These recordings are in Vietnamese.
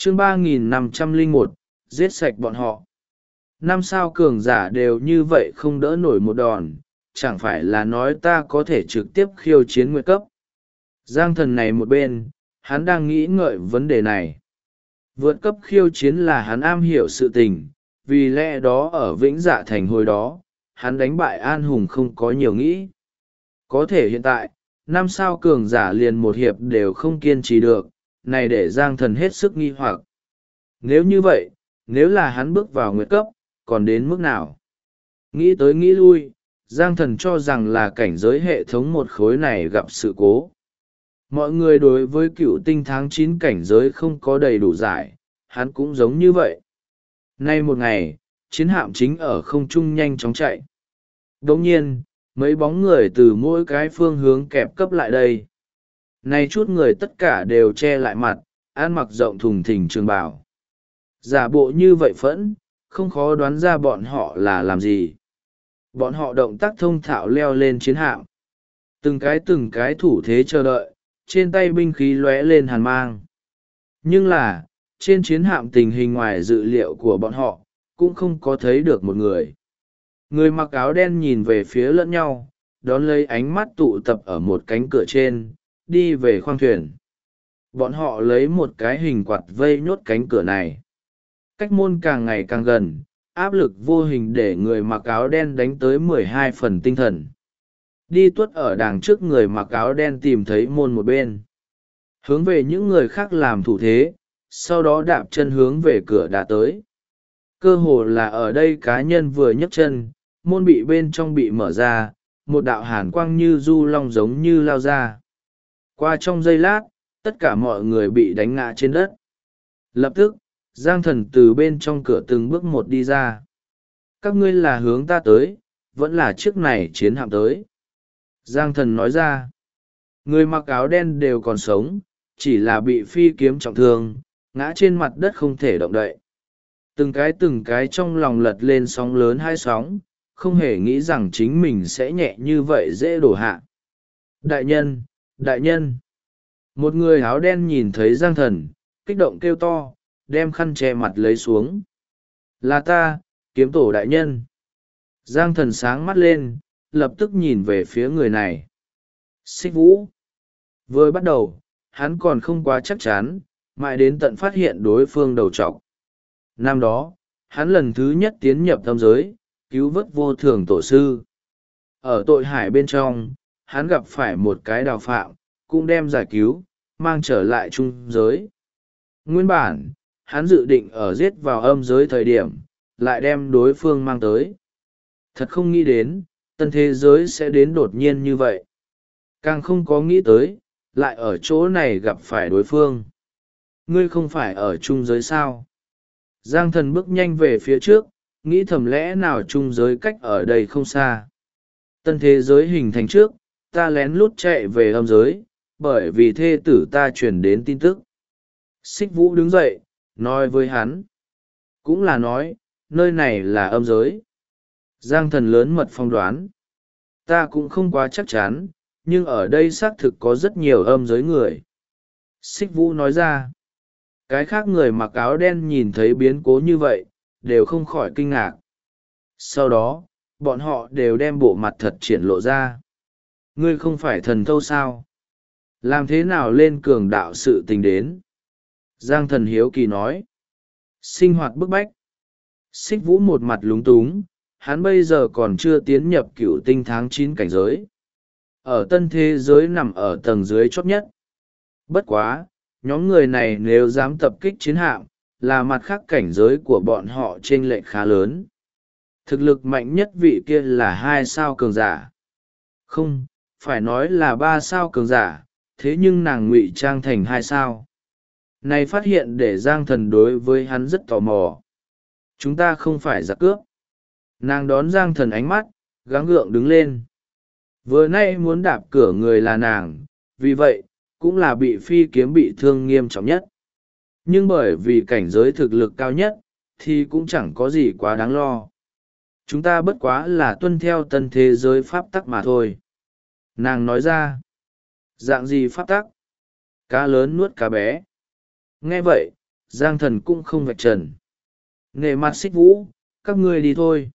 chương 3501, giết sạch bọn họ. Năm sao cường giả đều như vậy không đỡ nổi một đòn, chẳng phải là nói ta có thể trực tiếp khiêu chiến nguyệt cấp. Giang thần này một bên, hắn đang nghĩ ngợi vấn đề này. Vượt cấp khiêu chiến là hắn am hiểu sự tình, vì lẽ đó ở Vĩnh Dạ Thành hồi đó, hắn đánh bại An Hùng không có nhiều nghĩ. Có thể hiện tại, năm sao cường giả liền một hiệp đều không kiên trì được, này để Giang thần hết sức nghi hoặc. Nếu như vậy, nếu là hắn bước vào nguyệt cấp, còn đến mức nào? Nghĩ tới nghĩ lui, Giang thần cho rằng là cảnh giới hệ thống một khối này gặp sự cố. Mọi người đối với cựu tinh tháng 9 cảnh giới không có đầy đủ giải, hắn cũng giống như vậy. Nay một ngày, chiến hạm chính ở không trung nhanh chóng chạy. Đồng nhiên, mấy bóng người từ mỗi cái phương hướng kẹp cấp lại đây. Này chút người tất cả đều che lại mặt, ăn mặc rộng thùng thình trường bào. Giả bộ như vậy phẫn, không khó đoán ra bọn họ là làm gì. Bọn họ động tác thông thạo leo lên chiến hạm. Từng cái thủ thế chờ đợi, trên tay binh khí lóe lên hàn mang. Nhưng là, trên chiến hạm tình hình ngoài dự liệu của bọn họ, cũng không có thấy được một người. Người mặc áo đen nhìn về phía lẫn nhau, đón lấy ánh mắt tụ tập ở một cánh cửa trên, đi về khoang thuyền. Bọn họ lấy một cái hình quạt vây nhốt cánh cửa này. Cách môn càng ngày càng gần, áp lực vô hình để người mặc áo đen đánh tới 12 phần tinh thần. Đi tuốt ở đằng trước người mặc áo đen tìm thấy môn một bên. Hướng về những người khác làm thủ thế, sau đó đạp chân hướng về cửa đã tới. Cơ hồ là ở đây cá nhân vừa nhấc chân, môn bị bên trong bị mở ra, một đạo hàn quang như du long giống như lao ra. Qua trong giây lát, tất cả mọi người bị đánh ngã trên đất. Lập tức, Giang thần từ bên trong cửa từng bước một đi ra. Các ngươi là hướng ta tới, vẫn là chiếc này chiến hạm tới. Giang thần nói ra, người mặc áo đen đều còn sống, chỉ là bị phi kiếm trọng thương, ngã trên mặt đất không thể động đậy. Từng cái trong lòng lật lên sóng lớn hai sóng, không hề nghĩ rằng chính mình sẽ nhẹ như vậy dễ đổ hạ. Đại nhân, đại nhân. Một người áo đen nhìn thấy Giang thần, kích động kêu to, đem khăn che mặt lấy xuống. Là ta, kiếm tổ đại nhân. Giang thần sáng mắt lên, lập tức nhìn về phía người này. Xích Vũ. Vừa bắt đầu, hắn còn không quá chắc chắn, mãi đến tận phát hiện đối phương đầu trọc. Năm đó, hắn lần thứ nhất tiến nhập tâm giới, cứu vớt vô thường tổ sư. Ở tội hải bên trong, hắn gặp phải một cái đào phạm, cũng đem giải cứu, mang trở lại trung giới. Nguyên bản, hắn dự định ở giết vào âm giới thời điểm, lại đem đối phương mang tới. Thật không nghĩ đến, tân thế giới sẽ đến đột nhiên như vậy. Càng không có nghĩ tới, lại ở chỗ này gặp phải đối phương. Ngươi không phải ở trung giới sao? Giang thần bước nhanh về phía trước, nghĩ thầm lẽ nào trung giới cách ở đây không xa. Tân thế giới hình thành trước, ta lén lút chạy về âm giới, bởi vì thê tử ta truyền đến tin tức. Xích Vũ đứng dậy, nói với hắn. Cũng là nói, nơi này là âm giới. Giang thần lớn mật phong đoán. Ta cũng không quá chắc chắn, nhưng ở đây xác thực có rất nhiều âm giới người. Xích Vũ nói ra. Cái khác người mặc áo đen nhìn thấy biến cố như vậy, đều không khỏi kinh ngạc. Sau đó, bọn họ đều đem bộ mặt thật triển lộ ra. Ngươi không phải thần thâu sao? Làm thế nào lên cường đạo sự tình đến? Giang thần hiếu kỳ nói. Sinh hoạt bức bách. Xích Vũ một mặt lúng túng, hắn bây giờ còn chưa tiến nhập cựu tinh tháng 9 cảnh giới. Ở tân thế giới nằm ở tầng dưới chót nhất. Bất quá, nhóm người này nếu dám tập kích chiến hạm, là mặt khác cảnh giới của bọn họ chênh lệch khá lớn. Thực lực mạnh nhất vị kia là 2 sao cường giả. Không, phải nói là 3 sao cường giả, thế nhưng nàng ngụy trang thành 2 sao. Này phát hiện để Giang thần đối với hắn rất tò mò. Chúng ta không phải giặc cướp. Nàng đón Giang thần ánh mắt, gắng gượng đứng lên. Vừa nay muốn đạp cửa người là nàng, vì vậy, cũng là bị phi kiếm bị thương nghiêm trọng nhất. Nhưng bởi vì cảnh giới thực lực cao nhất, thì cũng chẳng có gì quá đáng lo. Chúng ta bất quá là tuân theo tân thế giới pháp tắc mà thôi. Nàng nói ra. Dạng gì pháp tắc? Cá lớn nuốt cá bé. Nghe vậy, Giang Thần cũng không vạch trần. Nể mặt Xích Vũ, các ngươi đi thôi.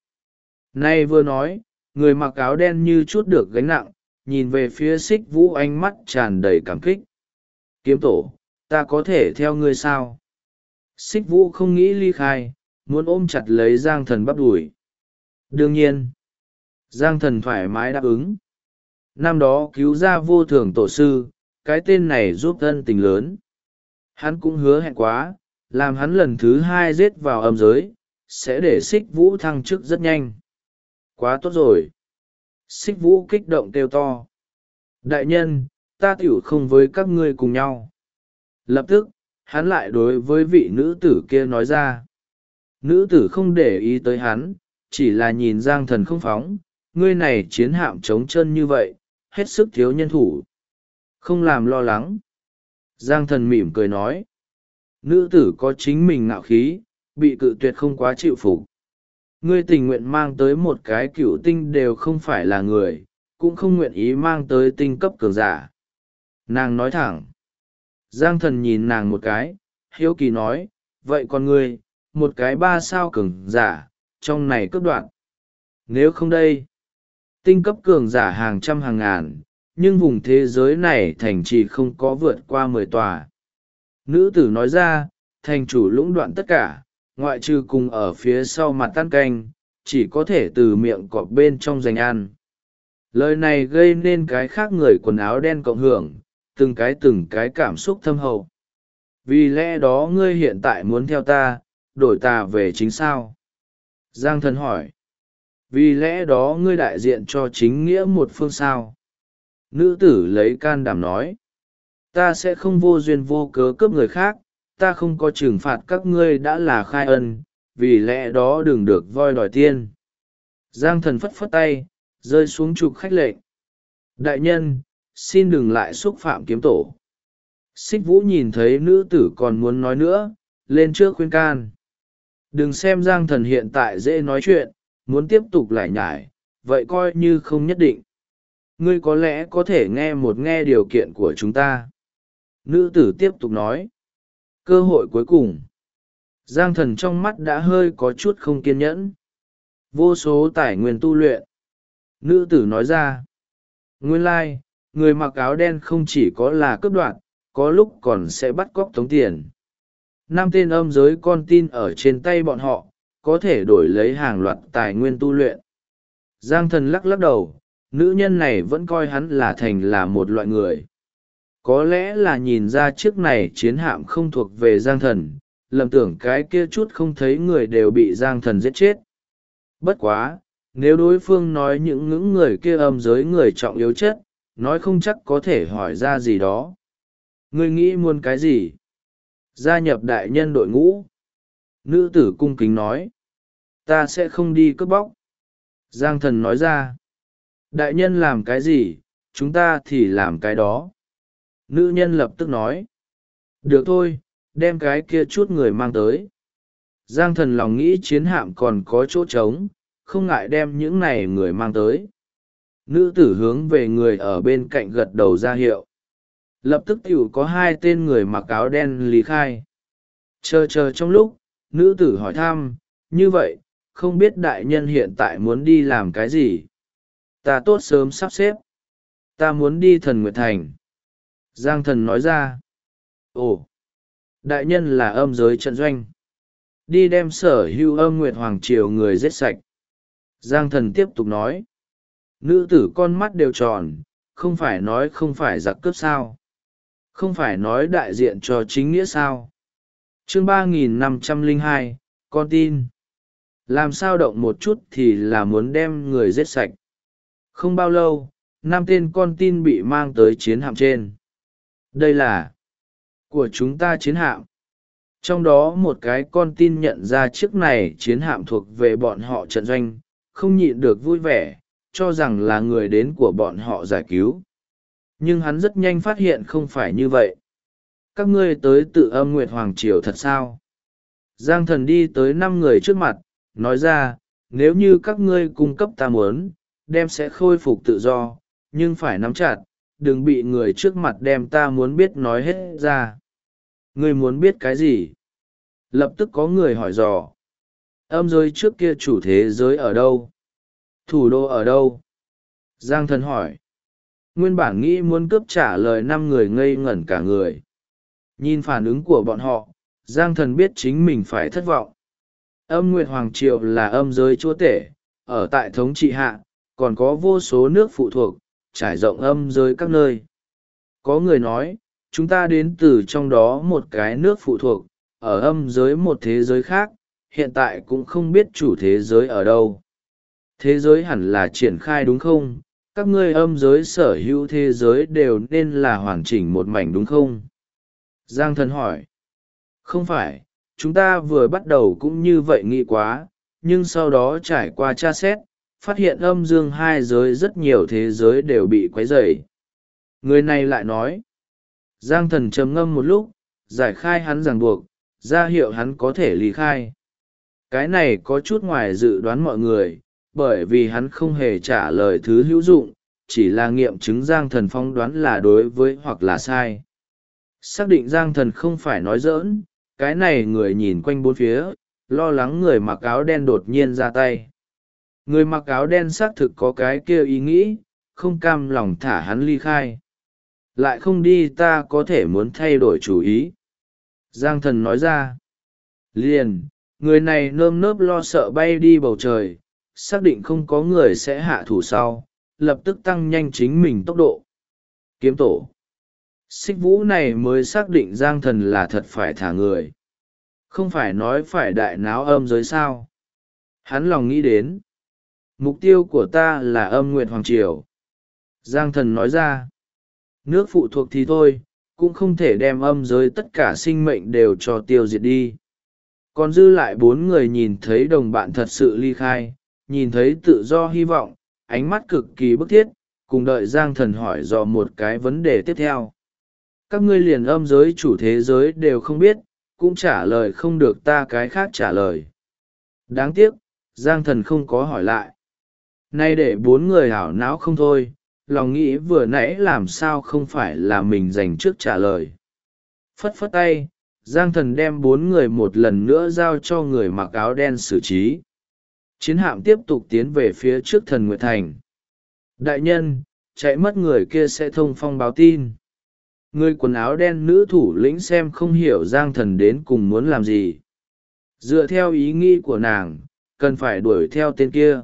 Nay vừa nói, người mặc áo đen như chút được gánh nặng, nhìn về phía Xích Vũ ánh mắt tràn đầy cảm kích. Kiếm tổ, ta có thể theo ngươi sao? Xích Vũ không nghĩ ly khai, muốn ôm chặt lấy Giang Thần bắp đùi. Đương nhiên, Giang Thần thoải mái đáp ứng. Năm đó cứu ra vô thường tổ sư, cái tên này giúp ân tình lớn. Hắn cũng hứa hẹn quá, làm hắn lần thứ 2 giết vào âm giới, sẽ để Xích Vũ thăng chức rất nhanh. Quá tốt rồi. Xích Vũ kích động kêu to. Đại nhân, ta tiểu không với các ngươi cùng nhau. Lập tức, hắn lại đối với vị nữ tử kia nói ra. Nữ tử không để ý tới hắn, chỉ là nhìn Giang Thần không phóng, ngươi này chiến hạm trống chân như vậy, hết sức thiếu nhân thủ. Không làm lo lắng. Giang Thần mỉm cười nói. Nữ tử có chính mình ngạo khí, bị cự tuyệt không quá chịu phục. Ngươi tình nguyện mang tới một cái cựu tinh đều không phải là người, cũng không nguyện ý mang tới tinh cấp cường giả. Nàng nói thẳng. Giang Thần nhìn nàng một cái, hiếu kỳ nói, vậy còn ngươi, một cái 3 sao cường giả, trong này cấp đoạn. Nếu không đây, tinh cấp cường giả hàng trăm hàng ngàn, nhưng vùng thế giới này thành trì không có vượt qua 10 tòa. Nữ tử nói ra, thành chủ lũng đoạn tất cả, ngoại trừ cùng ở phía sau mặt tan canh, chỉ có thể từ miệng cọp bên trong giành ăn. Lời này gây nên cái khác người quần áo đen cộng hưởng, từng cái cảm xúc thâm hậu. Vì lẽ đó ngươi hiện tại muốn theo ta, đổi ta về chính sao? Giang Thần hỏi. Vì lẽ đó ngươi đại diện cho chính nghĩa một phương sao? Nữ tử lấy can đảm nói. Ta sẽ không vô duyên vô cớ cướp người khác, ta không có trừng phạt các ngươi đã là khai ân, vì lẽ đó đừng được voi đòi tiên. Giang Thần phất phất tay, rơi xuống trục khách lệnh. Đại nhân, xin đừng lại xúc phạm kiếm tổ. Xích Vũ nhìn thấy nữ tử còn muốn nói nữa, lên trước khuyên can. Đừng xem Giang Thần hiện tại dễ nói chuyện, muốn tiếp tục lải nhải, vậy coi như không nhất định. Ngươi có lẽ có thể nghe điều kiện của chúng ta. Nữ tử tiếp tục nói. Cơ hội cuối cùng. Giang Thần trong mắt đã hơi có chút không kiên nhẫn. Vô số tài nguyên tu luyện. Nữ tử nói ra. Nguyên lai, người mặc áo đen không chỉ có là cướp đoạt, có lúc còn sẽ bắt cóc tống tiền. 5 tên âm giới con tin ở trên tay bọn họ, có thể đổi lấy hàng loạt tài nguyên tu luyện. Giang Thần lắc lắc đầu, nữ nhân này vẫn coi hắn là một loại người. Có lẽ là nhìn ra chiếc này chiến hạm không thuộc về Giang Thần, lầm tưởng cái kia chút không thấy người đều bị Giang Thần giết chết. Bất quá, nếu đối phương nói những người kia âm giới người trọng yếu chất, nói không chắc có thể hỏi ra gì đó. Ngươi nghĩ muốn cái gì? Gia nhập đại nhân đội ngũ. Nữ tử cung kính nói. Ta sẽ không đi cướp bóc. Giang Thần nói ra. Đại nhân làm cái gì, chúng ta thì làm cái đó. Nữ nhân lập tức nói. Được thôi, đem cái kia chút người mang tới. Giang Thần lòng nghĩ chiến hạm còn có chỗ trống, không ngại đem những này người mang tới. Nữ tử hướng về người ở bên cạnh gật đầu ra hiệu. Lập tức tiểu có 2 tên người mặc áo đen lý khai. Chờ trong lúc, nữ tử hỏi thăm, như vậy, không biết đại nhân hiện tại muốn đi làm cái gì? Ta tốt sớm sắp xếp. Ta muốn đi Thần Nguyệt Thành. Giang Thần nói ra. Ồ, đại nhân là âm giới trận doanh. Đi đem sở hữu âm Nguyệt Hoàng Triều người giết sạch. Giang Thần tiếp tục nói. Nữ tử con mắt đều tròn, không phải giặc cướp sao? Không phải nói đại diện cho chính nghĩa sao? Chương 3502, con tin. Làm sao động một chút thì là muốn đem người giết sạch. Không bao lâu, 5 tên con tin bị mang tới chiến hạm trên. Đây là của chúng ta chiến hạm. Trong đó một cái con tin nhận ra chiếc này chiến hạm thuộc về bọn họ trận doanh, không nhịn được vui vẻ, cho rằng là người đến của bọn họ giải cứu. Nhưng hắn rất nhanh phát hiện không phải như vậy. Các ngươi tới tự âm Nguyệt Hoàng Triều thật sao? Giang Thần đi tới 5 người trước mặt, nói ra, nếu như các ngươi cung cấp ta muốn, đem sẽ khôi phục tự do, nhưng phải nắm chặt, đừng bị người trước mặt đem ta muốn biết nói hết ra. Ngươi muốn biết cái gì? Lập tức có người hỏi dò. Âm giới trước kia chủ thế giới ở đâu? Thủ đô ở đâu? Giang thần hỏi. Nguyên bản nghĩ muốn cướp trả lời 5 người ngây ngẩn cả người. Nhìn phản ứng của bọn họ, Giang thần biết chính mình phải thất vọng. Âm Nguyệt Hoàng Triều là âm giới chúa tể, ở tại thống trị hạ, còn có vô số nước phụ thuộc, trải rộng âm giới các nơi. Có người nói, chúng ta đến từ trong đó một cái nước phụ thuộc, ở âm giới một thế giới khác, hiện tại cũng không biết chủ thế giới ở đâu. Thế giới hẳn là triển khai đúng không? Các ngươi âm giới sở hữu thế giới đều nên là hoàn chỉnh một mảnh đúng không? Giang thần hỏi. Không phải, chúng ta vừa bắt đầu cũng như vậy nghĩ quá, nhưng sau đó trải qua tra xét, phát hiện âm dương hai giới rất nhiều thế giới đều bị quấy rầy. Người này lại nói. Giang thần trầm ngâm một lúc, giải khai hắn ràng buộc, ra hiệu hắn có thể lý khai. Cái này có chút ngoài dự đoán mọi người, bởi vì hắn không hề trả lời thứ hữu dụng, chỉ là nghiệm chứng Giang thần phỏng đoán là đối với hoặc là sai. Xác định Giang thần không phải nói giỡn, cái này người nhìn quanh bốn phía, lo lắng người mặc áo đen đột nhiên ra tay. Người mặc áo đen xác thực có cái kia ý nghĩ, không cam lòng thả hắn ly khai. Lại không đi ta có thể muốn thay đổi chủ ý. Giang thần nói ra. Liền, người này nơm nớp lo sợ bay đi bầu trời, xác định không có người sẽ hạ thủ sau, lập tức tăng nhanh chính mình tốc độ. Kiếm tổ. Xích vũ này mới xác định Giang thần là thật phải thả người. Không phải nói phải đại náo âm giới sao. Hắn lòng nghĩ đến. Mục tiêu của ta là âm Nguyệt Hoàng Triều. Giang thần nói ra. Nước phụ thuộc thì thôi, cũng không thể đem âm giới tất cả sinh mệnh đều cho tiêu diệt đi. Còn dư lại 4 người nhìn thấy đồng bạn thật sự ly khai, nhìn thấy tự do hy vọng, ánh mắt cực kỳ bức thiết, cùng đợi Giang thần hỏi dò một cái vấn đề tiếp theo. Các ngươi liền âm giới chủ thế giới đều không biết, cũng trả lời không được ta cái khác trả lời. Đáng tiếc, Giang thần không có hỏi lại. Nay để 4 người hảo não không thôi, lòng nghĩ vừa nãy làm sao không phải là mình dành trước trả lời. Phất phất tay, Giang thần đem 4 người một lần nữa giao cho người mặc áo đen xử trí. Chiến hạm tiếp tục tiến về phía trước Thần Nguyệt Thành. Đại nhân, chạy mất người kia sẽ thông phong báo tin. Người quần áo đen nữ thủ lĩnh xem không hiểu Giang thần đến cùng muốn làm gì. Dựa theo ý nghĩ của nàng, cần phải đuổi theo tên kia.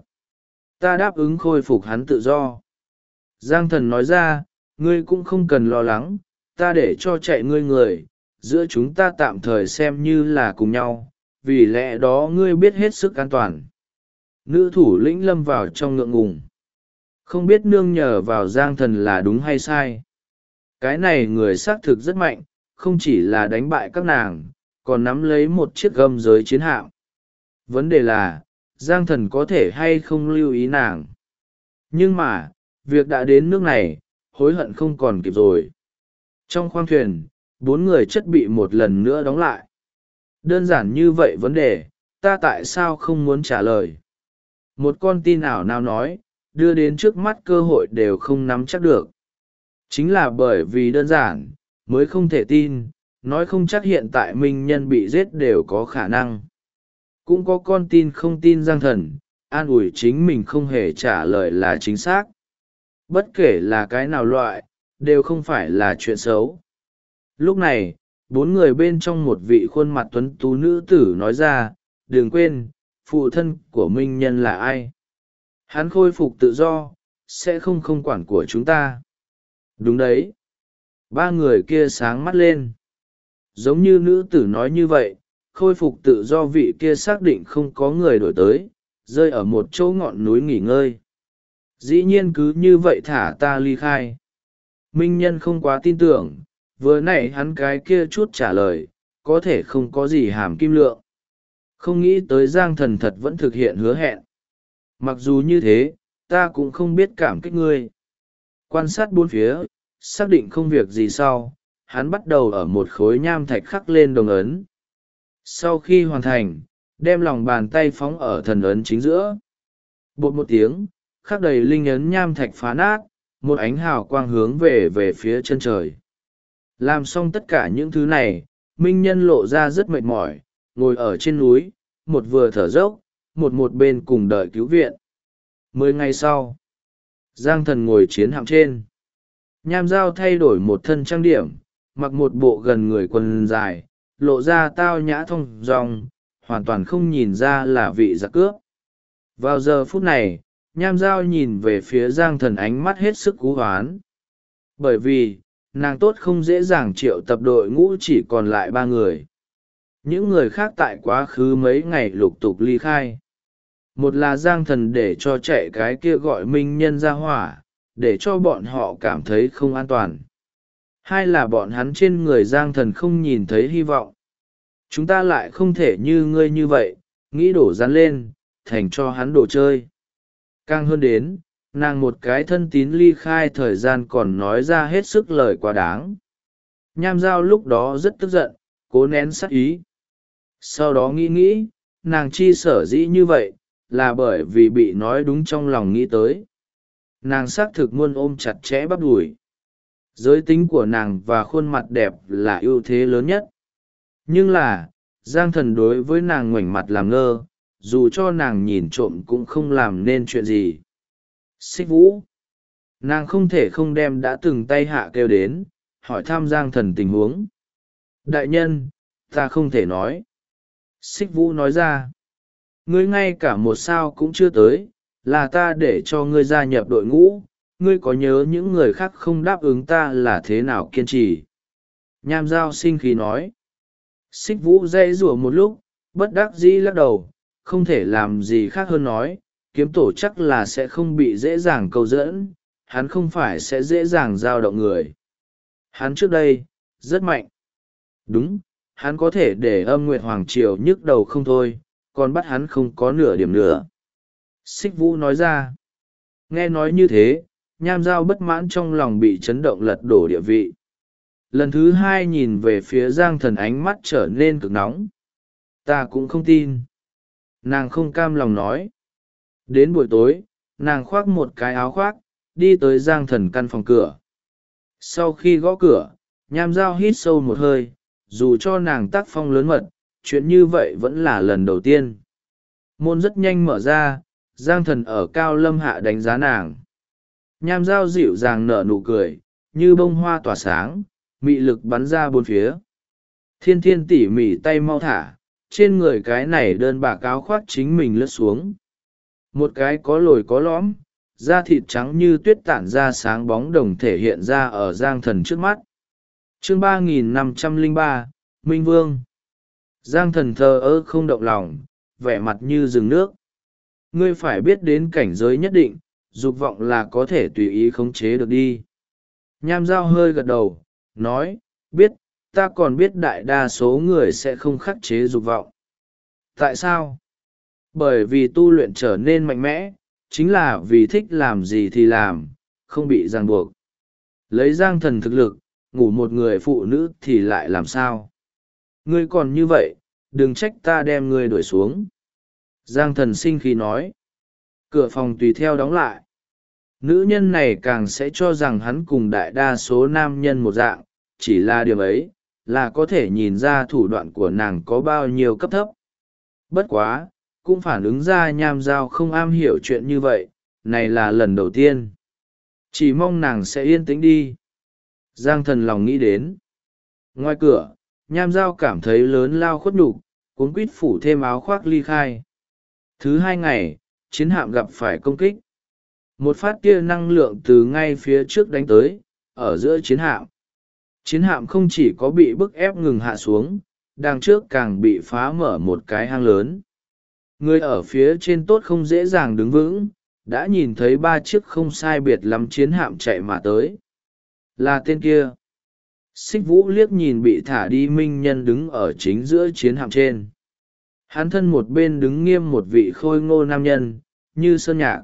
Ta đáp ứng khôi phục hắn tự do. Giang thần nói ra, ngươi cũng không cần lo lắng, ta để cho chạy ngươi người, giữa chúng ta tạm thời xem như là cùng nhau, vì lẽ đó ngươi biết hết sức an toàn. Nữ thủ lĩnh lâm vào trong ngượng ngùng. Không biết nương nhờ vào Giang thần là đúng hay sai. Cái này người xác thực rất mạnh, không chỉ là đánh bại các nàng, còn nắm lấy một chiếc gâm giới chiến hạm. Vấn đề là, Giang thần có thể hay không lưu ý nàng. Nhưng mà, việc đã đến nước này, hối hận không còn kịp rồi. Trong khoang thuyền, 4 người chất bị một lần nữa đóng lại. Đơn giản như vậy vấn đề, ta tại sao không muốn trả lời? Một con tin ảo nào nói, đưa đến trước mắt cơ hội đều không nắm chắc được. Chính là bởi vì đơn giản, mới không thể tin, nói không chắc hiện tại minh nhân bị giết đều có khả năng. Cũng có con tin không tin Giang thần, an ủi chính mình không hề trả lời là chính xác. Bất kể là cái nào loại, đều không phải là chuyện xấu. Lúc này, 4 người bên trong một vị khuôn mặt tuấn tú nữ tử nói ra, đừng quên, phụ thân của minh nhân là ai. Hắn khôi phục tự do, sẽ không quản của chúng ta. Đúng đấy. 3 người kia sáng mắt lên. Giống như nữ tử nói như vậy, khôi phục tự do vị kia xác định không có người đổi tới, rơi ở một chỗ ngọn núi nghỉ ngơi. Dĩ nhiên cứ như vậy thả ta ly khai. Minh nhân không quá tin tưởng, vừa nãy hắn cái kia chút trả lời, có thể không có gì hàm kim lượng. Không nghĩ tới Giang thần thật vẫn thực hiện hứa hẹn. Mặc dù như thế, ta cũng không biết cảm kích ngươi. Quan sát bốn phía, xác định không việc gì sau, hắn bắt đầu ở một khối nham thạch khắc lên đồng ấn. Sau khi hoàn thành, đem lòng bàn tay phóng ở thần ấn chính giữa. Bột một tiếng, khắc đầy linh ấn nham thạch phá nát, một ánh hào quang hướng về phía chân trời. Làm xong tất cả những thứ này, minh nhân lộ ra rất mệt mỏi, ngồi ở trên núi, một vừa thở dốc, một bên cùng đợi cứu viện. 10 ngày sau, Giang Thần ngồi chiến hạm trên. Nham Giao thay đổi một thân trang điểm, mặc một bộ gần người quần dài, lộ ra tao nhã thong dong, hoàn toàn không nhìn ra là vị giặc cướp. Vào giờ phút này, Nham Giao nhìn về phía Giang Thần ánh mắt hết sức cú hoán. Bởi vì, nàng tốt không dễ dàng triệu tập đội ngũ chỉ còn lại 3 người. Những người khác tại quá khứ mấy ngày lục tục ly khai. Một là Giang Thần để cho chạy cái kia gọi minh nhân ra hỏa, để cho bọn họ cảm thấy không an toàn. Hai là bọn hắn trên người Giang Thần không nhìn thấy hy vọng. Chúng ta lại không thể như ngươi như vậy, nghĩ đổ rắn lên, thành cho hắn đồ chơi. Càng hơn đến, nàng một cái thân tín ly khai thời gian còn nói ra hết sức lời quá đáng. Nham Giao lúc đó rất tức giận, cố nén sát ý. Sau đó nghĩ, nàng chi sở dĩ như vậy, là bởi vì bị nói đúng trong lòng nghĩ tới. Nàng xác thực muốn ôm chặt chẽ bắp đùi. Giới tính của nàng và khuôn mặt đẹp là ưu thế lớn nhất. Nhưng là, Giang Thần đối với nàng ngoảnh mặt làm ngơ, dù cho nàng nhìn trộm cũng không làm nên chuyện gì. Xích Vũ. Nàng không thể không đem đã từng tay hạ kêu đến, hỏi thăm Giang Thần tình huống. Đại nhân, ta không thể nói. Xích Vũ nói ra. Ngươi ngay cả một sao cũng chưa tới, là ta để cho ngươi gia nhập đội ngũ, ngươi có nhớ những người khác không đáp ứng ta là thế nào kiên trì. Nham Giao sinh khí nói. Xích Vũ dây rủa một lúc, bất đắc dĩ lắc đầu, không thể làm gì khác hơn nói, kiếm tổ chắc là sẽ không bị dễ dàng câu dẫn, hắn không phải sẽ dễ dàng giao động người. Hắn trước đây, rất mạnh. Đúng, hắn có thể để Âm Nguyệt Hoàng Triều nhức đầu không thôi, còn bắt hắn không có nửa điểm nữa. Xích Vũ nói ra. Nghe nói như thế, Nham Giao bất mãn trong lòng bị chấn động lật đổ địa vị. Lần thứ hai nhìn về phía Giang Thần ánh mắt trở nên cực nóng. Ta cũng không tin. Nàng không cam lòng nói. Đến buổi tối, nàng khoác một cái áo khoác, đi tới Giang Thần căn phòng cửa. Sau khi gõ cửa, Nham Giao hít sâu một hơi, dù cho nàng tác phong lớn mật, chuyện như vậy vẫn là lần đầu tiên. Môn rất nhanh mở ra, Giang Thần ở cao lâm hạ đánh giá nàng. Nham Giao dịu dàng nở nụ cười, như bông hoa tỏa sáng, mị lực bắn ra bốn phía. Thiên Thiên tỉ mỉ tay mau thả, trên người cái này đơn bạc áo khoác chính mình lướt xuống. Một cái có lồi có lõm, da thịt trắng như tuyết tản ra sáng bóng đồng thể hiện ra ở Giang Thần trước mắt. Chương 3503, Minh Vương. Giang Thần thờ ơ không động lòng, vẻ mặt như rừng nước. Ngươi phải biết đến cảnh giới nhất định, dục vọng là có thể tùy ý khống chế được đi. Nham Giao hơi gật đầu, nói, biết, ta còn biết đại đa số người sẽ không khắc chế dục vọng. Tại sao? Bởi vì tu luyện trở nên mạnh mẽ, chính là vì thích làm gì thì làm, không bị ràng buộc. Lấy Giang Thần thực lực, ngủ một người phụ nữ thì lại làm sao? Ngươi còn như vậy, đừng trách ta đem ngươi đuổi xuống. Giang Thần sinh khí nói. Cửa phòng tùy theo đóng lại. Nữ nhân này càng sẽ cho rằng hắn cùng đại đa số nam nhân một dạng, chỉ là điểm ấy, là có thể nhìn ra thủ đoạn của nàng có bao nhiêu cấp thấp. Bất quá, cũng phản ứng ra Nham Giao không am hiểu chuyện như vậy, này là lần đầu tiên. Chỉ mong nàng sẽ yên tĩnh đi. Giang Thần lòng nghĩ đến. Ngoài cửa, Nham Giao cảm thấy lớn lao khuất nhục, cuống quýt phủ thêm áo khoác ly khai. Thứ 2 ngày, chiến hạm gặp phải công kích. Một phát tia năng lượng từ ngay phía trước đánh tới, ở giữa chiến hạm. Chiến hạm không chỉ có bị bức ép ngừng hạ xuống, đằng trước càng bị phá mở một cái hang lớn. Người ở phía trên tốt không dễ dàng đứng vững, đã nhìn thấy 3 chiếc không sai biệt lắm chiến hạm chạy mà tới. Là tên kia. Xích Vũ liếc nhìn bị thả đi minh nhân đứng ở chính giữa chiến hạm trên. Hắn thân một bên đứng nghiêm một vị khôi ngô nam nhân, như sơn nhạc.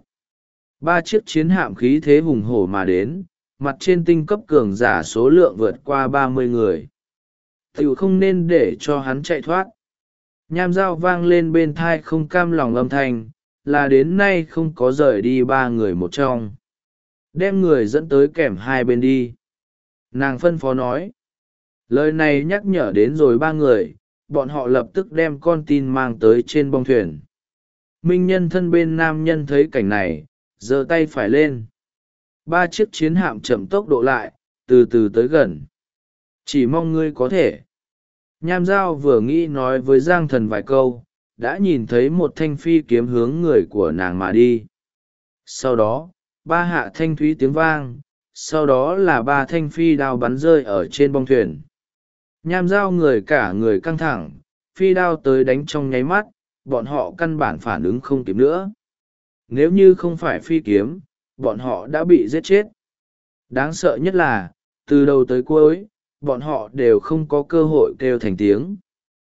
3 chiếc chiến hạm khí thế hùng hổ mà đến, mặt trên tinh cấp cường giả số lượng vượt qua 30 người. Tiểu không nên để cho hắn chạy thoát. Nham Giao vang lên bên thai không cam lòng âm thanh, là đến nay không có rời đi 3 người một trong. Đem người dẫn tới kèm 2 bên đi. Nàng phân phó nói. Lời này nhắc nhở đến rồi 3 người, bọn họ lập tức đem con tin mang tới trên bong thuyền. Minh nhân thân bên nam nhân thấy cảnh này, giơ tay phải lên. 3 chiếc chiến hạm chậm tốc độ lại, từ từ tới gần. Chỉ mong ngươi có thể. Nham Giao vừa nghĩ nói với Giang Thần vài câu, đã nhìn thấy một thanh phi kiếm hướng người của nàng mà đi. Sau đó, 3 hạ thanh thúy tiếng vang, sau đó là 3 thanh phi đao bắn rơi ở trên bong thuyền. Nham Giao cả người căng thẳng, phi đao tới đánh trong nháy mắt, bọn họ căn bản phản ứng không kịp nữa. Nếu như không phải phi kiếm, bọn họ đã bị giết chết. Đáng sợ nhất là, từ đầu tới cuối, bọn họ đều không có cơ hội kêu thành tiếng.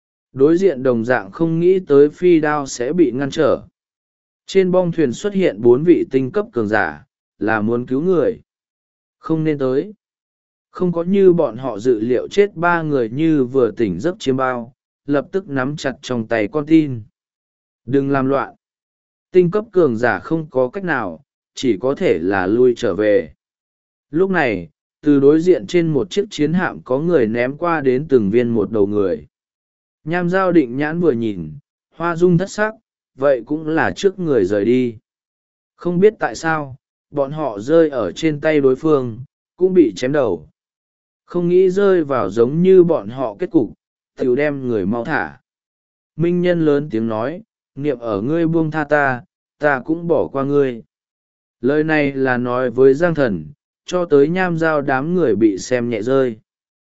Đối diện đồng dạng không nghĩ tới phi đao sẽ bị ngăn trở. Trên bong thuyền xuất hiện 4 vị tinh cấp cường giả, là muốn cứu người. Không nên tới. Không có như bọn họ dự liệu chết 3 người như vừa tỉnh giấc chiêm bao, lập tức nắm chặt trong tay con tin. Đừng làm loạn. Tinh cấp cường giả không có cách nào, chỉ có thể là lui trở về. Lúc này, từ đối diện trên một chiếc chiến hạm có người ném qua đến từng viên một đầu người. Nham Giao định nhãn vừa nhìn, hoa dung thất sắc, vậy cũng là trước người rời đi. Không biết tại sao, bọn họ rơi ở trên tay đối phương, cũng bị chém đầu. Không nghĩ rơi vào giống như bọn họ kết cục, tiểu đem người mau thả. Minh nhân lớn tiếng nói, niệm ở ngươi buông tha ta, ta cũng bỏ qua ngươi. Lời này là nói với Giang Thần, cho tới Nham Giao đám người bị xem nhẹ rơi.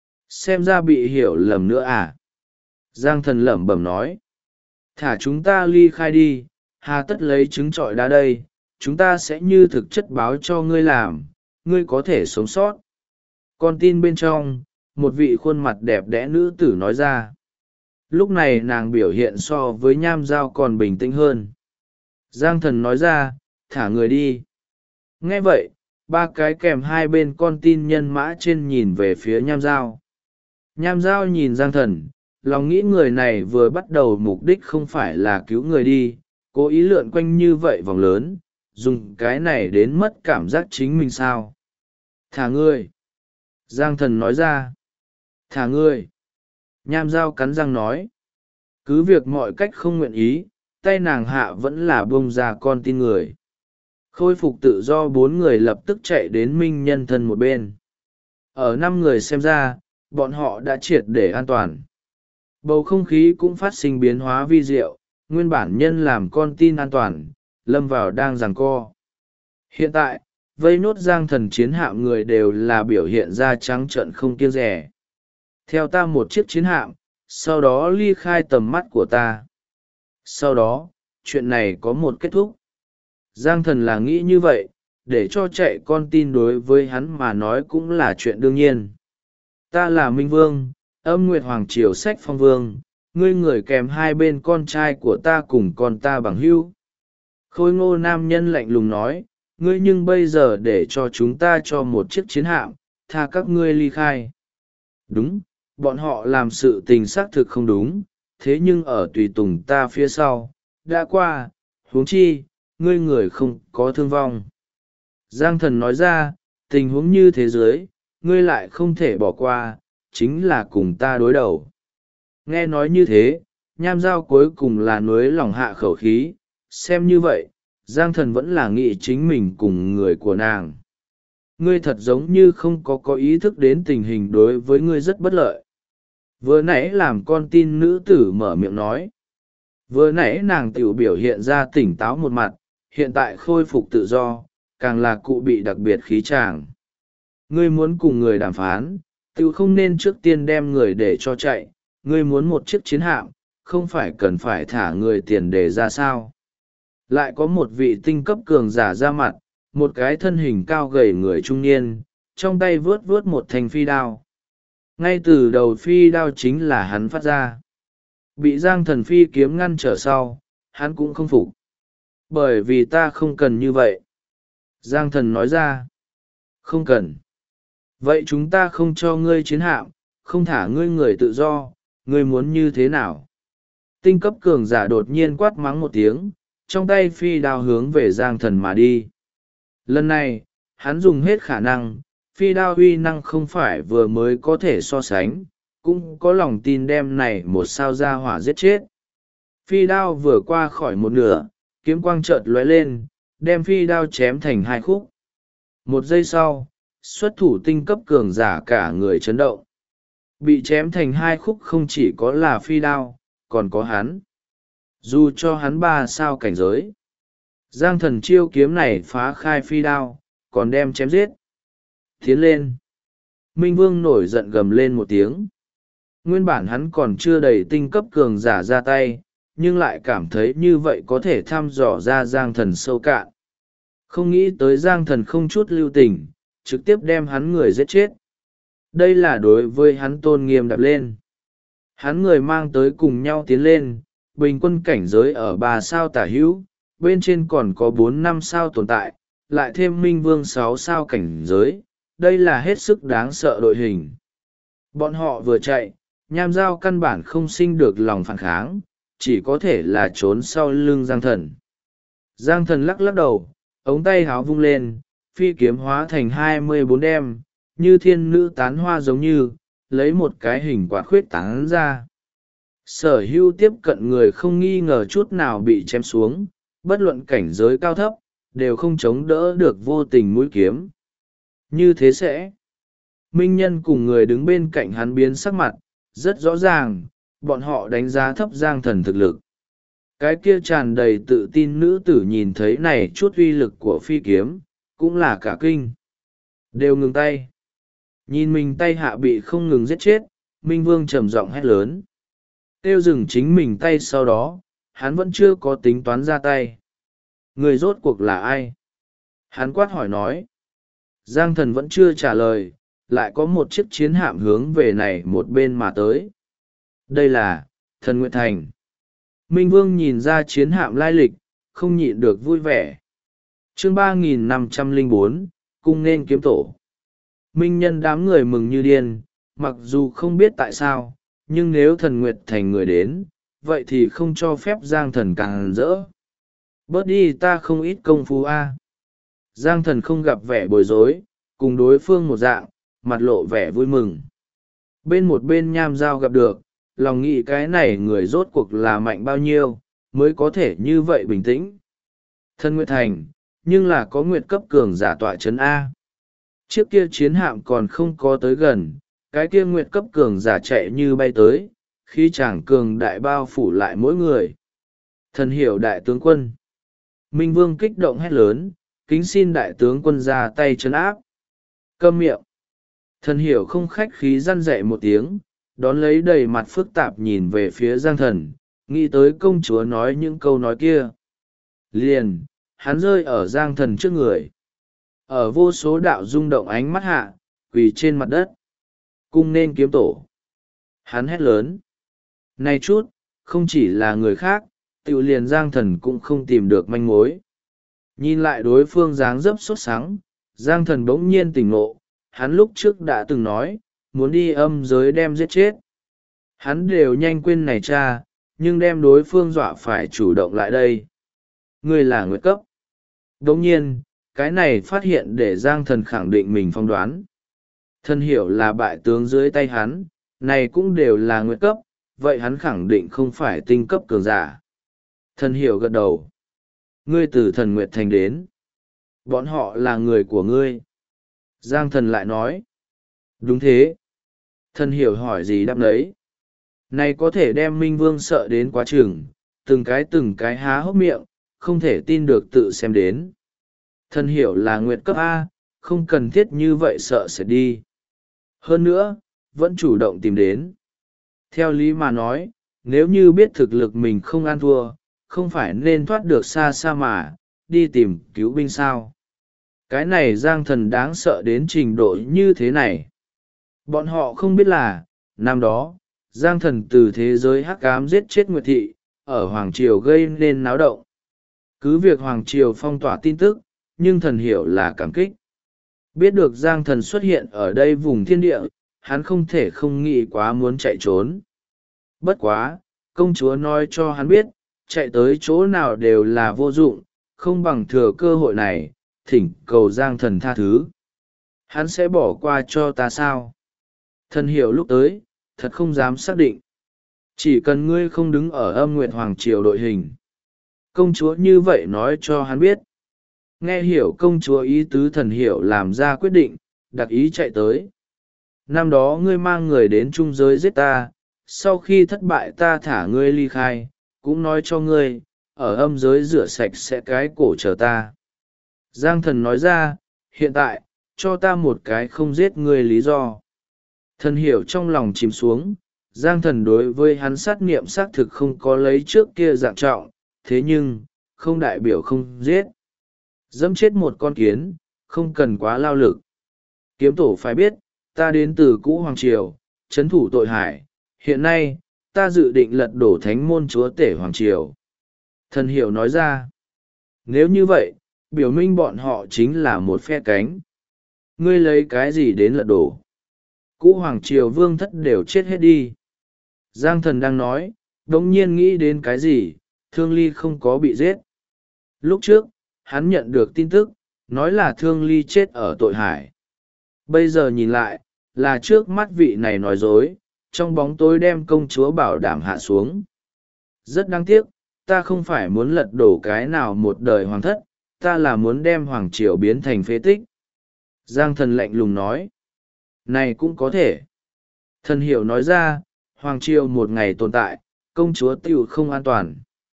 Xem ra bị hiểu lầm nữa à? Giang Thần lẩm bẩm nói. Thả chúng ta ly khai đi, hà tất lấy trứng trọi đá đây, chúng ta sẽ như thực chất báo cho ngươi làm, ngươi có thể sống sót. Con tin bên trong, một vị khuôn mặt đẹp đẽ nữ tử nói ra. Lúc này nàng biểu hiện so với Nham Giao còn bình tĩnh hơn. Giang Thần nói ra, thả người đi. Nghe vậy, 3 cái kèm hai bên con tin nhân mã trên nhìn về phía Nham Giao. Nham Giao nhìn Giang Thần, lòng nghĩ người này vừa bắt đầu mục đích không phải là cứu người đi, cố ý lượn quanh như vậy vòng lớn, dùng cái này đến mất cảm giác chính mình sao. Thả người. Giang Thần nói ra. Thả người. Nham Giao cắn răng nói. Cứ việc mọi cách không nguyện ý, tay nàng hạ vẫn là bông ra con tin người. Khôi phục tự do 4 người lập tức chạy đến Minh nhân thân một bên. Ở 5 người xem ra, bọn họ đã triệt để an toàn. Bầu không khí cũng phát sinh biến hóa vi diệu, nguyên bản nhân làm con tin an toàn, lâm vào đang giằng co. Hiện tại, vây nốt Giang Thần chiến hạm người đều là biểu hiện ra trắng trợn không kiêng rẻ. Theo ta một chiếc chiến hạm, sau đó ly khai tầm mắt của ta. Sau đó, chuyện này có một kết thúc. Giang Thần là nghĩ như vậy, để cho chạy con tin đối với hắn mà nói cũng là chuyện đương nhiên. Ta là Minh Vương, Âm Nguyệt Hoàng Triều Sách Phong Vương, ngươi người kèm hai bên con trai của ta cùng con ta bằng hữu. Khôi ngô nam nhân lạnh lùng nói, ngươi nhưng bây giờ để cho chúng ta cho một chiếc chiến hạm, tha các ngươi ly khai. Đúng, bọn họ làm sự tình xác thực không đúng, thế nhưng ở tùy tùng ta phía sau, đã qua, huống chi, ngươi người không có thương vong. Giang Thần nói ra, tình huống như thế giới, ngươi lại không thể bỏ qua, chính là cùng ta đối đầu. Nghe nói như thế, Nham Giao cuối cùng là nuối lòng hạ khẩu khí, xem như vậy, Giang Thần vẫn là nghĩ chính mình cùng người của nàng. Ngươi thật giống như không có ý thức đến tình hình đối với ngươi rất bất lợi. Vừa nãy làm con tin nữ tử mở miệng nói. Vừa nãy nàng tiểu biểu hiện ra tỉnh táo một mặt, hiện tại khôi phục tự do, càng là cụ bị đặc biệt khí tràng. Ngươi muốn cùng người đàm phán, tiểu không nên trước tiên đem người để cho chạy, ngươi muốn một chiếc chiến hạm, không phải cần phải thả người tiền đề ra sao. Lại có một vị tinh cấp cường giả ra mặt, một cái thân hình cao gầy người trung niên, trong tay vướt vướt một thanh phi đao. Ngay từ đầu phi đao chính là hắn phát ra. Bị Giang Thần phi kiếm ngăn trở sau, hắn cũng không phục. Bởi vì ta không cần như vậy. Giang Thần nói ra. Không cần. Vậy chúng ta không cho ngươi chiến hạm, không thả ngươi người tự do, ngươi muốn như thế nào? Tinh cấp cường giả đột nhiên quát mắng một tiếng, trong tay phi đao hướng về Giang Thần mà đi. Lần này, hắn dùng hết khả năng, phi đao uy năng không phải vừa mới có thể so sánh, cũng có lòng tin đem này một sao gia hỏa giết chết. Phi đao vừa qua khỏi một nửa, kiếm quang chợt lóe lên, đem phi đao chém thành hai khúc. Một giây sau, xuất thủ tinh cấp cường giả cả người chấn động. Bị chém thành hai khúc không chỉ có là phi đao, còn có hắn. Dù cho hắn 3 sao cảnh giới, Giang Thần chiêu kiếm này phá khai phi đao, còn đem chém giết. Tiến lên. Minh Vương nổi giận gầm lên một tiếng. Nguyên bản hắn còn chưa đầy tinh cấp cường giả ra tay, nhưng lại cảm thấy như vậy có thể thăm dò ra Giang Thần sâu cạn. Không nghĩ tới Giang Thần không chút lưu tình, trực tiếp đem hắn người giết chết. Đây là đối với hắn tôn nghiêm đạp lên. Hắn người mang tới cùng nhau tiến lên, bình quân cảnh giới ở 3 sao tả hữu, bên trên còn có 4-5 sao tồn tại, lại thêm Minh Vương 6 sao cảnh giới, đây là hết sức đáng sợ đội hình. Bọn họ vừa chạy, Nham Giao căn bản không sinh được lòng phản kháng, chỉ có thể là trốn sau lưng Giang Thần. Giang Thần lắc lắc đầu, ống tay háo vung lên, phi kiếm hóa thành 24 đem, như thiên nữ tán hoa giống như, lấy một cái hình quạt khuyết tán ra. Sở hữu tiếp cận người không nghi ngờ chút nào bị chém xuống, bất luận cảnh giới cao thấp, đều không chống đỡ được vô tình mũi kiếm. Như thế sẽ, Minh Nhân cùng người đứng bên cạnh hắn biến sắc mặt, rất rõ ràng, bọn họ đánh giá thấp Giang Thần thực lực. Cái kia tràn đầy tự tin nữ tử nhìn thấy này chút uy lực của phi kiếm, cũng là cả kinh. Đều ngừng tay. Nhìn mình tay hạ bị không ngừng giết chết, Minh Vương trầm giọng hét lớn. Tiêu dừng chính mình tay sau đó, hắn vẫn chưa có tính toán ra tay. Người rốt cuộc là ai? Hắn quát hỏi nói. Giang Thần vẫn chưa trả lời, lại có một chiếc chiến hạm hướng về này một bên mà tới. Đây là Thần Nguyệt Thành. Minh Vương nhìn ra chiến hạm lai lịch, không nhịn được vui vẻ. Chương 3504, cung nên kiếm tổ. Minh Nhân đám người mừng như điên, mặc dù không biết tại sao, nhưng nếu Thần Nguyệt Thành người đến, vậy thì không cho phép Giang Thần càng rỡ. Bớt đi ta không ít công phu a. Giang Thần không gặp vẻ bối rối, cùng đối phương một dạng, mặt lộ vẻ vui mừng. Một bên Nham Giao gặp được, lòng nghĩ cái này người rốt cuộc là mạnh bao nhiêu, mới có thể như vậy bình tĩnh. Thần Nguyệt Thành, nhưng là có nguyệt cấp cường giả tọa chấn A. Chiếc kia chiến hạm còn không có tới gần, cái kia nguyệt cấp cường giả chạy như bay tới, khi chàng cường đại bao phủ lại mỗi người. Thần hiểu đại tướng quân. Minh Vương kích động hét lớn, kính xin đại tướng quân ra tay trấn áp. Câm miệng. Thần hiểu không khách khí răn dạy một tiếng, đón lấy đầy mặt phức tạp nhìn về phía Giang Thần, nghĩ tới công chúa nói những câu nói kia. Liền, hắn rơi ở Giang Thần trước người. Ở vô số đạo rung động ánh mắt hạ, quỳ trên mặt đất. Cung nên kiếm tổ. Hắn hét lớn. Này chút, không chỉ là người khác, tiểu liền Giang Thần cũng không tìm được manh mối. Nhìn lại đối phương dáng dấp sốt sắng, Giang Thần bỗng nhiên tỉnh ngộ, hắn lúc trước đã từng nói, muốn đi âm giới đem giết chết. Hắn đều nhanh quên này cha, nhưng đem đối phương dọa phải chủ động lại đây. Người là nguyệt cấp. Đồng nhiên, cái này phát hiện để Giang Thần khẳng định mình phong đoán. Thần hiểu là bại tướng dưới tay hắn, này cũng đều là nguyệt cấp, vậy hắn khẳng định không phải tinh cấp cường giả. Thần hiểu gật đầu. Ngươi từ Thần Nguyệt Thành đến. Bọn họ là người của ngươi. Giang Thần lại nói. Đúng thế. Thần hiểu hỏi gì đáp đấy. Này có thể đem Minh Vương sợ đến quá chừng, từng cái há hốc miệng, không thể tin được tự xem đến. Thần hiểu là nguyệt cấp A, không cần thiết như vậy sợ sẽ đi. Hơn nữa, vẫn chủ động tìm đến. Theo lý mà nói, nếu như biết thực lực mình không ăn thua, không phải nên thoát được xa xa mà, đi tìm cứu binh sao. Cái này Giang Thần đáng sợ đến trình độ như thế này. Bọn họ không biết là, năm đó, Giang Thần từ thế giới hắc ám giết chết Nguyệt Thị, ở Hoàng Triều gây nên náo động. Cứ việc Hoàng Triều phong tỏa tin tức, nhưng thần hiểu là cảm kích. Biết được Giang Thần xuất hiện ở đây vùng thiên địa, hắn không thể không nghĩ quá muốn chạy trốn. Bất quá, công chúa nói cho hắn biết, chạy tới chỗ nào đều là vô dụng, không bằng thừa cơ hội này, thỉnh cầu Giang Thần tha thứ. Hắn sẽ bỏ qua cho ta sao? Thần hiểu lúc tới, thật không dám xác định. Chỉ cần ngươi không đứng ở Âm Nguyệt Hoàng Triều đội hình. Công chúa như vậy nói cho hắn biết. Nghe hiểu công chúa ý tứ, Thần Hiểu làm ra quyết định, đặc ý chạy tới. Năm đó ngươi mang người đến trung giới giết ta, sau khi thất bại ta thả ngươi ly khai, cũng nói cho ngươi, ở âm giới rửa sạch sẽ cái cổ chờ ta. Giang Thần nói ra, hiện tại, cho ta một cái không giết ngươi lý do. Thần Hiểu trong lòng chìm xuống, Giang Thần đối với hắn sát niệm xác thực không có lấy trước kia dạng trọng, thế nhưng, không đại biểu không giết. Dẫm chết một con kiến, không cần quá lao lực. Kiếm tổ phải biết, ta đến từ cũ Hoàng Triều, trấn thủ tội hải, hiện nay, ta dự định lật đổ thánh môn chúa tể Hoàng Triều. Thần Hiểu nói ra, nếu như vậy, biểu minh bọn họ chính là một phe cánh. Ngươi lấy cái gì đến lật đổ? Cũ Hoàng Triều vương thất đều chết hết đi. Giang Thần đang nói, đống nhiên nghĩ đến cái gì, Thương Ly không có bị giết. Lúc trước, hắn nhận được tin tức, nói là Thương Ly chết ở tội hải. Bây giờ nhìn lại, là trước mắt vị này nói dối, trong bóng tối đem công chúa bảo đảm hạ xuống. Rất đáng tiếc, ta không phải muốn lật đổ cái nào một đời hoàng thất, ta là muốn đem Hoàng Triều biến thành phế tích. Giang Thần lạnh lùng nói, này cũng có thể. Thần Hiểu nói ra, Hoàng Triều một ngày tồn tại, công chúa tiểu không an toàn.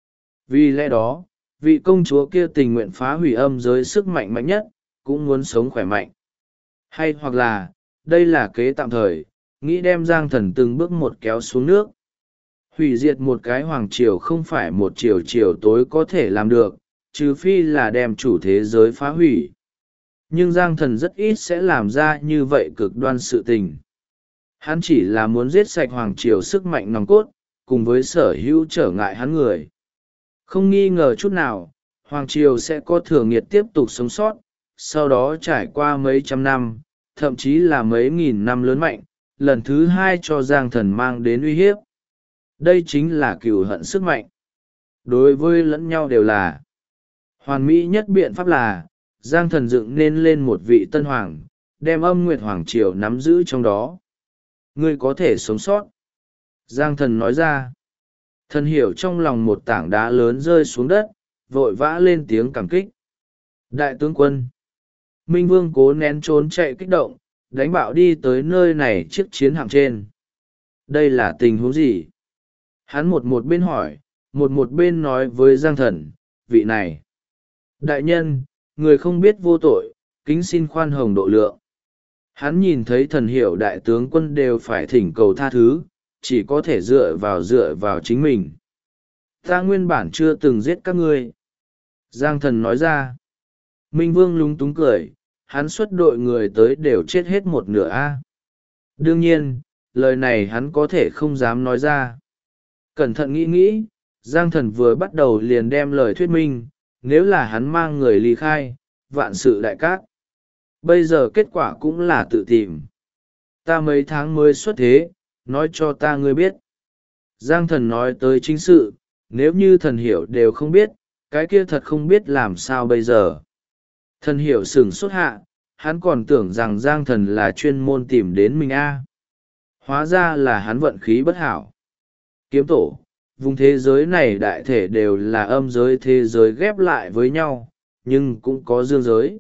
Vì lẽ đó, vị công chúa kia tình nguyện phá hủy âm giới sức mạnh mạnh nhất, cũng muốn sống khỏe mạnh. Hay hoặc là, đây là kế tạm thời, nghĩ đem Giang Thần từng bước một kéo xuống nước. Hủy diệt một cái Hoàng Triều không phải một chiều tối có thể làm được, trừ phi là đem chủ thế giới phá hủy. Nhưng Giang Thần rất ít sẽ làm ra như vậy cực đoan sự tình. Hắn chỉ là muốn giết sạch Hoàng Triều sức mạnh nòng cốt, cùng với sở hữu trở ngại hắn người. Không nghi ngờ chút nào, Hoàng Triều sẽ có thừa nghiệt tiếp tục sống sót, sau đó trải qua mấy trăm năm, thậm chí là mấy nghìn năm lớn mạnh, lần thứ hai cho Giang Thần mang đến uy hiếp. Đây chính là cừu hận sức mạnh. Đối với lẫn nhau đều là. Hoàn mỹ nhất biện pháp là, Giang Thần dựng nên lên một vị tân hoàng, đem Âm Nguyệt Hoàng Triều nắm giữ trong đó. Ngươi có thể sống sót. Giang Thần nói ra. Thần Hiểu trong lòng một tảng đá lớn rơi xuống đất, vội vã lên tiếng cảm kích. Đại tướng quân. Minh Vương cố nén trốn chạy kích động, đánh bạo đi tới nơi này chiếc chiến hạm trên. Đây là tình huống gì? Hắn một bên hỏi, một bên nói với Giang Thần, vị này. Đại nhân, người không biết vô tội, kính xin khoan hồng độ lượng. Hắn nhìn thấy Thần Hiểu đại tướng quân đều phải thỉnh cầu tha thứ, chỉ có thể dựa vào chính mình. Ta nguyên bản chưa từng giết các ngươi. Giang Thần nói ra. Minh Vương lúng túng cười, hắn xuất đội người tới đều chết hết một nửa a. Đương nhiên, lời này hắn có thể không dám nói ra. Cẩn thận nghĩ, Giang Thần vừa bắt đầu liền đem lời thuyết minh, nếu là hắn mang người ly khai, vạn sự đại cát. Bây giờ kết quả cũng là tự tìm. Ta mấy tháng mới xuất thế, nói cho ta ngươi biết. Giang Thần nói tới chính sự, nếu như Thần Hiểu đều không biết, cái kia thật không biết làm sao bây giờ. Thần Hiểu sửng sốt hạ, hắn còn tưởng rằng Giang Thần là chuyên môn tìm đến mình a. Hóa ra là hắn vận khí bất hảo. Kiếm tổ, vùng thế giới này đại thể đều là âm giới thế giới ghép lại với nhau, nhưng cũng có dương giới.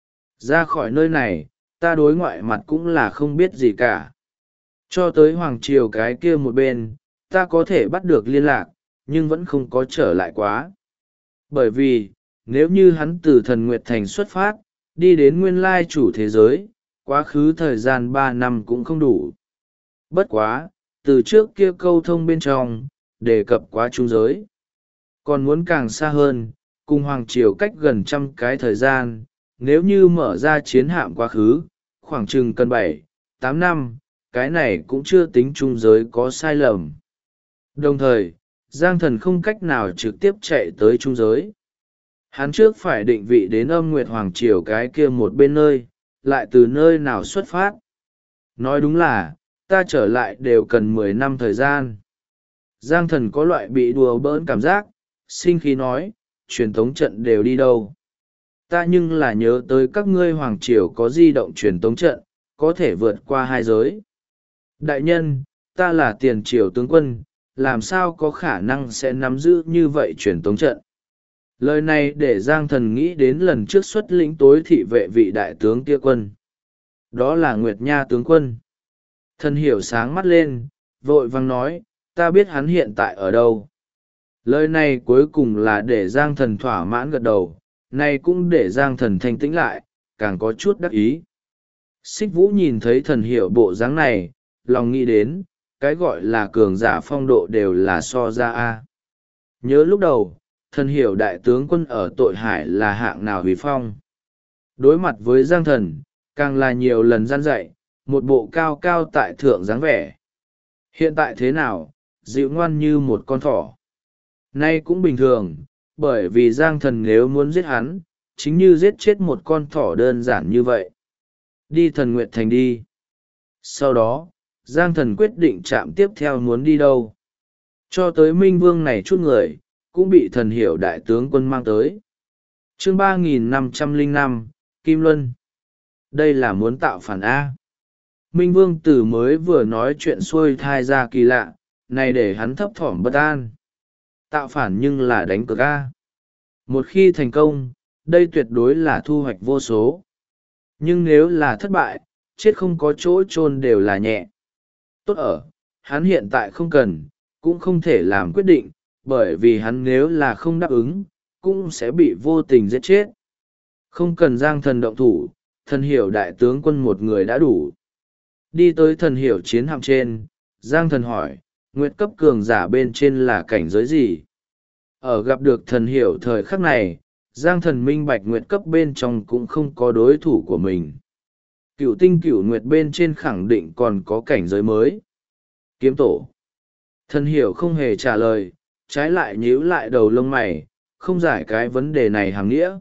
Ra khỏi nơi này, ta đối ngoại mặt cũng là không biết gì cả. Cho tới Hoàng Triều cái kia một bên, ta có thể bắt được liên lạc, nhưng vẫn không có trở lại quá. Bởi vì, nếu như hắn từ Thần Nguyệt Thành xuất phát, đi đến nguyên lai chủ thế giới, quá khứ thời gian 3 năm cũng không đủ. Bất quá, từ trước kia câu thông bên trong, đề cập quá trung giới. Còn muốn càng xa hơn, cùng Hoàng Triều cách gần trăm cái thời gian, nếu như mở ra chiến hạm quá khứ, khoảng chừng cần 7-8 năm, cái này cũng chưa tính trung giới có sai lầm. Đồng thời, Giang Thần không cách nào trực tiếp chạy tới trung giới. Hắn trước phải định vị đến Âm Nguyệt Hoàng Triều cái kia một bên nơi, lại từ nơi nào xuất phát. Nói đúng là, ta trở lại đều cần 10 năm thời gian. Giang Thần có loại bị đùa bỡn cảm giác, sinh khí nói, truyền tống trận đều đi đâu. Ta nhưng là nhớ tới các ngươi Hoàng Triều có di động truyền tống trận, có thể vượt qua 2 giới. Đại nhân, ta là tiền triều tướng quân, làm sao có khả năng sẽ nắm giữ như vậy truyền tống trận. Lời này để Giang Thần nghĩ đến lần trước xuất lĩnh tối thị vệ vị đại tướng kia quân. Đó là Nguyệt Nha tướng quân. Thần hiểu sáng mắt lên, vội vàng nói, ta biết hắn hiện tại ở đâu. Lời này cuối cùng là để Giang Thần thỏa mãn gật đầu, này cũng để Giang Thần thanh tĩnh lại, càng có chút đắc ý. Xích Vũ nhìn thấy thần hiểu bộ dáng này, lòng nghĩ đến, cái gọi là cường giả phong độ đều là so ra a. Nhớ lúc đầu, thần hiểu đại tướng quân ở tội hải là hạng nào huy phong. Đối mặt với Giang Thần, càng là nhiều lần gian dạy, một bộ cao cao tại thượng dáng vẻ. Hiện tại thế nào, dịu ngoan như một con thỏ. Nay cũng bình thường, bởi vì Giang Thần nếu muốn giết hắn, chính như giết chết một con thỏ đơn giản như vậy. Đi Thần Nguyệt Thành đi. Sau đó, Giang Thần quyết định chạm tiếp theo muốn đi đâu. Cho tới Minh Vương này chút người, cũng bị thần hiểu đại tướng quân mang tới. Chương 3505, Kim Luân. Đây là muốn tạo phản A. Minh Vương Tử mới vừa nói chuyện xuôi thai ra kỳ lạ, này để hắn thấp thỏm bất an. Tạo phản nhưng là đánh cược A. Một khi thành công, đây tuyệt đối là thu hoạch vô số. Nhưng nếu là thất bại, chết không có chỗ chôn đều là nhẹ. Tốt ở, hắn hiện tại không cần, cũng không thể làm quyết định, bởi vì hắn nếu là không đáp ứng, cũng sẽ bị vô tình giết chết. Không cần Giang Thần động thủ, thần hiểu đại tướng quân một người đã đủ. Đi tới thần hiểu chiến hạm trên, Giang Thần hỏi, nguyệt cấp cường giả bên trên là cảnh giới gì? Ở gặp được thần hiểu thời khắc này, Giang Thần minh bạch nguyệt cấp bên trong cũng không có đối thủ của mình. Cựu tinh cựu nguyệt bên trên khẳng định còn có cảnh giới mới. Kiếm tổ. Thần hiểu không hề trả lời, trái lại nhíu lại đầu lông mày, không giải cái vấn đề này hàm nghĩa.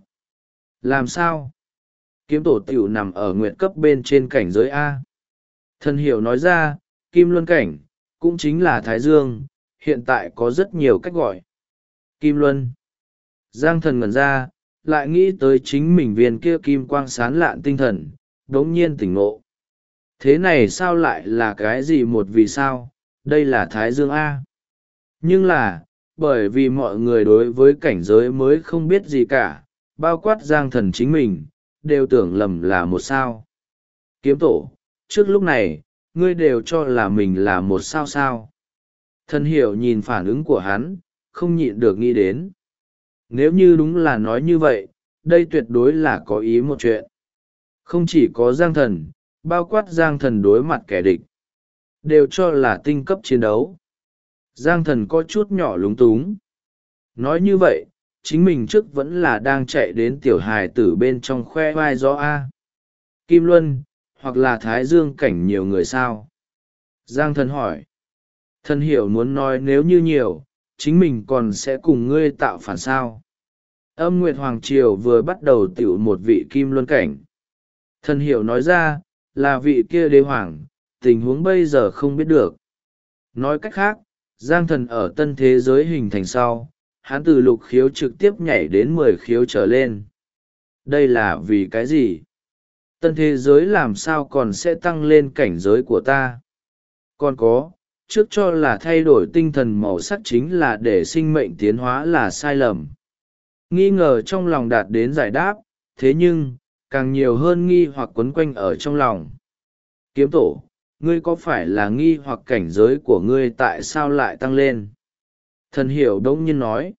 Làm sao? Kiếm tổ tiểu nằm ở nguyệt cấp bên trên cảnh giới A. Thần hiểu nói ra, Kim Luân cảnh, cũng chính là Thái Dương, hiện tại có rất nhiều cách gọi. Kim Luân. Giang Thần ngẩn ra, lại nghĩ tới chính mình viên kia kim quang sán lạn tinh thần, đống nhiên tỉnh ngộ. Thế này sao lại là cái gì một vì sao, đây là Thái Dương A. Nhưng là, bởi vì mọi người đối với cảnh giới mới không biết gì cả, bao quát Giang Thần chính mình, đều tưởng lầm là một sao. Kiếm tổ, trước lúc này, ngươi đều cho là mình là một sao sao. Thần hiểu nhìn phản ứng của hắn, không nhịn được nghĩ đến. Nếu như đúng là nói như vậy, đây tuyệt đối là có ý một chuyện. Không chỉ có Giang Thần, bao quát Giang Thần đối mặt kẻ địch, đều cho là tinh cấp chiến đấu. Giang Thần có chút nhỏ lúng túng. Nói như vậy, chính mình trước vẫn là đang chạy đến tiểu hài tử bên trong khoe vai gió A. Kim Luân, hoặc là Thái Dương cảnh nhiều người sao? Giang Thần hỏi. Thần hiểu muốn nói nếu như nhiều, chính mình còn sẽ cùng ngươi tạo phản sao. Âm Nguyệt Hoàng Triều vừa bắt đầu tiểu một vị Kim Luân cảnh. Thần hiểu nói ra, là vị kia đế hoàng, tình huống bây giờ không biết được. Nói cách khác, Giang Thần ở tân thế giới hình thành sau, hắn từ lục khiếu trực tiếp nhảy đến 10 khiếu trở lên. Đây là vì cái gì? Tân thế giới làm sao còn sẽ tăng lên cảnh giới của ta? Còn có, trước cho là thay đổi tinh thần màu sắc chính là để sinh mệnh tiến hóa là sai lầm. Nghi ngờ trong lòng đạt đến giải đáp, thế nhưng, càng nhiều hơn nghi hoặc quấn quanh ở trong lòng. Kiếm tổ, ngươi có phải là nghi hoặc cảnh giới của ngươi tại sao lại tăng lên? Thần hiểu đông nhiên nói.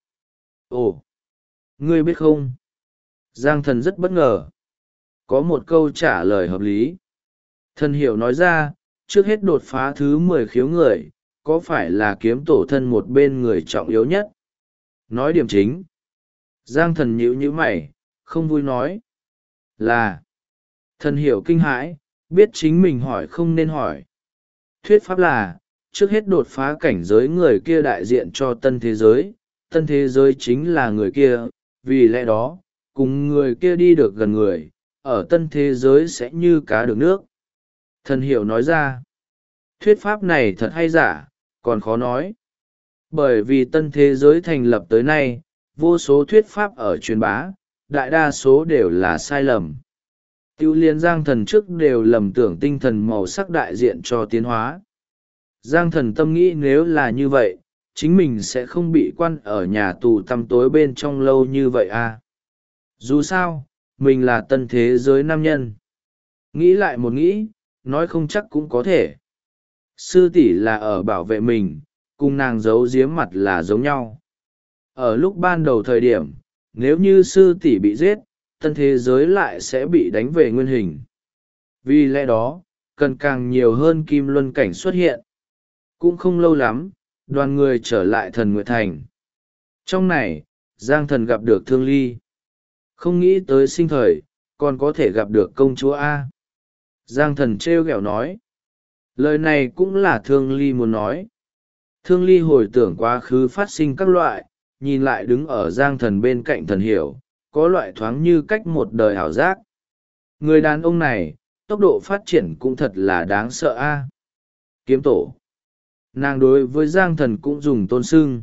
Ồ, ngươi biết không? Giang Thần rất bất ngờ. Có một câu trả lời hợp lý. Thần hiểu nói ra, trước hết đột phá thứ 10 khiếu người, có phải là kiếm tổ thân một bên người trọng yếu nhất? Nói điểm chính. Giang Thần nhíu mày, không vui nói. Là. Thần hiểu kinh hãi, biết chính mình hỏi không nên hỏi. Thuyết pháp là, trước hết đột phá cảnh giới người kia đại diện cho tân thế giới chính là người kia, vì lẽ đó, cùng người kia đi được gần người, ở tân thế giới sẽ như cá được nước. Thần hiểu nói ra, thuyết pháp này thật hay giả, còn khó nói. Bởi vì tân thế giới thành lập tới nay, vô số thuyết pháp ở truyền bá, đại đa số đều là sai lầm. Tiêu liên Giang Thần trước đều lầm tưởng tinh thần màu sắc đại diện cho tiến hóa. Giang Thần tâm nghĩ nếu là như vậy, chính mình sẽ không bị quan ở nhà tù tăm tối bên trong lâu như vậy à. Dù sao, mình là tân thế giới nam nhân. Nghĩ lại một nghĩ, nói không chắc cũng có thể. Sư tỷ là ở bảo vệ mình, cùng nàng giấu giếm mặt là giống nhau. Ở lúc ban đầu thời điểm, nếu như sư tỷ bị giết, tân thế giới lại sẽ bị đánh về nguyên hình. Vì lẽ đó, cần càng nhiều hơn kim luân cảnh xuất hiện. Cũng không lâu lắm, đoàn người trở lại Thần Nguyệt Thành. Trong này, Giang Thần gặp được Thương Ly. Không nghĩ tới sinh thời, còn có thể gặp được công chúa A. Giang Thần trêu ghẹo nói. Lời này cũng là Thương Ly muốn nói. Thương Ly hồi tưởng quá khứ phát sinh các loại, nhìn lại đứng ở Giang Thần bên cạnh Thần Hiểu, có loại thoáng như cách một đời ảo giác. Người đàn ông này, tốc độ phát triển cũng thật là đáng sợ a. Kiếm tổ. Nàng đối với Giang Thần cũng dùng tôn xưng.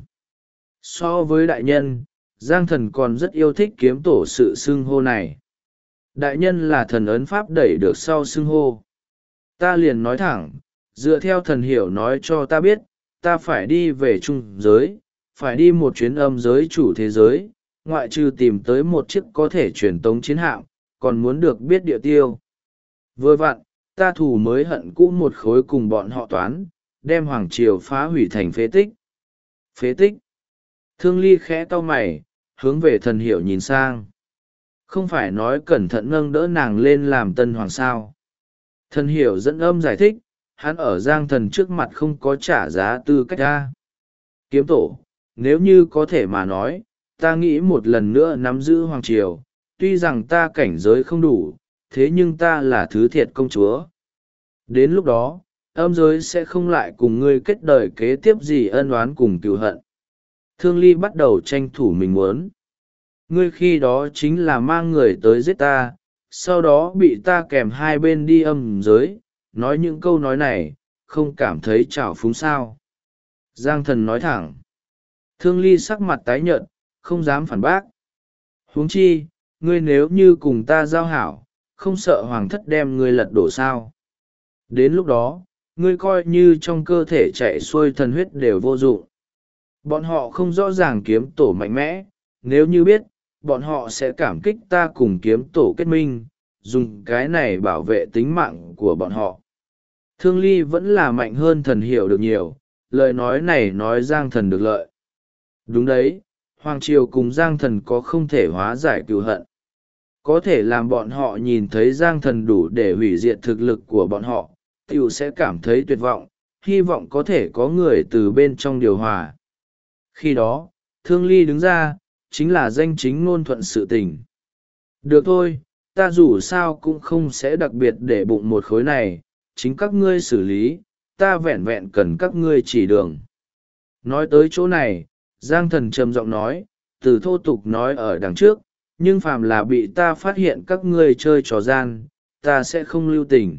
So với đại nhân, Giang Thần còn rất yêu thích kiếm tổ sự xưng hô này. Đại nhân là thần ấn pháp đẩy được sau xưng hô. Ta liền nói thẳng, dựa theo Thần Hiểu nói cho ta biết, ta phải đi về trung giới, phải đi một chuyến âm giới chủ thế giới, ngoại trừ tìm tới một chiếc có thể truyền tống chiến hạm, còn muốn được biết địa tiêu. Vừa vặn, ta thù mới hận cũ một khối cùng bọn họ toán, đem Hoàng Triều phá hủy thành phế tích. Phế tích. Thương Ly khẽ cau mày, hướng về Thần Hiểu nhìn sang. Không phải nói cẩn thận nâng đỡ nàng lên làm tân hoàng sao. Thần Hiểu dẫn âm giải thích, hắn ở Giang Thần trước mặt không có trả giá tư cách ra. Kiếm tổ, nếu như có thể mà nói, ta nghĩ một lần nữa nắm giữ Hoàng Triều, tuy rằng ta cảnh giới không đủ, thế nhưng ta là thứ thiệt công chúa. Đến lúc đó, âm giới sẽ không lại cùng ngươi kết đời kế tiếp gì ân oán cùng cựu hận. Thương Ly bắt đầu tranh thủ mình muốn. Ngươi khi đó chính là mang người tới giết ta, sau đó bị ta kèm hai bên đi âm giới, nói những câu nói này, không cảm thấy trào phúng sao. Giang Thần nói thẳng. Thương Ly sắc mặt tái nhợt, không dám phản bác. Huống chi, ngươi nếu như cùng ta giao hảo, không sợ hoàng thất đem ngươi lật đổ sao. Đến lúc đó, ngươi coi như trong cơ thể chạy xuôi thần huyết đều vô dụng. Bọn họ không rõ ràng kiếm tổ mạnh mẽ, nếu như biết, bọn họ sẽ cảm kích ta cùng kiếm tổ kết minh, dùng cái này bảo vệ tính mạng của bọn họ. Thương Ly vẫn là mạnh hơn Thần Hiểu được nhiều, lời nói này nói Giang Thần được lợi. Đúng đấy, Hoàng Triều cùng Giang Thần có không thể hóa giải cừu hận. Có thể làm bọn họ nhìn thấy Giang Thần đủ để hủy diệt thực lực của bọn họ, tiểu sẽ cảm thấy tuyệt vọng, hy vọng có thể có người từ bên trong điều hòa. Khi đó, Thương Ly đứng ra, chính là danh chính ngôn thuận sự tình. Được thôi, ta dù sao cũng không sẽ đặc biệt để bụng một khối này, chính các ngươi xử lý, ta vẹn vẹn cần các ngươi chỉ đường. Nói tới chỗ này, Giang Thần trầm giọng nói, từ thô tục nói ở đằng trước, nhưng phàm là bị ta phát hiện các ngươi chơi trò gian, ta sẽ không lưu tình.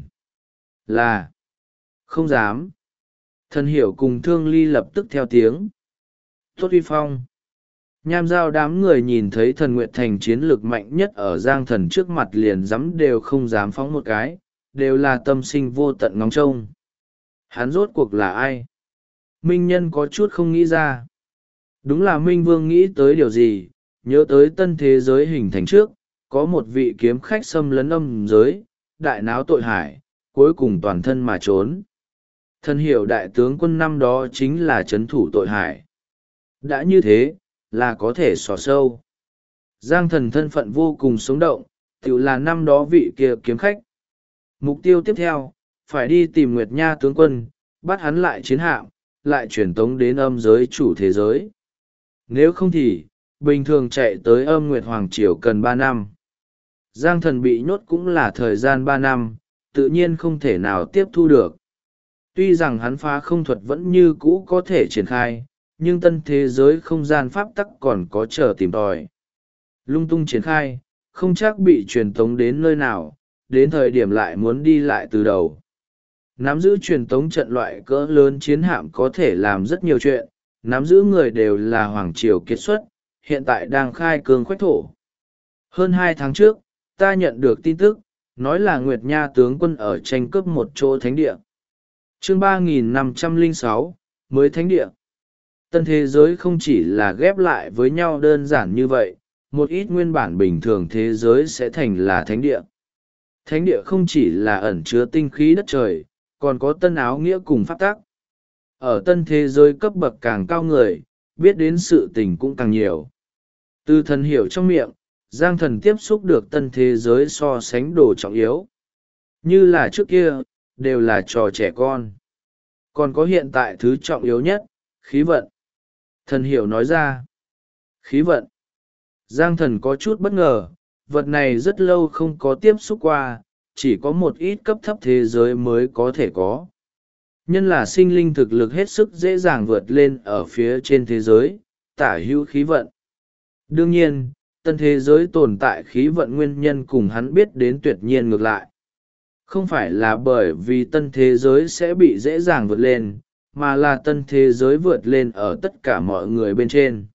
Là, không dám. Thần Hiểu cùng Thương Ly lập tức theo tiếng. Tốt uy phong. Nham giao đám người nhìn thấy Thần Nguyệt Thành chiến lược mạnh nhất ở Giang Thần trước mặt liền dám đều không dám phóng một cái, đều là tâm sinh vô tận ngóng trông. Hắn rốt cuộc là ai? Minh Nhân có chút không nghĩ ra. Đúng là Minh Vương nghĩ tới điều gì, nhớ tới tân thế giới hình thành trước, có một vị kiếm khách xâm lấn âm giới, đại náo tội hải, cuối cùng toàn thân mà trốn. Thần Hiểu đại tướng quân năm đó chính là trấn thủ tội hải. Đã như thế, là có thể xỏ sâu. Giang Thần thân phận vô cùng sống động, tự là năm đó vị kia kiếm khách. Mục tiêu tiếp theo, phải đi tìm Nguyệt Nha tướng quân, bắt hắn lại chiến hạm, lại truyền tống đến âm giới chủ thế giới. Nếu không thì, bình thường chạy tới âm Nguyệt Hoàng Triều cần 3 năm. Giang Thần bị nhốt cũng là thời gian 3 năm, tự nhiên không thể nào tiếp thu được. Tuy rằng hắn phá không thuật vẫn như cũ có thể triển khai, nhưng tân thế giới không gian pháp tắc còn có chờ tìm tòi. Lung tung triển khai, không chắc bị truyền tống đến nơi nào, đến thời điểm lại muốn đi lại từ đầu. Nắm giữ truyền tống trận loại cỡ lớn chiến hạm có thể làm rất nhiều chuyện, nắm giữ người đều là Hoàng Triều kiệt xuất, hiện tại đang khai cương khoách thổ. Hơn 2 tháng trước, ta nhận được tin tức, nói là Nguyệt Nha tướng quân ở tranh cướp một chỗ thánh địa. Chương 3506, mới thánh địa. Tân thế giới không chỉ là ghép lại với nhau đơn giản như vậy, một ít nguyên bản bình thường thế giới sẽ thành là thánh địa. Thánh địa không chỉ là ẩn chứa tinh khí đất trời, còn có tân áo nghĩa cùng pháp tắc. Ở tân thế giới cấp bậc càng cao người, biết đến sự tình cũng càng nhiều. Từ thần hiểu trong miệng, Giang Thần tiếp xúc được tân thế giới so sánh đồ trọng yếu. Như là trước kia, đều là trò trẻ con. Còn có hiện tại thứ trọng yếu nhất, khí vận. Thần hiểu nói ra. Khí vận. Giang Thần có chút bất ngờ, vật này rất lâu không có tiếp xúc qua, chỉ có một ít cấp thấp thế giới mới có thể có. Nhân là sinh linh thực lực hết sức dễ dàng vượt lên ở phía trên thế giới, tả hữu khí vận. Đương nhiên, tân thế giới tồn tại khí vận nguyên nhân cùng hắn biết đến tuyệt nhiên ngược lại. Không phải là bởi vì tân thế giới sẽ bị dễ dàng vượt lên, mà là tân thế giới vượt lên ở tất cả mọi người bên trên.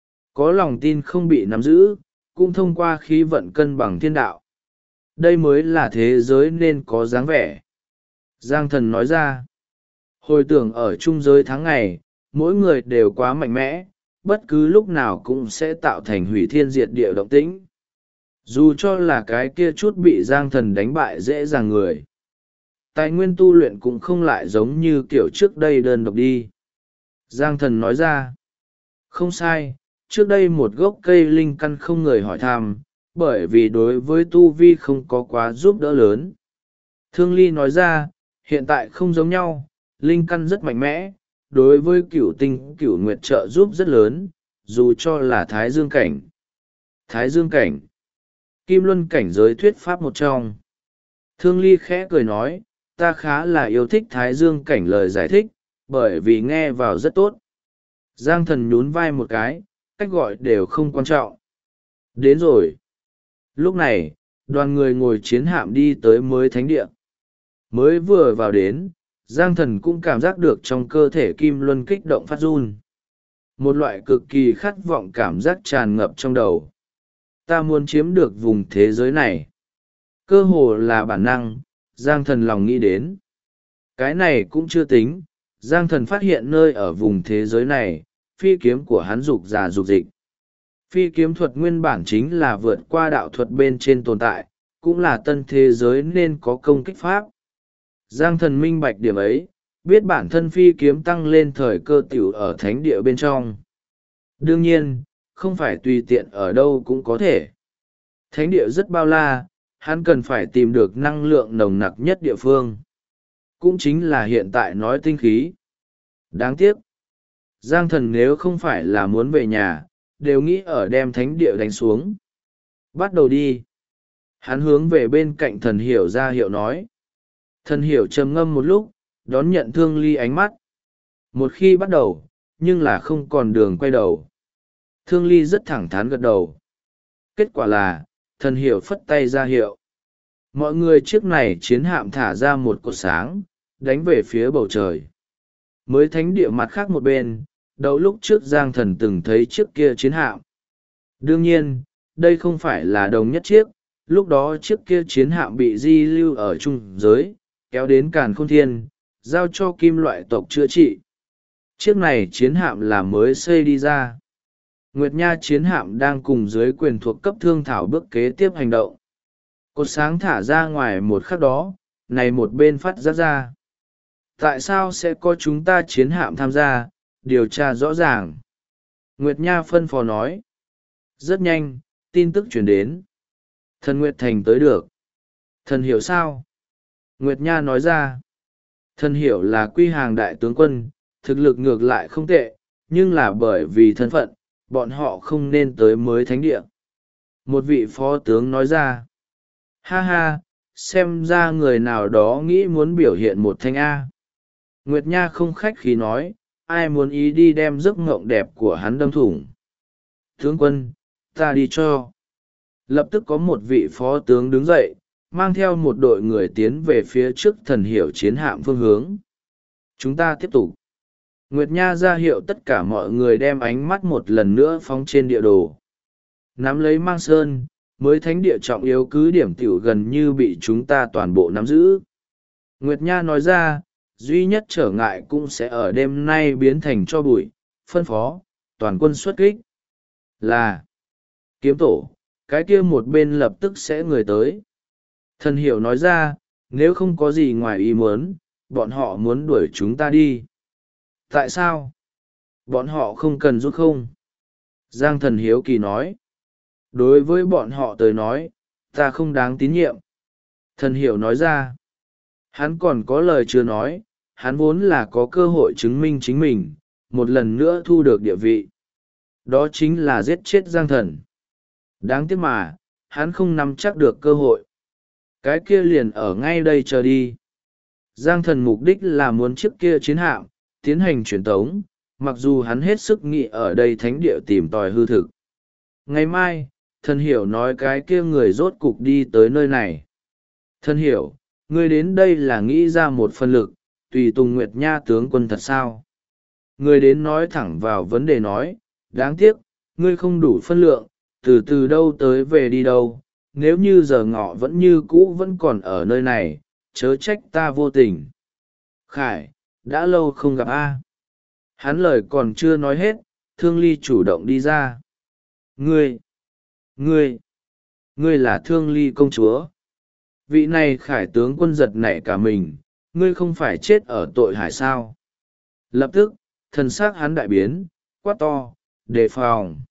Có lòng tin không bị nắm giữ, cũng thông qua khí vận cân bằng thiên đạo. Đây mới là thế giới nên có dáng vẻ. Giang Thần nói ra. Hồi tưởng ở trung giới tháng ngày, mỗi người đều quá mạnh mẽ, bất cứ lúc nào cũng sẽ tạo thành hủy thiên diệt địa động tĩnh. Dù cho là cái kia chút bị Giang Thần đánh bại dễ dàng người. Tài nguyên tu luyện cũng không lại giống như kiểu trước đây đơn độc đi. Giang Thần nói ra. Không sai, trước đây một gốc cây linh căn không người hỏi thăm, bởi vì đối với tu vi không có quá giúp đỡ lớn. Thương Ly nói ra, hiện tại không giống nhau, linh căn rất mạnh mẽ, đối với cửu tinh cửu nguyệt trợ giúp rất lớn, dù cho là thái dương cảnh. Thái dương cảnh. Kim luân cảnh giới thuyết pháp một trong. Thương Ly khẽ cười nói, ta khá là yêu thích thái dương cảnh lời giải thích, bởi vì nghe vào rất tốt. Giang Thần nhún vai một cái, cách gọi đều không quan trọng. Đến rồi. Lúc này, đoàn người ngồi chiến hạm đi tới mới thánh địa. Mới vừa vào đến, Giang Thần cũng cảm giác được trong cơ thể kim luân kích động phát run. Một loại cực kỳ khát vọng cảm giác tràn ngập trong đầu. Ta muốn chiếm được vùng thế giới này. Cơ hồ là bản năng, Giang Thần lòng nghĩ đến. Cái này cũng chưa tính, Giang Thần phát hiện nơi ở vùng thế giới này, phi kiếm của hắn dục già dục dịch. Phi kiếm thuật nguyên bản chính là vượt qua đạo thuật bên trên tồn tại, cũng là tân thế giới nên có công kích pháp. Giang Thần minh bạch điểm ấy, biết bản thân phi kiếm tăng lên thời cơ tiểu ở thánh địa bên trong. Đương nhiên, không phải tùy tiện ở đâu cũng có thể. Thánh địa rất bao la, hắn cần phải tìm được năng lượng nồng nặc nhất địa phương. Cũng chính là hiện tại nói tinh khí. Đáng tiếc. Giang Thần nếu không phải là muốn về nhà, đều nghĩ ở đem thánh địa đánh xuống. Bắt đầu đi. Hắn hướng về bên cạnh thần hiểu ra hiệu nói. Thần hiểu trầm ngâm một lúc, đón nhận Thương Ly ánh mắt. Một khi bắt đầu, nhưng là không còn đường quay đầu. Thương Ly rất thẳng thắn gật đầu. Kết quả là, thần hiểu phất tay ra hiệu. Mọi người trước này chiến hạm thả ra một cột sáng, đánh về phía bầu trời. Mới thánh địa mặt khác một bên, đầu lúc trước Giang Thần từng thấy chiếc kia chiến hạm. Đương nhiên, đây không phải là đồng nhất chiếc, lúc đó chiếc kia chiến hạm bị di lưu ở trung giới, kéo đến Càn Khôn Thiên, giao cho kim loại tộc chữa trị. Chiếc này chiến hạm là mới xây đi ra. Nguyệt Nha chiến hạm đang cùng dưới quyền thuộc cấp thương thảo bước kế tiếp hành động. Cột sáng thả ra ngoài một khắc đó, này một bên phát ra. Tại sao sẽ có chúng ta chiến hạm tham gia, điều tra rõ ràng. Nguyệt Nha phân phó nói. Rất nhanh, tin tức chuyển đến. Thần Nguyệt Thành tới được. Thần hiểu sao? Nguyệt Nha nói ra. Thần hiểu là quy hàng đại tướng quân, thực lực ngược lại không tệ, nhưng là bởi vì thân phận, bọn họ không nên tới mới thánh địa. Một vị phó tướng nói ra. Ha ha, xem ra người nào đó nghĩ muốn biểu hiện một thanh A. Nguyệt Nha không khách khí nói, ai muốn ý đi đem giấc ngộng đẹp của hắn đâm thủng. Tướng quân, ta đi cho. Lập tức có một vị phó tướng đứng dậy, mang theo một đội người tiến về phía trước thần hiểu chiến hạm phương hướng. Chúng ta tiếp tục. Nguyệt Nha ra hiệu tất cả mọi người đem ánh mắt một lần nữa phóng trên địa đồ. Nắm lấy Mang Sơn, mới thánh địa trọng yếu cứ điểm tiểu gần như bị chúng ta toàn bộ nắm giữ. Nguyệt Nha nói ra, duy nhất trở ngại cũng sẽ ở đêm nay biến thành tro bụi. Phân phó toàn quân xuất kích. Là kiếm tổ, cái kia một bên lập tức sẽ người tới. Thần hiểu nói ra, nếu không có gì ngoài ý muốn, bọn họ muốn đuổi chúng ta đi. Tại sao? Bọn họ không cần giúp không? Giang thần hiếu kỳ nói. Đối với bọn họ tới nói, ta không đáng tín nhiệm. Thần hiểu nói ra. Hắn còn có lời chưa nói, hắn vốn là có cơ hội chứng minh chính mình, một lần nữa thu được địa vị. Đó chính là giết chết Giang thần. Đáng tiếc mà, hắn không nắm chắc được cơ hội. Cái kia liền ở ngay đây chờ đi. Giang thần mục đích là muốn chiếc kia chiến hạm, tiến hành truyền tống, mặc dù hắn hết sức nghĩ ở đây thánh địa tìm tòi hư thực. Ngày mai, thần hiểu nói cái kia người rốt cục đi tới nơi này. Thần hiểu, ngươi đến đây là nghĩ ra một phân lực, tùy tùng Nguyệt Nha tướng quân thật sao? Ngươi đến nói thẳng vào vấn đề nói, đáng tiếc, ngươi không đủ phân lượng, từ đâu tới về đi đâu, nếu như giờ ngọ vẫn như cũ vẫn còn ở nơi này, chớ trách ta vô tình. Khải, đã lâu không gặp a. Hắn lời còn chưa nói hết, Thương Ly chủ động đi ra. Ngươi là Thương Ly công chúa. Vị này Khải tướng quân giật nảy cả mình, ngươi không phải chết ở tội hải sao? Lập tức, thần xác hắn đại biến, quát to, đề phòng.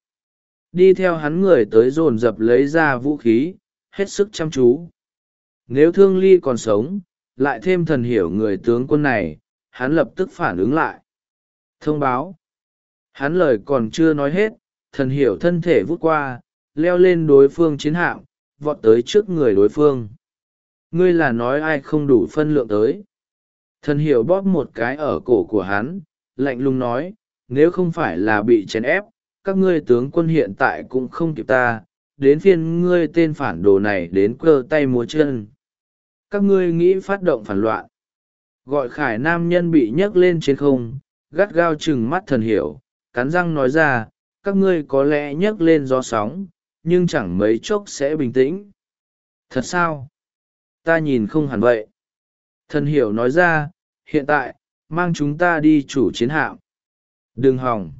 Đi theo hắn người tới dồn dập lấy ra vũ khí, hết sức chăm chú. Nếu Thương Ly còn sống, lại thêm thần hiểu người tướng quân này, hắn lập tức phản ứng lại. Thông báo. Hắn lời còn chưa nói hết, thần hiểu thân thể vút qua, leo lên đối phương chiến hạm, vọt tới trước người đối phương. Ngươi là nói ai không đủ phân lượng tới. Thần hiểu bóp một cái ở cổ của hắn, lạnh lùng nói, nếu không phải là bị chèn ép, các ngươi tướng quân hiện tại cũng không kịp ta, đến phiên ngươi tên phản đồ này đến cơ tay múa chân. Các ngươi nghĩ phát động phản loạn. Gọi Khải nam nhân bị nhấc lên trên không, gắt gao chừng mắt thần hiểu, cắn răng nói ra, các ngươi có lẽ nhấc lên gió sóng, nhưng chẳng mấy chốc sẽ bình tĩnh. Thật sao? Ta nhìn không hẳn vậy. Thần hiểu nói ra, hiện tại, mang chúng ta đi chủ chiến hạm. Đừng hòng.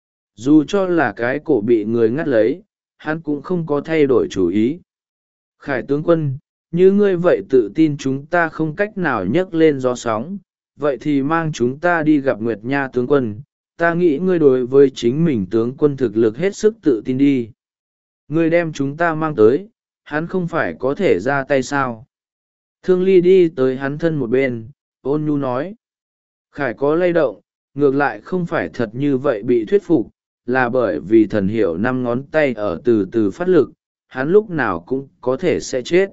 Dù cho là cái cổ bị người ngắt lấy, hắn cũng không có thay đổi chủ ý. Khải tướng quân, như ngươi vậy tự tin chúng ta không cách nào nhấc lên gió sóng, vậy thì mang chúng ta đi gặp Nguyệt Nha tướng quân. Ta nghĩ ngươi đối với chính mình tướng quân thực lực hết sức tự tin đi. Ngươi đem chúng ta mang tới, hắn không phải có thể ra tay sao? Thương Ly đi tới hắn thân một bên, ôn nhu nói. Khải có lay động, ngược lại không phải thật như vậy bị thuyết phục, là bởi vì thần hiểu năm ngón tay ở từ từ phát lực, hắn lúc nào cũng có thể sẽ chết.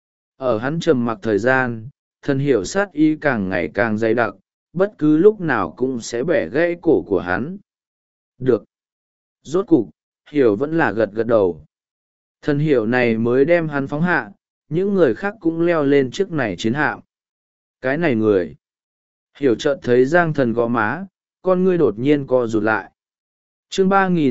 Ở hắn trầm mặc thời gian, thần hiểu sát ý càng ngày càng dày đặc, bất cứ lúc nào cũng sẽ bẻ gãy cổ của hắn. Được. Rốt cục, hiểu vẫn là gật gật đầu. Thần hiểu này mới đem hắn phóng hạ, những người khác cũng leo lên chiếc này chiến hạm. Cái này người. Hiểu chợt thấy Giang thần gõ má, con ngươi đột nhiên co rụt lại. Chương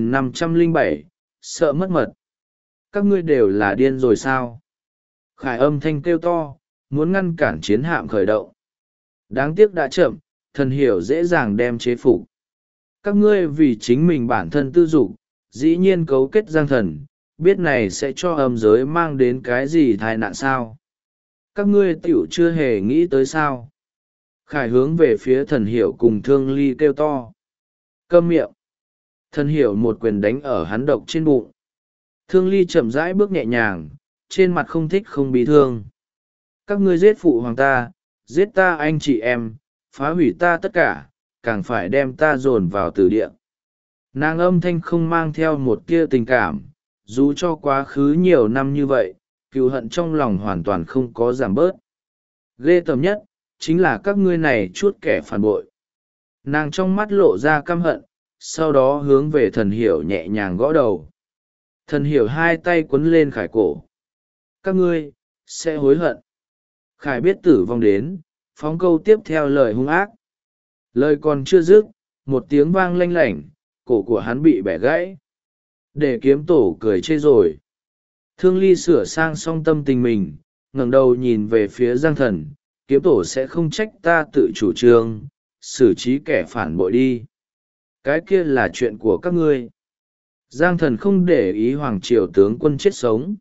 3507, sợ mất mật. Các ngươi đều là điên rồi sao? Khải âm thanh kêu to, muốn ngăn cản chiến hạm khởi động. Đáng tiếc đã chậm, thần hiểu dễ dàng đem chế phục. Các ngươi vì chính mình bản thân tư dục, dĩ nhiên cấu kết Giang thần, biết này sẽ cho âm giới mang đến cái gì tai nạn sao? Các ngươi tiểu chưa hề nghĩ tới sao? Khải hướng về phía thần hiểu cùng Thương Ly kêu to. Câm miệng. Thần hiểu một quyền đánh ở hắn độc trên bụng. Thương Ly chậm rãi bước nhẹ nhàng, trên mặt không thích không bị thương. Các ngươi giết phụ hoàng ta, giết ta anh chị em, phá hủy ta tất cả, càng phải đem ta dồn vào tử địa. Nàng âm thanh không mang theo một tia tình cảm, dù cho quá khứ nhiều năm như vậy, cừu hận trong lòng hoàn toàn không có giảm bớt. Ghê tởm nhất, chính là các ngươi này chút kẻ phản bội. Nàng trong mắt lộ ra căm hận, sau đó hướng về thần hiểu nhẹ nhàng gõ đầu. Thần hiểu hai tay quấn lên Khải cổ. Các ngươi, sẽ hối hận. Khải biết tử vong đến, phóng câu tiếp theo lời hung ác. Lời còn chưa dứt, một tiếng vang lanh lảnh, cổ của hắn bị bẻ gãy. Để kiếm tổ cười chê rồi. Thương Ly sửa sang xong tâm tình mình, ngẩng đầu nhìn về phía Giang thần, kiếm tổ sẽ không trách ta tự chủ trương xử trí kẻ phản bội đi. Cái kia là chuyện của các ngươi. Giang thần không để ý hoàng triều tướng quân chết sống.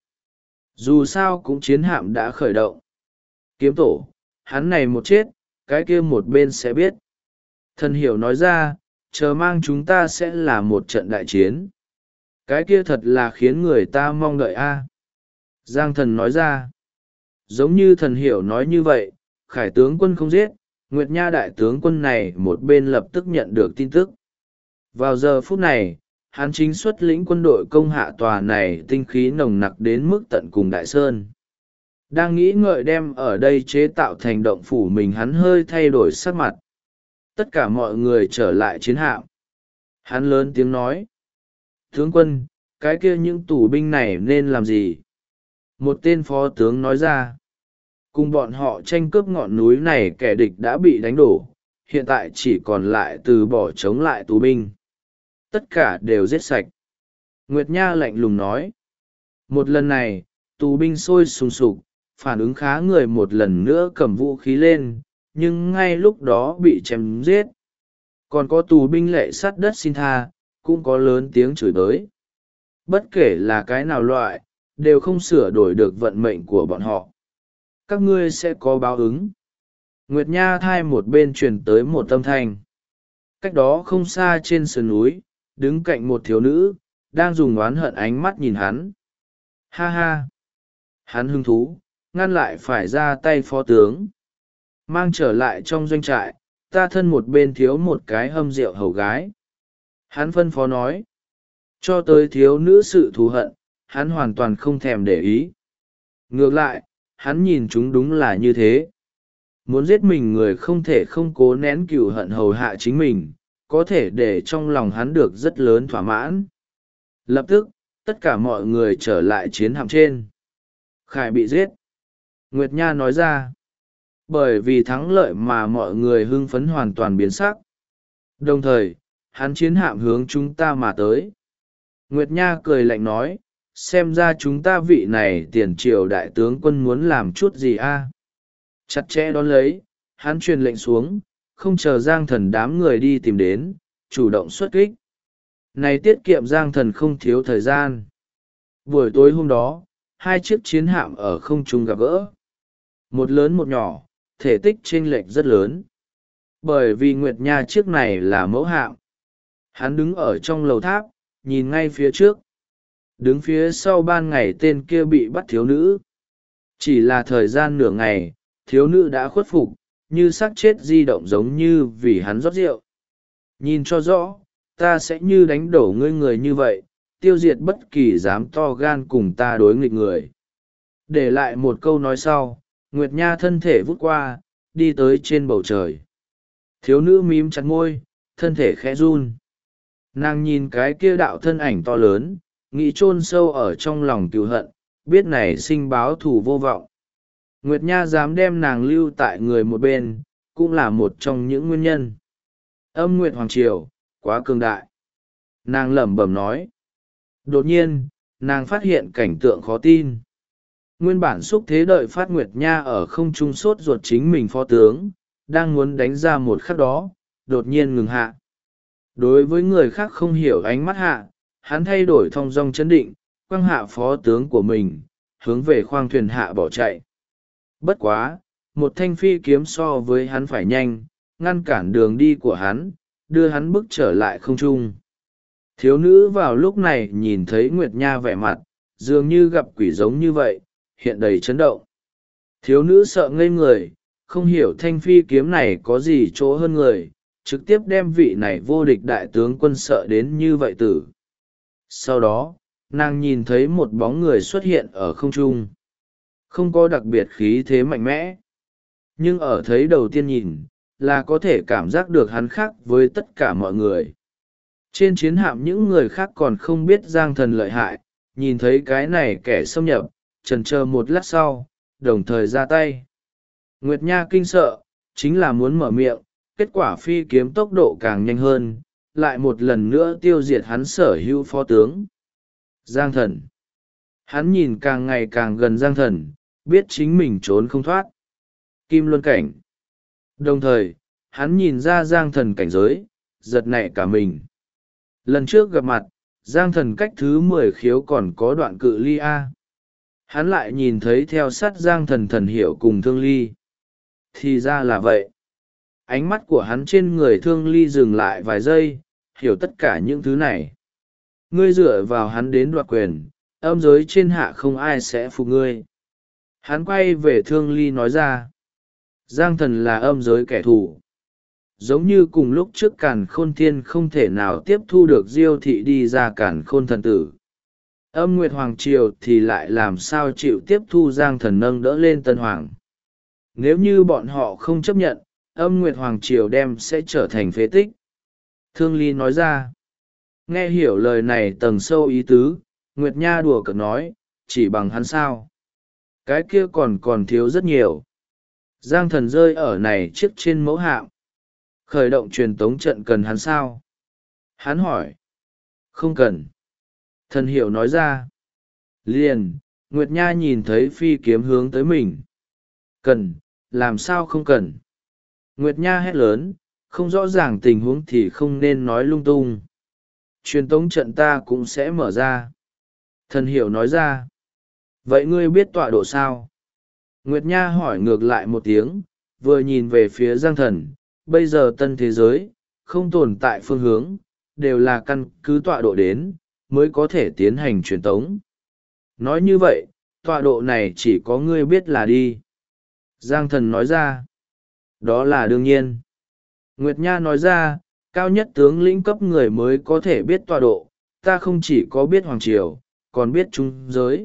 Dù sao cũng chiến hạm đã khởi động. Kiếm tổ, hắn này một chết, cái kia một bên sẽ biết. Thần hiểu nói ra, chờ mang chúng ta sẽ là một trận đại chiến. Cái kia thật là khiến người ta mong đợi a. Giang thần nói ra. Giống như thần hiểu nói như vậy, khải tướng quân không giết, Nguyệt Nha đại tướng quân này một bên lập tức nhận được tin tức. Vào giờ phút này, hắn chính xuất lĩnh quân đội công hạ tòa này tinh khí nồng nặc đến mức tận cùng đại sơn. Đang nghĩ ngợi đem ở đây chế tạo thành động phủ mình, hắn hơi thay đổi sắc mặt. Tất cả mọi người trở lại chiến hạm. Hắn lớn tiếng nói. Tướng quân, cái kia những tù binh này nên làm gì? Một tên phó tướng nói ra. Cùng bọn họ tranh cướp ngọn núi này, kẻ địch đã bị đánh đổ, hiện tại chỉ còn lại từ bỏ chống lại tù binh. Tất cả đều giết sạch. Nguyệt Nha lạnh lùng nói. Một lần này, tù binh sôi sùng sục, phản ứng khá người một lần nữa cầm vũ khí lên, nhưng ngay lúc đó bị chém giết. Còn có tù binh lệ sát đất xin tha, cũng có lớn tiếng chửi bới. Bất kể là cái nào loại, đều không sửa đổi được vận mệnh của bọn họ. Các ngươi sẽ có báo ứng. Nguyệt Nha thai một bên truyền tới một âm thanh. Cách đó không xa trên sườn núi, đứng cạnh một thiếu nữ, đang dùng oán hận ánh mắt nhìn hắn. Ha ha! Hắn hứng thú, ngăn lại phải ra tay phó tướng. Mang trở lại trong doanh trại, ta thân một bên thiếu một cái hâm rượu hầu gái. Hắn phân phó nói. Cho tới thiếu nữ sự thù hận, hắn hoàn toàn không thèm để ý. Ngược lại, hắn nhìn chúng đúng là như thế. Muốn giết mình người không thể không cố nén cừu hận hầu hạ chính mình, có thể để trong lòng hắn được rất lớn thỏa mãn. Lập tức, tất cả mọi người trở lại chiến hạm trên. Khải bị giết. Nguyệt Nha nói ra. Bởi vì thắng lợi mà mọi người hưng phấn hoàn toàn biến sắc. Đồng thời, hắn chiến hạm hướng chúng ta mà tới. Nguyệt Nha cười lạnh nói, xem ra chúng ta vị này tiền triều đại tướng quân muốn làm chút gì a? Chặt chẽ đón lấy, hắn truyền lệnh xuống, không chờ Giang thần đám người đi tìm đến, chủ động xuất kích. Này tiết kiệm Giang thần không thiếu thời gian. Buổi tối hôm đó, hai chiếc chiến hạm ở không trung gặp gỡ. Một lớn một nhỏ, thể tích chênh lệch rất lớn. Bởi vì Nguyệt Nha chiếc này là mẫu hạm. Hắn đứng ở trong lầu tháp, nhìn ngay phía trước. Đứng phía sau ban ngày tên kia bị bắt thiếu nữ. Chỉ là thời gian nửa ngày, thiếu nữ đã khuất phục, như xác chết di động giống như vì hắn rót rượu. Nhìn cho rõ, ta sẽ như đánh đổ ngươi người như vậy, tiêu diệt bất kỳ dám to gan cùng ta đối nghịch người. Để lại một câu nói sau, Nguyệt Nha thân thể vút qua, đi tới trên bầu trời. Thiếu nữ mím chặt môi, thân thể khẽ run. Nàng nhìn cái kia đạo thân ảnh to lớn, nghĩ chôn sâu ở trong lòng cừu hận, biết này sinh báo thù vô vọng. Nguyệt Nha dám đem nàng lưu tại người một bên, cũng là một trong những nguyên nhân. Âm Nguyệt Hoàng Triều, quá cường đại. Nàng lẩm bẩm nói. Đột nhiên, nàng phát hiện cảnh tượng khó tin. Nguyên bản xúc thế đợi phát Nguyệt Nha ở không trung sốt ruột chính mình phó tướng, đang muốn đánh ra một khắc đó, đột nhiên ngừng hạ. Đối với người khác không hiểu ánh mắt hạ, hắn thay đổi thong dong chấn định, quăng hạ phó tướng của mình, hướng về khoang thuyền hạ bỏ chạy. Bất quá, một thanh phi kiếm so với hắn phải nhanh, ngăn cản đường đi của hắn, đưa hắn bước trở lại không trung. Thiếu nữ vào lúc này nhìn thấy Nguyệt Nha vẻ mặt, dường như gặp quỷ giống như vậy, hiện đầy chấn động. Thiếu nữ sợ ngây người, không hiểu thanh phi kiếm này có gì chỗ hơn người, trực tiếp đem vị này vô địch đại tướng quân sợ đến như vậy tử. Sau đó, nàng nhìn thấy một bóng người xuất hiện ở không trung. Không có đặc biệt khí thế mạnh mẽ. Nhưng ở thấy đầu tiên nhìn, là có thể cảm giác được hắn khác với tất cả mọi người. Trên chiến hạm những người khác còn không biết Giang thần lợi hại, nhìn thấy cái này kẻ xâm nhập, chần chờ một lát sau, đồng thời ra tay. Nguyệt Nha kinh sợ, chính là muốn mở miệng, kết quả phi kiếm tốc độ càng nhanh hơn, lại một lần nữa tiêu diệt hắn sở hữu phó tướng. Giang thần. Hắn nhìn càng ngày càng gần Giang thần, biết chính mình trốn không thoát. Kim luân cảnh. Đồng thời, hắn nhìn ra Giang Thần cảnh giới, giật nảy cả mình. Lần trước gặp mặt, Giang Thần cách thứ 10 khiếu còn có đoạn cự ly A. Hắn lại nhìn thấy theo sát Giang Thần Thần Hiểu cùng Thương Ly. Thì ra là vậy. Ánh mắt của hắn trên người Thương Ly dừng lại vài giây, hiểu tất cả những thứ này. Ngươi dựa vào hắn đến đoạt quyền, âm giới trên hạ không ai sẽ phục ngươi. Hắn quay về Thương Ly nói ra. Giang Thần là âm giới kẻ thù. Giống như cùng lúc trước Càn Khôn Thiên không thể nào tiếp thu được Diêu thị đi ra Càn Khôn thần tử. Âm Nguyệt Hoàng Triều thì lại làm sao chịu tiếp thu Giang Thần nâng đỡ lên Tân Hoàng. Nếu như bọn họ không chấp nhận, Âm Nguyệt Hoàng Triều đem sẽ trở thành phế tích. Thương Ly nói ra. Nghe hiểu lời này tầng sâu ý tứ, Nguyệt Nha đùa cợt nói, chỉ bằng hắn sao. Cái kia còn thiếu rất nhiều. Giang Thần rơi ở này chiếc trên mẫu hạm. Khởi động truyền tống trận cần hắn sao? Hắn hỏi. Không cần. Thần Hiểu nói ra. Liền, Nguyệt Nha nhìn thấy phi kiếm hướng tới mình. Cần, làm sao không cần? Nguyệt Nha hét lớn, không rõ ràng tình huống thì không nên nói lung tung. Truyền tống trận ta cũng sẽ mở ra. Thần Hiểu nói ra. Vậy ngươi biết tọa độ sao? Nguyệt Nha hỏi ngược lại một tiếng, vừa nhìn về phía Giang Thần. Bây giờ tân thế giới, không tồn tại phương hướng, đều là căn cứ tọa độ đến, mới có thể tiến hành truyền tống. Nói như vậy, tọa độ này chỉ có ngươi biết là đi. Giang Thần nói ra. Đó là đương nhiên. Nguyệt Nha nói ra, cao nhất tướng lĩnh cấp người mới có thể biết tọa độ, ta không chỉ có biết Hoàng Triều, còn biết trung giới.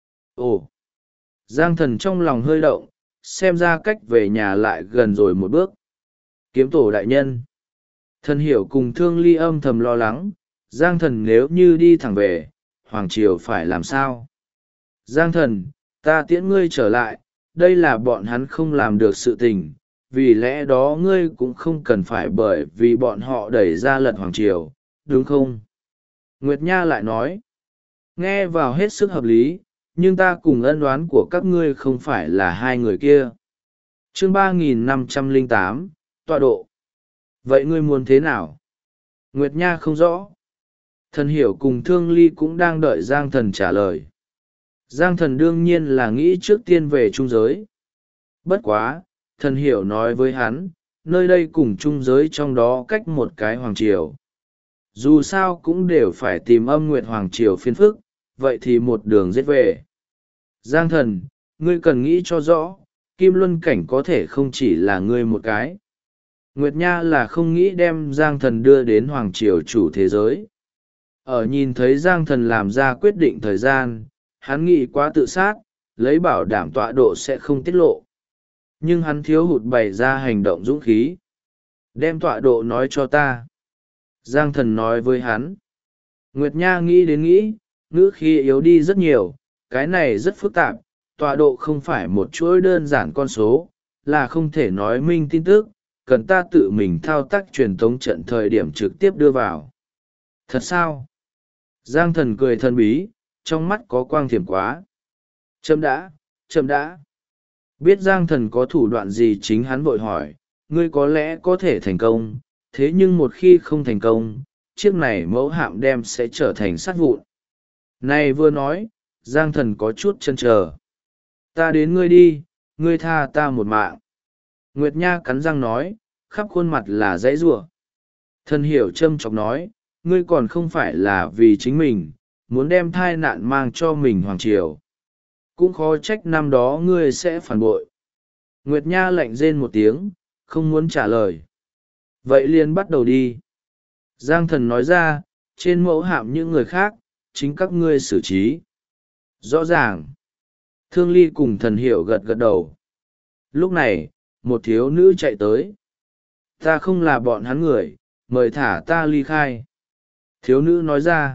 Ồ! Giang Thần trong lòng hơi động, xem ra cách về nhà lại gần rồi một bước. Kiếm tổ đại nhân. Thần Hiểu cùng Thương Ly âm thầm lo lắng, Giang Thần nếu như đi thẳng về, Hoàng Triều phải làm sao? Giang Thần, ta tiễn ngươi trở lại, đây là bọn hắn không làm được sự tình, vì lẽ đó ngươi cũng không cần phải bởi vì bọn họ đẩy ra lật Hoàng Triều, đúng không? Nguyệt Nha lại nói, nghe vào hết sức hợp lý, nhưng ta cùng ân oán của các ngươi không phải là hai người kia. Chương 3508, tọa độ. Vậy ngươi muốn thế nào? Nguyệt Nha không rõ. Thần Hiểu cùng Thương Ly cũng đang đợi Giang Thần trả lời. Giang Thần đương nhiên là nghĩ trước tiên về trung giới. Bất quá, Thần Hiểu nói với hắn, nơi đây cùng trung giới trong đó cách một cái Hoàng Triều. Dù sao cũng đều phải tìm Âm Nguyệt Hoàng Triều phiền phức, vậy thì một đường giết về. Giang Thần, ngươi cần nghĩ cho rõ, Kim Luân Cảnh có thể không chỉ là ngươi một cái. Nguyệt Nha là không nghĩ đem Giang Thần đưa đến Hoàng Triều chủ thế giới. Ở nhìn thấy Giang Thần làm ra quyết định thời gian, hắn nghĩ quá tự sát, lấy bảo đảm tọa độ sẽ không tiết lộ. Nhưng hắn thiếu hụt bày ra hành động dũng khí. Đem tọa độ nói cho ta. Giang Thần nói với hắn. Nguyệt Nha nghĩ đến nghĩ, ngữ khí yếu đi rất nhiều, cái này rất phức tạp, tọa độ không phải một chuỗi đơn giản con số, là không thể nói minh tin tức, cần ta tự mình thao tác truyền tống trận thời điểm trực tiếp đưa vào. Thật sao? Giang Thần cười thần bí, trong mắt có quang thiểm quá. Chậm đã, chậm đã. Biết Giang Thần có thủ đoạn gì chính hắn vội hỏi, ngươi có lẽ có thể thành công, thế nhưng một khi không thành công, chiếc này mẫu hạm đem sẽ trở thành sắt vụn. Này vừa nói, Giang Thần có chút chần chờ. Ta đến ngươi đi, ngươi tha ta một mạng. Nguyệt Nha cắn răng nói, khắp khuôn mặt là dãy giụa. Thần Hiểu châm chọc nói, ngươi còn không phải là vì chính mình, muốn đem thai nạn mang cho mình Hoàng Triều. Cũng khó trách năm đó ngươi sẽ phản bội. Nguyệt Nha lạnh rên một tiếng, không muốn trả lời. Vậy liền bắt đầu đi. Giang Thần nói ra, trên mẫu hạm những người khác, chính các ngươi xử trí. Rõ ràng. Thương Ly cùng Thần Hiểu gật gật đầu. Lúc này, một thiếu nữ chạy tới. Ta không là bọn hắn người, mời thả ta ly khai. Thiếu nữ nói ra.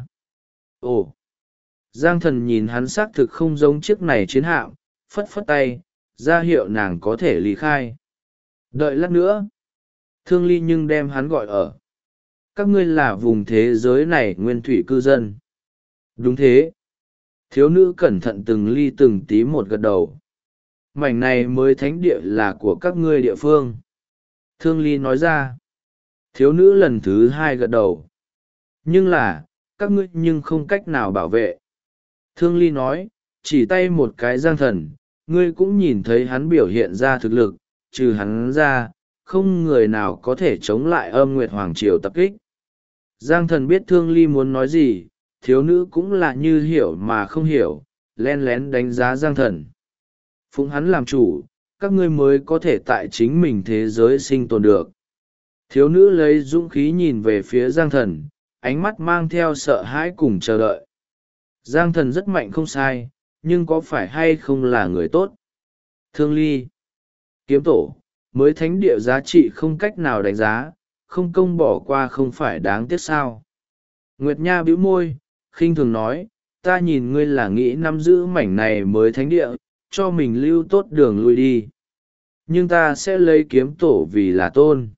Ồ. Giang Thần nhìn hắn xác thực không giống chiếc này chiến hạm, phất phất tay, ra hiệu nàng có thể ly khai. Đợi lát nữa. Thương Ly nhưng đem hắn gọi ở. Các ngươi là vùng thế giới này nguyên thủy cư dân. Đúng thế. Thiếu nữ cẩn thận từng ly từng tí một gật đầu. mảnh này mới thánh địa là của các ngươi địa phương. Thương Ly nói ra. Thiếu nữ lần thứ hai gật đầu. Nhưng là, các ngươi nhưng không cách nào bảo vệ. Thương Ly nói, chỉ tay một cái Giang Thần, ngươi cũng nhìn thấy hắn biểu hiện ra thực lực, trừ hắn ra, không người nào có thể chống lại Âm Nguyệt Hoàng Triều tập kích. Giang Thần biết Thương Ly muốn nói gì, thiếu nữ cũng là như hiểu mà không hiểu, len lén đánh giá Giang Thần. Phụng hắn làm chủ, các ngươi mới có thể tại chính mình thế giới sinh tồn được. Thiếu nữ lấy dũng khí nhìn về phía Giang Thần, ánh mắt mang theo sợ hãi cùng chờ đợi. Giang Thần rất mạnh không sai, nhưng có phải hay không là người tốt? Thương Ly, kiếm tổ, mới thánh địa giá trị không cách nào đánh giá, không công bỏ qua không phải đáng tiếc sao? Nguyệt Nha bĩu môi, khinh thường nói, ta nhìn ngươi là nghĩ nắm giữ mảnh này mới thánh địa, cho mình lưu tốt đường lui đi. Nhưng ta sẽ lấy kiếm tổ vì là tôn.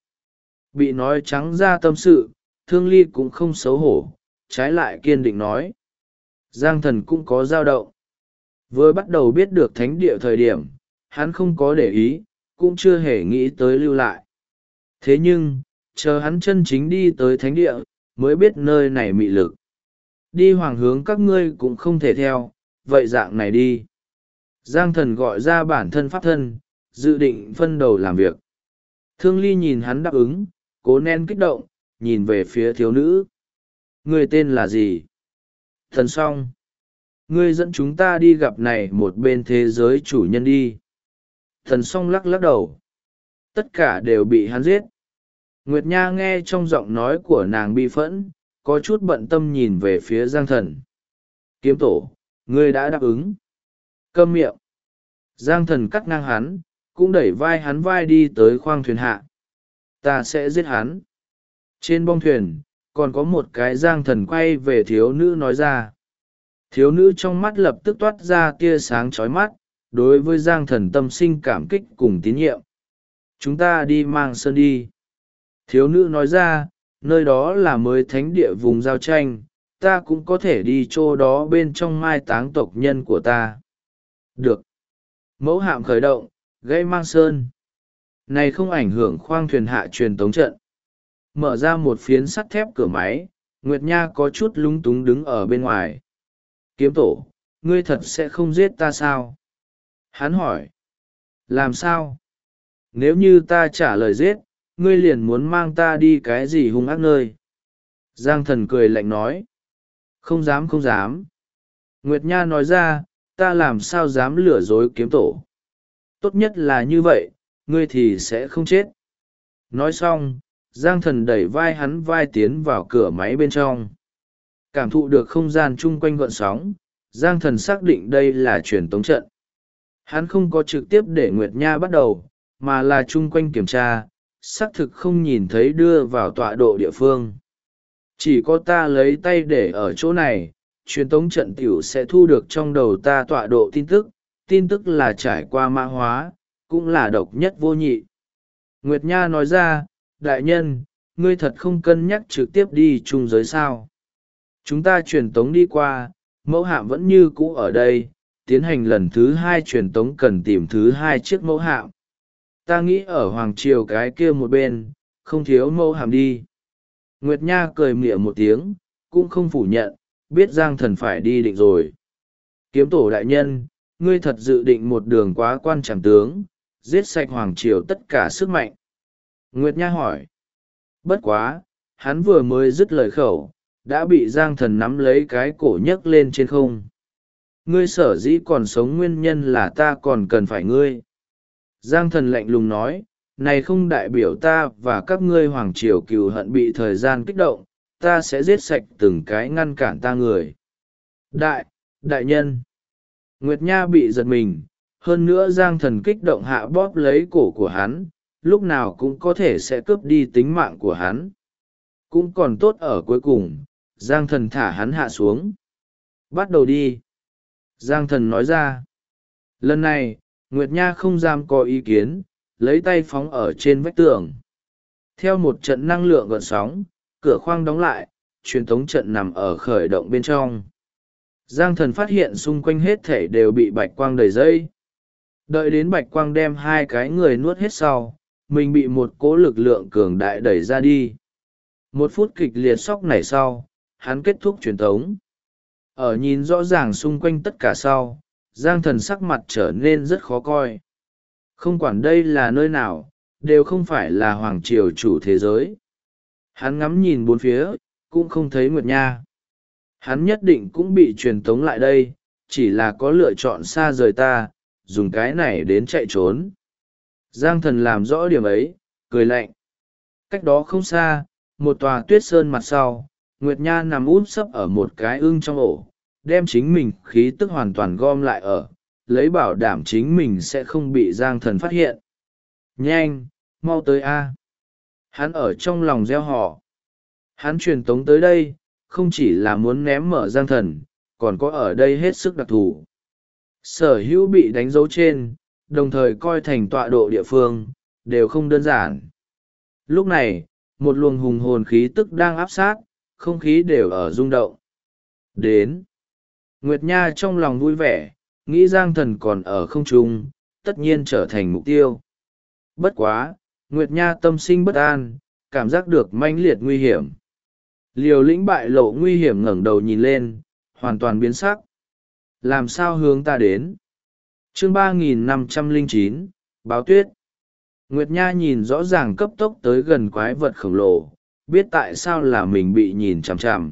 Bị nói trắng ra tâm sự, Thương Ly cũng không xấu hổ, trái lại kiên định nói. Giang Thần cũng có dao động. Vừa bắt đầu biết được thánh địa thời điểm, hắn không có để ý, cũng chưa hề nghĩ tới lưu lại. Thế nhưng, chờ hắn chân chính đi tới thánh địa, mới biết nơi này mị lực. Đi hoàng hướng các ngươi cũng không thể theo, vậy dạng này đi. Giang Thần gọi ra bản thân pháp thân, dự định phân đầu làm việc. Thương Ly nhìn hắn đáp ứng, cố nén kích động, nhìn về phía thiếu nữ. Người tên là gì? Thần Song. Ngươi dẫn chúng ta đi gặp này một bên thế giới chủ nhân đi. Thần Song lắc lắc đầu. Tất cả đều bị hắn giết. Nguyệt Nha nghe trong giọng nói của nàng bi phẫn, có chút bận tâm nhìn về phía Giang Thần. Kiếm tổ, ngươi đã đáp ứng. Câm miệng. Giang Thần cắt ngang hắn, cũng đẩy hắn vai đi tới khoang thuyền hạ. Ta sẽ giết hắn. Trên bong thuyền, còn có một cái Giang Thần quay về thiếu nữ nói ra. Thiếu nữ trong mắt lập tức toát ra tia sáng chói mắt, đối với Giang Thần tâm sinh cảm kích cùng tín nhiệm. Chúng ta đi Mang Sơn đi. Thiếu nữ nói ra, nơi đó là mới thánh địa vùng giao tranh, ta cũng có thể đi chỗ đó bên trong mai táng tộc nhân của ta. Được. Mẫu hạm khởi động, gây Mang Sơn. Này không ảnh hưởng khoang thuyền hạ truyền tống trận. Mở ra một phiến sắt thép cửa máy, Nguyệt Nha có chút lúng túng đứng ở bên ngoài. Kiếm tổ, ngươi thật sẽ không giết ta sao? Hắn hỏi. Làm sao? Nếu như ta trả lời giết, ngươi liền muốn mang ta đi cái gì hung ác nơi? Giang Thần cười lạnh nói. Không dám không dám. Nguyệt Nha nói ra, ta làm sao dám lừa dối kiếm tổ. Tốt nhất là như vậy, ngươi thì sẽ không chết. Nói xong, Giang Thần đẩy hắn vai tiến vào cửa máy bên trong. Cảm thụ được không gian chung quanh gợn sóng, Giang Thần xác định đây là truyền tống trận. Hắn không có trực tiếp để Nguyệt Nha bắt đầu, mà là chung quanh kiểm tra, xác thực không nhìn thấy đưa vào tọa độ địa phương. Chỉ có ta lấy tay để ở chỗ này, truyền tống trận tiểu sẽ thu được trong đầu ta tọa độ tin tức là trải qua mã hóa, cũng là độc nhất vô nhị. Nguyệt Nha nói ra, đại nhân, ngươi thật không cân nhắc trực tiếp đi chung giới sao. Chúng ta truyền tống đi qua, mẫu hạm vẫn như cũ ở đây, tiến hành lần thứ 2 truyền tống cần tìm thứ 2 chiếc mẫu hạm. Ta nghĩ ở Hoàng Triều cái kia một bên, không thiếu mẫu hạm đi. Nguyệt Nha cười mỉa một tiếng, cũng không phủ nhận, biết Giang Thần phải đi định rồi. Kiếm tổ đại nhân, ngươi thật dự định một đường quá quan chẳng tướng, giết sạch Hoàng Triều tất cả sức mạnh. Nguyệt Nha hỏi. Bất quá, hắn vừa mới dứt lời khẩu, đã bị Giang Thần nắm lấy cái cổ nhấc lên trên không. Ngươi sở dĩ còn sống nguyên nhân là ta còn cần phải ngươi. Giang Thần lạnh lùng nói, này không đại biểu ta và các ngươi hoàng triều cừu hận bị thời gian kích động, ta sẽ giết sạch từng cái ngăn cản ta người. Đại nhân. Nguyệt Nha bị giật mình, hơn nữa Giang Thần kích động hạ bóp lấy cổ của hắn, lúc nào cũng có thể sẽ cướp đi tính mạng của hắn. Cũng còn tốt ở cuối cùng, Giang Thần thả hắn hạ xuống. Bắt đầu đi. Giang Thần nói ra. Lần này, Nguyệt Nha không dám có ý kiến, lấy tay phóng ở trên vách tường. Theo một trận năng lượng gợn sóng, cửa khoang đóng lại, truyền tống trận nằm ở khởi động bên trong. Giang Thần phát hiện xung quanh hết thể đều bị bạch quang đầy dây. Đợi đến bạch quang đem hai cái người nuốt hết sau, mình bị một cỗ lực lượng cường đại đẩy ra đi. Một phút kịch liệt sóc nảy sau, hắn kết thúc truyền tống. Ở nhìn rõ ràng xung quanh tất cả sau, Giang Thần sắc mặt trở nên rất khó coi. Không quản đây là nơi nào, đều không phải là hoàng triều chủ thế giới. Hắn ngắm nhìn bốn phía, cũng không thấy Nguyệt Nha. Hắn nhất định cũng bị truyền tống lại đây, chỉ là có lựa chọn xa rời ta, dùng cái này đến chạy trốn. Giang Thần làm rõ điểm ấy, cười lạnh. Cách đó không xa, một tòa tuyết sơn mặt sau, Nguyệt Nha nằm úp sấp ở một cái ưng trong ổ, đem chính mình khí tức hoàn toàn gom lại ở, lấy bảo đảm chính mình sẽ không bị Giang Thần phát hiện. Nhanh, mau tới A. Hắn ở trong lòng gieo họ. Hắn truyền tống tới đây, không chỉ là muốn ném mở Giang Thần, còn có ở đây hết sức đặc thù. Sở hữu bị đánh dấu trên, đồng thời coi thành tọa độ địa phương, đều không đơn giản. Lúc này, một luồng hùng hồn khí tức đang áp sát, không khí đều ở rung động. Đến. Nguyệt Nha trong lòng vui vẻ, nghĩ Giang Thần còn ở không trung, tất nhiên trở thành mục tiêu. Bất quá, Nguyệt Nha tâm sinh bất an, cảm giác được mãnh liệt nguy hiểm. Liều lĩnh bại lộ nguy hiểm ngẩng đầu nhìn lên, hoàn toàn biến sắc. Làm sao hướng ta đến? Chương 3509, Báo Tuyết. Nguyệt Nha nhìn rõ ràng cấp tốc tới gần quái vật khổng lồ, biết tại sao là mình bị nhìn chằm chằm.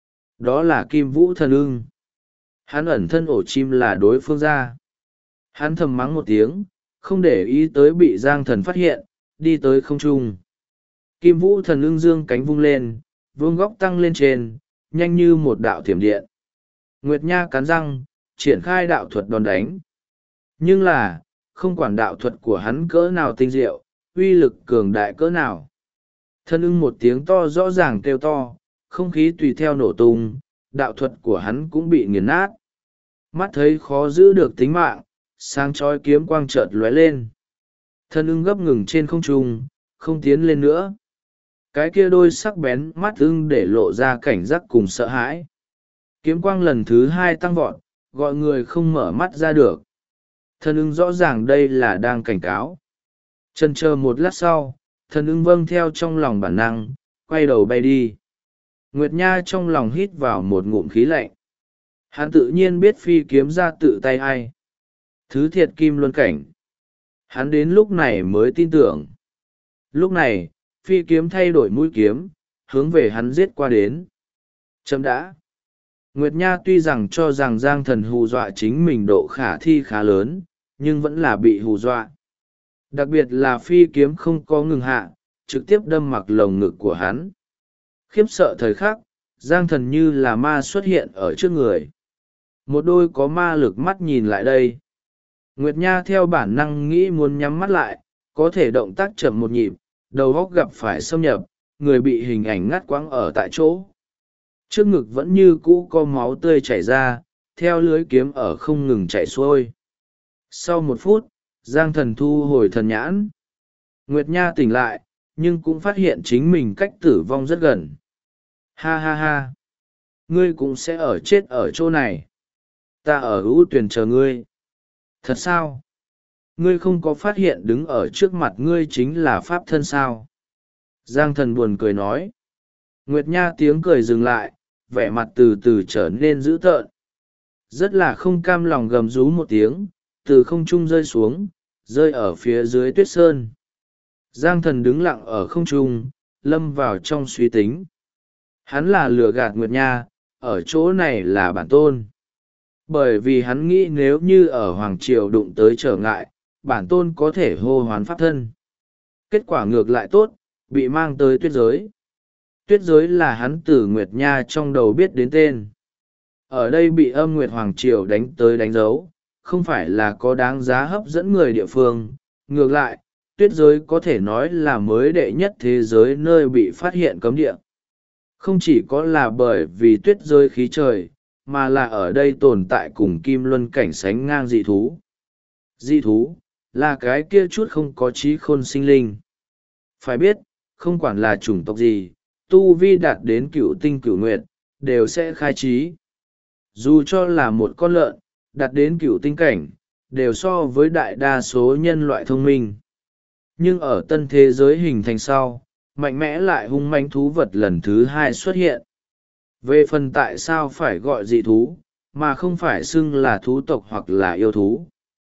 Đó là Kim Vũ Thần Ưng. Hắn ẩn thân ổ chim là đối phương ra. Hắn thầm mắng một tiếng, không để ý tới bị Giang Thần phát hiện, đi tới không trung. Kim Vũ Thần Ưng dương cánh vung lên, vương góc tăng lên trên, nhanh như một đạo thiểm điện. Nguyệt Nha cắn răng, triển khai đạo thuật đòn đánh. Nhưng là, không quản đạo thuật của hắn cỡ nào tinh diệu, uy lực cường đại cỡ nào. Thân ưng một tiếng to rõ ràng kêu to, không khí tùy theo nổ tung, đạo thuật của hắn cũng bị nghiền nát. Mắt thấy khó giữ được tính mạng, sáng chói kiếm quang chợt lóe lên. Thân ưng gấp ngừng trên không trung, không tiến lên nữa. Cái kia đôi sắc bén mắt ưng để lộ ra cảnh giác cùng sợ hãi. Kiếm quang lần thứ hai tăng vọt, gọi người không mở mắt ra được. Thân ưng rõ ràng đây là đang cảnh cáo. Chần chờ một lát sau, thân ưng vâng theo trong lòng bản năng, quay đầu bay đi. Nguyệt Nha trong lòng hít vào một ngụm khí lạnh. Hắn tự nhiên biết phi kiếm ra tự tay ai. Thứ thiệt kim luân cảnh. Hắn đến lúc này mới tin tưởng. Lúc này, phi kiếm thay đổi mũi kiếm, hướng về hắn giết qua đến. Chấm đã. Nguyệt Nha tuy rằng cho rằng Giang Thần hù dọa chính mình độ khả thi khá lớn, nhưng vẫn là bị hù dọa. Đặc biệt là phi kiếm không có ngừng hạ, trực tiếp đâm mặc lồng ngực của hắn. Khiếp sợ thời khắc, Giang Thần như là ma xuất hiện ở trước người. Một đôi có ma lực mắt nhìn lại đây. Nguyệt Nha theo bản năng nghĩ muốn nhắm mắt lại, có thể động tác chậm một nhịp, đầu óc gặp phải xâm nhập, người bị hình ảnh ngắt quãng ở tại chỗ. Trước ngực vẫn như cũ có máu tươi chảy ra, theo lưới kiếm ở không ngừng chảy xuôi. Sau một phút, Giang Thần thu hồi thần nhãn. Nguyệt Nha tỉnh lại, nhưng cũng phát hiện chính mình cách tử vong rất gần. Ha ha ha! Ngươi cũng sẽ ở chết ở chỗ này. Ta ở ưu tuyển chờ ngươi. Thật sao? Ngươi không có phát hiện đứng ở trước mặt ngươi chính là pháp thân sao? Giang Thần buồn cười nói. Nguyệt Nha tiếng cười dừng lại, vẻ mặt từ từ trở nên dữ tợn. Rất là không cam lòng gầm rú một tiếng, từ không trung rơi xuống, rơi ở phía dưới tuyết sơn. Giang Thần đứng lặng ở không trung, lâm vào trong suy tính. Hắn là lừa gạt Nguyệt Nha, ở chỗ này là bản tôn. Bởi vì hắn nghĩ nếu như ở Hoàng Triều đụng tới trở ngại, bản tôn có thể hô hoán pháp thân. Kết quả ngược lại tốt, bị mang tới tuyết giới. Tuyết giới là hắn từ Nguyệt Nha trong đầu biết đến tên. Ở đây bị Âm Nguyệt Hoàng Triều đánh tới đánh dấu, không phải là có đáng giá hấp dẫn người địa phương. Ngược lại, tuyết giới có thể nói là mới đệ nhất thế giới nơi bị phát hiện cấm địa. Không chỉ có là bởi vì tuyết giới khí trời, mà là ở đây tồn tại cùng kim luân cảnh sánh ngang dị thú. Dị thú, là cái kia chút không có trí khôn sinh linh. Phải biết, không quản là chủng tộc gì, tu vi đạt đến cửu tinh cửu nguyệt, đều sẽ khai trí. Dù cho là một con lợn, đạt đến cửu tinh cảnh, đều so với đại đa số nhân loại thông minh. Nhưng ở tân thế giới hình thành sau, mạnh mẽ lại hung mãnh thú vật lần thứ hai xuất hiện. Về phần tại sao phải gọi dị thú, mà không phải xưng là thú tộc hoặc là yêu thú,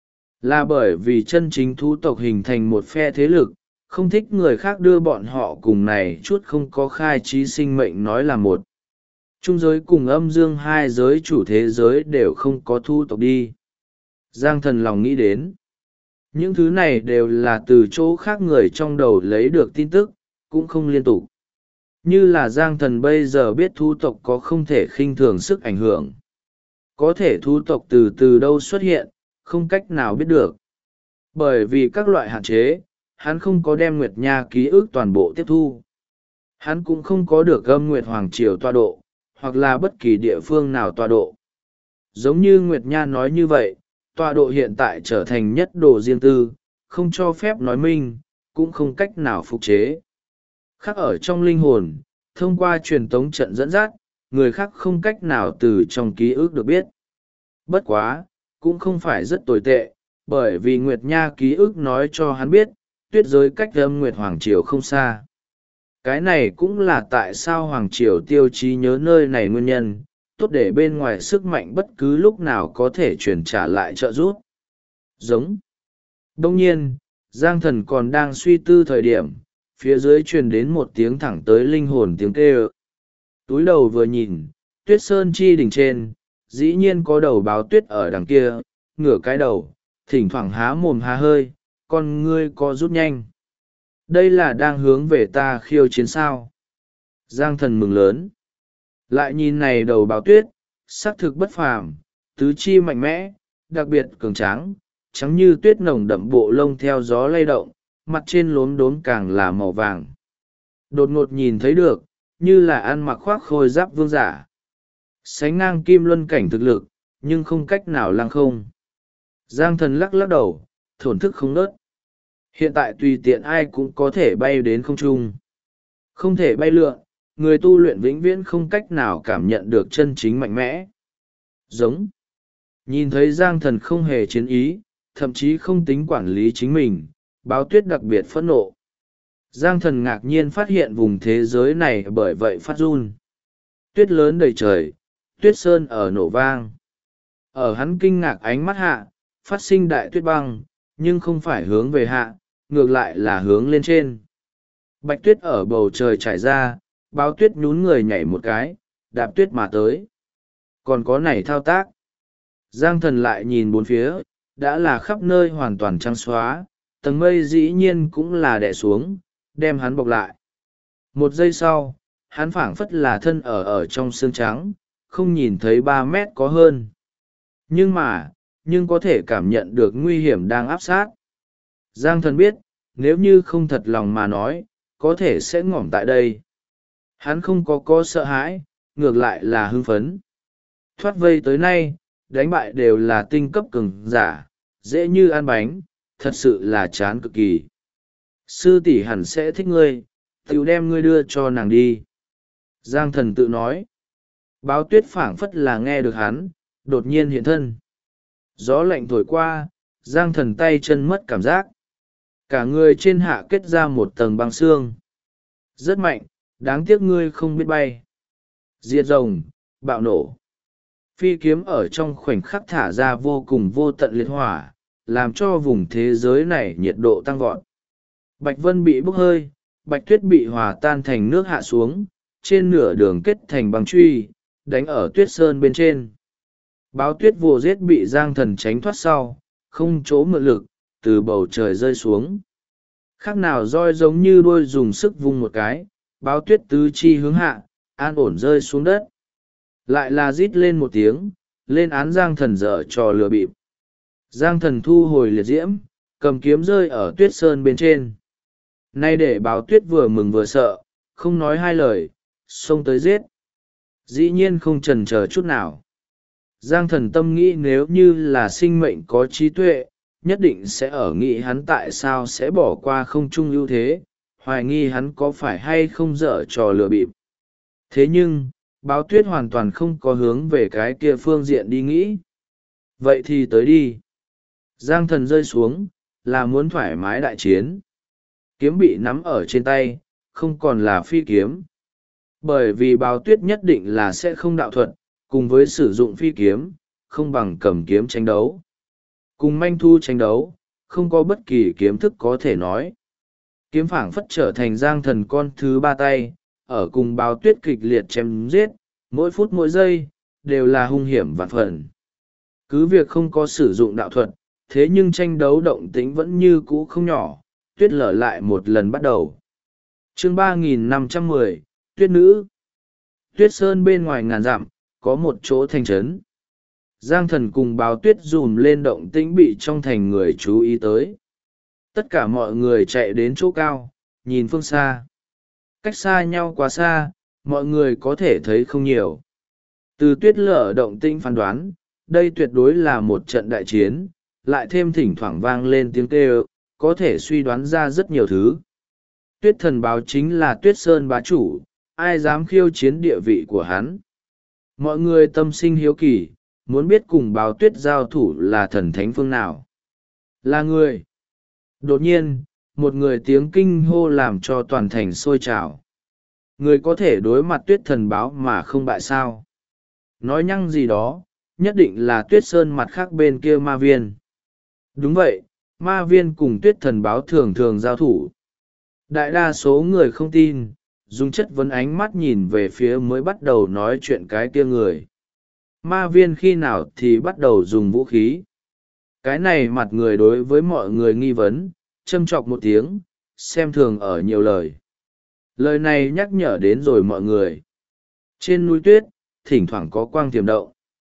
là bởi vì chân chính thú tộc hình thành một phe thế lực, không thích người khác đưa bọn họ cùng này chút không có khai trí sinh mệnh nói là một. Trung giới cùng âm dương hai giới chủ thế giới đều không có thú tộc đi. Giang Thần lòng nghĩ đến. Những thứ này đều là từ chỗ khác người trong đầu lấy được tin tức, cũng không liên tục. Như là Giang Thần bây giờ biết thú tộc có không thể khinh thường sức ảnh hưởng. Có thể thú tộc từ đâu xuất hiện, không cách nào biết được. Bởi vì các loại hạn chế, hắn không có đem Nguyệt Nha ký ức toàn bộ tiếp thu. Hắn cũng không có được Âm Nguyệt Hoàng Triều tọa độ, hoặc là bất kỳ địa phương nào tọa độ. Giống như Nguyệt Nha nói như vậy, tọa độ hiện tại trở thành nhất đồ riêng tư, không cho phép nói minh, cũng không cách nào phục chế. Khác ở trong linh hồn, thông qua truyền tống trận dẫn dắt, người khác không cách nào từ trong ký ức được biết. Bất quá, cũng không phải rất tồi tệ, bởi vì Nguyệt Nha ký ức nói cho hắn biết, tuyết giới cách Âm Nguyệt Hoàng Triều không xa. Cái này cũng là tại sao Hoàng Triều tiêu chí nhớ nơi này nguyên nhân, tốt để bên ngoài sức mạnh bất cứ lúc nào có thể chuyển trả lại trợ giúp. Giống. Đông nhiên, Giang Thần còn đang suy tư thời điểm, phía dưới truyền đến một tiếng thẳng tới linh hồn tiếng kêu. Túi đầu vừa nhìn, Tuyết Sơn chi đỉnh trên, dĩ nhiên có đầu báo tuyết ở đằng kia, ngửa cái đầu, thỉnh thoảng há mồm há hơi, con ngươi co rút nhanh. Đây là đang hướng về ta khiêu chiến sao. Giang Thần mừng lớn. Lại nhìn này đầu báo tuyết, xác thực bất phàm, tứ chi mạnh mẽ, đặc biệt cường tráng, trắng như tuyết nồng đậm bộ lông theo gió lay động, mặt trên lốm đốm càng là màu vàng. Đột ngột nhìn thấy được, như là ăn mặc khoác khôi giáp vương giả. Sánh ngang kim luân cảnh thực lực, nhưng không cách nào lăng không. Giang Thần lắc lắc đầu, thổn thức không nớt. Hiện tại tùy tiện ai cũng có thể bay đến không trung. Không thể bay lượn, người tu luyện vĩnh viễn không cách nào cảm nhận được chân chính mạnh mẽ. Giống. Nhìn thấy Giang Thần không hề chiến ý, thậm chí không tính quản lý chính mình, báo tuyết đặc biệt phẫn nộ. Giang Thần ngạc nhiên phát hiện vùng thế giới này bởi vậy phát run. Tuyết lớn đầy trời, tuyết sơn ở nổ vang. Ở hắn kinh ngạc ánh mắt hạ, phát sinh đại tuyết băng, nhưng không phải hướng về hạ, ngược lại là hướng lên trên. Bạch tuyết ở bầu trời trải ra, báo tuyết nhún người nhảy một cái, đạp tuyết mà tới. Còn có này thao tác. Giang Thần lại nhìn bốn phía, đã là khắp nơi hoàn toàn trắng xóa, tầng mây dĩ nhiên cũng là đè xuống, đem hắn bọc lại. Một giây sau, hắn phảng phất là thân ở trong sương trắng, không nhìn thấy 3 mét có hơn. Nhưng có thể cảm nhận được nguy hiểm đang áp sát. Giang Thần biết, nếu như không thật lòng mà nói, có thể sẽ ngỏm tại đây. Hắn không có sợ hãi, ngược lại là hưng phấn. Thoát vây tới nay, đánh bại đều là tinh cấp cường giả, dễ như ăn bánh, thật sự là chán cực kỳ. Sư tỷ hẳn sẽ thích ngươi, tiểu đem ngươi đưa cho nàng đi. Giang Thần tự nói. Báo tuyết phảng phất là nghe được hắn, đột nhiên hiện thân. Gió lạnh thổi qua, Giang Thần tay chân mất cảm giác. Cả người trên hạ kết ra một tầng băng xương. Rất mạnh, đáng tiếc ngươi không biết bay. Diệt rồng, bạo nổ. Phi kiếm ở trong khoảnh khắc thả ra vô cùng vô tận liệt hỏa, làm cho vùng thế giới này nhiệt độ tăng vọt. Bạch Vân bị bốc hơi, Bạch Tuyết bị hòa tan thành nước hạ xuống, trên nửa đường kết thành băng truy, đánh ở tuyết sơn bên trên. Báo tuyết vồ giết bị Giang Thần tránh thoát sau, không chỗ mượn lực, từ bầu trời rơi xuống. Khác nào roi giống như đuôi dùng sức vung một cái, báo tuyết tứ chi hướng hạ, an ổn rơi xuống đất. Lại là rít lên một tiếng, lên án Giang Thần dở trò lừa bịp. Giang Thần thu hồi liệt diễm, cầm kiếm rơi ở tuyết sơn bên trên. Nay để báo tuyết vừa mừng vừa sợ, không nói hai lời, xông tới giết. Dĩ nhiên không chần chờ chút nào. Giang Thần tâm nghĩ nếu như là sinh mệnh có trí tuệ, nhất định sẽ ở nghĩ hắn tại sao sẽ bỏ qua không trung ưu thế, hoài nghi hắn có phải hay không dở trò lừa bịp. Thế nhưng, báo tuyết hoàn toàn không có hướng về cái kia phương diện đi nghĩ. Vậy thì tới đi. Giang thần rơi xuống, là muốn thoải mái đại chiến. Kiếm bị nắm ở trên tay, không còn là phi kiếm. Bởi vì Báo Tuyết nhất định là sẽ không đạo thuật, cùng với sử dụng phi kiếm, không bằng cầm kiếm tranh đấu. Cùng manh thu tranh đấu, không có bất kỳ kiếm thức có thể nói. Kiếm phảng phất trở thành Giang thần con thứ ba tay, ở cùng Báo Tuyết kịch liệt chém giết, mỗi phút mỗi giây, đều là hung hiểm vạn phần. Cứ việc không có sử dụng đạo thuật, thế nhưng tranh đấu động tĩnh vẫn như cũ không nhỏ. Tuyết lở lại một lần bắt đầu. Chương 3510, Tuyết Nữ. Tuyết Sơn bên ngoài ngàn dặm, có một chỗ thành trấn. Giang thần cùng Báo Tuyết dùm lên động tĩnh bị trong thành người chú ý tới. Tất cả mọi người chạy đến chỗ cao, nhìn phương xa. Cách xa nhau quá xa, mọi người có thể thấy không nhiều. Từ Tuyết lở động tĩnh phán đoán, đây tuyệt đối là một trận đại chiến, lại thêm thỉnh thoảng vang lên tiếng kêu, có thể suy đoán ra rất nhiều thứ. Tuyết thần báo chính là Tuyết Sơn bá chủ, ai dám khiêu chiến địa vị của hắn. Mọi người tâm sinh hiếu kỳ, muốn biết cùng Báo Tuyết giao thủ là thần thánh phương nào. Là người. Đột nhiên, một người tiếng kinh hô làm cho toàn thành sôi trào. Người có thể đối mặt Tuyết thần báo mà không bại sao. Nói nhăng gì đó, nhất định là Tuyết Sơn mặt khác bên kia ma viên. Đúng vậy, ma viên cùng Tuyết thần báo thường thường giao thủ. Đại đa số người không tin, dùng chất vấn ánh mắt nhìn về phía mới bắt đầu nói chuyện cái kia người. Ma viên khi nào thì bắt đầu dùng vũ khí. Cái này mặt người đối với mọi người nghi vấn, châm chọc một tiếng, xem thường ở nhiều lời. Lời này nhắc nhở đến rồi mọi người. Trên núi tuyết, thỉnh thoảng có quang tiềm động.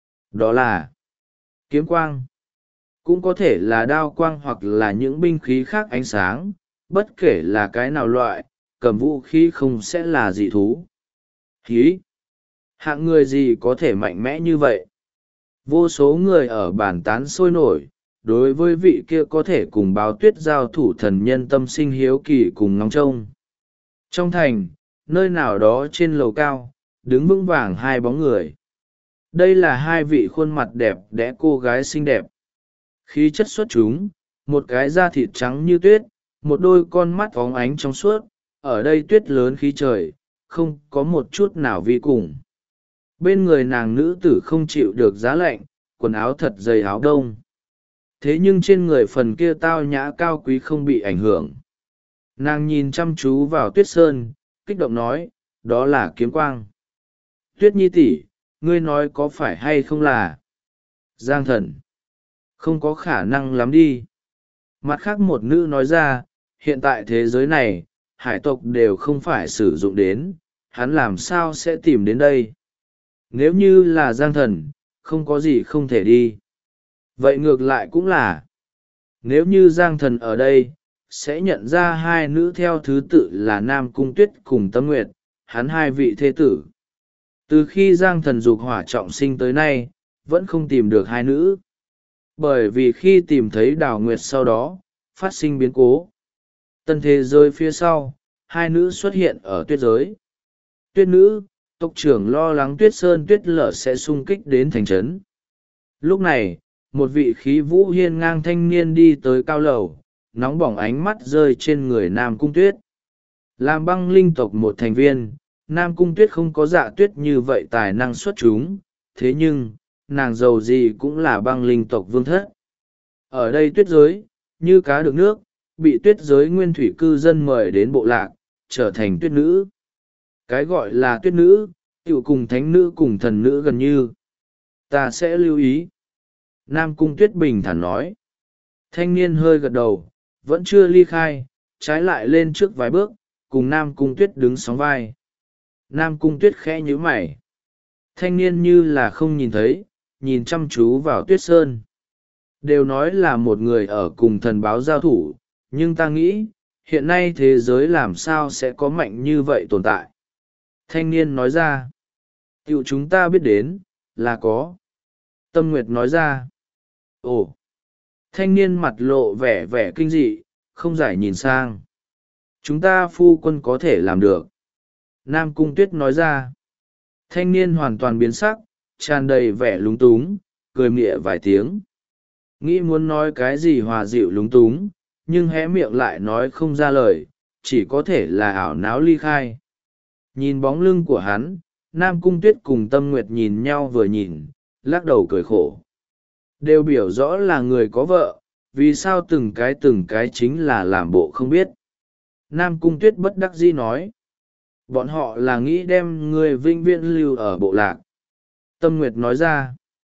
Đó là kiếm quang. Cũng có thể là đao quang hoặc là những binh khí khác ánh sáng, bất kể là cái nào loại, cầm vũ khí không sẽ là dị thú. Khí! Hạng người gì có thể mạnh mẽ như vậy? Vô số người ở bàn tán sôi nổi, đối với vị kia có thể cùng Báo Tuyết giao thủ thần nhân tâm sinh hiếu kỳ cùng ngóng trông. Trong thành, nơi nào đó trên lầu cao, đứng vững vàng hai bóng người. Đây là hai vị khuôn mặt đẹp đẽ cô gái xinh đẹp. Khí chất xuất chúng, một cái da thịt trắng như tuyết, một đôi con mắt óng ánh trong suốt, ở đây tuyết lớn khí trời, không có một chút nào vi cùng. Bên người nàng nữ tử không chịu được giá lạnh, quần áo thật dày áo đông. Thế nhưng trên người phần kia tao nhã cao quý không bị ảnh hưởng. Nàng nhìn chăm chú vào Tuyết Sơn, kích động nói, đó là kiếm quang. Tuyết nhi tỷ, ngươi nói có phải hay không là Giang thần? Không có khả năng lắm đi. Mặt khác một nữ nói ra, hiện tại thế giới này, hải tộc đều không phải sử dụng đến, hắn làm sao sẽ tìm đến đây. Nếu như là Giang thần, không có gì không thể đi. Vậy ngược lại cũng là, nếu như Giang thần ở đây, sẽ nhận ra hai nữ theo thứ tự là Nam Cung Tuyết cùng Tâm Nguyệt, hắn hai vị thế tử. Từ khi Giang thần dục hỏa trọng sinh tới nay, vẫn không tìm được hai nữ. Bởi vì khi tìm thấy Đào Nguyệt sau đó, phát sinh biến cố. Tân thế giới phía sau, hai nữ xuất hiện ở tuyết giới. Tuyết nữ, tộc trưởng lo lắng Tuyết Sơn tuyết lở sẽ xung kích đến thành trấn. Lúc này, một vị khí vũ hiên ngang thanh niên đi tới cao lầu, nóng bỏng ánh mắt rơi trên người Nam Cung Tuyết. Làm băng linh tộc một thành viên, Nam Cung Tuyết không có Dạ Tuyết như vậy tài năng xuất chúng, thế nhưng, nàng giàu gì cũng là băng linh tộc vương thất. Ở đây tuyết giới, như cá được nước, bị tuyết giới nguyên thủy cư dân mời đến bộ lạc, trở thành tuyết nữ. Cái gọi là tuyết nữ, tiểu cùng thánh nữ cùng thần nữ gần như. Ta sẽ lưu ý. Nam Cung Tuyết bình thản nói. Thanh niên hơi gật đầu, vẫn chưa ly khai, trái lại lên trước vài bước, cùng Nam Cung Tuyết đứng sóng vai. Nam Cung Tuyết khẽ nhíu mày. Thanh niên như là không nhìn thấy, nhìn chăm chú vào Tuyết Sơn. Đều nói là một người ở cùng thần báo giao thủ, nhưng ta nghĩ, hiện nay thế giới làm sao sẽ có mạnh như vậy tồn tại. Thanh niên nói ra. Tiểu chúng ta biết đến, là có. Tâm Nguyệt nói ra. Ồ! Thanh niên mặt lộ vẻ vẻ kinh dị, không giải nhìn sang. Chúng ta phu quân có thể làm được. Nam Cung Tuyết nói ra. Thanh niên hoàn toàn biến sắc, tràn đầy vẻ lúng túng, cười mịa vài tiếng. nghĩ muốn nói cái gì hòa dịu lúng túng, nhưng hé miệng lại nói không ra lời, chỉ có thể là ảo náo ly khai. Nhìn bóng lưng của hắn, Nam Cung Tuyết cùng Tâm Nguyệt nhìn nhau vừa nhìn, lắc đầu cười khổ. Đều biểu rõ là người có vợ, vì sao từng cái chính là làm bộ không biết. Nam Cung Tuyết bất đắc dĩ nói. Bọn họ là nghĩ đem người vĩnh viễn lưu ở bộ lạc. Tâm Nguyệt nói ra.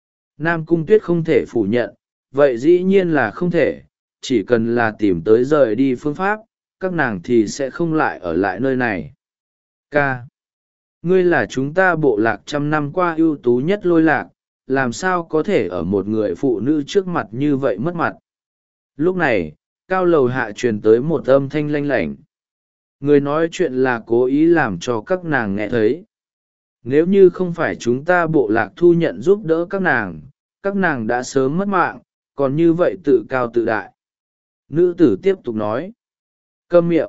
Nam Cung Tuyết không thể phủ nhận, vậy dĩ nhiên là không thể, chỉ cần là tìm tới rời đi phương pháp, các nàng thì sẽ không lại ở lại nơi này. Ca. Ngươi là chúng ta bộ lạc trăm năm qua ưu tú nhất Lôi Lạc, làm sao có thể ở một người phụ nữ trước mặt như vậy mất mặt. Lúc này, cao lầu hạ truyền tới một âm thanh lanh lảnh. Người nói chuyện là cố ý làm cho các nàng nghe thấy. Nếu như không phải chúng ta bộ lạc thu nhận giúp đỡ các nàng đã sớm mất mạng, còn như vậy tự cao tự đại. Nữ tử tiếp tục nói. Câm miệng.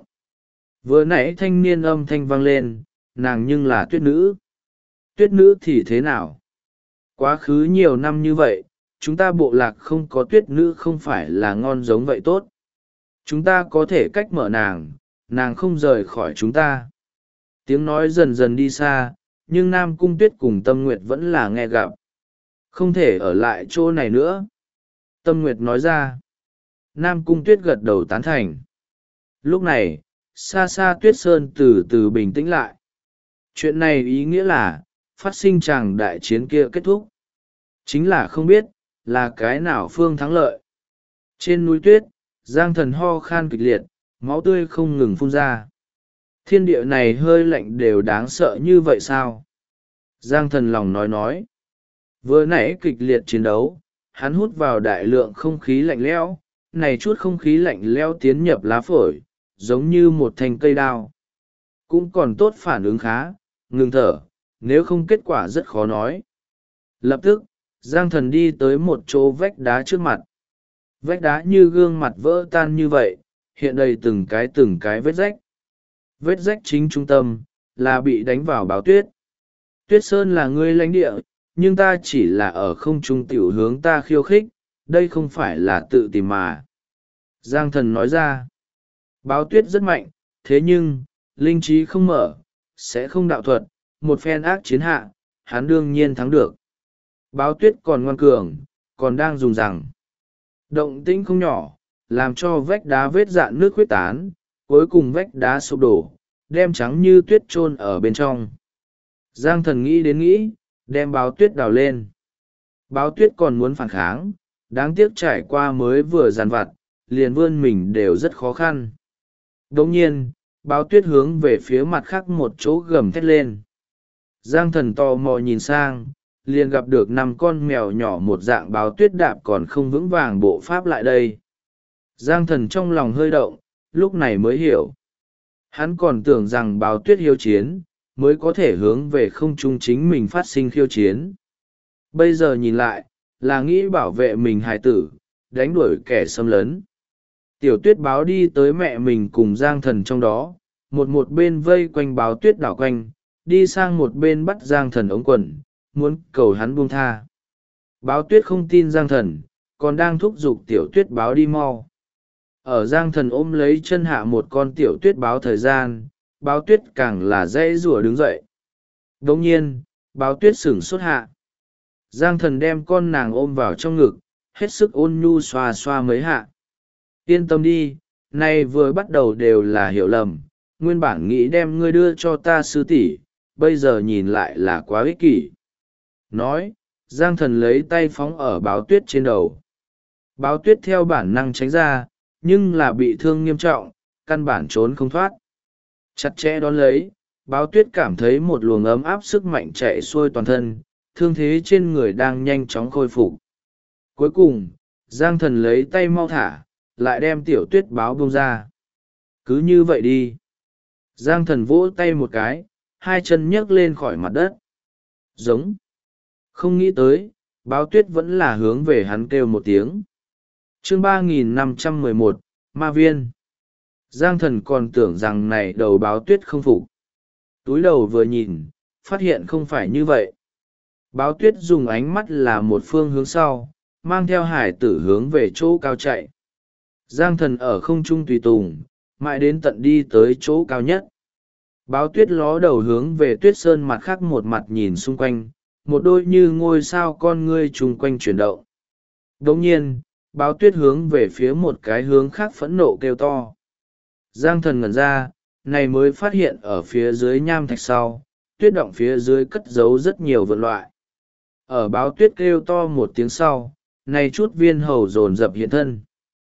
Vừa nãy thanh niên âm thanh vang lên, nàng nhưng là tuyết nữ. Tuyết nữ thì thế nào? Quá khứ nhiều năm như vậy, chúng ta bộ lạc không có tuyết nữ không phải là ngon giống vậy tốt. Chúng ta có thể cách mở nàng không rời khỏi chúng ta. Tiếng nói dần dần đi xa, nhưng Nam Cung Tuyết cùng Tâm Nguyệt vẫn là nghe gặp. Không thể ở lại chỗ này nữa. Tâm Nguyệt nói ra. Nam Cung Tuyết gật đầu tán thành. Lúc này, xa xa Tuyết Sơn từ từ bình tĩnh lại. Chuyện này ý nghĩa là, phát sinh tràng đại chiến kia kết thúc. Chính là không biết, là cái nào phương thắng lợi. Trên núi tuyết, Giang Thần ho khan kịch liệt, máu tươi không ngừng phun ra. Thiên địa này hơi lạnh đều đáng sợ như vậy sao? Giang Thần lòng nói. Vừa nãy kịch liệt chiến đấu, hắn hút vào đại lượng không khí lạnh lẽo, này chút không khí lạnh lẽo tiến nhập lá phổi, giống như một thanh cây đao. Cũng còn tốt phản ứng khá, ngừng thở, nếu không kết quả rất khó nói. Lập tức, Giang Thần đi tới một chỗ vách đá trước mặt. Vách đá như gương mặt vỡ tan như vậy, hiện đầy từng cái vết rách. Vết rách chính trung tâm, là bị đánh vào báo tuyết. Tuyết Sơn là ngươi lãnh địa, nhưng ta chỉ là ở không trung tiểu hướng ta khiêu khích, đây không phải là tự tìm mà. Giang Thần nói ra, báo tuyết rất mạnh, thế nhưng, linh trí không mở, sẽ không đạo thuật, một phen ác chiến hạ, hắn đương nhiên thắng được. Báo tuyết còn ngoan cường, còn đang dùng rằng. Động tĩnh không nhỏ, làm cho vách đá vết dạn nước huyết tán, cuối cùng vách đá sụp đổ, đem trắng như tuyết chôn ở bên trong. Giang Thần nghĩ, đem báo tuyết đào lên. Báo tuyết còn muốn phản kháng, đáng tiếc trải qua mới vừa dàn vặt, liền vươn mình đều rất khó khăn. Đồng nhiên, báo tuyết hướng về phía mặt khác một chỗ gầm thét lên. Giang Thần tò mò nhìn sang, liền gặp được 5 con mèo nhỏ một dạng báo tuyết đạp còn không vững vàng bộ pháp lại đây. Giang Thần trong lòng hơi động, lúc này mới hiểu. Hắn còn tưởng rằng báo tuyết hiếu chiến, mới có thể hướng về không trung chính mình phát sinh khiêu chiến. Bây giờ nhìn lại, là nghĩ bảo vệ mình hài tử, đánh đuổi kẻ xâm lấn. Tiểu tuyết báo đi tới mẹ mình cùng Giang Thần trong đó, một bên vây quanh báo tuyết đảo quanh, đi sang một bên bắt Giang Thần ống quần, muốn cầu hắn buông tha. Báo tuyết không tin Giang Thần, còn đang thúc giục tiểu tuyết báo đi mau. Ở Giang Thần ôm lấy chân hạ một con tiểu tuyết báo thời gian, báo tuyết càng là dãy rủa đứng dậy. Đồng nhiên, báo tuyết sửng sốt hạ. Giang Thần đem con nàng ôm vào trong ngực, hết sức ôn nhu xoa xoa mấy hạ. Yên tâm đi, nay vừa bắt đầu đều là hiểu lầm, nguyên bản nghĩ đem ngươi đưa cho ta sư tỷ, bây giờ nhìn lại là quá ích kỷ. Nói, Giang Thần lấy tay phóng ở báo tuyết trên đầu. Báo tuyết theo bản năng tránh ra, nhưng là bị thương nghiêm trọng, căn bản trốn không thoát. Chặt chẽ đón lấy, báo tuyết cảm thấy một luồng ấm áp sức mạnh chạy xuôi toàn thân, thương thế trên người đang nhanh chóng khôi phục. Cuối cùng, Giang Thần lấy tay mau thả, lại đem tiểu tuyết báo bông ra. Cứ như vậy đi. Giang Thần vỗ tay một cái, hai chân nhấc lên khỏi mặt đất. Giống. Không nghĩ tới, báo tuyết vẫn là hướng về hắn kêu một tiếng. Chương 3511, Ma Viên. Giang Thần còn tưởng rằng này đầu báo tuyết không phục. Túi đầu vừa nhìn, phát hiện không phải như vậy. Báo tuyết dùng ánh mắt là một phương hướng sau, mang theo hải tử hướng về chỗ cao chạy. Giang thần ở không trung tùy tùng, mãi đến tận đi tới chỗ cao nhất. Báo tuyết ló đầu hướng về tuyết sơn mặt khác một mặt nhìn xung quanh, một đôi như ngôi sao con ngươi chung quanh chuyển động. Đồng nhiên, báo tuyết hướng về phía một cái hướng khác phẫn nộ kêu to. Giang thần ngẩn ra, này mới phát hiện ở phía dưới nham thạch sau, tuyết động phía dưới cất giấu rất nhiều vượn loại. Ở báo tuyết kêu to một tiếng sau, này chút viên hầu dồn dập hiện thân.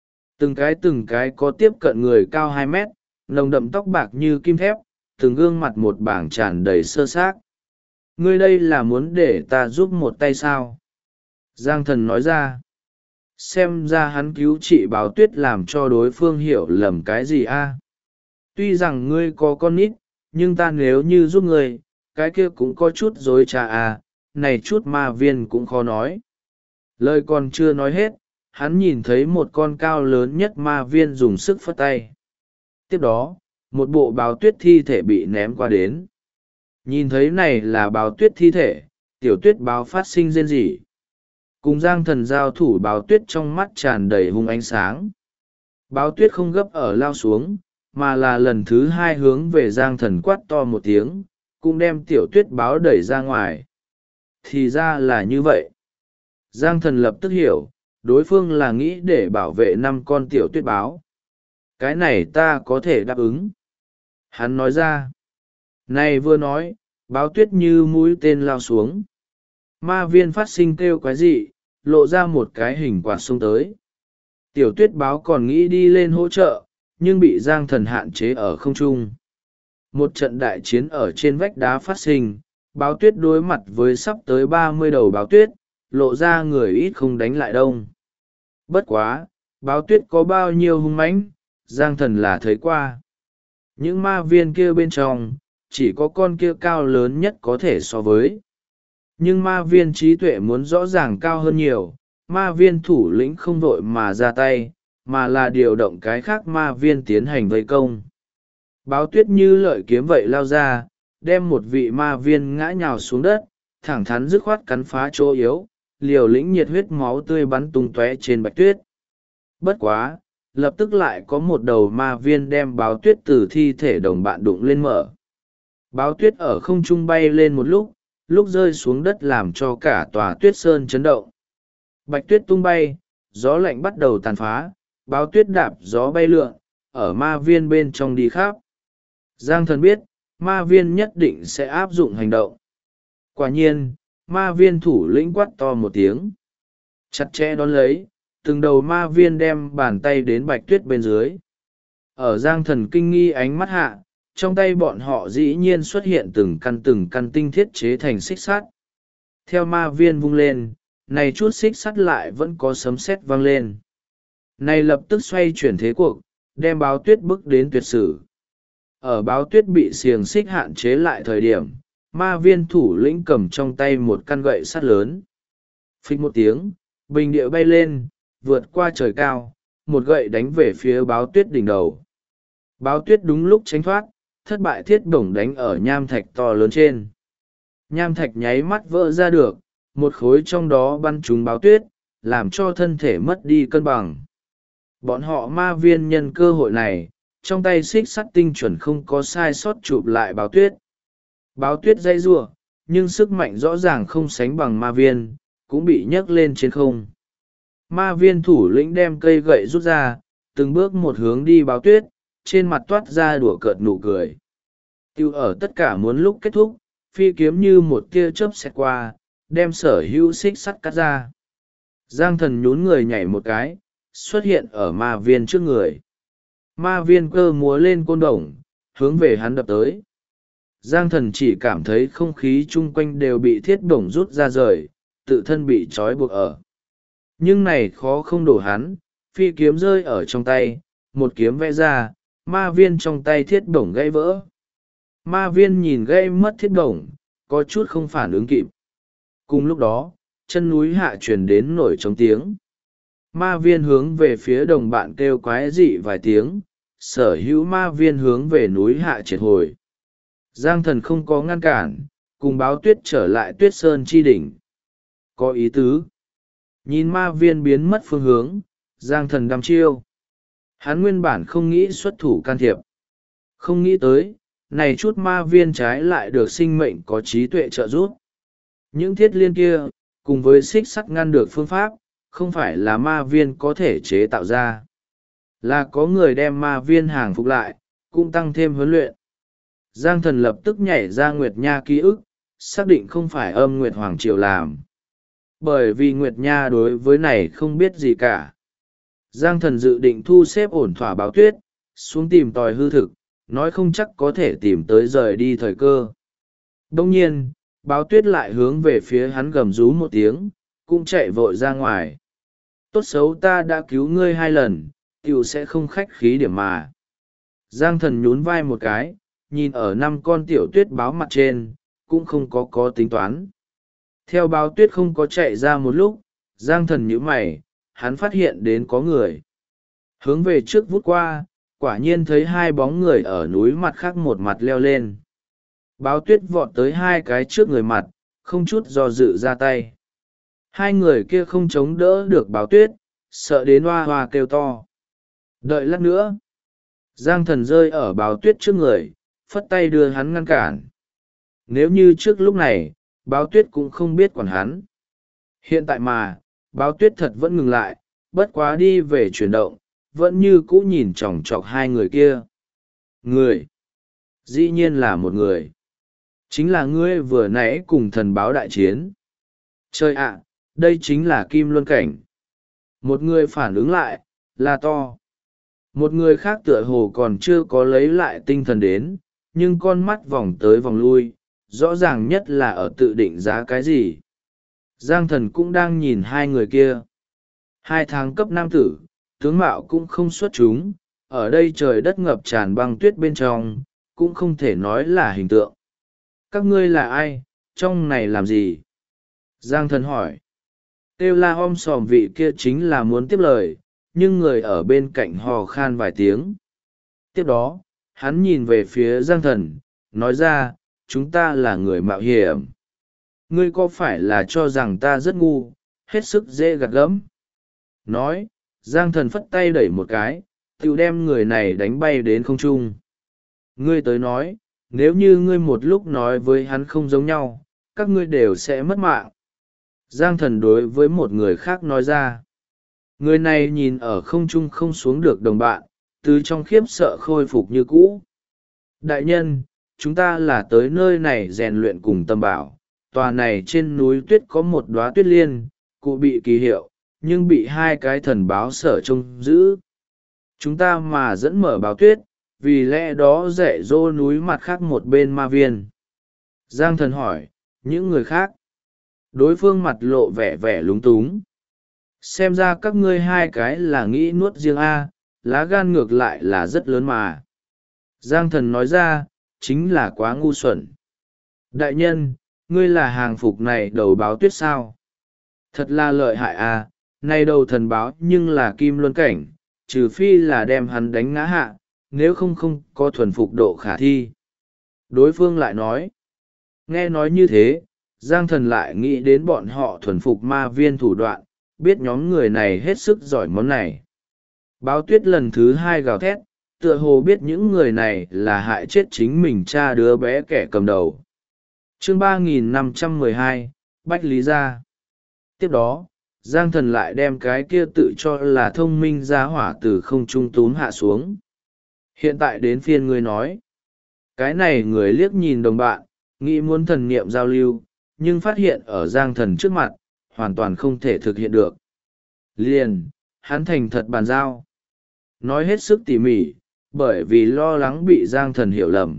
Từng cái có tiếp cận người cao 2 mét, nồng đậm tóc bạc như kim thép, từng gương mặt một bảng tràn đầy sơ xác. Ngươi đây là muốn để ta giúp một tay sao? Giang thần nói ra. Xem ra hắn cứu chị báo tuyết làm cho đối phương hiểu lầm cái gì a? Tuy rằng ngươi có con nít, nhưng ta nếu như giúp ngươi, cái kia cũng có chút dối trá à, này chút ma viên cũng khó nói. Lời còn chưa nói hết, hắn nhìn thấy một con cao lớn nhất ma viên dùng sức phất tay. Tiếp đó, một bộ báo tuyết thi thể bị ném qua đến. Nhìn thấy này là báo tuyết thi thể, tiểu tuyết báo phát sinh rên rỉ. Cùng Giang thần giao thủ, báo tuyết trong mắt tràn đầy hung ánh sáng. Báo tuyết không gấp ở lao xuống, mà là lần thứ hai hướng về Giang thần quát to một tiếng, cũng đem tiểu tuyết báo đẩy ra ngoài. Thì ra là như vậy. Giang thần lập tức hiểu, đối phương là nghĩ để bảo vệ 5 con tiểu tuyết báo. Cái này ta có thể đáp ứng. Hắn nói ra. Này vừa nói, báo tuyết như mũi tên lao xuống. Ma viên phát sinh kêu quái dị, lộ ra một cái hình quạt xông tới. Tiểu tuyết báo còn nghĩ đi lên hỗ trợ, nhưng bị Giang thần hạn chế ở không trung. Một trận đại chiến ở trên vách đá phát sinh, báo tuyết đối mặt với sắp tới 30 đầu báo tuyết, lộ ra người ít không đánh lại đông. Bất quá, báo tuyết có bao nhiêu hung mãnh, Giang thần là thấy qua. Những ma viên kia bên trong, chỉ có con kia cao lớn nhất có thể so với. Nhưng ma viên trí tuệ muốn rõ ràng cao hơn nhiều, ma viên thủ lĩnh không vội mà ra tay, mà là điều động cái khác ma viên tiến hành vây công. Báo tuyết như lợi kiếm vậy lao ra, đem một vị ma viên ngã nhào xuống đất, thẳng thắn dứt khoát cắn phá chỗ yếu, liều lĩnh nhiệt huyết máu tươi bắn tung tóe trên bạch tuyết. Bất quá, lập tức lại có một đầu ma viên đem báo tuyết từ thi thể đồng bạn đụng lên mở. Báo tuyết ở không trung bay lên một lúc rơi xuống đất làm cho cả tòa tuyết sơn chấn động. Bạch tuyết tung bay, gió lạnh bắt đầu tàn phá, báo tuyết đạp gió bay lượn, ở ma viên bên trong đi khắp. Giang thần biết, ma viên nhất định sẽ áp dụng hành động. Quả nhiên, ma viên thủ lĩnh quát to một tiếng. Chặt chẽ đón lấy, từng đầu ma viên đem bàn tay đến bạch tuyết bên dưới. Ở Giang thần kinh nghi ánh mắt hạ, trong tay bọn họ dĩ nhiên xuất hiện từng căn tinh thiết chế thành xích sắt. Theo ma viên vung lên, này chút xích sắt lại vẫn có sấm sét vang lên. Này lập tức xoay chuyển thế cuộc, đem báo tuyết bước đến tuyệt sử. Ở báo tuyết bị xiềng xích hạn chế lại thời điểm, ma viên thủ lĩnh cầm trong tay một căn gậy sắt lớn. Phích một tiếng, bình địa bay lên, vượt qua trời cao, một gậy đánh về phía báo tuyết đỉnh đầu. Báo tuyết đúng lúc tránh thoát, thất bại thiết bổng đánh ở nham thạch to lớn trên. Nham thạch nháy mắt vỡ ra được, một khối trong đó bắn trúng báo tuyết, làm cho thân thể mất đi cân bằng. Bọn họ ma viên nhân cơ hội này, trong tay xích sắt tinh chuẩn không có sai sót chụp lại báo tuyết. Báo tuyết dây giụa, nhưng sức mạnh rõ ràng không sánh bằng ma viên, cũng bị nhấc lên trên không. Ma viên thủ lĩnh đem cây gậy rút ra, từng bước một hướng đi báo tuyết, trên mặt toát ra đùa cợt nụ cười. Tiêu ở tất cả muốn lúc kết thúc, phi kiếm như một tia chớp xẹt qua, đem sở hữu xích sắt cắt ra. Giang thần nhún người nhảy một cái, xuất hiện ở ma viên trước người. Ma viên cơ múa lên côn đồng, hướng về hắn đập tới. Giang thần chỉ cảm thấy không khí chung quanh đều bị thiết bổng rút ra rời, tự thân bị trói buộc ở. Nhưng này khó không đổ hắn, phi kiếm rơi ở trong tay, một kiếm vẽ ra, ma viên trong tay thiết bổng gãy vỡ. Ma viên nhìn gãy mất thiết bổng, có chút không phản ứng kịp. Cùng lúc đó, chân núi hạ truyền đến nổi trống tiếng. Ma viên hướng về phía đồng bạn kêu quái dị vài tiếng, sở hữu ma viên hướng về núi hạ triệt hồi. Giang thần không có ngăn cản, cùng báo tuyết trở lại tuyết sơn chi đỉnh. Có ý tứ. Nhìn ma viên biến mất phương hướng, Giang Thần đăm chiêu. Hắn nguyên bản không nghĩ xuất thủ can thiệp. Không nghĩ tới, này chút ma viên trái lại được sinh mệnh có trí tuệ trợ giúp. Những thiết liên kia, cùng với xích sắt ngăn được phương pháp, không phải là ma viên có thể chế tạo ra. Là có người đem ma viên hàng phục lại, cũng tăng thêm huấn luyện. Giang Thần lập tức nhảy ra Nguyệt Nha ký ức, xác định không phải Âm Nguyệt Hoàng Triều làm. Bởi vì Nguyệt Nha đối với này không biết gì cả. Giang Thần dự định thu xếp ổn thỏa Báo Tuyết, xuống tìm tòi hư thực, nói không chắc có thể tìm tới rời đi thời cơ. Đông nhiên, Báo Tuyết lại hướng về phía hắn gầm rú một tiếng, cũng chạy vội ra ngoài. Tốt xấu ta đã cứu ngươi 2 lần, tiểu sẽ không khách khí điểm mà. Giang Thần nhún vai một cái, nhìn ở 5 con tiểu tuyết báo mặt trên, cũng không có tính toán. Theo Báo Tuyết không có chạy ra một lúc, Giang Thần nhíu mày, hắn phát hiện đến có người. Hướng về trước vút qua, quả nhiên thấy 2 bóng người ở núi mặt khác một mặt leo lên. Báo Tuyết vọt tới 2 cái trước người mặt, không chút do dự ra tay. 2 người kia không chống đỡ được Báo Tuyết, sợ đến hoa hoa kêu to. Đợi lát nữa. Giang Thần rơi ở Báo Tuyết trước người, phất tay đưa hắn ngăn cản. Nếu như trước lúc này, Báo Tuyết cũng không biết quản hắn. Hiện tại mà, Báo Tuyết thật vẫn ngừng lại, bất quá đi về chuyển động, vẫn như cũ nhìn chòng chọc 2 người kia. Người! Dĩ nhiên là một người. Chính là ngươi vừa nãy cùng thần báo đại chiến. Trời ạ, đây chính là Kim Luân Cảnh. Một người phản ứng lại, là to. Một người khác tựa hồ còn chưa có lấy lại tinh thần đến, nhưng con mắt vòng tới vòng lui, rõ ràng nhất là ở tự định giá cái gì. Giang Thần cũng đang nhìn 2 người kia. 2 tháng cấp nam tử, tướng mạo cũng không xuất chúng, ở đây trời đất ngập tràn băng tuyết bên trong, cũng không thể nói là hình tượng. Các ngươi là ai, trong này làm gì? Giang Thần hỏi. Kêu la om sòm vị kia chính là muốn tiếp lời, nhưng người ở bên cạnh hò khan vài tiếng. Tiếp đó, hắn nhìn về phía Giang Thần, nói ra, chúng ta là người mạo hiểm. Ngươi có phải là cho rằng ta rất ngu, hết sức dễ gạt gẫm? Nói, Giang Thần phất tay đẩy một cái, tự đem người này đánh bay đến không trung. Ngươi tới nói, nếu như ngươi một lúc nói với hắn không giống nhau, các ngươi đều sẽ mất mạng. Giang Thần đối với một người khác nói ra. Người này nhìn ở không trung không xuống được đồng bạn, từ trong khiếp sợ khôi phục như cũ. Đại nhân, chúng ta là tới nơi này rèn luyện cùng tâm bảo. Tòa này trên núi tuyết có một đóa tuyết liên, cụ bị kỳ hiệu, nhưng bị 2 cái thần báo sở trông giữ. Chúng ta mà dẫn mở báo tuyết, vì lẽ đó dạy dỗ núi mặt khác một bên ma viên. Giang Thần hỏi, những người khác? Đối phương mặt lộ vẻ vẻ lúng túng. Xem ra các ngươi 2 cái là nghĩ nuốt riêng A, lá gan ngược lại là rất lớn mà. Giang Thần nói ra, chính là quá ngu xuẩn. Đại nhân, ngươi là hàng phục này đầu báo tuyết sao? Thật là lợi hại à, này đầu thần báo nhưng là Kim Luân Cảnh, trừ phi là đem hắn đánh ngã hạ, nếu không có thuần phục độ khả thi. Đối phương lại nói. Nghe nói như thế, Giang Thần lại nghĩ đến bọn họ thuần phục ma viên thủ đoạn, biết nhóm người này hết sức giỏi món này. Báo Tuyết lần thứ 2 gào thét, tựa hồ biết những người này là hại chết chính mình cha đứa bé kẻ cầm đầu. Chương 3512, Bách Lý Gia. Tiếp đó, Giang Thần lại đem cái kia tự cho là thông minh ra hỏa từ không trung túm hạ xuống. Hiện tại đến phiên ngươi nói. Cái này người liếc nhìn đồng bạn, nghĩ muốn thần niệm giao lưu, nhưng phát hiện ở Giang Thần trước mặt, hoàn toàn không thể thực hiện được. Liền, hắn thành thật bàn giao. Nói hết sức tỉ mỉ, bởi vì lo lắng bị Giang Thần hiểu lầm.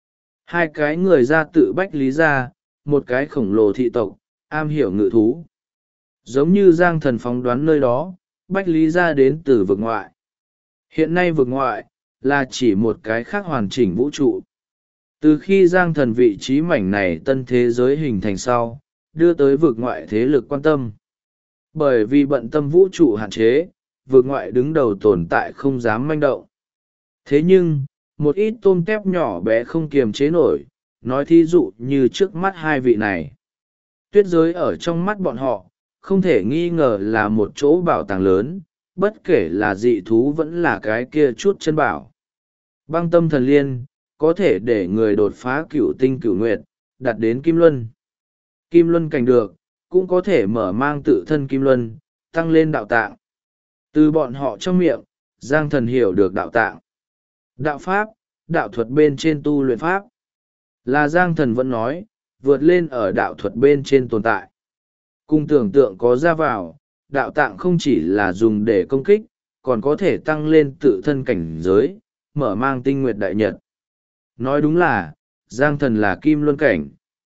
2 cái người ra tự Bách Lý Gia, một cái khổng lồ thị tộc, am hiểu ngự thú. Giống như Giang Thần phóng đoán nơi đó, Bách Lý Gia đến từ vực ngoại. Hiện nay vực ngoại, là chỉ một cái khác hoàn chỉnh vũ trụ. Từ khi Giang Thần vị trí mảnh này tân thế giới hình thành sau, đưa tới vực ngoại thế lực quan tâm. Bởi vì bận tâm vũ trụ hạn chế, vực ngoại đứng đầu tồn tại không dám manh động. Thế nhưng, một ít tôm tép nhỏ bé không kiềm chế nổi, nói thí dụ như trước mắt 2 vị này. Tuyết giới ở trong mắt bọn họ, không thể nghi ngờ là một chỗ bảo tàng lớn, bất kể là dị thú vẫn là cái kia chút chân bảo. Băng tâm thần liên, có thể để người đột phá cửu tinh cửu nguyệt, đạt đến kim luân. Kim luân cảnh được, cũng có thể mở mang tự thân kim luân, tăng lên đạo tạng. Từ bọn họ trong miệng, Giang Thần hiểu được đạo tạng. Đạo pháp, đạo thuật bên trên tu luyện pháp. Là Giang Thần vẫn nói, vượt lên ở đạo thuật bên trên tồn tại. Cùng tưởng tượng có ra vào, đạo tạng không chỉ là dùng để công kích, còn có thể tăng lên tự thân cảnh giới, mở mang tinh nguyệt đại nhật. Nói đúng là, Giang Thần là kim luân cảnh.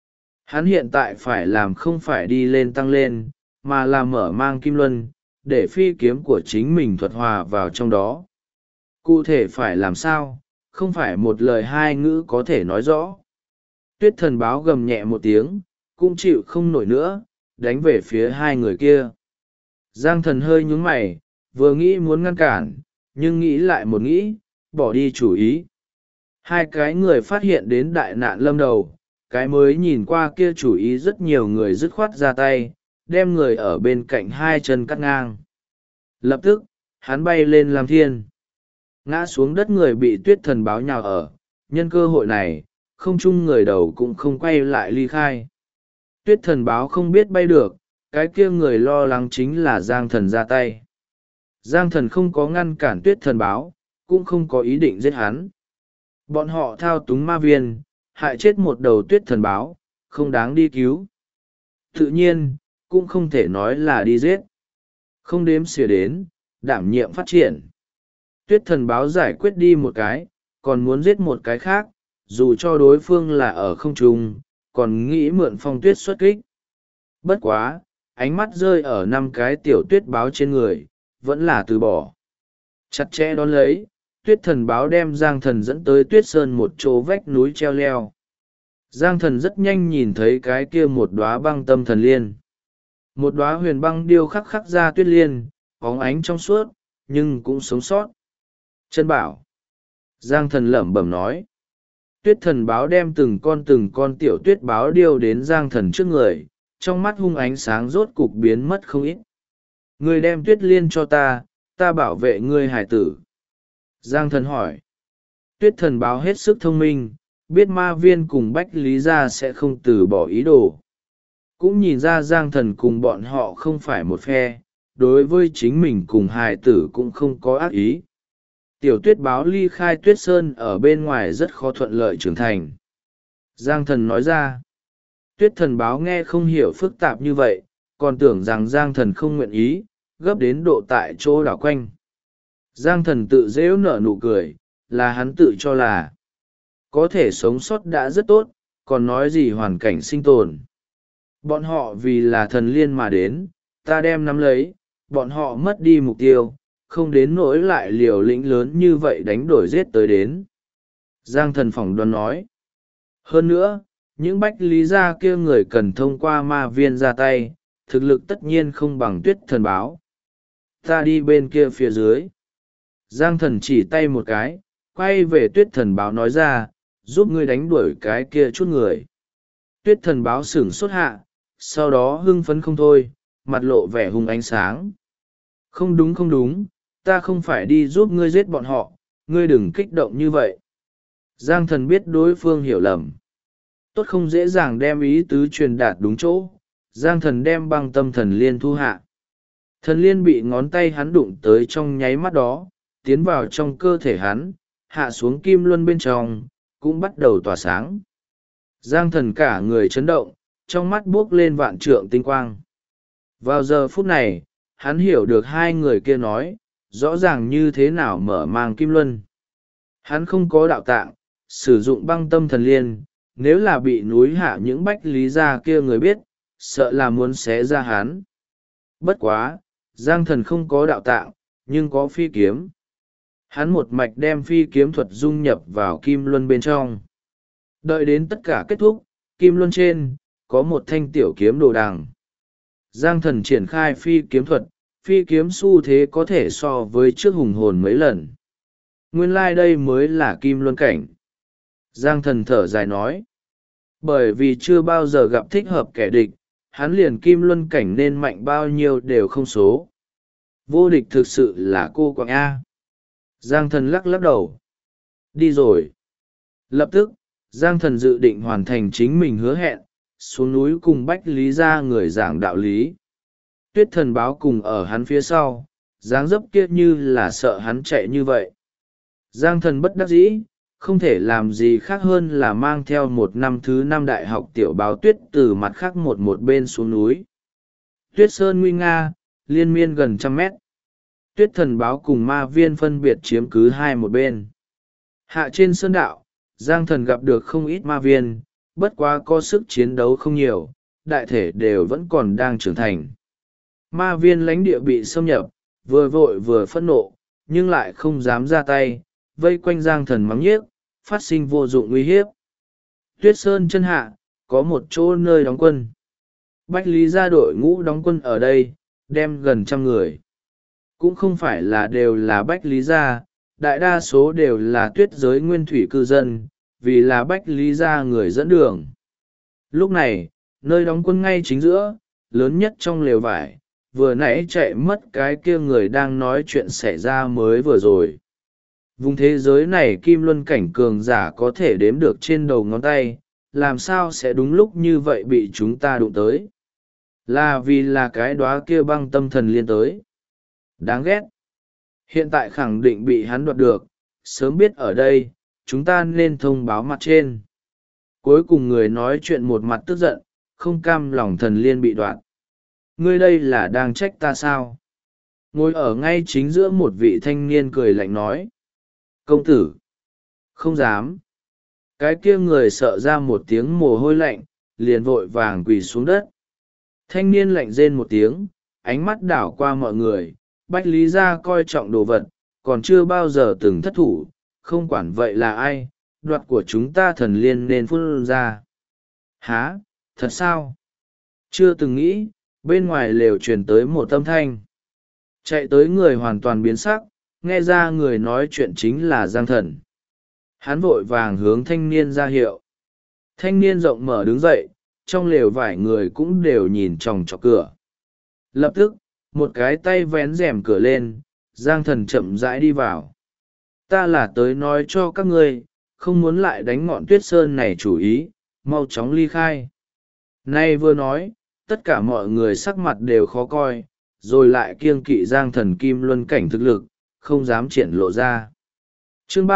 Hắn hiện tại phải làm không phải đi lên tăng lên, mà là mở mang kim luân, để phi kiếm của chính mình thuật hòa vào trong đó. Cụ thể phải làm sao, không phải một lời hai ngữ có thể nói rõ. Tuyết thần báo gầm nhẹ một tiếng, cũng chịu không nổi nữa, đánh về phía hai người kia. Giang Thần hơi nhún mày, vừa nghĩ muốn ngăn cản, nhưng nghĩ lại một nghĩ, bỏ đi chủ ý. Hai cái người phát hiện đến đại nạn lâm đầu, cái mới nhìn qua kia chủ ý rất nhiều người dứt khoát ra tay, đem người ở bên cạnh hai chân cắt ngang. Lập tức, hắn bay lên làm thiên. Ngã xuống đất người bị tuyết thần báo nhào ở, nhân cơ hội này, không chung người đầu cũng không quay lại ly khai. Tuyết thần báo không biết bay được, cái kia người lo lắng chính là Giang Thần ra tay. Giang Thần không có ngăn cản tuyết thần báo, cũng không có ý định giết hắn. Bọn họ thao túng ma viên, hại chết một đầu tuyết thần báo, không đáng đi cứu. Tự nhiên, cũng không thể nói là đi giết. Không đếm xỉa đến, đảm nhiệm phát triển. Tuyết thần báo giải quyết đi một cái, còn muốn giết một cái khác, dù cho đối phương là ở không trung, còn nghĩ mượn phong tuyết xuất kích. Bất quá, ánh mắt rơi ở 5 cái tiểu tuyết báo trên người, vẫn là từ bỏ. Chặt chẽ đón lấy, tuyết thần báo đem Giang Thần dẫn tới tuyết sơn một chỗ vách núi treo leo. Giang Thần rất nhanh nhìn thấy cái kia một đóa băng tâm thần liên. Một đóa huyền băng điêu khắc khắc ra tuyết liên, bóng ánh trong suốt, nhưng cũng sống sót. Chân bảo. Giang Thần lẩm bẩm nói. Tuyết thần báo đem từng con tiểu tuyết báo điêu đến Giang Thần trước người, trong mắt hung ánh sáng rốt cục biến mất không ít. Ngươi đem tuyết liên cho ta bảo vệ ngươi hải tử. Giang Thần hỏi. Tuyết thần báo hết sức thông minh, biết ma viên cùng Bách Lý Gia sẽ không từ bỏ ý đồ. Cũng nhìn ra Giang Thần cùng bọn họ không phải một phe, đối với chính mình cùng hài tử cũng không có ác ý. Tiểu tuyết báo ly khai tuyết sơn ở bên ngoài rất khó thuận lợi trưởng thành. Giang Thần nói ra. Tuyết thần báo nghe không hiểu phức tạp như vậy, còn tưởng rằng Giang Thần không nguyện ý, gấp đến độ tại chỗ đảo quanh. Giang Thần tự dễu nở nụ cười, là hắn tự cho là có thể sống sót đã rất tốt, còn nói gì hoàn cảnh sinh tồn. Bọn họ vì là thần liên mà đến, ta đem nắm lấy, bọn họ mất đi mục tiêu, không đến nỗi lại liều lĩnh lớn như vậy đánh đổi giết tới đến. Giang Thần phỏng đoán nói. Hơn nữa, những Bách Lý Gia kia người cần thông qua ma viên ra tay, thực lực tất nhiên không bằng tuyết thần báo. Ta đi bên kia phía dưới. Giang Thần chỉ tay một cái, quay về tuyết thần báo nói ra, giúp ngươi đánh đuổi cái kia chút người. Tuyết thần báo sửng sốt hạ, sau đó hưng phấn không thôi, mặt lộ vẻ hung ánh sáng. Không đúng không đúng, ta không phải đi giúp ngươi giết bọn họ, ngươi đừng kích động như vậy. Giang Thần biết đối phương hiểu lầm. Tốt không dễ dàng đem ý tứ truyền đạt đúng chỗ, Giang Thần đem băng tâm thần liên thu hạ. Thần liên bị ngón tay hắn đụng tới trong nháy mắt đó, tiến vào trong cơ thể hắn, hạ xuống kim luân bên trong, cũng bắt đầu tỏa sáng. Giang Thần cả người chấn động, trong mắt buốc lên vạn trượng tinh quang. Vào giờ phút này, hắn hiểu được hai người kia nói, rõ ràng như thế nào mở mang kim luân. Hắn không có đạo tạng, sử dụng băng tâm thần liên, nếu là bị núi hạ những Bách Lý Gia kia người biết, sợ là muốn xé ra hắn. Bất quá, Giang Thần không có đạo tạng, nhưng có phi kiếm. Hắn một mạch đem phi kiếm thuật dung nhập vào kim luân bên trong. Đợi đến tất cả kết thúc, kim luân trên, có một thanh tiểu kiếm đồ đằng. Giang Thần triển khai phi kiếm thuật, phi kiếm xu thế có thể so với trước hùng hồn mấy lần. Nguyên lai đây mới là kim luân cảnh. Giang Thần thở dài nói. Bởi vì chưa bao giờ gặp thích hợp kẻ địch, hắn liền kim luân cảnh nên mạnh bao nhiêu đều không số. Vô địch thực sự là cô quạng A. Giang thần lắc lắc đầu. Đi rồi. Lập tức, Giang thần dự định hoàn thành chính mình hứa hẹn, xuống núi cùng Bách Lý ra người giảng đạo lý. Tuyết thần báo cùng ở hắn phía sau, dáng dấp kia như là sợ hắn chạy như vậy. Giang thần bất đắc dĩ, không thể làm gì khác hơn là mang theo một năm thứ 5 đại học tiểu báo tuyết từ mặt khác một bên xuống núi. Tuyết sơn nguy nga, liên miên gần 100 mét. Tuyết thần báo cùng ma viên phân biệt chiếm cứ hai một bên. Hạ trên sơn đạo, Giang thần gặp được không ít ma viên, bất quá có sức chiến đấu không nhiều, đại thể đều vẫn còn đang trưởng thành. Ma viên lãnh địa bị xâm nhập, vừa vội vừa phẫn nộ, nhưng lại không dám ra tay, vây quanh Giang thần mắng nhiếc, phát sinh vô dụng uy hiếp. Tuyết sơn chân hạ, có một chỗ nơi đóng quân. Bách Lý ra đội ngũ đóng quân ở đây, đem gần 100 người. Cũng không phải là đều là Bách Lý gia, đại đa số đều là tuyết giới nguyên thủy cư dân, vì là Bách Lý gia người dẫn đường. Lúc này, nơi đóng quân ngay chính giữa, lớn nhất trong lều vải, vừa nãy chạy mất cái kia người đang nói chuyện xảy ra mới vừa rồi. Vùng thế giới này kim luân cảnh cường giả có thể đếm được trên đầu ngón tay, làm sao sẽ đúng lúc như vậy bị chúng ta đụng tới? Là vì là cái đóa kia băng tâm thần liên tới. Đáng ghét. Hiện tại khẳng định bị hắn đoạt được, sớm biết ở đây, chúng ta nên thông báo mặt trên. Cuối cùng người nói chuyện một mặt tức giận, không cam lòng thần liên bị đoạt. Ngươi đây là đang trách ta sao? Ngồi ở ngay chính giữa một vị thanh niên cười lạnh nói. Công tử. Không dám. Cái kia người sợ ra một tiếng mồ hôi lạnh, liền vội vàng quỳ xuống đất. Thanh niên lạnh rên một tiếng, ánh mắt đảo qua mọi người. Bách Lý gia coi trọng đồ vật, còn chưa bao giờ từng thất thủ, không quản vậy là ai, đoạt của chúng ta thần liên nên phun ra. Hả, thật sao? Chưa từng nghĩ, bên ngoài lều truyền tới một âm thanh. Chạy tới người hoàn toàn biến sắc, nghe ra người nói chuyện chính là Giang thần. Hắn vội vàng hướng thanh niên ra hiệu. Thanh niên rộng mở đứng dậy, trong lều vài người cũng đều nhìn chòng chọc cửa. Lập tức, một cái tay vén rèm cửa lên, Giang thần chậm rãi đi vào. Ta là tới nói cho các ngươi, không muốn lại đánh ngọn tuyết sơn này chủ ý, mau chóng ly khai. Nay vừa nói, tất cả mọi người sắc mặt đều khó coi, rồi lại kiêng kỵ Giang thần kim luân cảnh thực lực, không dám triển lộ ra. Chương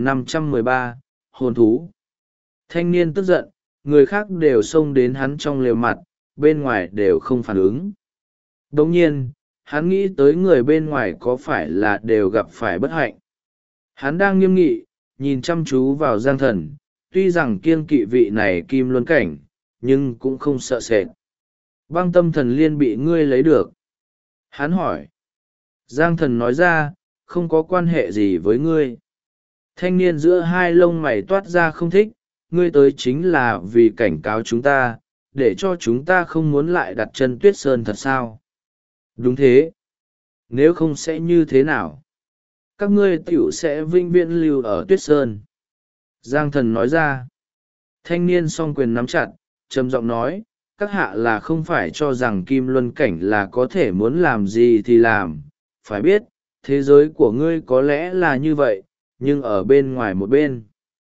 3513, hồn thú. Thanh niên tức giận, người khác đều xông đến hắn trong lều mặt, bên ngoài đều không phản ứng. Đồng nhiên, hắn nghĩ tới người bên ngoài có phải là đều gặp phải bất hạnh. Hắn đang nghiêm nghị, nhìn chăm chú vào Giang thần, tuy rằng kiêng kỵ vị này kim luân cảnh, nhưng cũng không sợ sệt. Băng tâm thần liên bị ngươi lấy được. Hắn hỏi. Giang thần nói ra, không có quan hệ gì với ngươi. Thanh niên giữa hai lông mày toát ra không thích, ngươi tới chính là vì cảnh cáo chúng ta, để cho chúng ta không muốn lại đặt chân tuyết sơn thật sao? Đúng thế. Nếu không sẽ như thế nào? Các ngươi tiểu sẽ vinh viễn lưu ở tuyết sơn. Giang thần nói ra. Thanh niên song quyền nắm chặt, trầm giọng nói, các hạ là không phải cho rằng kim luân cảnh là có thể muốn làm gì thì làm. Phải biết, thế giới của ngươi có lẽ là như vậy, nhưng ở bên ngoài một bên.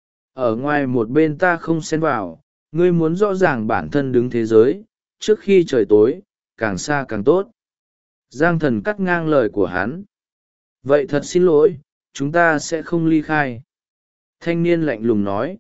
Ở ngoài một bên ta không xen vào, ngươi muốn rõ ràng bản thân đứng thế giới, trước khi trời tối, càng xa càng tốt. Giang thần cắt ngang lời của hắn. Vậy thật xin lỗi, chúng ta sẽ không ly khai. Thanh niên lạnh lùng nói.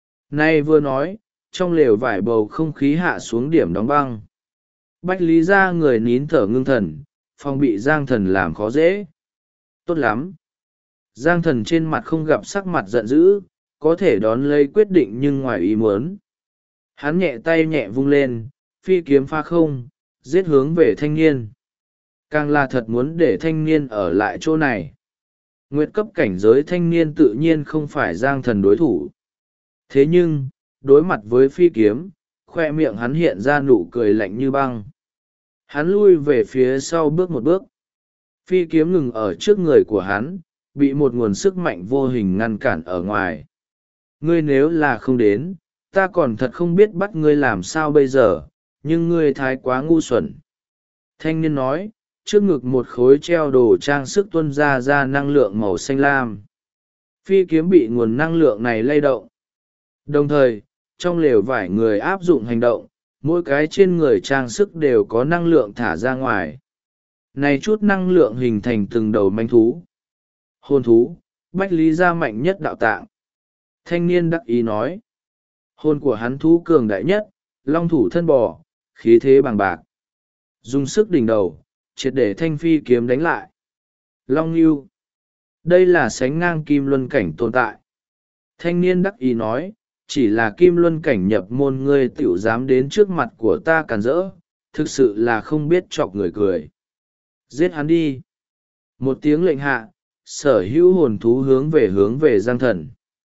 Nay vừa nói, trong lều vải bầu không khí hạ xuống điểm đóng băng. Bách Lý ra người nín thở ngưng thần, phòng bị Giang thần làm khó dễ. Tốt lắm. Giang thần trên mặt không gặp sắc mặt giận dữ, có thể đón lấy quyết định nhưng ngoài ý muốn. Hắn nhẹ tay nhẹ vung lên, phi kiếm pha không, giết hướng về thanh niên. Càng là thật muốn để thanh niên ở lại chỗ này. Nguyệt cấp cảnh giới thanh niên tự nhiên không phải Giang thần đối thủ. Thế nhưng, đối mặt với phi kiếm, khoe miệng hắn hiện ra nụ cười lạnh như băng. Hắn lui về phía sau bước một bước. Phi kiếm ngừng ở trước người của hắn, bị một nguồn sức mạnh vô hình ngăn cản ở ngoài. Ngươi nếu là không đến, ta còn thật không biết bắt ngươi làm sao bây giờ, nhưng ngươi thái quá ngu xuẩn. Thanh niên nói, trước ngực một khối treo đồ trang sức tuôn ra năng lượng màu xanh lam. Phi kiếm bị nguồn năng lượng này lay động. Đồng thời, trong lều vải người áp dụng hành động, mỗi cái trên người trang sức đều có năng lượng thả ra ngoài. Này chút năng lượng hình thành từng đầu manh thú. Hồn thú, Bách Lý Gia mạnh nhất đạo tạng. Thanh niên đắc ý nói. Hồn của hắn thú cường đại nhất, long thủ thân bò, khí thế bằng bạc. Dùng sức đỉnh đầu, triệt để thanh phi kiếm đánh lại. Long Nưu. Đây là sánh ngang kim luân cảnh tồn tại. Thanh niên đắc ý nói, chỉ là kim luân cảnh nhập môn ngươi tiểu dám đến trước mặt của ta cản rỡ, thực sự là không biết chọc người cười. Giết hắn đi. Một tiếng lệnh hạ, sở hữu hồn thú hướng về Giang Thần.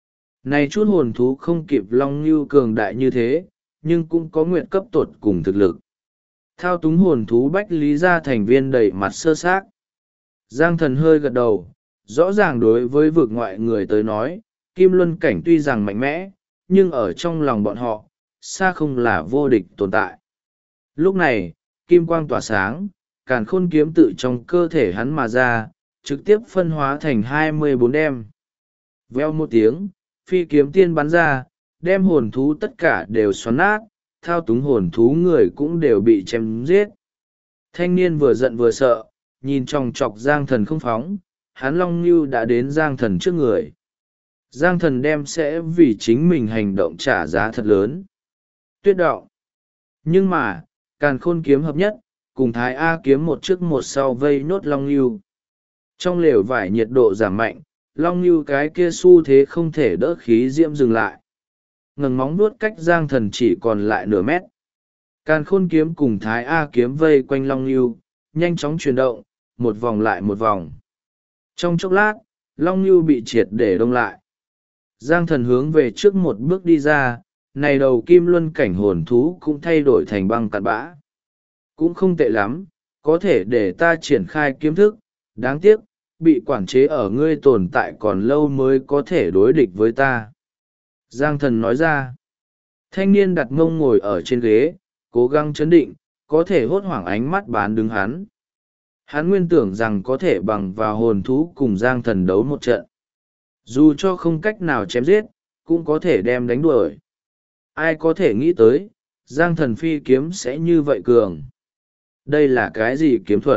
Này chút hồn thú không kịp Long Nưu cường đại như thế, nhưng cũng có nguyện cấp tột cùng thực lực. Thao túng hồn thú Bách Lý Gia thành viên đầy mặt sơ xác. Giang Thần hơi gật đầu, rõ ràng đối với vực ngoại người tới nói, kim luân cảnh tuy rằng mạnh mẽ, nhưng ở trong lòng bọn họ, xa không là vô địch tồn tại. Lúc này, kim quang tỏa sáng, càn khôn kiếm tự trong cơ thể hắn mà ra, trực tiếp phân hóa thành 24 đem. Veo một tiếng, phi kiếm tiên bắn ra, đem hồn thú tất cả đều xoắn nát, thao túng hồn thú người cũng đều bị chém giết. Thanh niên vừa giận vừa sợ, nhìn chòng chọc Giang Thần không phóng, hắn Long Nưu đã đến Giang Thần trước người. Giang Thần đem sẽ vì chính mình hành động trả giá thật lớn. Tuyết đạo. Nhưng mà, càn khôn kiếm hợp nhất, cùng Thái A kiếm một trước một sau vây nốt Long Nưu. Trong lều vải nhiệt độ giảm mạnh, Long Nưu cái kia xu thế không thể đỡ khí diễm dừng lại. Ngẩng móng vuốt cách Giang Thần chỉ còn lại nửa mét. Càn khôn kiếm cùng Thái A kiếm vây quanh Long Nưu, nhanh chóng chuyển động, một vòng lại một vòng. Trong chốc lát, Long Nưu bị triệt để đông lại. Giang Thần hướng về trước một bước đi ra, này đầu kim luân cảnh hồn thú cũng thay đổi thành băng cặn bã. Cũng không tệ lắm, có thể để ta triển khai kiếm thức, đáng tiếc, bị quản chế ở ngươi tồn tại còn lâu mới có thể đối địch với ta. Giang Thần nói ra. Thanh niên đặt mông ngồi ở trên ghế, cố gắng chấn định, có thể hốt hoảng ánh mắt bán đứng hắn. Hắn nguyên tưởng rằng có thể bằng vào hồn thú cùng Giang Thần đấu một trận. Dù cho không cách nào chém giết, cũng có thể đem đánh đuổi. Ai có thể nghĩ tới, Giang Thần phi kiếm sẽ như vậy cường. Đây là cái gì kiếm thuật?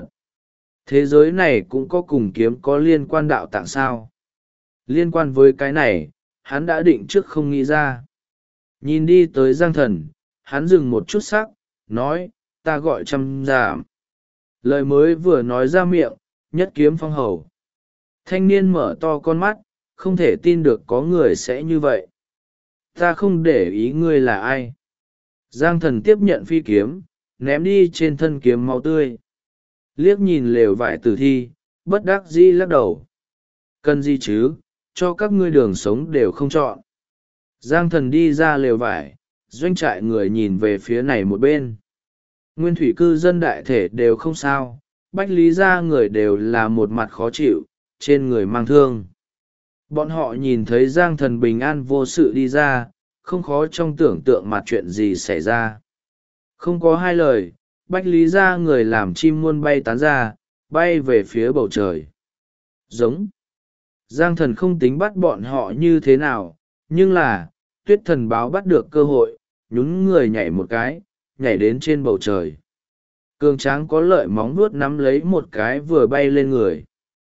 Thế giới này cũng có cùng kiếm có liên quan đạo tạng sao? Liên quan với cái này, hắn đã định trước không nghĩ ra. Nhìn đi tới Giang Thần, hắn dừng một chút sắc, nói, ta gọi Trăm Giảm. Lời mới vừa nói ra miệng, nhất kiếm phong hầu. Thanh niên mở to con mắt, không thể tin được có người sẽ như vậy. Ta không để ý ngươi là ai. Giang Thần tiếp nhận phi kiếm, ném đi trên thân kiếm máu tươi. Liếc nhìn lều vải tử thi, bất đắc dĩ lắc đầu. Cần gì chứ, cho các ngươi đường sống đều không chọn. Giang Thần đi ra lều vải, doanh trại người nhìn về phía này một bên. Nguyên thủy cư dân đại thể đều không sao, Bách Lý Gia người đều là một mặt khó chịu, trên người mang thương. Bọn họ nhìn thấy Giang Thần bình an vô sự đi ra, không khó trong tưởng tượng mặt chuyện gì xảy ra. Không có hai lời, Bách Lý Gia người làm chim muôn bay tán ra, bay về phía bầu trời. Giống. Giang Thần không tính bắt bọn họ như thế nào, nhưng là, Tuyết Thần báo bắt được cơ hội, nhún người nhảy một cái, nhảy đến trên bầu trời. Cường tráng có lợi móng vuốt nắm lấy một cái vừa bay lên người.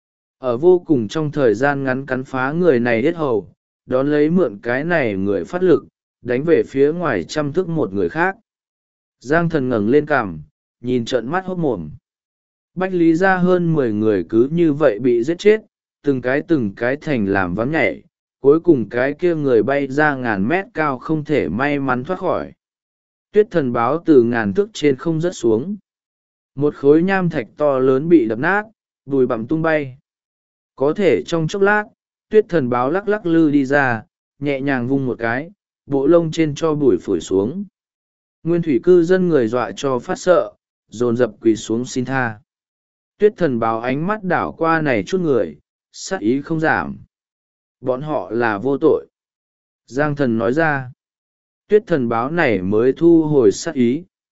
Ở vô cùng trong thời gian ngắn cắn phá người này hết hầu, đón lấy mượn cái này người phát lực, đánh về phía ngoài trăm thước một người khác. Giang Thần ngẩng lên cằm, nhìn trợn mắt hốt mồm. Bách Lý Gia hơn 10 người cứ như vậy bị giết chết, từng cái thành làm vắng nhảy, cuối cùng cái kia người bay ra ngàn mét cao không thể may mắn thoát khỏi. Tuyết Thần báo từ ngàn thước trên không rớt xuống. Một khối nham thạch to lớn bị đập nát, bụi bặm tung bay. Có thể trong chốc lát, Tuyết Thần báo lắc lắc lư đi ra, nhẹ nhàng vung một cái, bộ lông trên cho bụi phủi xuống. Nguyên thủy cư dân người dọa cho phát sợ, dồn dập quỳ xuống xin tha. Tuyết Thần báo ánh mắt đảo qua này chút người, sát ý không giảm. Bọn họ là vô tội. Giang Thần nói ra. Tuyết Thần báo này mới thu hồi sát ý.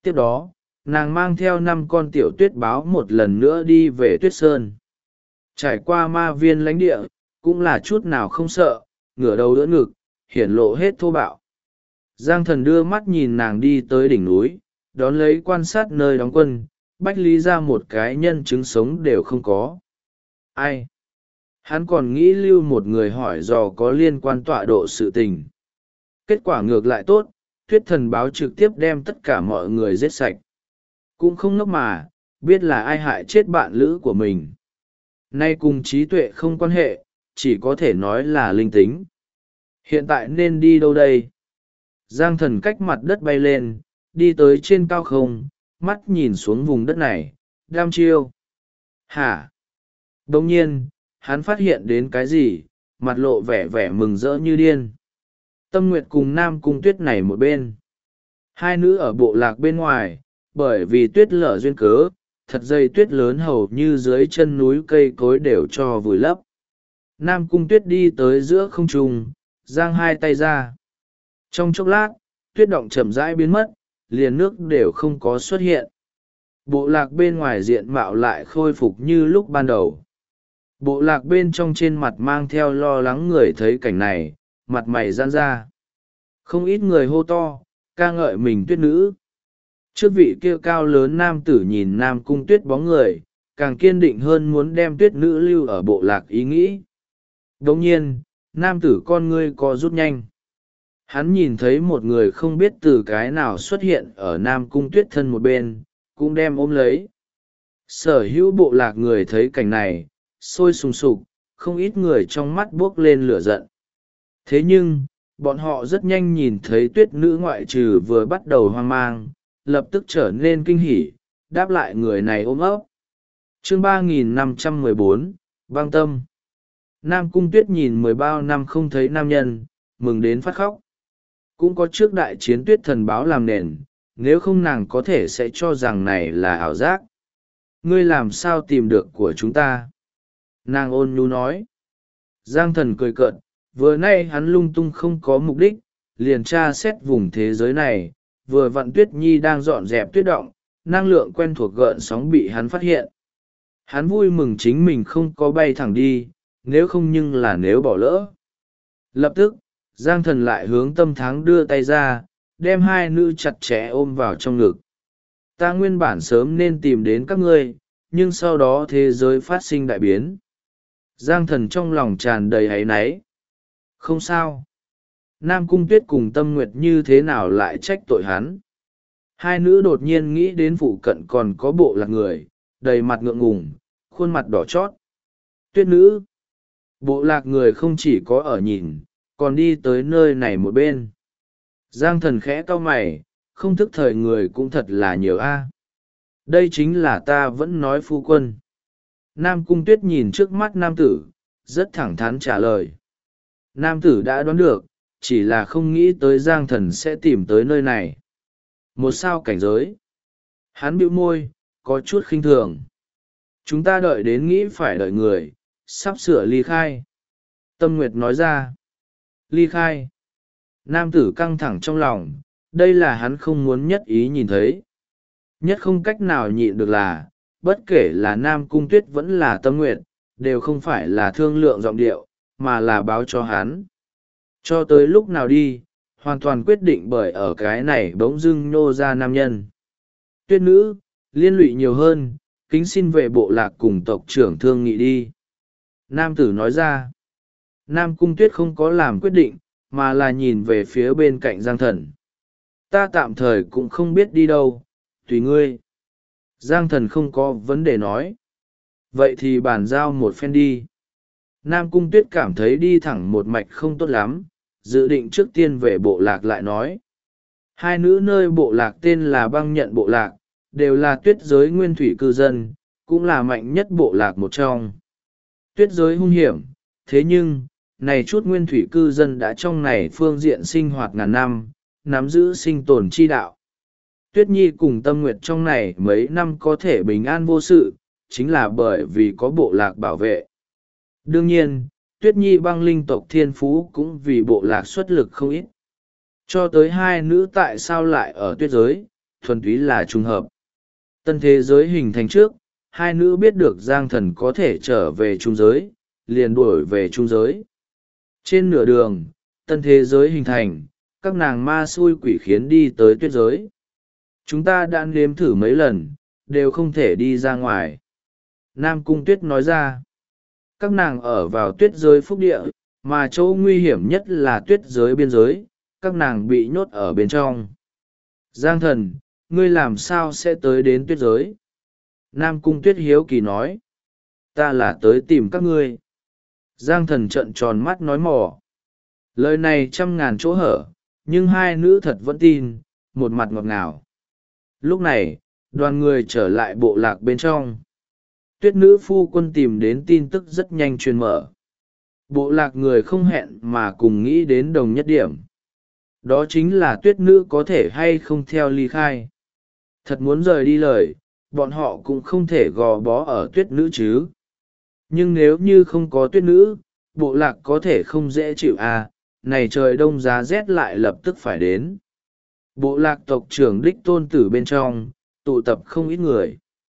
Tiếp đó nàng mang theo 5 con tiểu tuyết báo một lần nữa đi về tuyết sơn. Trải qua ma viên lãnh địa cũng là chút nào không sợ, ngửa đầu đỡ ngực, hiển lộ hết thô bạo. Giang Thần đưa mắt nhìn nàng đi tới đỉnh núi, đón lấy quan sát nơi đóng quân. Bách Lý ra một cái nhân chứng sống đều không có. Ai? Hắn còn nghĩ lưu một người hỏi dò có liên quan tọa độ sự tình. Kết quả ngược lại tốt, Tuyết Thần báo trực tiếp đem tất cả mọi người giết sạch. Cũng không ngốc mà, biết là ai hại chết bạn lữ của mình. Nay cùng trí tuệ không quan hệ, chỉ có thể nói là linh tính. Hiện tại nên đi đâu đây? Giang Thần cách mặt đất bay lên, đi tới trên cao không, mắt nhìn xuống vùng đất này, đam chiêu. Hả? Đồng nhiên, hắn phát hiện đến cái gì, mặt lộ vẻ vẻ mừng rỡ như điên. Tâm Nguyệt cùng Nam Cung Tuyết này một bên. Hai nữ ở bộ lạc bên ngoài, bởi vì tuyết lở duyên cớ, thật dây tuyết lớn hầu như dưới chân núi cây cối đều cho vùi lấp. Nam Cung Tuyết đi tới giữa không trung, giang hai tay ra. Trong chốc lát, tuyết động chậm rãi biến mất, liền nước đều không có xuất hiện. Bộ lạc bên ngoài diện mạo lại khôi phục như lúc ban đầu. Bộ lạc bên trong trên mặt mang theo lo lắng, người thấy cảnh này, mặt mày giãn ra. Không ít người hô to, ca ngợi mình tuyết nữ. Trước vị kia cao lớn nam tử nhìn Nam Cung Tuyết bóng người, càng kiên định hơn muốn đem tuyết nữ lưu ở bộ lạc ý nghĩ. Đồng nhiên, nam tử con ngươi co rút nhanh. Hắn nhìn thấy một người không biết từ cái nào xuất hiện ở Nam Cung Tuyết thân một bên, cũng đem ôm lấy. Sở hữu bộ lạc người thấy cảnh này, sôi sùng sục, không ít người trong mắt buốc lên lửa giận. Thế nhưng, bọn họ rất nhanh nhìn thấy tuyết nữ ngoại trừ vừa bắt đầu hoang mang, lập tức trở nên kinh hỉ, đáp lại người này ôm ấp. Chương 3514, băng tâm. Nam Cung Tuyết nhìn 10 bao năm không thấy nam nhân, mừng đến phát khóc. Cũng có trước đại chiến Tuyết Thần báo làm nền, nếu không nàng có thể sẽ cho rằng này là ảo giác. Ngươi làm sao tìm được của chúng ta? Nàng ôn nhu nói. Giang Thần cười cợt, vừa nay hắn lung tung không có mục đích, liền tra xét vùng thế giới này, vừa vặn Tuyết Nhi đang dọn dẹp tuyết động, năng lượng quen thuộc gợn sóng bị hắn phát hiện. Hắn vui mừng chính mình không có bay thẳng đi, nếu không nhưng là nếu bỏ lỡ. Lập tức, Giang Thần lại hướng Tâm Thắng đưa tay ra, đem hai nữ chặt chẽ ôm vào trong ngực. Ta nguyên bản sớm nên tìm đến các ngươi, nhưng sau đó thế giới phát sinh đại biến. Giang Thần trong lòng tràn đầy áy náy. Không sao. Nam Cung Tuyết cùng Tâm Nguyệt như thế nào lại trách tội hắn. Hai nữ đột nhiên nghĩ đến phụ cận còn có bộ lạc người, đầy mặt ngượng ngùng, khuôn mặt đỏ chót. Tuyết nữ. Bộ lạc người không chỉ có ở nhìn, còn đi tới nơi này một bên. Giang Thần khẽ cau mày, không thức thời người cũng thật là nhiều a. Đây chính là ta vẫn nói phu quân. Nam Cung Tuyết nhìn trước mắt nam tử, rất thẳng thắn trả lời. Nam tử đã đoán được, chỉ là không nghĩ tới Giang Thần sẽ tìm tới nơi này. Một sao cảnh giới. Hắn bĩu môi, có chút khinh thường. Chúng ta đợi đến nghĩ phải đợi người, sắp sửa ly khai. Tâm Nguyệt nói ra. Ly khai. Nam tử căng thẳng trong lòng, đây là hắn không muốn nhất ý nhìn thấy. Nhất không cách nào nhịn được là, bất kể là Nam Cung Tuyết vẫn là Tâm Nguyệt, đều không phải là thương lượng giọng điệu, mà là báo cho hắn. Cho tới lúc nào đi, hoàn toàn quyết định bởi ở cái này bỗng dưng nhô ra nam nhân. Tuyết nữ, liên lụy nhiều hơn, kính xin về bộ lạc cùng tộc trưởng thương nghị đi. Nam tử nói ra. Nam Cung Tuyết không có làm quyết định, mà là nhìn về phía bên cạnh Giang Thần. Ta tạm thời cũng không biết đi đâu, tùy ngươi. Giang Thần không có vấn đề nói. Vậy thì bàn giao một phen đi. Nam Cung Tuyết cảm thấy đi thẳng một mạch không tốt lắm, dự định trước tiên về bộ lạc lại nói. Hai nữ nơi bộ lạc tên là Băng Nhận bộ lạc, đều là tuyết giới nguyên thủy cư dân, cũng là mạnh nhất bộ lạc một trong. Tuyết giới hung hiểm, thế nhưng, này chút nguyên thủy cư dân đã trong này phương diện sinh hoạt ngàn năm, nắm giữ sinh tồn chi đạo. Tuyết Nhi cùng Tâm Nguyệt trong này mấy năm có thể bình an vô sự, chính là bởi vì có bộ lạc bảo vệ. Đương nhiên, Tuyết Nhi băng linh tộc thiên phú cũng vì bộ lạc xuất lực không ít. Cho tới hai nữ tại sao lại ở tuyết giới, thuần túy là trùng hợp. Tân thế giới hình thành trước, hai nữ biết được Giang Thần có thể trở về trung giới, liền đuổi về trung giới. Trên nửa đường, tân thế giới hình thành, các nàng ma xui quỷ khiến đi tới tuyết giới. Chúng ta đã nếm thử mấy lần, đều không thể đi ra ngoài. Nam Cung Tuyết nói ra, các nàng ở vào tuyết giới phúc địa, mà chỗ nguy hiểm nhất là tuyết giới biên giới, các nàng bị nhốt ở bên trong. Giang Thần, ngươi làm sao sẽ tới đến tuyết giới? Nam Cung Tuyết hiếu kỳ nói, ta là tới tìm các ngươi. Giang Thần trợn tròn mắt nói mò. Lời này trăm ngàn chỗ hở, nhưng hai nữ thật vẫn tin, một mặt ngọt ngào. Lúc này, đoàn người trở lại bộ lạc bên trong. Tuyết nữ phu quân tìm đến tin tức rất nhanh truyền mở. Bộ lạc người không hẹn mà cùng nghĩ đến đồng nhất điểm. Đó chính là tuyết nữ có thể hay không theo ly khai. Thật muốn rời đi lời, bọn họ cũng không thể gò bó ở tuyết nữ chứ. Nhưng nếu như không có tuyết nữ, bộ lạc có thể không dễ chịu à, này trời đông giá rét lại lập tức phải đến. Bộ lạc tộc trưởng đích tôn tử bên trong, tụ tập không ít người.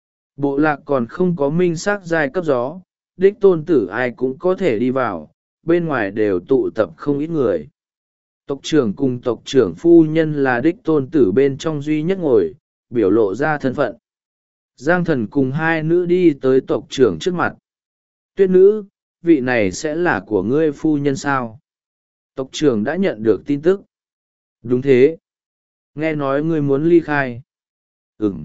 Bộ lạc còn không có minh xác giai cấp gió, đích tôn tử ai cũng có thể đi vào, bên ngoài đều tụ tập không ít người. Tộc trưởng cùng tộc trưởng phu nhân là đích tôn tử bên trong duy nhất ngồi, biểu lộ ra thân phận. Giang Thần cùng hai nữ đi tới tộc trưởng trước mặt. Tuyết nữ, vị này sẽ là của ngươi phu nhân sao? Tộc trưởng đã nhận được tin tức. Đúng thế. Nghe nói ngươi muốn ly khai. Ừm.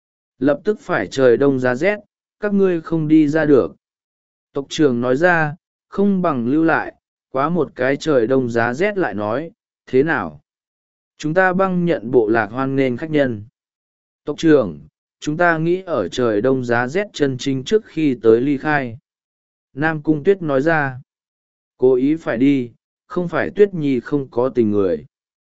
Lập tức phải trời đông giá rét, các ngươi không đi ra được. Tộc trưởng nói ra, không bằng lưu lại, quá một cái trời đông giá rét lại nói, thế nào? Chúng ta băng nhận bộ lạc hoan nghênh khách nhân. Tộc trưởng, chúng ta nghĩ ở trời đông giá rét chân chính trước khi tới ly khai. Nam Cung Tuyết nói ra, cố ý phải đi, không phải Tuyết Nhi không có tình người.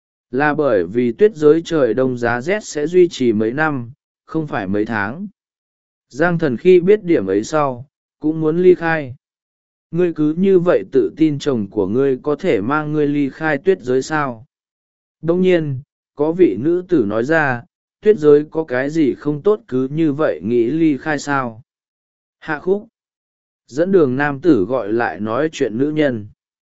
Là bởi vì tuyết giới trời đông giá rét sẽ duy trì mấy năm, không phải mấy tháng. Giang Thần khi biết điểm ấy sau, cũng muốn ly khai. Ngươi cứ như vậy tự tin chồng của ngươi có thể mang ngươi ly khai tuyết giới sao? Đông nhiên, có vị nữ tử nói ra, tuyết giới có cái gì không tốt cứ như vậy nghĩ ly khai sao? Hạ Khúc. Dẫn đường nam tử gọi lại nói chuyện nữ nhân.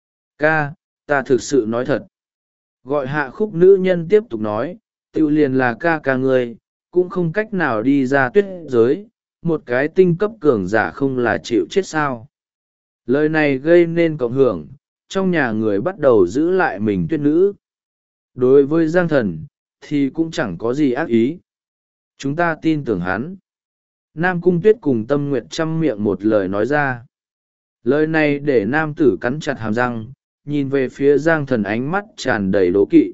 Ca, ta thực sự nói thật. Gọi Hạ Khúc nữ nhân tiếp tục nói, tự liền là ca ca ngươi, cũng không cách nào đi ra tuyết giới, một cái tinh cấp cường giả không là chịu chết sao. Lời này gây nên cộng hưởng, trong nhà người bắt đầu giữ lại mình tuyết nữ. Đối với Giang Thần, thì cũng chẳng có gì ác ý. Chúng ta tin tưởng hắn. Nam Cung Tuyết cùng Tâm Nguyệt chăm miệng một lời nói ra. Lời này để nam tử cắn chặt hàm răng, nhìn về phía Giang Thần ánh mắt tràn đầy đố kỵ.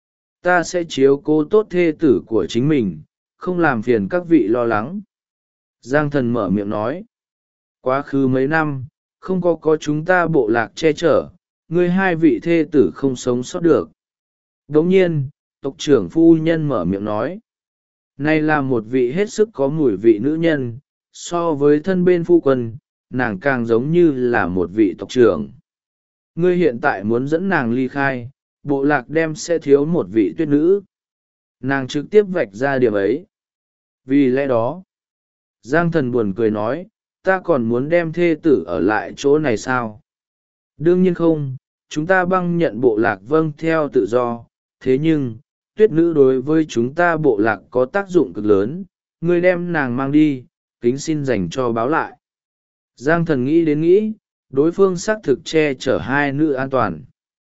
Ta sẽ chiếu cố tốt thê tử của chính mình, không làm phiền các vị lo lắng. Giang Thần mở miệng nói. Quá khứ mấy năm, không có chúng ta bộ lạc che chở, ngươi hai vị thê tử không sống sót được. Đồng nhiên, tộc trưởng phu nhân mở miệng nói. Này là một vị hết sức có mùi vị nữ nhân, so với thân bên phu quân, nàng càng giống như là một vị tộc trưởng. Ngươi hiện tại muốn dẫn nàng ly khai, bộ lạc đem sẽ thiếu một vị tuyết nữ. Nàng trực tiếp vạch ra điểm ấy. Vì lẽ đó, Giang Thần buồn cười nói, ta còn muốn đem thê tử ở lại chỗ này sao? Đương nhiên không, chúng ta băng nhận bộ lạc vâng theo tự do, thế nhưng, tuyết nữ đối với chúng ta bộ lạc có tác dụng cực lớn, ngươi đem nàng mang đi, kính xin dành cho báo lại. Giang Thần nghĩ đến nghĩ, đối phương xác thực che chở hai nữ an toàn.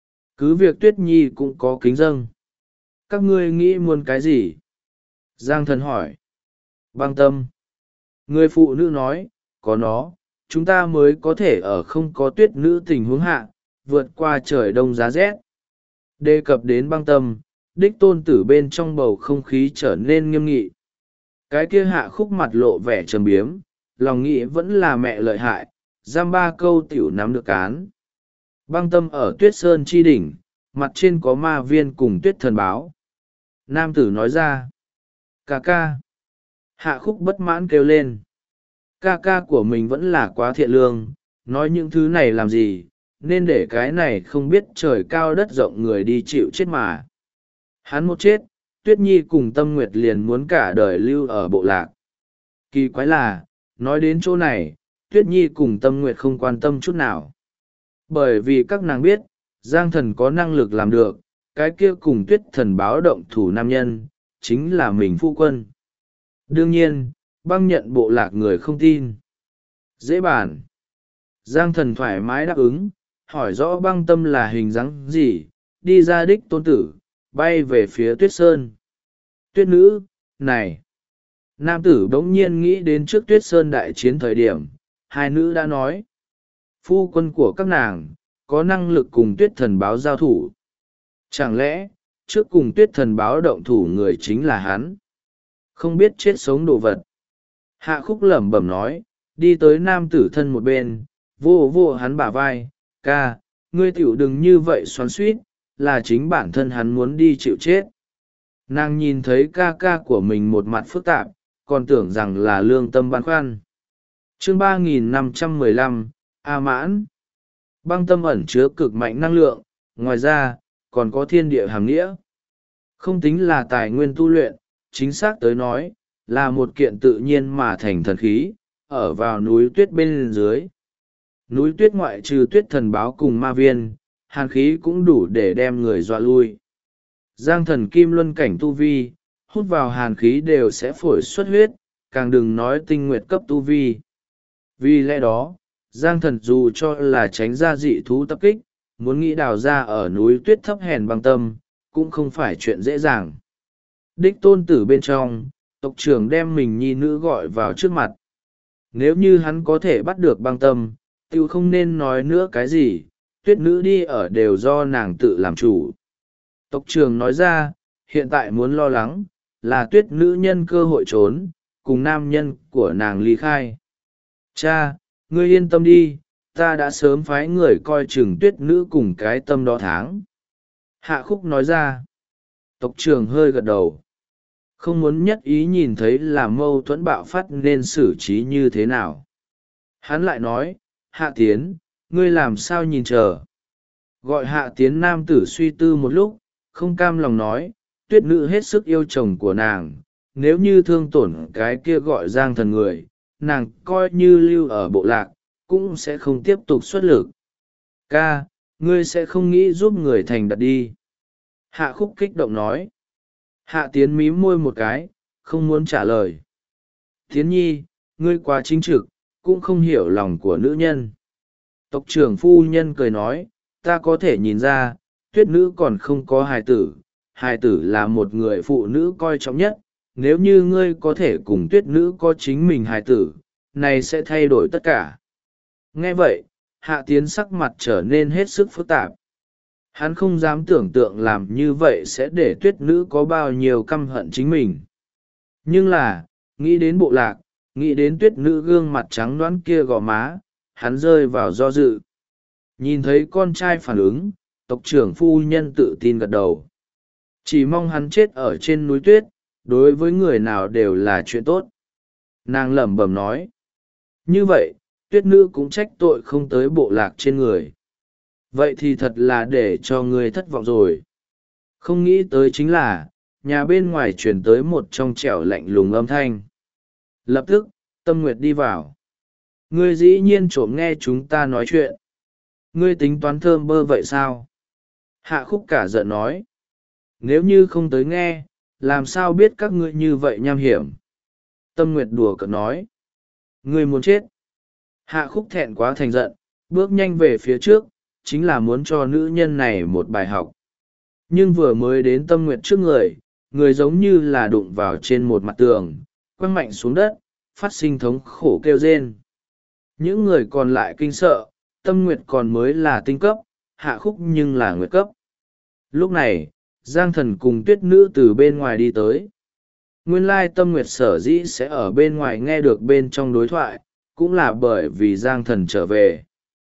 Cứ việc Tuyết Nhi cũng có kính dâng. Các ngươi nghĩ muốn cái gì? Giang Thần hỏi. Băng tâm. Người phụ nữ nói, có nó, chúng ta mới có thể ở không có tuyết nữ tình huống hạ, vượt qua trời đông giá rét. Đề cập đến băng tâm, đích tôn tử bên trong bầu không khí trở nên nghiêm nghị. Cái kia Hạ Khúc mặt lộ vẻ trầm biếm, lòng nghĩ vẫn là mẹ lợi hại, giam ba câu tiểu nắm được cán. Băng tâm ở tuyết sơn chi đỉnh, mặt trên có ma viên cùng tuyết thần báo. Nam tử nói ra, ca ca. Hạ Khúc bất mãn kêu lên. Ca ca của mình vẫn là quá thiện lương, nói những thứ này làm gì, nên để cái này không biết trời cao đất rộng người đi chịu chết mà. Hắn một chết, Tuyết Nhi cùng Tâm Nguyệt liền muốn cả đời lưu ở bộ lạc. Kỳ quái là, nói đến chỗ này, Tuyết Nhi cùng Tâm Nguyệt không quan tâm chút nào. Bởi vì các nàng biết, Giang Thần có năng lực làm được, cái kia cùng Tuyết Thần báo động thủ nam nhân, chính là mình phu quân. Đương nhiên, băng nhận bộ lạc người không tin. Dễ bàn. Giang Thần thoải mái đáp ứng, hỏi rõ băng tâm là hình dáng gì, đi ra đích tôn tử, bay về phía Tuyết Sơn. Tuyết nữ, này! Nam tử bỗng nhiên nghĩ đến trước Tuyết Sơn đại chiến thời điểm, hai nữ đã nói. Phu quân của các nàng, có năng lực cùng Tuyết Thần báo giao thủ. Chẳng lẽ, trước cùng Tuyết Thần báo động thủ người chính là hắn? Không biết chết sống đồ vật. Hạ Khúc lẩm bẩm nói, đi tới nam tử thân một bên, vô vô hắn bả vai, ca, ngươi tiểu đừng như vậy xoắn suýt, là chính bản thân hắn muốn đi chịu chết. Nàng nhìn thấy ca ca của mình một mặt phức tạp, còn tưởng rằng là lương tâm băn khoăn. Chương 3515, A Mãn. Băng tâm ẩn chứa cực mạnh năng lượng, ngoài ra, còn có thiên địa hàm nghĩa. Không tính là tài nguyên tu luyện, chính xác tới nói, là một kiện tự nhiên mà thành thần khí, ở vào núi tuyết bên dưới. Núi tuyết ngoại trừ Tuyết Thần báo cùng ma viên, hàn khí cũng đủ để đem người dọa lui. Giang Thần kim luân cảnh tu vi, hút vào hàn khí đều sẽ phổi xuất huyết, càng đừng nói tinh nguyệt cấp tu vi. Vì lẽ đó, Giang Thần dù cho là tránh ra dị thú tập kích, muốn nghĩ đào ra ở núi tuyết thấp hèn băng tâm, cũng không phải chuyện dễ dàng. Đích tôn tử bên trong, tộc trưởng đem mình nhi nữ gọi vào trước mặt. Nếu như hắn có thể bắt được băng tâm, tiêu không nên nói nữa cái gì, Tuyết nữ đi ở đều do nàng tự làm chủ. Tộc trưởng nói ra, hiện tại muốn lo lắng, là Tuyết nữ nhân cơ hội trốn, cùng nam nhân của nàng ly khai. Cha, ngươi yên tâm đi, ta đã sớm phái người coi chừng Tuyết nữ cùng cái tâm đó tháng. Hạ Khúc nói ra. Tộc trưởng hơi gật đầu. Không muốn nhất ý nhìn thấy là mâu thuẫn bạo phát nên xử trí như thế nào. Hắn lại nói, Hạ Tiến, ngươi làm sao nhìn chờ. Gọi Hạ Tiến nam tử suy tư một lúc, không cam lòng nói, Tuyết nữ hết sức yêu chồng của nàng, nếu như thương tổn cái kia gọi Giang Thần người, nàng coi như lưu ở bộ lạc, cũng sẽ không tiếp tục xuất lực. Ca, ngươi sẽ không nghĩ giúp người thành đặt đi. Hạ Khúc kích động nói. Hạ Tiến mím môi một cái, không muốn trả lời. Tiến nhi, ngươi quá chính trực, cũng không hiểu lòng của nữ nhân. Tộc trưởng phu nhân cười nói, ta có thể nhìn ra, Tuyết nữ còn không có hài tử là một người phụ nữ coi trọng nhất, nếu như ngươi có thể cùng Tuyết nữ có chính mình hài tử, này sẽ thay đổi tất cả. Nghe vậy, Hạ Tiến sắc mặt trở nên hết sức phức tạp. Hắn không dám tưởng tượng làm như vậy sẽ để Tuyết nữ có bao nhiêu căm hận chính mình. Nhưng là, nghĩ đến bộ lạc, nghĩ đến Tuyết nữ gương mặt trắng đoán kia gò má, hắn rơi vào do dự. Nhìn thấy con trai phản ứng, tộc trưởng phu nhân tự tin gật đầu. Chỉ mong hắn chết ở trên núi tuyết, đối với người nào đều là chuyện tốt. Nàng lẩm bẩm nói. Như vậy, Tuyết nữ cũng trách tội không tới bộ lạc trên người. Vậy thì thật là để cho người thất vọng rồi. Không nghĩ tới chính là, nhà bên ngoài truyền tới một trong trẻo lạnh lùng âm thanh. Lập tức, Tâm Nguyệt đi vào. Ngươi dĩ nhiên trộm nghe chúng ta nói chuyện. Ngươi tính toán thơm bơ vậy sao? Hạ Khúc cả giận nói. Nếu như không tới nghe, làm sao biết các ngươi như vậy nham hiểm? Tâm Nguyệt đùa cợt nói. Ngươi muốn chết. Hạ Khúc thẹn quá thành giận, bước nhanh về phía trước, chính là muốn cho nữ nhân này một bài học. Nhưng vừa mới đến Tâm Nguyệt trước người, người giống như là đụng vào trên một mặt tường, quăng mạnh xuống đất, phát sinh thống khổ kêu rên. Những người còn lại kinh sợ, Tâm Nguyệt còn mới là tinh cấp, Hạ Khúc nhưng là nguyệt cấp. Lúc này, Giang Thần cùng Tuyết nữ từ bên ngoài đi tới. Nguyên lai Tâm Nguyệt sở dĩ sẽ ở bên ngoài nghe được bên trong đối thoại, cũng là bởi vì Giang Thần trở về.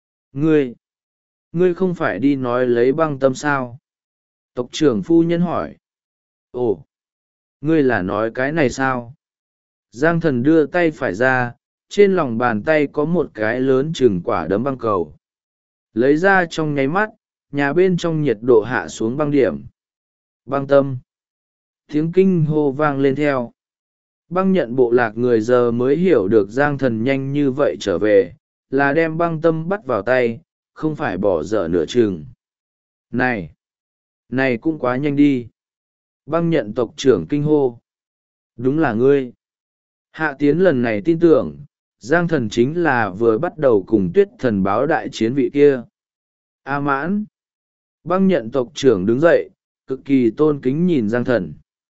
Ngươi không phải đi nói lấy băng tâm sao? Tộc trưởng phu nhân hỏi. Ồ, ngươi là nói cái này sao? Giang Thần đưa tay phải ra, trên lòng bàn tay có một cái lớn chừng quả đấm băng cầu. Lấy ra trong nháy mắt, nhà bên trong nhiệt độ hạ xuống băng điểm. Băng tâm. Tiếng kinh hô vang lên theo. Băng nhận bộ lạc người giờ mới hiểu được Giang Thần nhanh như vậy trở về là đem Băng Tâm bắt vào tay, không phải bỏ dở nửa chừng. Này cũng quá nhanh đi. Băng nhận tộc trưởng kinh hô. Đúng là ngươi. Hạ Tiến lần này tin tưởng Giang Thần chính là vừa bắt đầu cùng Tuyết Thần báo đại chiến vị kia. A Mãn. Băng nhận tộc trưởng đứng dậy, cực kỳ tôn kính nhìn Giang Thần.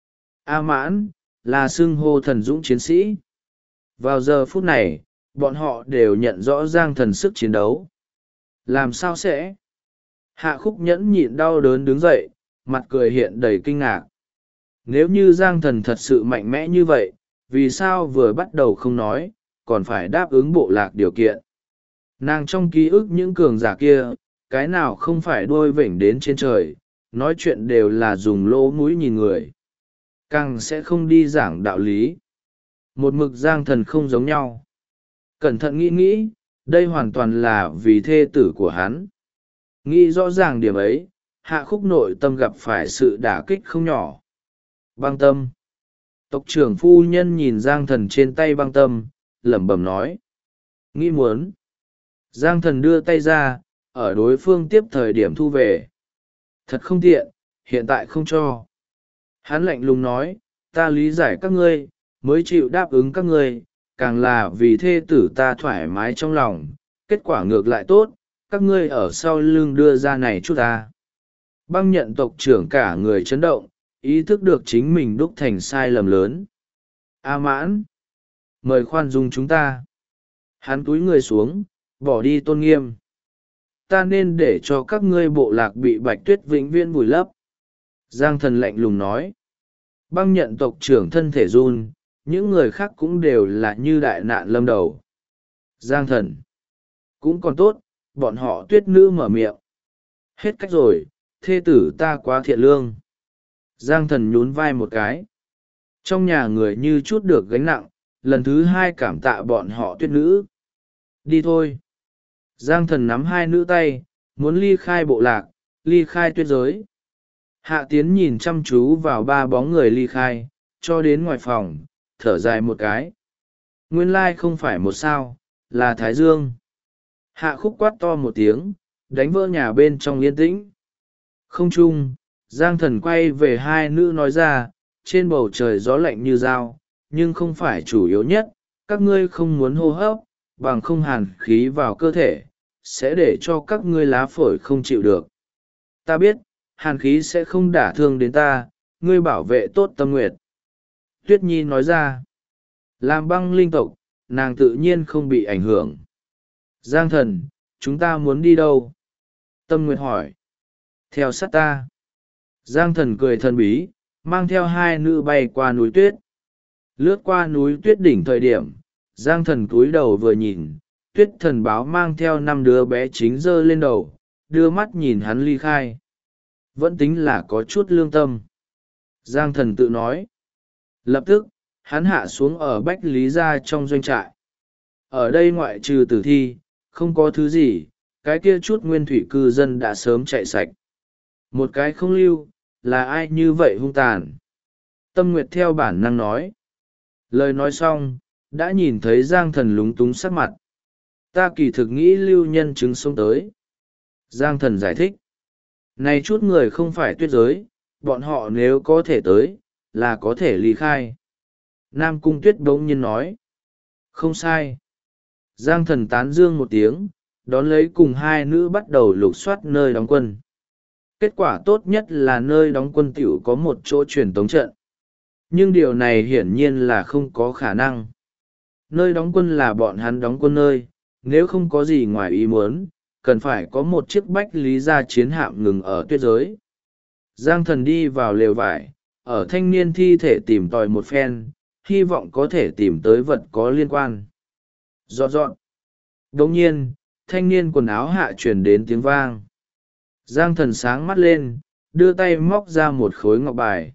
A Mãn là xưng hô thần dũng chiến sĩ. Vào giờ phút này bọn họ đều nhận rõ Giang Thần sức chiến đấu. Làm sao sẽ? Hạ Khúc nhẫn nhịn đau đớn đứng dậy, mặt cười hiện đầy kinh ngạc. Nếu như Giang Thần thật sự mạnh mẽ như vậy, vì sao vừa bắt đầu không nói, còn phải đáp ứng bộ lạc điều kiện? Nàng trong ký ức những cường giả kia, cái nào không phải đôi vểnh đến trên trời, nói chuyện đều là dùng lỗ mũi nhìn người. Càng sẽ không đi giảng đạo lý. Một mực Giang Thần không giống nhau. Cẩn thận nghĩ nghĩ, đây hoàn toàn là vì thê tử của hắn. Nghĩ rõ ràng điểm ấy, Hạ Khúc nội tâm gặp phải sự đả kích không nhỏ. Băng Tâm. Tộc trưởng phu nhân nhìn Giang Thần trên tay Băng Tâm, lẩm bẩm nói. Nghĩ muốn. Giang Thần đưa tay ra, ở đối phương tiếp thời điểm thu về. Thật không tiện, hiện tại không cho. Hắn lạnh lùng nói, ta lý giải các ngươi, mới chịu đáp ứng các ngươi, càng là vì thê tử ta thoải mái trong lòng, kết quả ngược lại tốt, các ngươi ở sau lưng đưa ra này chút ta. Băng nhận tộc trưởng cả người chấn động, ý thức được chính mình đúc thành sai lầm lớn. A Mãn, mời khoan dung chúng ta. Hắn cúi người xuống, bỏ đi tôn nghiêm. Ta nên để cho các ngươi bộ lạc bị Bạch Tuyết vĩnh viễn vùi lấp. Giang Thần lạnh lùng nói. Băng nhận tộc trưởng thân thể run, những người khác cũng đều là như đại nạn lâm đầu. Giang Thần. Cũng còn tốt, bọn họ Tuyết nữ mở miệng. Hết cách rồi, thê tử ta quá thiện lương. Giang Thần nhún vai một cái. Trong nhà người như chút được gánh nặng, lần thứ hai cảm tạ bọn họ Tuyết nữ. Đi thôi. Giang Thần nắm hai nữ tay, muốn ly khai bộ lạc, ly khai tuyết giới. Hạ Tiến nhìn chăm chú vào ba bóng người ly khai, cho đến ngoài phòng, thở dài một cái. Nguyên lai không phải một sao, là Thái Dương. Hạ Khúc quát to một tiếng, đánh vỡ nhà bên trong yên tĩnh. Không chung, Giang Thần quay về hai nữ nói ra, trên bầu trời gió lạnh như dao, nhưng không phải chủ yếu nhất, các ngươi không muốn hô hấp, bằng không hàn khí vào cơ thể, sẽ để cho các ngươi lá phổi không chịu được. Ta biết, hàn khí sẽ không đả thương đến ta, ngươi bảo vệ tốt Tâm Nguyệt. Tuyết Nhi nói ra, làm băng linh tộc, nàng tự nhiên không bị ảnh hưởng. Giang Thần, chúng ta muốn đi đâu? Tâm Nguyệt hỏi. Theo sát ta. Giang Thần cười thần bí, mang theo hai nữ bay qua núi tuyết. Lướt qua núi tuyết đỉnh thời điểm, Giang Thần cúi đầu vừa nhìn, Tuyết Thần báo mang theo 5 đứa bé chính giơ lên đầu, đưa mắt nhìn hắn ly khai. Vẫn tính là có chút lương tâm. Giang Thần tự nói. Lập tức, hắn hạ xuống ở Bách Lý Gia trong doanh trại. Ở đây ngoại trừ tử thi, không có thứ gì, cái kia chút nguyên thủy cư dân đã sớm chạy sạch. Một cái không lưu, là ai như vậy hung tàn? Tâm Nguyệt theo bản năng nói. Lời nói xong, đã nhìn thấy Giang Thần lúng túng sắc mặt. Ta kỳ thực nghĩ lưu nhân chứng sống tới. Giang Thần giải thích. Này chút người không phải tuyết giới, bọn họ nếu có thể tới, là có thể ly khai. Nam Cung Tuyết bỗng nhiên nói. Không sai. Giang Thần tán dương một tiếng, đón lấy cùng hai nữ bắt đầu lục soát nơi đóng quân. Kết quả tốt nhất là nơi đóng quân tiểu có một chỗ truyền tống trận. Nhưng điều này hiển nhiên là không có khả năng. Nơi đóng quân là bọn hắn đóng quân nơi, nếu không có gì ngoài ý muốn, cần phải có một chiếc Bách Lý Gia chiến hạm ngừng ở tuyết giới. Giang Thần đi vào lều vải, ở thanh niên thi thể tìm tòi một phen, hy vọng có thể tìm tới vật có liên quan. Dọn. Đồng nhiên, thanh niên quần áo hạ truyền đến tiếng vang. Giang Thần sáng mắt lên, đưa tay móc ra một khối ngọc bài.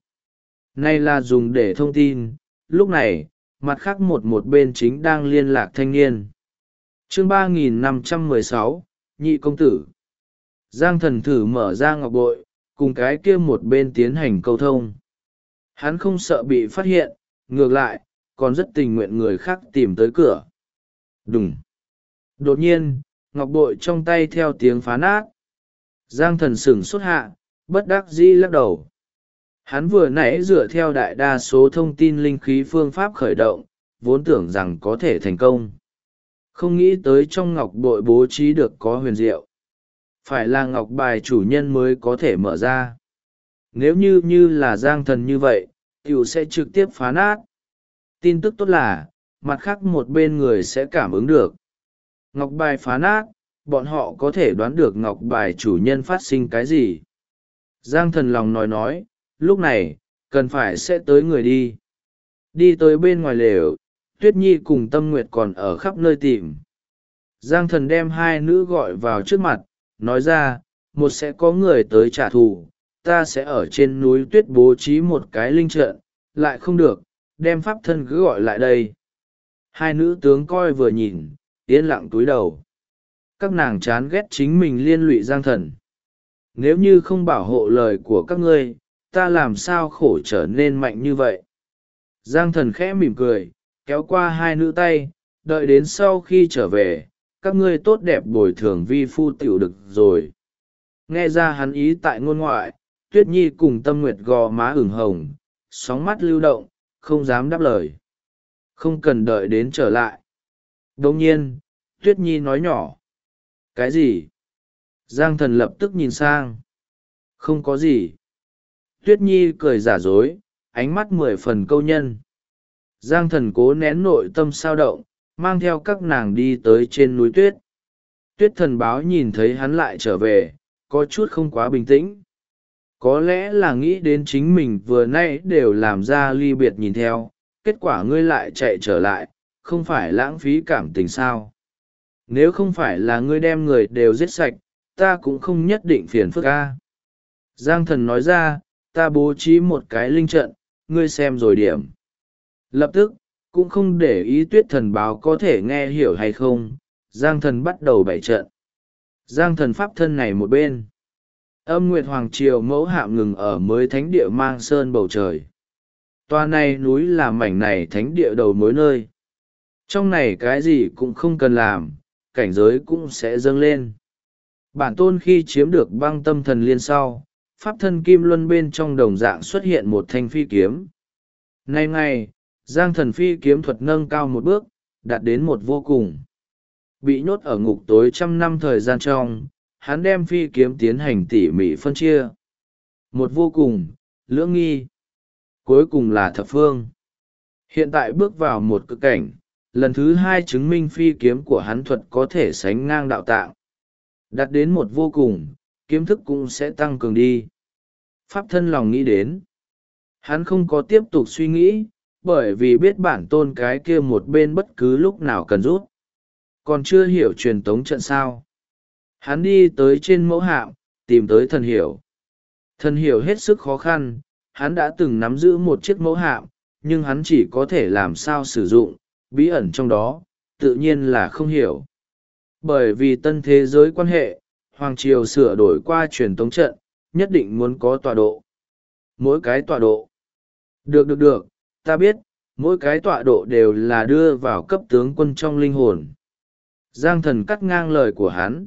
Này là dùng để thông tin, lúc này, mặt khác một bên chính đang liên lạc thanh niên. Chương 3516, Nhị công tử. Giang Thần thử mở ra ngọc bội, cùng cái kia một bên tiến hành câu thông. Hắn không sợ bị phát hiện, ngược lại còn rất tình nguyện người khác tìm tới cửa. Đùng! Đột nhiên ngọc bội trong tay theo tiếng phá nát. Giang Thần sửng sốt hạ, bất đắc dĩ lắc đầu. Hắn vừa nãy dựa theo đại đa số thông tin linh khí phương pháp khởi động, vốn tưởng rằng có thể thành công. Không nghĩ tới trong ngọc bội bố trí được có huyền diệu. Phải là ngọc bài chủ nhân mới có thể mở ra. Nếu như là Giang Thần như vậy, tiểu sẽ trực tiếp phá nát. Tin tức tốt là, mặt khác một bên người sẽ cảm ứng được. Ngọc bài phá nát, bọn họ có thể đoán được ngọc bài chủ nhân phát sinh cái gì. Giang Thần lòng nói, lúc này, cần phải sẽ tới người đi. Đi tới bên ngoài lều, Tuyết Nhi cùng Tâm Nguyệt còn ở khắp nơi tìm. Giang Thần đem hai nữ gọi vào trước mặt, nói ra, một sẽ có người tới trả thù, ta sẽ ở trên núi tuyết bố trí một cái linh trận, lại không được, đem pháp thân cứ gọi lại đây. Hai nữ tướng coi vừa nhìn, yên lặng túi đầu. Các nàng chán ghét chính mình liên lụy Giang Thần. Nếu như không bảo hộ lời của các ngươi, ta làm sao khổ trở nên mạnh như vậy. Giang Thần khẽ mỉm cười, kéo qua hai nữ tay, đợi đến sau khi trở về, các ngươi tốt đẹp bồi thường vi phu tiểu được rồi. Nghe ra hắn ý tại ngôn ngoại, Tuyết Nhi cùng Tâm Nguyệt gò má ửng hồng, sóng mắt lưu động, không dám đáp lời. Không cần đợi đến trở lại. Đồng nhiên, Tuyết Nhi nói nhỏ. Cái gì? Giang Thần lập tức nhìn sang. Không có gì. Tuyết Nhi cười giả dối, ánh mắt 10 phần câu nhân. Giang Thần cố nén nội tâm sao động, mang theo các nàng đi tới trên núi tuyết. Tuyết Thần báo nhìn thấy hắn lại trở về, có chút không quá bình tĩnh. Có lẽ là nghĩ đến chính mình vừa nay đều làm ra ly biệt nhìn theo, kết quả ngươi lại chạy trở lại, không phải lãng phí cảm tình sao. Nếu không phải là ngươi đem người đều giết sạch, ta cũng không nhất định phiền phức a. Giang Thần nói ra, ta bố trí một cái linh trận, ngươi xem rồi điểm. Lập tức, cũng không để ý Tuyết Thần báo có thể nghe hiểu hay không, Giang Thần bắt đầu bày trận. Giang Thần pháp thân này một bên. Âm Nguyệt Hoàng Triều mẫu hạm ngừng ở mới thánh địa mang sơn bầu trời. Toa này núi là mảnh này thánh địa đầu mối nơi. Trong này cái gì cũng không cần làm, cảnh giới cũng sẽ dâng lên. Bản tôn khi chiếm được băng tâm thần liên sau, pháp thân kim luân bên trong đồng dạng xuất hiện một thanh phi kiếm. Nay ngày, Giang Thần phi kiếm thuật nâng cao một bước, đạt đến một vô cùng. Bị nhốt ở ngục tối 100 năm thời gian trong, hắn đem phi kiếm tiến hành tỉ mỉ phân chia. Một vô cùng, lưỡng nghi, cuối cùng là thập phương. Hiện tại bước vào một cực cảnh, lần thứ hai chứng minh phi kiếm của hắn thuật có thể sánh ngang đạo tạng. Đạt đến một vô cùng, kiếm thức cũng sẽ tăng cường đi. Pháp thân lòng nghĩ đến. Hắn không có tiếp tục suy nghĩ, bởi vì biết bản tôn cái kia một bên bất cứ lúc nào cần rút. Còn chưa hiểu truyền tống trận sao. Hắn đi tới trên mẫu hạm, tìm tới thần hiểu. Thần hiểu hết sức khó khăn, hắn đã từng nắm giữ một chiếc mẫu hạm, nhưng hắn chỉ có thể làm sao sử dụng, bí ẩn trong đó, tự nhiên là không hiểu. Bởi vì tân thế giới quan hệ, Hoàng Triều sửa đổi qua truyền tống trận, nhất định muốn có tọa độ. Mỗi cái tọa độ. Được, ta biết, mỗi cái tọa độ đều là đưa vào cấp tướng quân trong linh hồn. Giang Thần cắt ngang lời của hắn.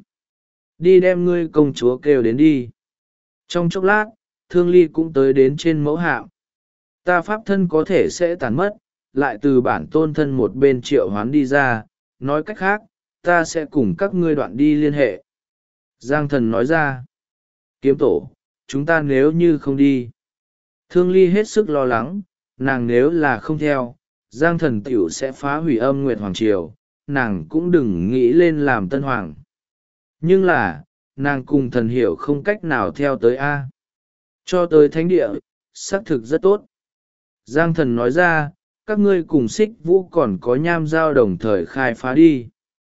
Đi đem ngươi công chúa kêu đến đi. Trong chốc lát, Thương Ly cũng tới đến trên mẫu hạm. Ta pháp thân có thể sẽ tàn mất, lại từ bản tôn thân một bên triệu hoán đi ra, nói cách khác, ta sẽ cùng các ngươi đoạn đi liên hệ. Giang Thần nói ra. Kiếm tổ, chúng ta nếu như không đi. Thương Ly hết sức lo lắng, nàng nếu là không theo, Giang Thần tiểu sẽ phá hủy Âm Nguyệt Hoàng Triều, nàng cũng đừng nghĩ lên làm tân hoàng. Nhưng là, nàng cùng thần hiểu không cách nào theo tới A. Cho tới thánh địa, xác thực rất tốt. Giang Thần nói ra, các ngươi cùng Xích Vũ còn có Nham Giao đồng thời khai phá đi.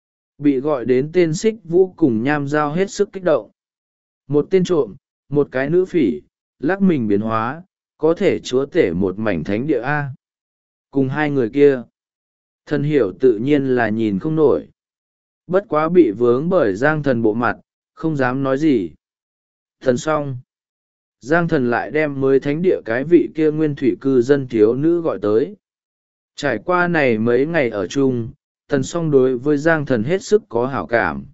Bị gọi đến tên Xích Vũ cùng Nham Giao hết sức kích động. Một tên trộm, một cái nữ phỉ, lắc mình biến hóa, có thể chúa tể một mảnh thánh địa A. Cùng hai người kia, thần hiểu tự nhiên là nhìn không nổi. Bất quá bị vướng bởi Giang Thần bộ mặt, không dám nói gì. Thần xong. Giang Thần lại đem mới thánh địa cái vị kia nguyên thủy cư dân thiếu nữ gọi tới. Trải qua này mấy ngày ở chung, Tần Song đối với Giang Thần hết sức có hảo cảm.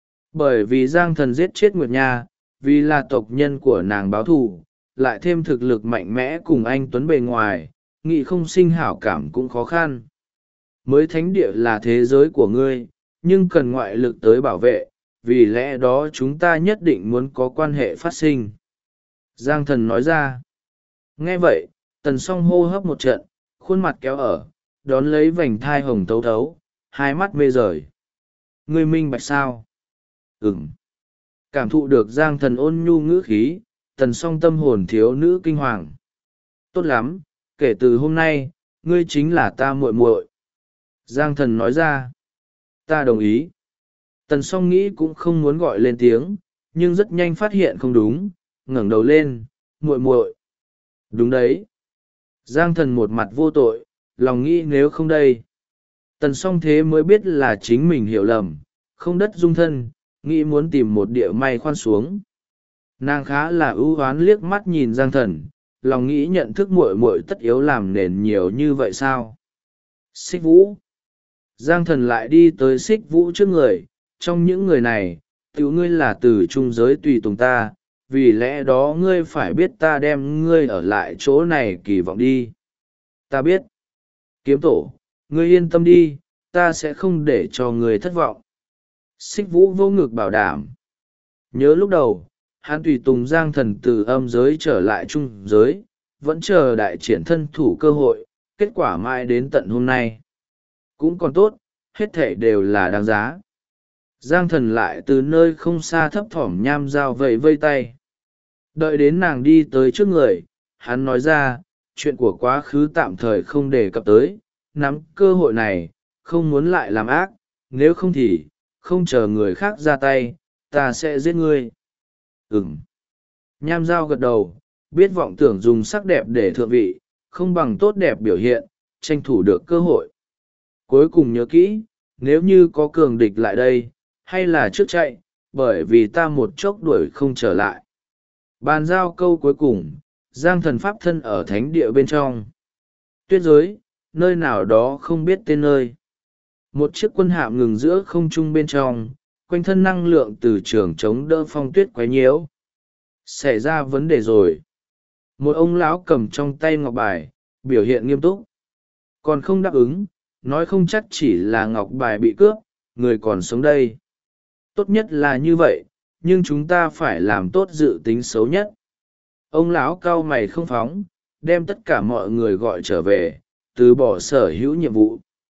Bởi vì Giang Thần giết chết Nguyệt Nha, vì là tộc nhân của nàng báo thù, lại thêm thực lực mạnh mẽ cùng anh Tuấn bề ngoài, nghị không sinh hảo cảm cũng khó khăn. Mới thánh địa là thế giới của ngươi, nhưng cần ngoại lực tới bảo vệ, vì lẽ đó chúng ta nhất định muốn có quan hệ phát sinh. Giang Thần nói ra. Nghe vậy, Tần Song hô hấp một trận, khuôn mặt kéo ở, đón lấy vành thai hồng thấu thấu, hai mắt mê rời. Ngươi minh bạch sao? Ừm. Cảm thụ được Giang Thần ôn nhu ngữ khí, Tần Song tâm hồn thiếu nữ kinh hoàng. Tốt lắm, kể từ hôm nay, ngươi chính là ta muội muội. Giang Thần nói ra. Ta đồng ý. Tần Song nghĩ cũng không muốn gọi lên tiếng, nhưng rất nhanh phát hiện không đúng, ngẩng đầu lên, muội muội. Đúng đấy. Giang Thần một mặt vô tội, lòng nghĩ nếu không đây. Tần Song thế mới biết là chính mình hiểu lầm, không đất dung thân, nghĩ muốn tìm một địa may khoan xuống. Nàng khá là ưu hoán liếc mắt nhìn Giang Thần, lòng nghĩ nhận thức muội muội tất yếu làm nền nhiều như vậy sao? Xích Vũ. Giang Thần lại đi tới Xích Vũ trước người, trong những người này, tiểu ngươi là từ trung giới tùy tùng ta, vì lẽ đó ngươi phải biết ta đem ngươi ở lại chỗ này kỳ vọng đi. Ta biết. Kiếm tổ, ngươi yên tâm đi, ta sẽ không để cho ngươi thất vọng. Xích Vũ vô ngực bảo đảm. Nhớ lúc đầu, hắn tùy tùng Giang Thần từ âm giới trở lại trung giới, vẫn chờ đại triển thân thủ cơ hội, kết quả mãi đến tận hôm nay. Cũng còn tốt, hết thể đều là đáng giá. Giang Thần lại từ nơi không xa thấp thỏm nham dao vẫy vây tay. Đợi đến nàng đi tới trước người, hắn nói ra, chuyện của quá khứ tạm thời không đề cập tới, nắm cơ hội này, không muốn lại làm ác, nếu không thì, không chờ người khác ra tay, ta sẽ giết ngươi. Ừm. Nham dao gật đầu, biết vọng tưởng dùng sắc đẹp để thượng vị, không bằng tốt đẹp biểu hiện, tranh thủ được cơ hội. Cuối cùng nhớ kỹ, nếu như có cường địch lại đây, hay là trước chạy, bởi vì ta một chốc đuổi không trở lại. Bàn giao câu cuối cùng, Giang Thần pháp thân ở thánh địa bên trong. Tuyết giới, nơi nào đó không biết tên nơi. Một chiếc quân hạm ngừng giữa không trung bên trong, quanh thân năng lượng từ trường chống đỡ phong tuyết quấy nhiễu. Xảy ra vấn đề rồi. Một ông lão cầm trong tay ngọc bài, biểu hiện nghiêm túc. Còn không đáp ứng, nói không chắc chỉ là ngọc bài bị cướp, người còn sống đây. Tốt nhất là như vậy, nhưng chúng ta phải làm tốt dự tính xấu nhất. Ông lão cau mày không phóng, đem tất cả mọi người gọi trở về, từ bỏ sở hữu nhiệm vụ.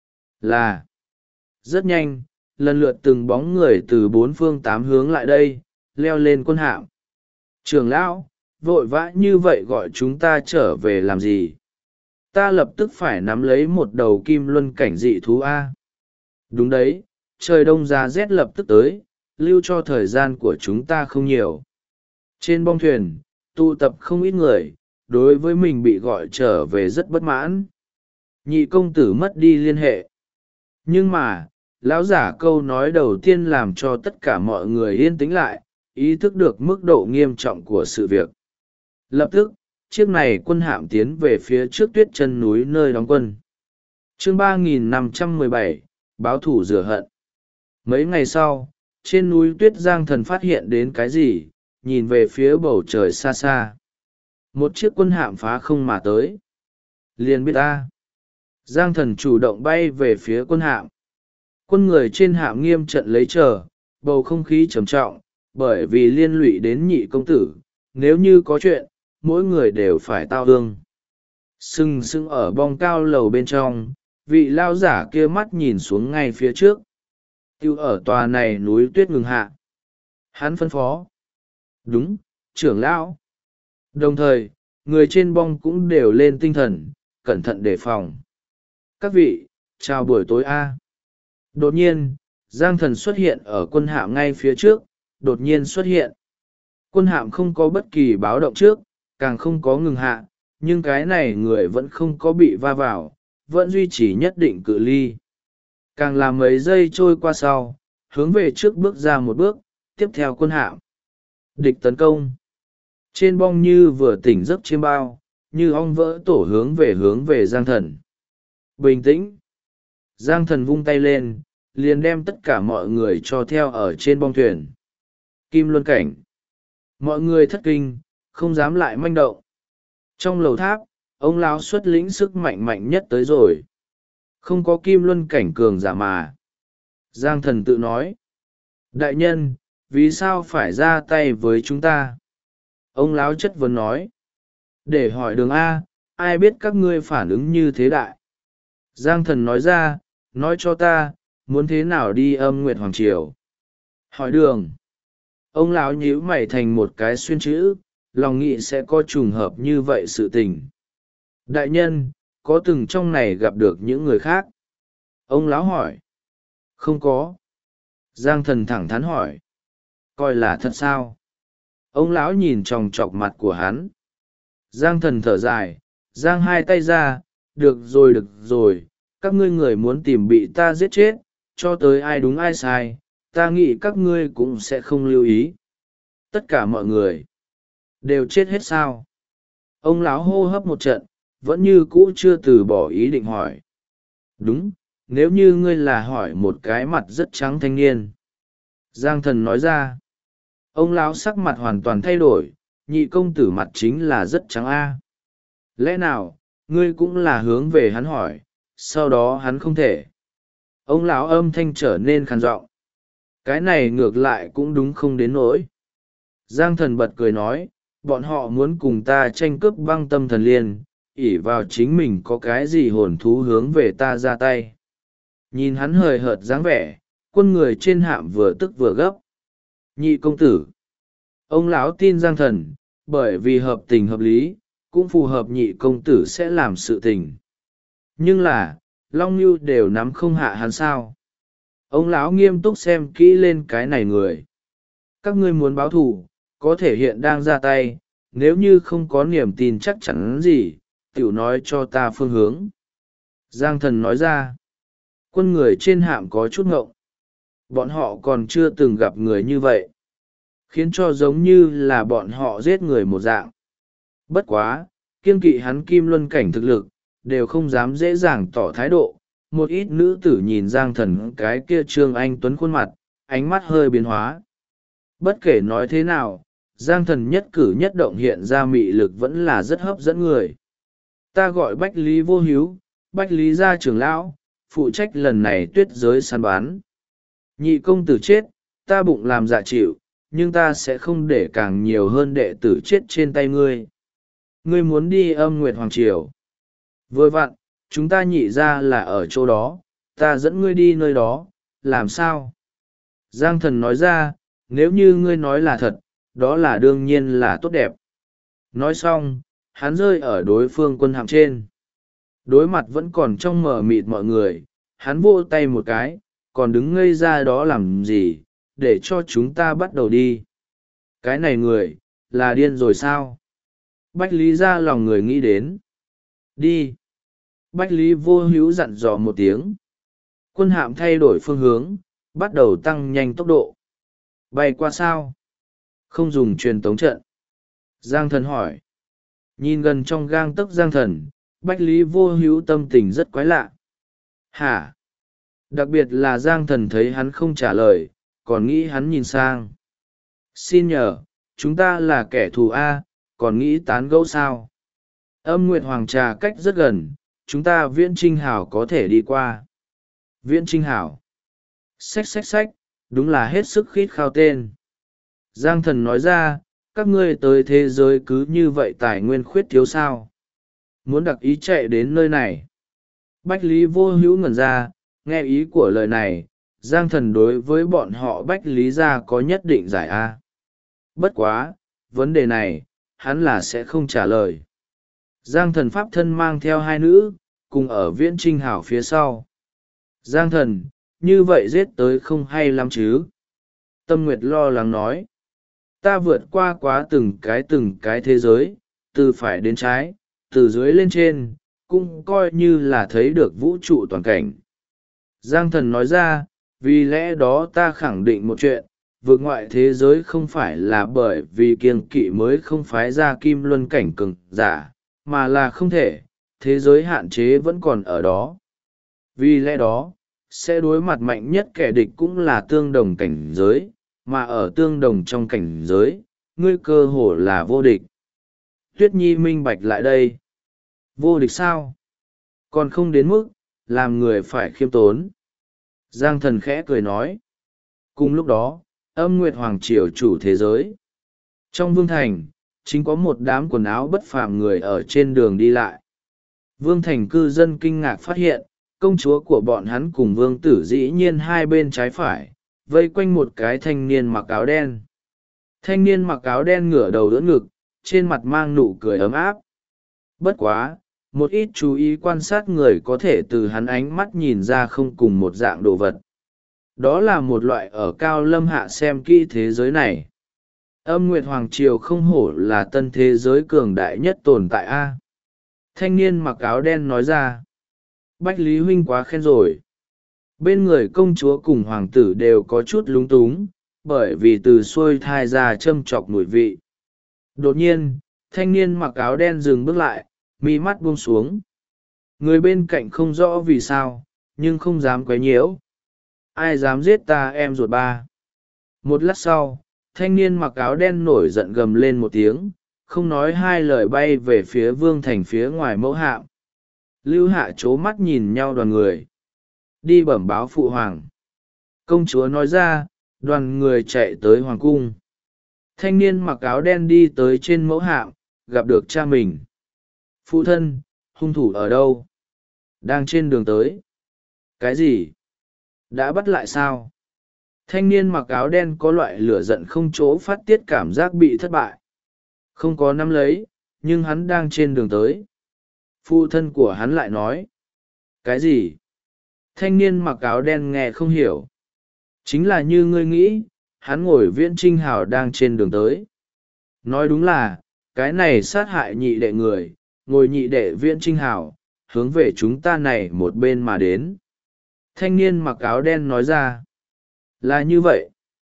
Là rất nhanh, lần lượt từng bóng người từ bốn phương tám hướng lại đây, leo lên quân hạm. Trưởng lão, vội vã như vậy gọi chúng ta trở về làm gì? Ta lập tức phải nắm lấy một đầu kim luân cảnh dị thú A. Đúng đấy, trời đông giá rét lập tức tới, lưu cho thời gian của chúng ta không nhiều. Trên bong thuyền, tụ tập không ít người, đối với mình bị gọi trở về rất bất mãn. Nhị công tử mất đi liên hệ. Nhưng mà, lão giả câu nói đầu tiên làm cho tất cả mọi người yên tĩnh lại, ý thức được mức độ nghiêm trọng của sự việc. Lập tức, chiếc này quân hạm tiến về phía trước tuyết chân núi nơi đóng quân. Chương 3517, báo thủ rửa hận. Mấy ngày sau, trên núi tuyết Giang Thần phát hiện đến cái gì, nhìn về phía bầu trời xa xa. Một chiếc quân hạm phá không mà tới. Liền biết ta. Giang Thần chủ động bay về phía quân hạm. Quân người trên hạm nghiêm trận lấy chờ, bầu không khí trầm trọng, bởi vì liên lụy đến nhị công tử, nếu như có chuyện, mỗi người đều phải tao ương. Sừng sững ở bong cao lầu bên trong, vị lao giả kia mắt nhìn xuống ngay phía trước. Tiêu ở tòa này núi tuyết ngừng hạ. Hắn phân phó. Đúng, trưởng lão. Đồng thời, người trên bong cũng đều lên tinh thần, cẩn thận đề phòng. Các vị, chào buổi tối A. Đột nhiên, Giang Thần xuất hiện ở quân hạm ngay phía trước, đột nhiên xuất hiện. Quân hạm không có bất kỳ báo động trước, càng không có ngừng hạ, nhưng cái này người vẫn không có bị va vào, vẫn duy trì nhất định cự ly. Càng làm mấy giây trôi qua sau, hướng về trước bước ra một bước, tiếp theo quân hạm. Địch tấn công. Trên bong như vừa tỉnh giấc chiêm bao, như ong vỡ tổ hướng về Giang Thần. Bình tĩnh. Giang Thần vung tay lên, liền đem tất cả mọi người cho theo ở trên bong thuyền. Kim Luân Cảnh. Mọi người thất kinh, không dám lại manh động. Trong lầu tháp, ông lão xuất lĩnh sức mạnh mạnh nhất tới rồi. Không có Kim Luân Cảnh cường giả mà. Giang Thần tự nói. Đại nhân, vì sao phải ra tay với chúng ta? Ông lão chất vấn nói. Để hỏi đường A, ai biết các ngươi phản ứng như thế đại? Giang Thần nói ra, nói cho ta, muốn thế nào đi Âm Nguyệt Hoàng Triều? Hỏi đường. Ông lão nhíu mày thành một cái xuyên chữ, lòng nghĩ sẽ có trùng hợp như vậy sự tình. Đại nhân, có từng trong này gặp được những người khác? Ông lão hỏi. Không có. Giang Thần thẳng thắn hỏi. Coi là thật sao? Ông lão nhìn tròng trọc mặt của hắn. Giang Thần thở dài, giang hai tay ra, được rồi, các ngươi người muốn tìm bị ta giết chết, cho tới ai đúng ai sai, ta nghĩ các ngươi cũng sẽ không lưu ý. Tất cả mọi người đều chết hết sao? Ông lão hô hấp một trận, vẫn như cũ chưa từ bỏ ý định hỏi. Đúng, nếu như ngươi là hỏi một cái mặt rất trắng thanh niên. Giang Thần nói ra. Ông lão sắc mặt hoàn toàn thay đổi, nhị công tử mặt chính là rất trắng a. Lẽ nào ngươi cũng là hướng về hắn hỏi, sau đó hắn không thể? Ông lão âm thanh trở nên khàn giọng. Cái này ngược lại cũng đúng không đến nỗi. Giang Thần bật cười nói, bọn họ muốn cùng ta tranh cướp băng tâm thần liên, ỷ vào chính mình có cái gì hồn thú hướng về ta ra tay. Nhìn hắn hời hợt dáng vẻ, quân người trên hạm vừa tức vừa gấp. Nhị công tử. Ông lão tin Giang Thần, bởi vì hợp tình hợp lý, cũng phù hợp nhị công tử sẽ làm sự tình. Nhưng là, Long Nhu đều nắm không hạ hắn sao. Ông lão nghiêm túc xem kỹ lên cái này người. Các ngươi muốn báo thù, có thể hiện đang ra tay, nếu như không có niềm tin chắc chắn gì, tiểu nói cho ta phương hướng. Giang Thần nói ra. Quân người trên hạm có chút ngộng. Bọn họ còn chưa từng gặp người như vậy, khiến cho giống như là bọn họ giết người một dạng. Bất quá, kiêng kỵ hắn Kim Luân Cảnh thực lực, đều không dám dễ dàng tỏ thái độ. Một ít nữ tử nhìn Giang Thần cái kia trương anh tuấn khuôn mặt, ánh mắt hơi biến hóa. Bất kể nói thế nào, Giang Thần nhất cử nhất động hiện ra mị lực vẫn là rất hấp dẫn người. Ta gọi Bách Lý Vô Hiếu, Bách Lý gia trưởng lão, phụ trách lần này tuyết giới săn bán. Nhị công tử chết, ta bụng làm dạ chịu, nhưng ta sẽ không để càng nhiều hơn đệ tử chết trên tay ngươi. Ngươi muốn đi Âm Nguyệt Hoàng Triều. Vừa vặn, chúng ta nhị ra là ở chỗ đó, ta dẫn ngươi đi nơi đó, làm sao? Giang Thần nói ra, nếu như ngươi nói là thật, đó là đương nhiên là tốt đẹp. Nói xong, hắn rơi ở đối phương quân hạm trên. Đối mặt vẫn còn trong mờ mịt mọi người, hắn vỗ tay một cái, còn đứng ngây ra đó làm gì, để cho chúng ta bắt đầu đi. Cái này người, là điên rồi sao? Bách Lý ra lòng người nghĩ đến. Đi. Bách Lý Vô Hữu dặn dò một tiếng. Quân hạm thay đổi phương hướng, bắt đầu tăng nhanh tốc độ. Bay qua sao? Không dùng truyền tống trận. Giang Thần hỏi. Nhìn gần trong gang tấc Giang Thần, Bách Lý Vô Hữu tâm tình rất quái lạ. Hả? Đặc biệt là Giang Thần thấy hắn không trả lời, còn nghĩ hắn nhìn sang. Xin nhờ, chúng ta là kẻ thù A, còn nghĩ tán gẫu sao? Âm Nguyệt Hoàng Trà cách rất gần, chúng ta Viễn Trinh Hảo có thể đi qua. Viễn Trinh Hảo. Xách, đúng là hết sức khít khao tên. Giang Thần nói ra, các ngươi tới thế giới cứ như vậy tài nguyên khuyết thiếu sao? Muốn đặc ý chạy đến nơi này. Bách Lý Vô Hữu ngẩn ra, nghe ý của lời này, Giang Thần đối với bọn họ Bách Lý gia có nhất định giải A. Bất quá, vấn đề này, hắn là sẽ không trả lời. Giang Thần pháp thân mang theo hai nữ, cùng ở Viễn Trinh Hảo phía sau. Giang Thần, như vậy giết tới không hay lắm chứ? Tâm Nguyệt lo lắng nói. Ta vượt qua quá từng cái thế giới, từ phải đến trái, từ dưới lên trên, cũng coi như là thấy được vũ trụ toàn cảnh. Giang Thần nói ra, vì lẽ đó ta khẳng định một chuyện, vượt ngoại thế giới không phải là bởi vì kiêng kỵ mới không phái ra kim luân cảnh cường giả, mà là không thể, thế giới hạn chế vẫn còn ở đó. Vì lẽ đó, sẽ đối mặt mạnh nhất kẻ địch cũng là tương đồng cảnh giới, mà ở tương đồng trong cảnh giới, ngươi cơ hồ là vô địch. Tuyết Nhi minh bạch lại đây. Vô địch sao? Còn không đến mức, làm người phải khiêm tốn. Giang Thần khẽ cười nói. Cùng lúc đó, Âm Nguyệt Hoàng Triều chủ thế giới. Trong Vương Thành, chính có một đám quần áo bất phàm người ở trên đường đi lại. Vương Thành cư dân kinh ngạc phát hiện, công chúa của bọn hắn cùng vương tử dĩ nhiên hai bên trái phải, vây quanh một cái thanh niên mặc áo đen. Thanh niên mặc áo đen ngửa đầu đỡ ngực, trên mặt mang nụ cười ấm áp. Bất quá, một ít chú ý quan sát người có thể từ hắn ánh mắt nhìn ra không cùng một dạng đồ vật. Đó là một loại ở cao lâm hạ xem kỹ thế giới này. Âm Nguyệt Hoàng Triều không hổ là tân thế giới cường đại nhất tồn tại a. Thanh niên mặc áo đen nói ra. Bách Lý huynh quá khen rồi. Bên người công chúa cùng hoàng tử đều có chút lúng túng, bởi vì từ xuôi thai ra châm chọc mùi vị. Đột nhiên, thanh niên mặc áo đen dừng bước lại, mi mắt buông xuống. Người bên cạnh không rõ vì sao, nhưng không dám quấy nhiễu. Ai dám giết ta em ruột ba? Một lát sau, thanh niên mặc áo đen nổi giận gầm lên một tiếng, không nói hai lời bay về phía Vương Thành phía ngoài mẫu hạm. Lưu Hạ chố mắt nhìn nhau đoàn người. Đi bẩm báo phụ hoàng. Công chúa nói ra, đoàn người chạy tới hoàng cung. Thanh niên mặc áo đen đi tới trên mẫu hạm, gặp được cha mình. Phụ thân, hung thủ ở đâu? Đang trên đường tới. Cái gì? Đã bắt lại sao? Thanh niên mặc áo đen có loại lửa giận không chỗ phát tiết cảm giác bị thất bại. Không có nắm lấy, nhưng hắn đang trên đường tới. Phụ thân của hắn lại nói. Cái gì? Thanh niên mặc áo đen nghe không hiểu. Chính là như ngươi nghĩ, hắn ngồi viễn trinh hào đang trên đường tới. Nói đúng là, cái này sát hại nhị đệ người, ngồi nhị đệ viễn trinh hào, hướng về chúng ta này một bên mà đến. Thanh niên mặc áo đen nói ra. Là như vậy.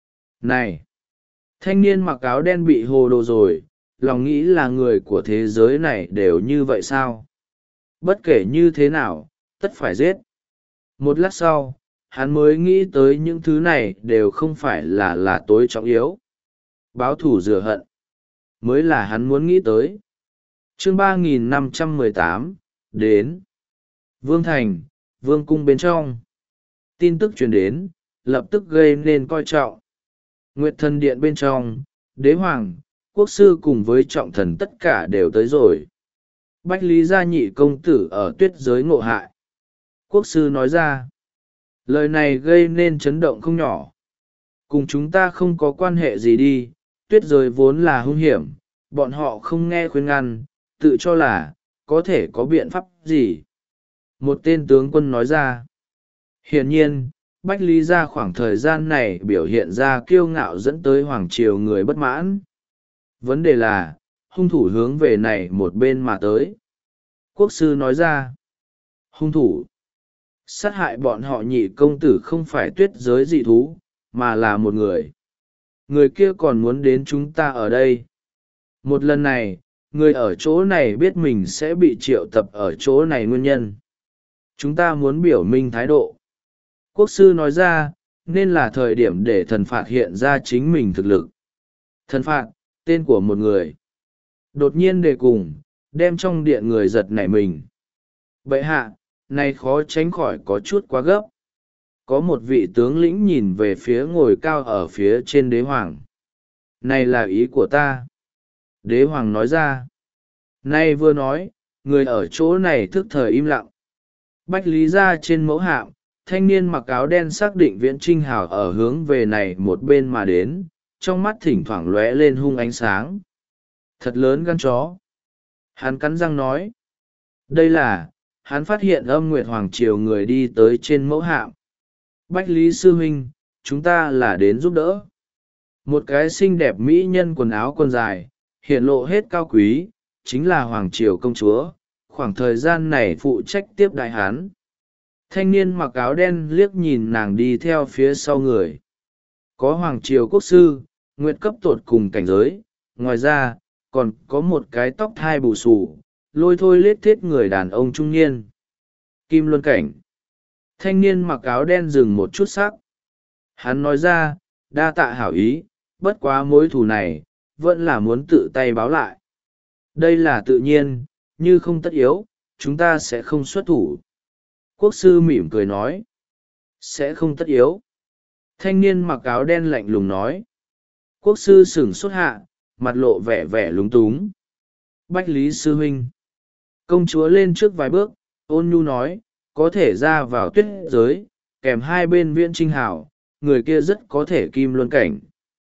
Này! Thanh niên mặc áo đen bị hồ đồ rồi, lòng nghĩ là người của thế giới này đều như vậy sao? Bất kể như thế nào, tất phải giết. Một lát sau, hắn mới nghĩ tới những thứ này đều không phải là tối trọng yếu. Báo thù rửa hận mới là hắn muốn nghĩ tới. Chương 3518, đến Vương Thành, Vương cung bên trong. Tin tức truyền đến, lập tức gây nên coi trọng. Nguyệt Thần Điện bên trong, đế hoàng, quốc sư cùng với trọng thần tất cả đều tới rồi. Bách Lý Gia nhị công tử ở tuyết giới ngộ hại. Quốc sư nói ra. Lời này gây nên chấn động không nhỏ. Cùng chúng ta không có quan hệ gì đi, tuyết giới vốn là hung hiểm, bọn họ không nghe khuyên ngăn, tự cho là, có thể có biện pháp gì. Một tên tướng quân nói ra. Hiển nhiên, Bách Lý Gia khoảng thời gian này biểu hiện ra kiêu ngạo dẫn tới hoàng triều người bất mãn. Vấn đề là, hung thủ hướng về này một bên mà tới. Quốc sư nói ra. Hung thủ sát hại bọn họ nhị công tử không phải tuyết giới dị thú, mà là một người. Người kia còn muốn đến chúng ta ở đây. Một lần này, người ở chỗ này biết mình sẽ bị triệu tập ở chỗ này nguyên nhân. Chúng ta muốn biểu minh thái độ. Quốc sư nói ra, nên là thời điểm để thần phạt hiện ra chính mình thực lực. Thần phạt, tên của một người. Đột nhiên đề cùng, đem trong điện người giật nảy mình. Bệ hạ, này khó tránh khỏi có chút quá gấp. Có một vị tướng lĩnh nhìn về phía ngồi cao ở phía trên đế hoàng. Này là ý của ta. Đế hoàng nói ra. Nay vừa nói, người ở chỗ này thức thời im lặng. Bách Lý Gia trên mẫu hạm, thanh niên mặc áo đen xác định viễn trinh hào ở hướng về này một bên mà đến, trong mắt thỉnh thoảng lóe lên hung ánh sáng. Thật lớn gan chó. Hắn cắn răng nói. Đây là, hắn phát hiện Âm Nguyệt Hoàng Triều người đi tới trên mẫu hạm. Bách Lý Sư Huynh, chúng ta là đến giúp đỡ. Một cái xinh đẹp mỹ nhân quần áo quần dài, hiện lộ hết cao quý, chính là Hoàng Triều công chúa, khoảng thời gian này phụ trách tiếp đại hán. Thanh niên mặc áo đen liếc nhìn nàng đi theo phía sau người. Có hoàng triều quốc sư, nguyệt cấp tột cùng cảnh giới, ngoài ra, còn có một cái tóc thai bù xù, lôi thôi lết thiết người đàn ông trung niên. Kim luân cảnh. Thanh niên mặc áo đen dừng một chút sắc. Hắn nói ra, đa tạ hảo ý, bất quá mối thù này, vẫn là muốn tự tay báo lại. Đây là tự nhiên, như không tất yếu, chúng ta sẽ không xuất thủ. Quốc sư mỉm cười nói. Sẽ không tất yếu. Thanh niên mặc áo đen lạnh lùng nói. Quốc sư sửng sốt hạ, mặt lộ vẻ vẻ lúng túng. Bách Lý sư huynh. Công chúa lên trước vài bước, ôn nhu nói, có thể ra vào tuyết giới, kèm hai bên viễn trinh hảo, người kia rất có thể kim luân cảnh.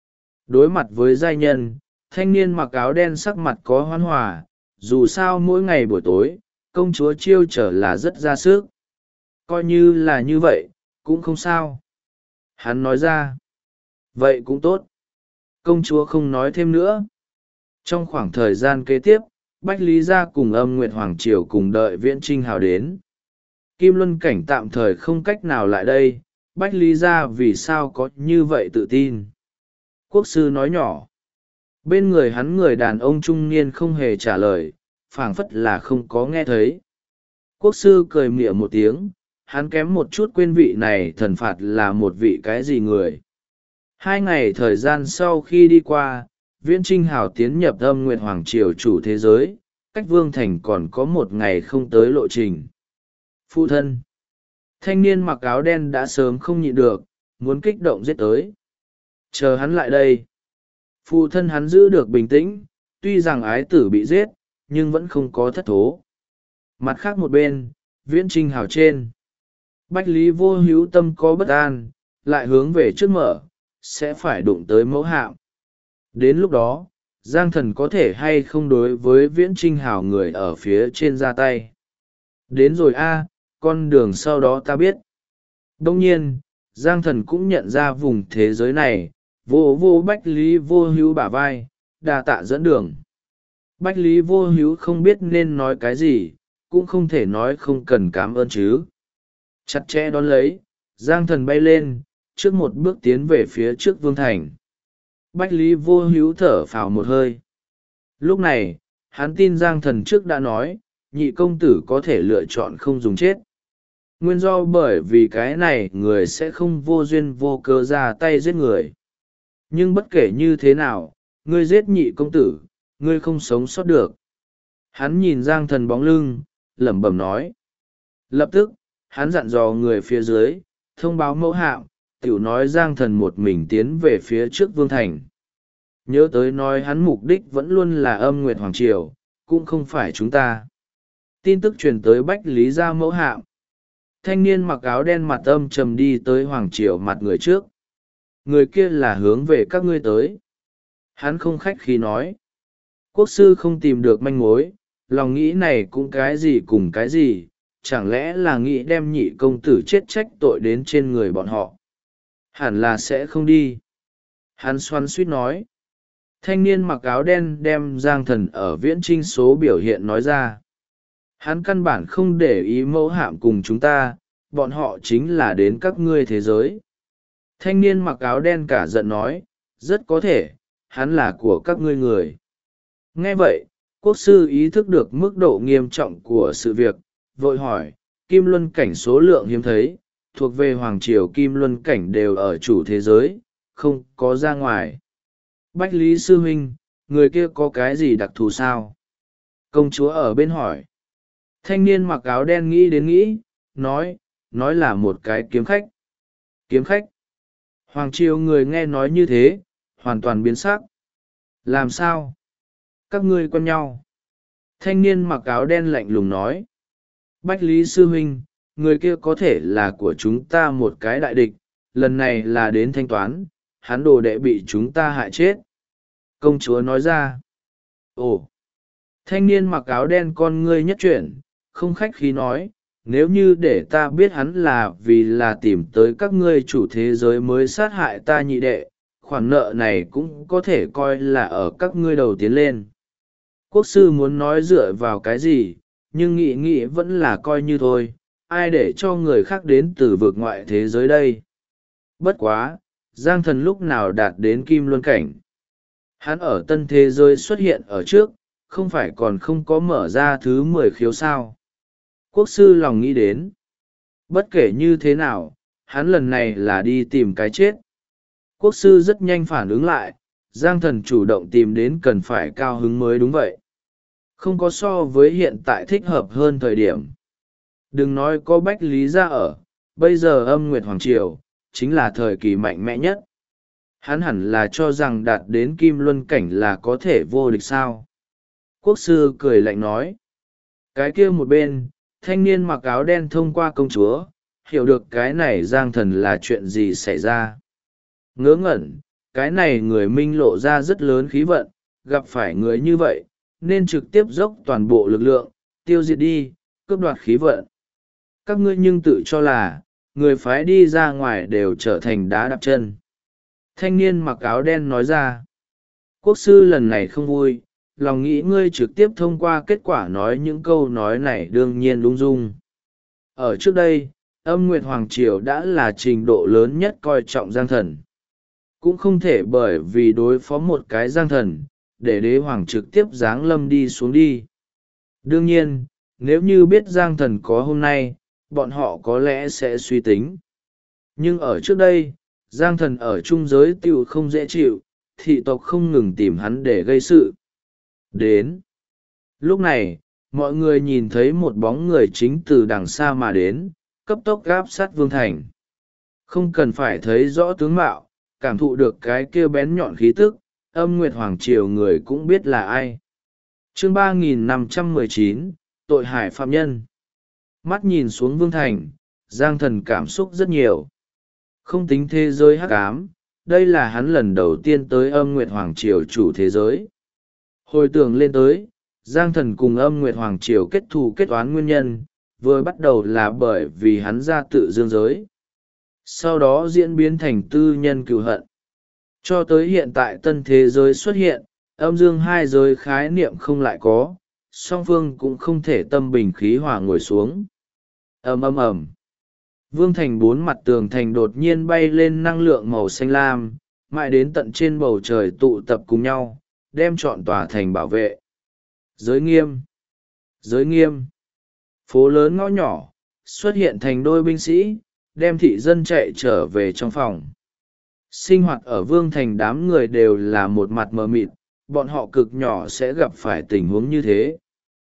Đối mặt với giai nhân, thanh niên mặc áo đen sắc mặt có hoan hòa, dù sao mỗi ngày buổi tối, công chúa chiêu trở là rất ra sức. Coi như là như vậy, cũng không sao. Hắn nói ra. Vậy cũng tốt. Công chúa không nói thêm nữa. Trong khoảng thời gian kế tiếp, Bách Lý gia cùng Âm Nguyệt Hoàng Triều cùng đợi viễn trinh hào đến. Kim Luân cảnh tạm thời không cách nào lại đây, Bách Lý gia vì sao có như vậy tự tin. Quốc sư nói nhỏ. Bên người hắn người đàn ông trung niên không hề trả lời, phảng phất là không có nghe thấy. Quốc sư cười mỉa một tiếng, hắn kém một chút quên vị này thần phạt là một vị cái gì người. 2 ngày thời gian sau khi đi qua, viễn trinh hào tiến nhập Âm Nguyệt Hoàng Triều chủ thế giới, cách Vương Thành còn có 1 ngày không tới lộ trình. Phụ thân. Thanh niên mặc áo đen đã sớm không nhịn được, muốn kích động giết tới. Chờ hắn lại đây. Phụ thân hắn giữ được bình tĩnh, tuy rằng ái tử bị giết, nhưng vẫn không có thất thố. Mặt khác một bên, viễn trinh hào trên. Bách Lý vô hữu tâm có bất an, lại hướng về trước mở, sẽ phải đụng tới mẫu hạm. Đến lúc đó, Giang Thần có thể hay không đối với viễn trinh hào người ở phía trên ra tay. Đến rồi a, con đường sau đó ta biết. Đông nhiên, Giang Thần cũng nhận ra vùng thế giới này, vô vô Bách Lý vô hữu bả vai, đà tạ dẫn đường. Bách Lý vô hữu không biết nên nói cái gì, cũng không thể nói không cần cảm ơn chứ. Chặt chẽ đón lấy, Giang Thần bay lên, trước một bước tiến về phía trước Vương Thành. Bách Lý vô hữu thở phào một hơi. Lúc này, hắn tin Giang Thần trước đã nói, nhị công tử có thể lựa chọn không dùng chết. Nguyên do bởi vì cái này người sẽ không vô duyên vô cớ ra tay giết người. Nhưng bất kể như thế nào, ngươi giết nhị công tử, ngươi không sống sót được. Hắn nhìn Giang Thần bóng lưng, lẩm bẩm nói. Lập tức, hắn dặn dò người phía dưới, thông báo mẫu hạm, tiểu nói Giang Thần một mình tiến về phía trước Vương Thành. Nhớ tới nói hắn mục đích vẫn luôn là Âm Nguyệt Hoàng Triều, cũng không phải chúng ta. Tin tức truyền tới Bách Lý gia mẫu hạm. Thanh niên mặc áo đen mặt âm trầm đi tới Hoàng Triều mặt người trước. Người kia là hướng về các ngươi tới. Hắn không khách khí nói. Quốc sư không tìm được manh mối, lòng nghĩ này cũng cái gì cùng cái gì, chẳng lẽ là nghĩ đem nhị công tử chết trách tội đến trên người bọn họ. Hẳn là sẽ không đi. Hắn xoắn suýt nói. Thanh niên mặc áo đen đem Giang Thần ở viễn trinh số biểu hiện nói ra. Hắn căn bản không để ý mẫu hạm cùng chúng ta, bọn họ chính là đến các ngươi thế giới. Thanh niên mặc áo đen cả giận nói, rất có thể, hắn là của các ngươi người. Nghe vậy, quốc sư ý thức được mức độ nghiêm trọng của sự việc, vội hỏi, Kim Luân cảnh số lượng hiếm thấy, thuộc về Hoàng Triều Kim Luân cảnh đều ở chủ thế giới, không có ra ngoài. Bách Lý sư huynh, người kia có cái gì đặc thù sao? Công chúa ở bên hỏi. Thanh niên mặc áo đen nghĩ đến nghĩ, nói là một cái kiếm khách. Kiếm khách. Hoàng Triều người nghe nói như thế, hoàn toàn biến sắc. Làm sao? Các ngươi quen nhau. Thanh niên mặc áo đen lạnh lùng nói. Bách Lý sư huynh, người kia có thể là của chúng ta một cái đại địch, lần này là đến thanh toán, hắn đồ đệ bị chúng ta hại chết. Công chúa nói ra. Ồ! Thanh niên mặc áo đen con ngươi nhất chuyển, không khách khí nói, nếu như để ta biết hắn là vì là tìm tới các ngươi chủ thế giới mới sát hại ta nhị đệ, khoản nợ này cũng có thể coi là ở các ngươi đầu tiến lên. Quốc sư muốn nói dựa vào cái gì, nhưng nghĩ vẫn là coi như thôi, ai để cho người khác đến từ vực ngoại thế giới đây. Bất quá, Giang Thần lúc nào đạt đến kim luân cảnh. Hắn ở tân thế giới xuất hiện ở trước, không phải còn không có mở ra thứ 10 khiếu sao. Quốc sư lòng nghĩ đến. Bất kể như thế nào, hắn lần này là đi tìm cái chết. Quốc sư rất nhanh phản ứng lại, Giang Thần chủ động tìm đến cần phải cao hứng mới đúng vậy. Không có so với hiện tại thích hợp hơn thời điểm. Đừng nói có Bách Lý Gia ở, bây giờ Âm Nguyệt Hoàng Triều, chính là thời kỳ mạnh mẽ nhất. Hắn hẳn là cho rằng đạt đến kim luân cảnh là có thể vô địch sao. Quốc sư cười lạnh nói. Cái kia một bên, thanh niên mặc áo đen thông qua công chúa, hiểu được cái này Giang Thần là chuyện gì xảy ra. Ngớ ngẩn, cái này người minh lộ ra rất lớn khí vận, gặp phải người như vậy, nên trực tiếp dốc toàn bộ lực lượng, tiêu diệt đi, cướp đoạt khí vận. Các ngươi nhưng tự cho là, người phái đi ra ngoài đều trở thành đá đạp chân. Thanh niên mặc áo đen nói ra. Quốc sư lần này không vui, lòng nghĩ ngươi trực tiếp thông qua kết quả nói những câu nói này đương nhiên lung dung. Ở trước đây, Âm Nguyệt Hoàng Triều đã là trình độ lớn nhất coi trọng Giang Thần. Cũng không thể bởi vì đối phó một cái Giang Thần, để đế hoàng trực tiếp giáng lâm đi xuống đi. Đương nhiên, nếu như biết Giang Thần có hôm nay, bọn họ có lẽ sẽ suy tính. Nhưng ở trước đây, Giang Thần ở trung giới tiểu không dễ chịu, thị tộc không ngừng tìm hắn để gây sự. Đến. Lúc này, mọi người nhìn thấy một bóng người chính từ đằng xa mà đến, cấp tốc gáp sát Vương Thành. Không cần phải thấy rõ tướng mạo, cảm thụ được cái kia bén nhọn khí tức, Âm Nguyệt Hoàng Triều người cũng biết là ai. Chương 3519, Tội hải phạm nhân. Mắt nhìn xuống Vương Thành, Giang Thần cảm xúc rất nhiều. Không tính thế giới hắc ám, đây là hắn lần đầu tiên tới Âm Nguyệt Hoàng Triều chủ thế giới. Hồi tưởng lên tới, Giang Thần cùng Âm Nguyệt Hoàng Triều kết thù kết oán nguyên nhân, vừa bắt đầu là bởi vì hắn ra tự dương giới. Sau đó diễn biến thành tư nhân cựu hận. Cho tới hiện tại tân thế giới xuất hiện, âm dương hai giới khái niệm không lại có, song phương cũng không thể tâm bình khí hòa ngồi xuống. Ầm ầm ầm. Vương thành bốn mặt tường thành đột nhiên bay lên năng lượng màu xanh lam, mãi đến tận trên bầu trời tụ tập cùng nhau, đem trọn tòa thành bảo vệ. Giới nghiêm. Giới nghiêm. Phố lớn ngõ nhỏ, xuất hiện thành đôi binh sĩ, đem thị dân chạy trở về trong phòng. Sinh hoạt ở Vương thành đám người đều là một mặt mờ mịt, bọn họ cực nhỏ sẽ gặp phải tình huống như thế.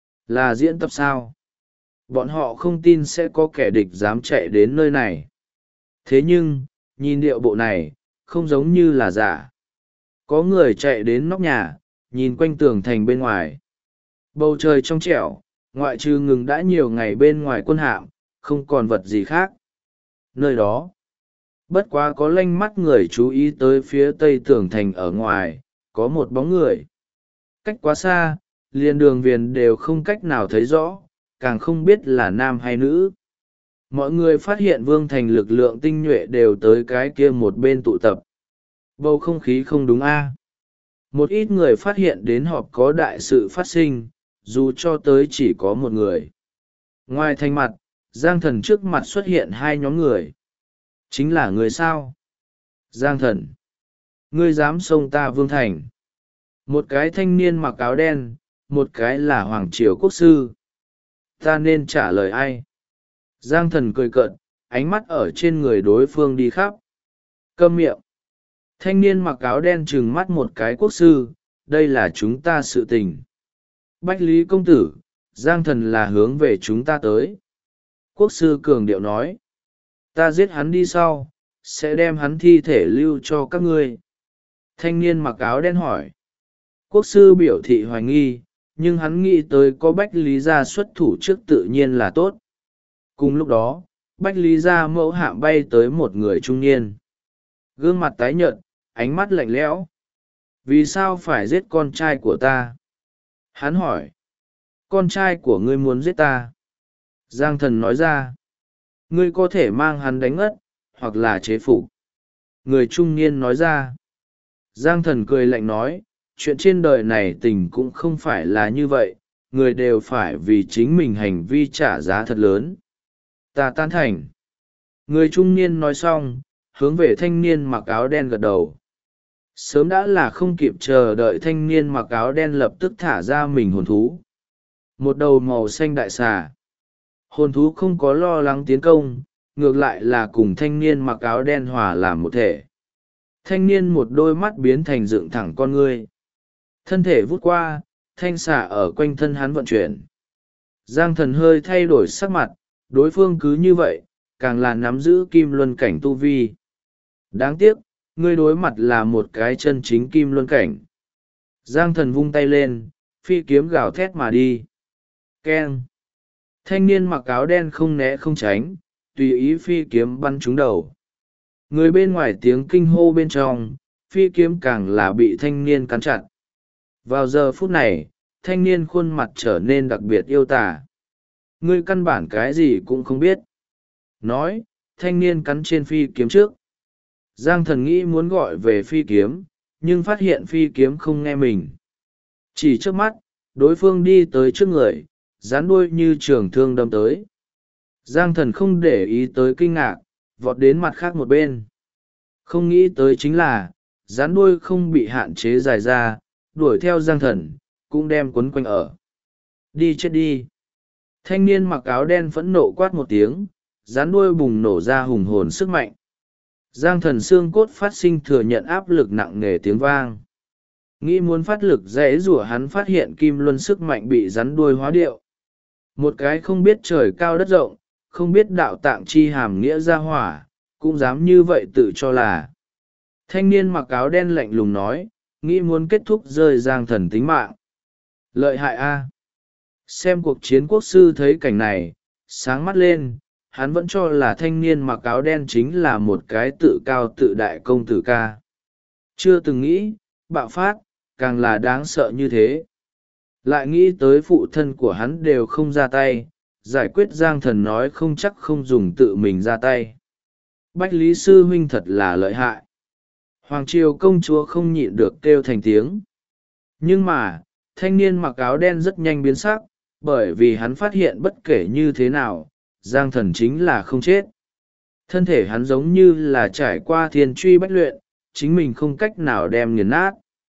Là diễn tập sao? Bọn họ không tin sẽ có kẻ địch dám chạy đến nơi này. Thế nhưng, nhìn điệu bộ này, không giống như là giả. Có người chạy đến nóc nhà, nhìn quanh tường thành bên ngoài. Bầu trời trong trẻo, ngoại trừ ngừng đã nhiều ngày bên ngoài quân hạm, không còn vật gì khác. Nơi đó, bất quá có lanh mắt người chú ý tới phía tây tường thành ở ngoài, có một bóng người. Cách quá xa, liền đường viền đều không cách nào thấy rõ, càng không biết là nam hay nữ. Mọi người phát hiện Vương thành lực lượng tinh nhuệ đều tới cái kia một bên tụ tập. Bầu không khí không đúng a. Một ít người phát hiện đến họp có đại sự phát sinh, dù cho tới chỉ có một người. Ngoài thành mặt, Giang Thần trước mặt xuất hiện hai nhóm người. Chính là người sao? Giang Thần. Ngươi dám xông ta Vương thành. Một cái thanh niên mặc áo đen, một cái là Hoàng Triều Quốc sư. Ta nên trả lời ai? Giang Thần cười cợt, ánh mắt ở trên người đối phương đi khắp. Câm miệng. Thanh niên mặc áo đen trừng mắt một cái quốc sư, đây là chúng ta sự tình. Bách Lý công tử, Giang Thần là hướng về chúng ta tới. Quốc sư cường điệu nói. Ta giết hắn đi sau, sẽ đem hắn thi thể lưu cho các ngươi. Thanh niên mặc áo đen hỏi. Quốc sư biểu thị hoài nghi, nhưng hắn nghĩ tới có Bách Lý gia xuất thủ trước tự nhiên là tốt. Cùng lúc đó, Bách Lý gia mẫu hạm bay tới một người trung niên. Gương mặt tái nhợt, ánh mắt lạnh lẽo. Vì sao phải giết con trai của ta? Hắn hỏi. Con trai của ngươi muốn giết ta. Giang Thần nói ra. Ngươi có thể mang hắn đánh ngất, hoặc là chế phục. Người trung niên nói ra. Giang Thần cười lạnh nói, chuyện trên đời này tình cũng không phải là như vậy, người đều phải vì chính mình hành vi trả giá thật lớn. Ta tan thành. Người trung niên nói xong, hướng về thanh niên mặc áo đen gật đầu. Sớm đã là không kịp chờ đợi, thanh niên mặc áo đen lập tức thả ra mình hồn thú. Một đầu màu xanh đại xà. Hồn thú không có lo lắng tiến công, ngược lại là cùng thanh niên mặc áo đen hòa làm một thể. Thanh niên một đôi mắt biến thành dựng thẳng con ngươi. Thân thể vút qua, thanh xà ở quanh thân hắn vận chuyển. Giang Thần hơi thay đổi sắc mặt, đối phương cứ như vậy, càng là nắm giữ kim luân cảnh tu vi. Đáng tiếc, ngươi đối mặt là một cái chân chính kim luân cảnh. Giang Thần vung tay lên, phi kiếm gào thét mà đi. Keng! Thanh niên mặc áo đen không né không tránh, tùy ý phi kiếm bắn trúng đầu. Người bên ngoài tiếng kinh hô bên trong, phi kiếm càng là bị thanh niên cắn chặt. Vào giờ phút này, thanh niên khuôn mặt trở nên đặc biệt yêu tả. Ngươi căn bản cái gì cũng không biết. Nói, thanh niên cắn trên phi kiếm trước. Giang Thần nghĩ muốn gọi về phi kiếm, nhưng phát hiện phi kiếm không nghe mình. Chỉ trước mắt, đối phương đi tới trước người, dán đuôi như trường thương đâm tới. Giang Thần không để ý tới kinh ngạc, vọt đến mặt khác một bên. Không nghĩ tới chính là, dán đuôi không bị hạn chế dài ra, đuổi theo Giang Thần, cũng đem quấn quanh ở. Đi chết đi! Thanh niên mặc áo đen phẫn nộ quát một tiếng, dán đuôi bùng nổ ra hùng hồn sức mạnh. Giang Thần xương cốt phát sinh thừa nhận áp lực nặng nề tiếng vang. Nghĩ muốn phát lực dễ rủa, hắn phát hiện kim luân sức mạnh bị rắn đuôi hóa điệu. Một cái không biết trời cao đất rộng, không biết đạo tạng chi hàm nghĩa ra hỏa, cũng dám như vậy tự cho là. Thanh niên mặc áo đen lạnh lùng nói, nghĩ muốn kết thúc rơi Giang Thần tính mạng. Lợi hại a! Xem cuộc chiến quốc sư thấy cảnh này, sáng mắt lên, hắn vẫn cho là thanh niên mặc áo đen chính là một cái tự cao tự đại công tử ca. Chưa từng nghĩ, bạo phát, càng là đáng sợ như thế. Lại nghĩ tới phụ thân của hắn đều không ra tay, giải quyết Giang Thần nói không chắc không dùng tự mình ra tay. Bách Lý Sư huynh thật là lợi hại. Hoàng triều công chúa không nhịn được kêu thành tiếng. Nhưng mà, thanh niên mặc áo đen rất nhanh biến sắc, bởi vì hắn phát hiện bất kể như thế nào, Giang Thần chính là không chết. Thân thể hắn giống như là trải qua thiên truy bách luyện, chính mình không cách nào đem nghiền nát.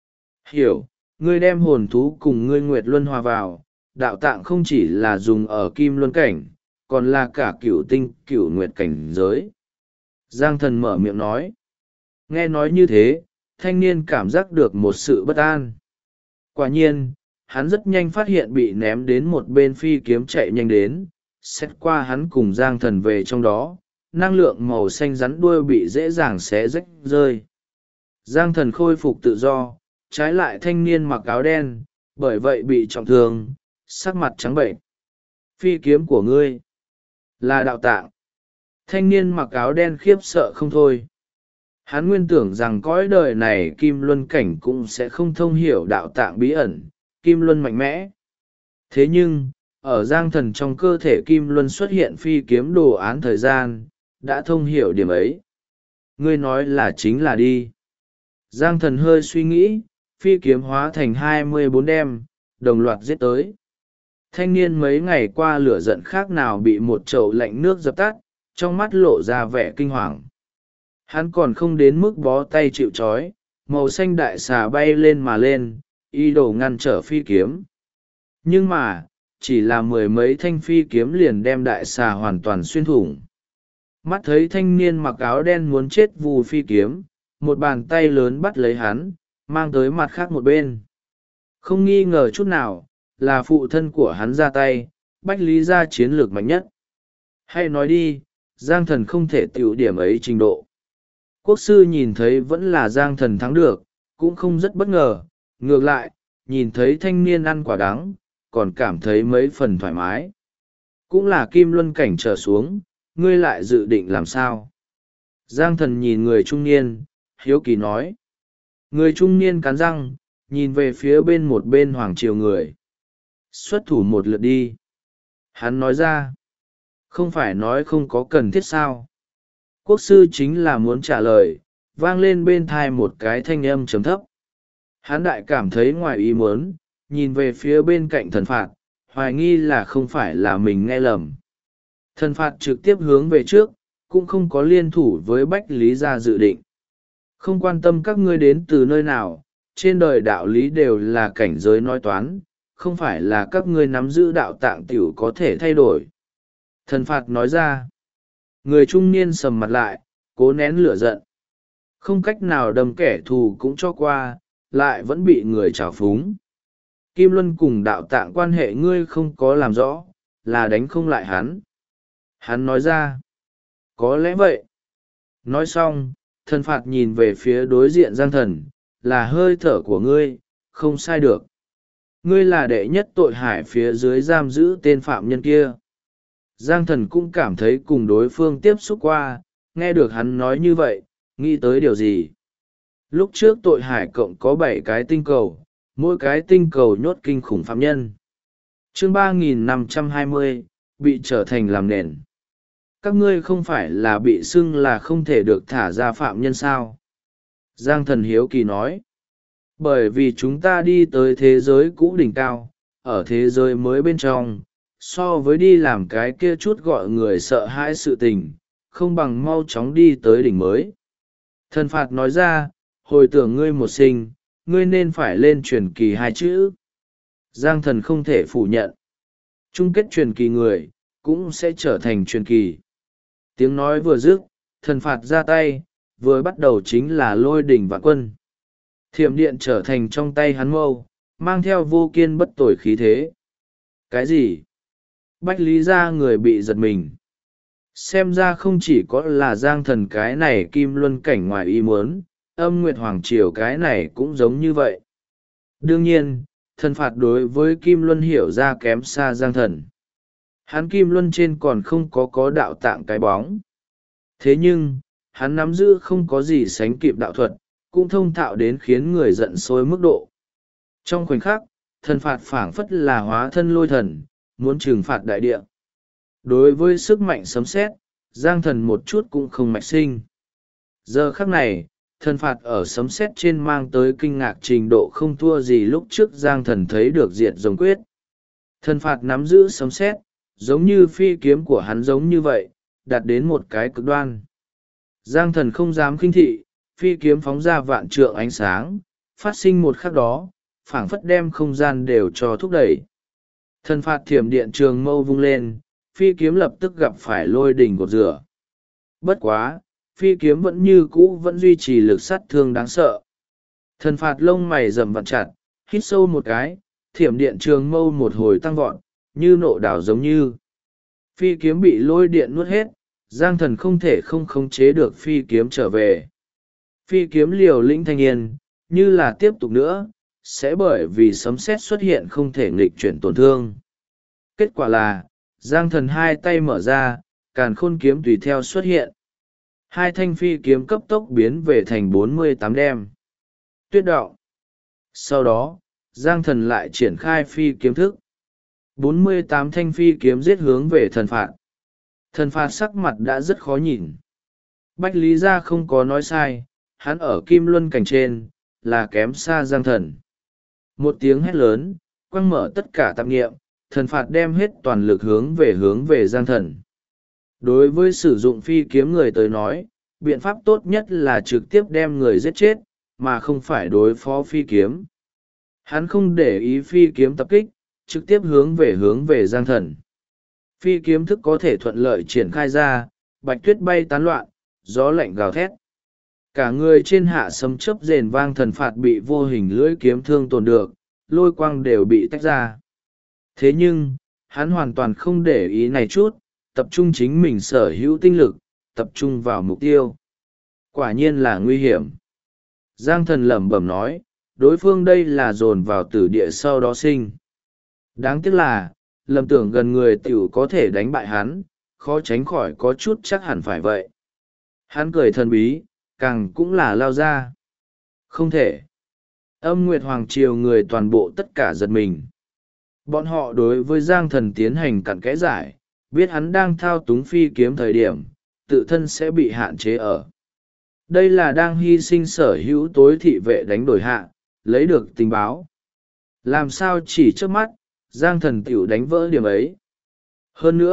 Hiểu, ngươi đem hồn thú cùng ngươi nguyệt luân hòa vào, đạo tạng không chỉ là dùng ở kim luân cảnh, còn là cả cửu tinh cửu nguyệt cảnh giới. Giang Thần mở miệng nói. Nghe nói như thế, thanh niên cảm giác được một sự bất an. Quả nhiên, hắn rất nhanh phát hiện bị ném đến một bên phi kiếm chạy nhanh đến, xét qua hắn cùng Giang Thần về trong đó, năng lượng màu xanh rắn đuôi bị dễ dàng xé rách rơi. Giang Thần khôi phục tự do, trái lại thanh niên mặc áo đen, bởi vậy bị trọng thương, sắc mặt trắng bệnh. Phi kiếm của ngươi là đạo tạng. Thanh niên mặc áo đen khiếp sợ không thôi. Hắn nguyên tưởng rằng cõi đời này kim luân cảnh cũng sẽ không thông hiểu đạo tạng bí ẩn, kim luân mạnh mẽ. Thế nhưng, ở Giang Thần trong cơ thể kim luân xuất hiện phi kiếm đồ án thời gian, đã thông hiểu điểm ấy. Ngươi nói là chính là đi. Giang Thần hơi suy nghĩ, phi kiếm hóa thành 24 đem, đồng loạt giết tới. Thanh niên mấy ngày qua lửa giận khác nào bị một chậu lạnh nước dập tắt, trong mắt lộ ra vẻ kinh hoàng. Hắn còn không đến mức bó tay chịu trói, màu xanh đại xà bay lên mà lên, ý đồ ngăn trở phi kiếm. Nhưng mà, chỉ là mười mấy thanh phi kiếm liền đem đại xà hoàn toàn xuyên thủng. Mắt thấy thanh niên mặc áo đen muốn chết vù phi kiếm, một bàn tay lớn bắt lấy hắn, mang tới mặt khác một bên. Không nghi ngờ chút nào, là phụ thân của hắn ra tay, Bách Lý gia chiến lược mạnh nhất. Hay nói đi, Giang Thần không thể tiểu điểm ấy trình độ. Quốc sư nhìn thấy vẫn là Giang Thần thắng được, cũng không rất bất ngờ, ngược lại, nhìn thấy thanh niên ăn quả đắng, còn cảm thấy mấy phần thoải mái. Cũng là kim luân cảnh trở xuống, ngươi lại dự định làm sao? Giang Thần nhìn người trung niên, hiếu kỳ nói. Người trung niên cắn răng, nhìn về phía một bên hoàng triều người. Xuất thủ một lượt đi. Hắn nói ra. Không phải nói không có cần thiết sao? Quốc sư chính là muốn trả lời, vang lên bên thai một cái thanh âm trầm thấp. Hắn đại cảm thấy ngoài ý muốn, nhìn về phía bên cạnh thần phạt, hoài nghi là không phải là mình nghe lầm. Thần phạt trực tiếp hướng về trước, cũng không có liên thủ với Bách Lý gia dự định. Không quan tâm các ngươi đến từ nơi nào, trên đời đạo lý đều là cảnh giới nói toán, không phải là các ngươi nắm giữ đạo tạng tiểu có thể thay đổi. Thần phạt nói ra. Người trung niên sầm mặt lại, cố nén lửa giận. Không cách nào đâm kẻ thù cũng cho qua, lại vẫn bị người trào phúng. Kim Luân cùng đạo tạng quan hệ ngươi không có làm rõ, là đánh không lại hắn. Hắn nói ra. Có lẽ vậy. Nói xong, thần phạt nhìn về phía đối diện Giang Thần, là hơi thở của ngươi, không sai được. Ngươi là đệ nhất tội hải phía dưới giam giữ tên phạm nhân kia. Giang Thần cũng cảm thấy cùng đối phương tiếp xúc qua, nghe được hắn nói như vậy, nghĩ tới điều gì. Lúc trước tội hải cộng có 7 cái tinh cầu, mỗi cái tinh cầu nhốt kinh khủng phạm nhân. Chương 3520, bị trở thành làm nền. Các ngươi không phải là bị xưng là không thể được thả ra phạm nhân sao? Giang Thần hiếu kỳ nói. Bởi vì chúng ta đi tới thế giới cũ đỉnh cao, ở thế giới mới bên trong, so với đi làm cái kia chút gọi người sợ hãi sự tình, không bằng mau chóng đi tới đỉnh mới. Thần phạt nói ra, hồi tưởng ngươi một sinh, ngươi nên phải lên truyền kỳ 2 chữ. Giang Thần không thể phủ nhận. Chung kết truyền kỳ người, cũng sẽ trở thành truyền kỳ. Tiếng nói vừa dứt, thần phạt ra tay, vừa bắt đầu chính là lôi đỉnh vạn quân. Thiểm điện trở thành trong tay hắn mâu, mang theo vô kiên bất tồi khí thế. Cái gì? Bách Lý gia người bị giật mình. Xem ra không chỉ có là Giang Thần cái này Kim Luân cảnh ngoài ý muốn, Âm Nguyệt Hoàng Triều cái này cũng giống như vậy. Đương nhiên, thần phạt đối với Kim Luân hiểu ra kém xa Giang Thần. Hắn Kim Luân trên còn không có đạo tạng cái bóng. Thế nhưng, hắn nắm giữ không có gì sánh kịp đạo thuật, cũng thông thạo đến khiến người giận sôi mức độ. Trong khoảnh khắc, thần phạt phảng phất là hóa thân lôi thần, muốn trừng phạt đại địa. Đối với sức mạnh sấm sét, Giang Thần một chút cũng không mạch sinh. Giờ khắc này, thần phạt ở sấm sét trên mang tới kinh ngạc trình độ không thua gì lúc trước Giang Thần thấy được diệt rồng quyết. Thần phạt nắm giữ sấm sét, giống như phi kiếm của hắn giống như vậy, đạt đến một cái cực đoan. Giang Thần không dám khinh thị, phi kiếm phóng ra vạn trượng ánh sáng, phát sinh một khắc đó, phảng phất đem không gian đều cho thúc đẩy. Thần phạt thiểm điện trường mâu vung lên, phi kiếm lập tức gặp phải lôi đỉnh cột rửa. Bất quá, phi kiếm vẫn như cũ vẫn duy trì lực sát thương đáng sợ. Thần phạt lông mày rậm vặn chặt, hít sâu một cái, thiểm điện trường mâu một hồi tăng vọt, như nộ đảo giống như. Phi kiếm bị lôi điện nuốt hết, Giang Thần không thể không khống chế được phi kiếm trở về. Phi kiếm liều lĩnh thanh niên, như là tiếp tục nữa, sẽ bởi vì sấm sét xuất hiện không thể nghịch chuyển tổn thương. Kết quả là, Giang Thần hai tay mở ra, càn khôn kiếm tùy theo xuất hiện. Hai thanh phi kiếm cấp tốc biến về thành 48 đem. Tuyết đạo. Sau đó, Giang Thần lại triển khai phi kiếm thức. 48 thanh phi kiếm giết hướng về thần phạt. Thần phạt sắc mặt đã rất khó nhìn. Bách Lý gia không có nói sai, hắn ở Kim Luân cảnh trên, là kém xa Giang Thần. Một tiếng hét lớn, quăng mở tất cả tạp nghiệm, thần phạt đem hết toàn lực hướng về Giang Thần. Đối với sử dụng phi kiếm người tới nói, biện pháp tốt nhất là trực tiếp đem người giết chết, mà không phải đối phó phi kiếm. Hắn không để ý phi kiếm tập kích, trực tiếp hướng về Giang Thần. Phi kiếm thức có thể thuận lợi triển khai ra, bạch tuyết bay tán loạn, gió lạnh gào thét. Cả người trên hạ sấm chớp rền vang, thần phạt bị vô hình lưỡi kiếm thương tổn được, lôi quang đều bị tách ra. Thế nhưng, hắn hoàn toàn không để ý này chút, tập trung chính mình sở hữu tinh lực, tập trung vào mục tiêu. Quả nhiên là nguy hiểm. Giang Thần lẩm bẩm nói, đối phương đây là dồn vào tử địa sau đó sinh. Đáng tiếc là, lầm tưởng gần người tiểu có thể đánh bại hắn, khó tránh khỏi có chút chắc hẳn phải vậy. Hắn cười thần bí, càng cũng là lao ra. Không thể. Âm Nguyệt Hoàng Triều người toàn bộ tất cả giật mình. Bọn họ đối với Giang Thần tiến hành cặn kẽ giải, biết hắn đang thao túng phi kiếm thời điểm, tự thân sẽ bị hạn chế ở. Đây là đang hy sinh sở hữu tối thị vệ đánh đổi hạ, lấy được tình báo. Làm sao chỉ trước mắt, Giang Thần tiểu đánh vỡ điểm ấy. Hơn nữa,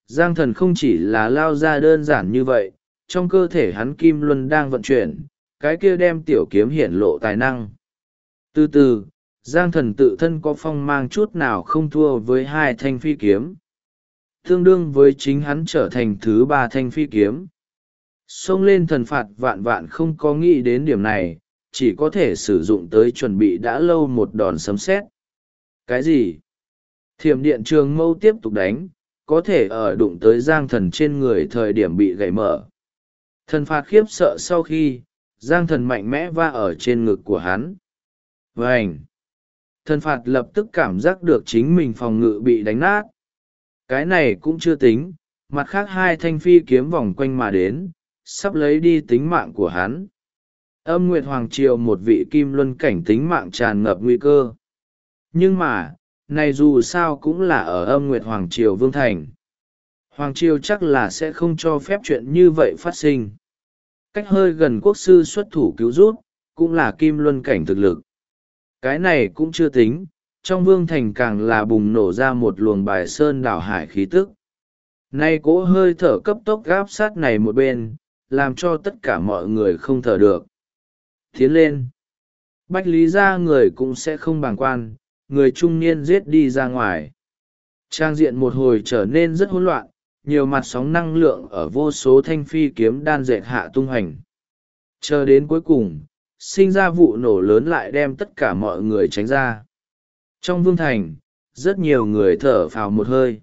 Giang Thần không chỉ là lao ra đơn giản như vậy, trong cơ thể hắn kim luân đang vận chuyển, cái kia đem tiểu kiếm hiển lộ tài năng. Từ từ, Giang Thần tự thân có phong mang chút nào không thua với hai thanh phi kiếm. Tương đương với chính hắn trở thành thứ ba thanh phi kiếm. Xông lên thần phạt vạn vạn không có nghĩ đến điểm này, chỉ có thể sử dụng tới chuẩn bị đã lâu một đòn sấm sét. Cái gì? Thiểm điện trường mâu tiếp tục đánh, có thể ở đụng tới Giang Thần trên người thời điểm bị gãy mở. Thần phạt khiếp sợ sau khi, Giang Thần mạnh mẽ va ở trên ngực của hắn. Vành! Thần phạt lập tức cảm giác được chính mình phòng ngự bị đánh nát. Cái này cũng chưa tính, mặt khác hai thanh phi kiếm vòng quanh mà đến, sắp lấy đi tính mạng của hắn. Âm Nguyệt Hoàng Triều một vị kim luân cảnh tính mạng tràn ngập nguy cơ. Nhưng mà, này dù sao cũng là ở Âm Nguyệt Hoàng Triều Vương Thành. Hoàng Triều chắc là sẽ không cho phép chuyện như vậy phát sinh. Cách hơi gần quốc sư xuất thủ cứu giúp, cũng là kim luân cảnh thực lực. Cái này cũng chưa tính, trong Vương Thành càng là bùng nổ ra một luồng bài sơn đảo hải khí tức. Nay cỗ hơi thở cấp tốc gáp sát này một bên, làm cho tất cả mọi người không thở được. Tiến lên. Bách Lý ra người cũng sẽ không bàng quan, người trung niên giết đi ra ngoài. Trang diện một hồi trở nên rất hỗn loạn, nhiều mặt sóng năng lượng ở vô số thanh phi kiếm đan dệt hạ tung hành. Chờ đến cuối cùng, sinh ra vụ nổ lớn lại đem tất cả mọi người tránh ra. Trong Vương Thành, rất nhiều người thở phào một hơi.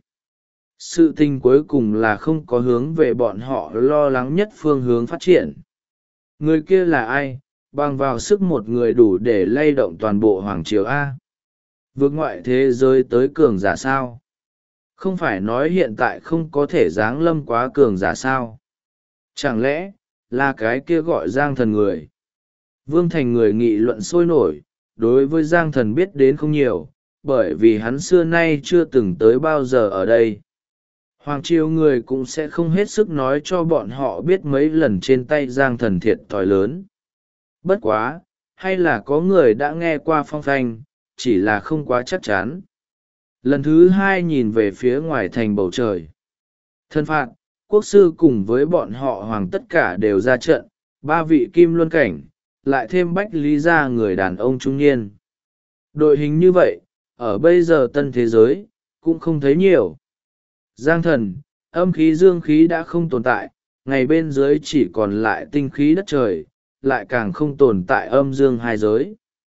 Sự tình cuối cùng là không có hướng về bọn họ lo lắng nhất phương hướng phát triển. Người kia là ai, bằng vào sức một người đủ để lay động toàn bộ Hoàng Triều A. Vượt ngoại thế giới tới cường giả sao? Không phải nói hiện tại không có thể giáng lâm quá cường giả sao? Chẳng lẽ, là cái kia gọi Giang Thần người? Vương Thành người nghị luận sôi nổi, đối với Giang Thần biết đến không nhiều, bởi vì hắn xưa nay chưa từng tới bao giờ ở đây. Hoàng Triều người cũng sẽ không hết sức nói cho bọn họ biết mấy lần trên tay Giang Thần thiệt thòi lớn. Bất quá, hay là có người đã nghe qua phong phanh, chỉ là không quá chắc chắn. Lần thứ hai nhìn về phía ngoài thành bầu trời. Thân phạt, quốc sư cùng với bọn họ hoàng tất cả đều ra trận, ba vị kim luân cảnh, lại thêm Bách Lý gia người đàn ông trung niên. Đội hình như vậy, ở bây giờ tân thế giới, cũng không thấy nhiều. Giang Thần, âm khí dương khí đã không tồn tại, ngày bên dưới chỉ còn lại tinh khí đất trời, lại càng không tồn tại âm dương hai giới.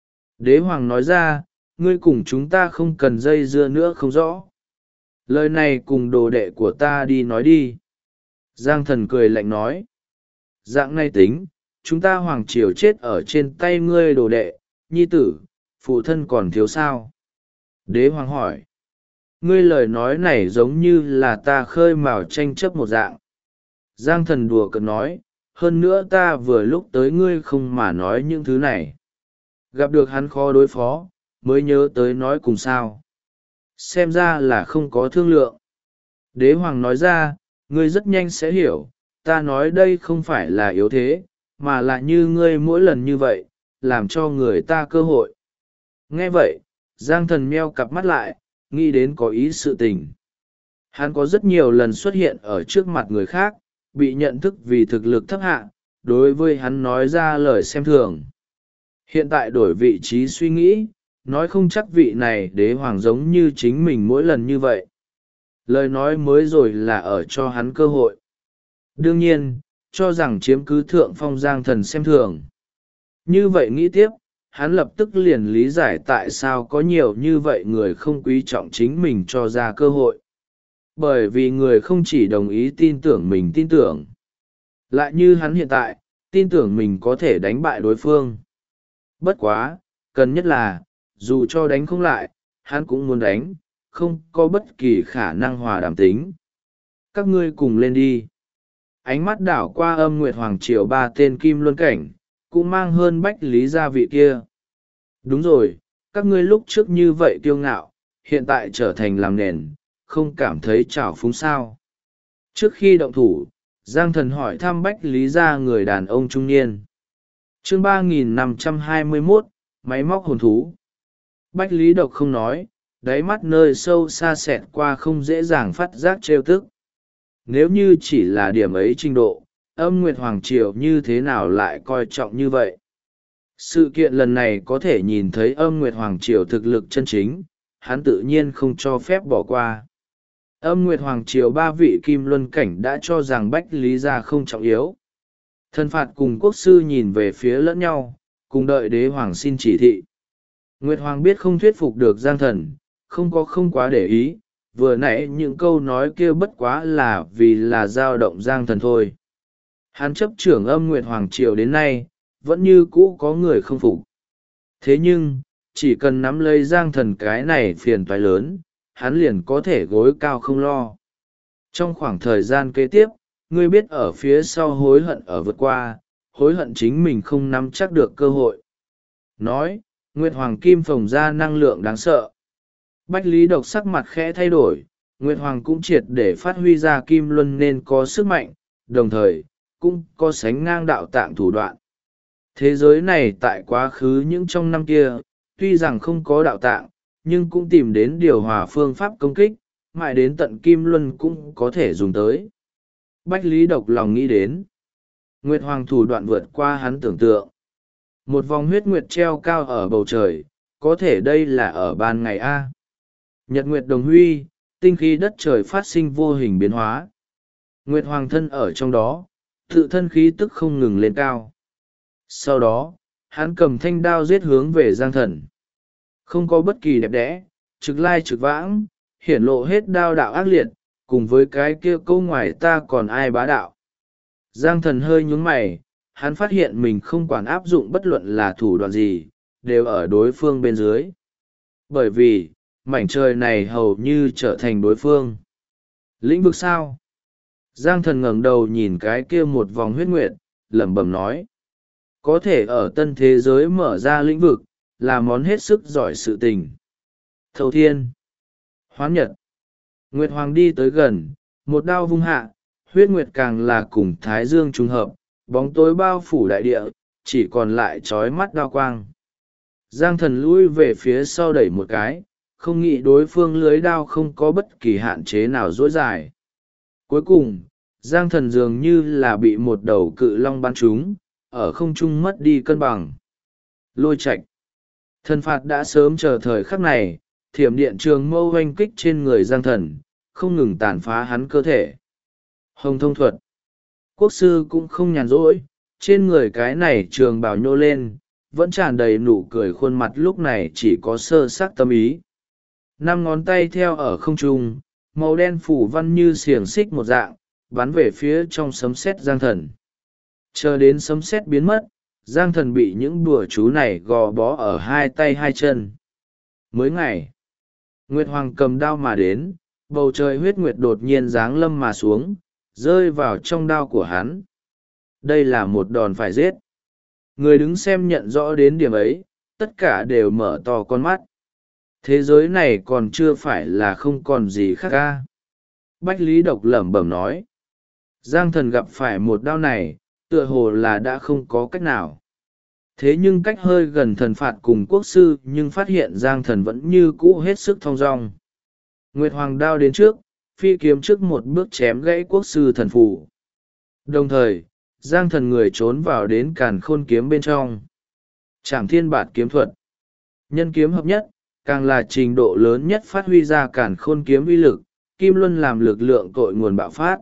Đế hoàng nói ra, ngươi cùng chúng ta không cần dây dưa nữa không rõ. Lời này cùng đồ đệ của ta đi nói đi. Giang Thần cười lạnh nói. Dạng này tính, chúng ta hoàng triều chết ở trên tay ngươi đồ đệ, nhi tử, phụ thân còn thiếu sao? Đế hoàng hỏi. Ngươi lời nói này giống như là ta khơi mào tranh chấp một dạng. Giang Thần đùa cợt nói, hơn nữa ta vừa lúc tới ngươi không mà nói những thứ này. Gặp được hắn khó đối phó, mới nhớ tới nói cùng sao. Xem ra là không có thương lượng. Đế hoàng nói ra, ngươi rất nhanh sẽ hiểu, ta nói đây không phải là yếu thế, mà là như ngươi mỗi lần như vậy, làm cho người ta cơ hội. Nghe vậy, Giang Thần meo cặp mắt lại, nghĩ đến có ý sự tình. Hắn có rất nhiều lần xuất hiện ở trước mặt người khác, bị nhận thức vì thực lực thấp hạ, đối với hắn nói ra lời xem thường. Hiện tại đổi vị trí suy nghĩ, nói không chắc vị này đế hoàng giống như chính mình mỗi lần như vậy. Lời nói mới rồi là ở cho hắn cơ hội. Đương nhiên, cho rằng chiếm cứ thượng phong Giang Thần xem thường. Như vậy nghĩ tiếp, hắn lập tức liền lý giải tại sao có nhiều như vậy người không quý trọng chính mình cho ra cơ hội. Bởi vì người không chỉ đồng ý tin tưởng mình tin tưởng. Lại như hắn hiện tại, tin tưởng mình có thể đánh bại đối phương. Bất quá, cần nhất là, dù cho đánh không lại, hắn cũng muốn đánh, không có bất kỳ khả năng hòa đàm tính. Các ngươi cùng lên đi. Ánh mắt đảo qua Âm Nguyệt Hoàng Triều ba tên kim luân cảnh, cũng mang hơn Bách Lý gia vị kia. Đúng rồi, các ngươi lúc trước như vậy kiêu ngạo, hiện tại trở thành làm nền, không cảm thấy trào phúng sao. Trước khi động thủ, Giang Thần hỏi thăm Bách Lý gia người đàn ông trung niên. Chương 3521, máy móc hồn thú. Bách Lý Độc không nói, đáy mắt nơi sâu xa xẹt qua không dễ dàng phát giác trêu tức. nếu như chỉ là điểm ấy trình độ, Âm Nguyệt Hoàng Triều như thế nào lại coi trọng như vậy? Sự kiện lần này có thể nhìn thấy Âm Nguyệt Hoàng Triều thực lực chân chính, hắn tự nhiên không cho phép bỏ qua. Âm Nguyệt Hoàng Triều ba vị kim luân cảnh đã cho rằng Bách Lý Gia không trọng yếu. Thần phạt cùng quốc sư nhìn về phía lẫn nhau, cùng đợi đế hoàng xin chỉ thị. Nguyệt Hoàng biết không thuyết phục được Giang Thần, không quá để ý, vừa nãy những câu nói kia bất quá là vì là dao động Giang Thần thôi. Hắn chấp trưởng Âm Nguyệt Hoàng Triều đến nay, vẫn như cũ có người không phục. Thế nhưng, chỉ cần nắm lấy Giang Thần cái này phiền toái lớn, hắn liền có thể gối cao không lo. Trong khoảng thời gian kế tiếp, ngươi biết ở phía sau hối hận ở vượt qua, hối hận chính mình không nắm chắc được cơ hội. Nói, Nguyệt Hoàng Kim phồng ra năng lượng đáng sợ. Bách Lý Độc sắc mặt khẽ thay đổi, Nguyệt Hoàng cũng triệt để phát huy ra Kim Luân nên có sức mạnh, đồng thời, cũng có sánh ngang đạo tạng thủ đoạn. Thế giới này tại quá khứ những trong năm kia, tuy rằng không có đạo tạng, nhưng cũng tìm đến điều hòa phương pháp công kích, mãi đến tận Kim Luân cũng có thể dùng tới. Bách Lý Độc lòng nghĩ đến. Nguyệt Hoàng thủ đoạn vượt qua hắn tưởng tượng. Một vòng huyết nguyệt treo cao ở bầu trời, có thể đây là ở ban ngày A. Nhật Nguyệt đồng huy, tinh khí đất trời phát sinh vô hình biến hóa. Nguyệt Hoàng thân ở trong đó, tự thân khí tức không ngừng lên cao. Sau đó, hắn cầm thanh đao giết hướng về Giang Thần. Không có bất kỳ đẹp đẽ, trực lai trực vãng, hiển lộ hết đao đạo ác liệt, cùng với cái kia câu ngoài ta còn ai bá đạo. Giang Thần hơi nhún mày, hắn phát hiện mình không quản áp dụng bất luận là thủ đoạn gì, đều ở đối phương bên dưới. Bởi vì, mảnh trời này hầu như trở thành đối phương. Lĩnh vực sao? Giang Thần ngẩng đầu nhìn cái kia một vòng huyết nguyệt, lẩm bẩm nói. Có thể ở tân thế giới mở ra lĩnh vực, là món hết sức giỏi sự tình. Thâu thiên. Hoán nhật. Nguyệt Hoàng đi tới gần, một đao vung hạ, huyết nguyệt càng là cùng thái dương trùng hợp, bóng tối bao phủ đại địa, chỉ còn lại trói mắt đao quang. Giang Thần lui về phía sau đẩy một cái, không nghĩ đối phương lưới đao không có bất kỳ hạn chế nào dối dài. Cuối cùng, Giang Thần dường như là bị một đầu cự long bắn trúng, ở không trung mất đi cân bằng. Lôi Trạch. Thần phạt đã sớm chờ thời khắc này, thiểm điện trường mâu oanh kích trên người Giang Thần, không ngừng tàn phá hắn cơ thể. Hồng thông thuật. Quốc sư cũng không nhàn rỗi, trên người cái này trường bào nhô lên, vẫn tràn đầy nụ cười, khuôn mặt lúc này chỉ có sơ sắc tâm ý. 5 ngón tay theo ở không trung, màu đen phủ văn như xiềng xích một dạng, bắn về phía trong sấm sét Giang Thần. Chờ đến sấm sét biến mất, Giang Thần bị những bùa chú này gò bó ở hai tay hai chân. Mới ngày, Nguyệt Hoàng cầm đao mà đến, bầu trời huyết nguyệt đột nhiên giáng lâm mà xuống, rơi vào trong đao của hắn. Đây là một đòn phải giết. Người đứng xem nhận rõ đến điểm ấy, tất cả đều mở to con mắt. Thế giới này còn chưa phải là không còn gì khác ca. Bách Lý Độc lẩm bẩm nói. Giang Thần gặp phải một đao này, tựa hồ là đã không có cách nào. Thế nhưng cách hơi gần thần phạt cùng quốc sư, nhưng phát hiện Giang Thần vẫn như cũ hết sức thong dong. Nguyệt Hoàng đao đến trước, phi kiếm trước một bước chém gãy quốc sư thần phù. Đồng thời, Giang Thần người trốn vào đến càn khôn kiếm bên trong. Trảm thiên bạt kiếm thuật. Nhân kiếm hợp nhất, càng là trình độ lớn nhất phát huy ra càn khôn kiếm uy lực, kim luân làm lực lượng cội nguồn bạo phát.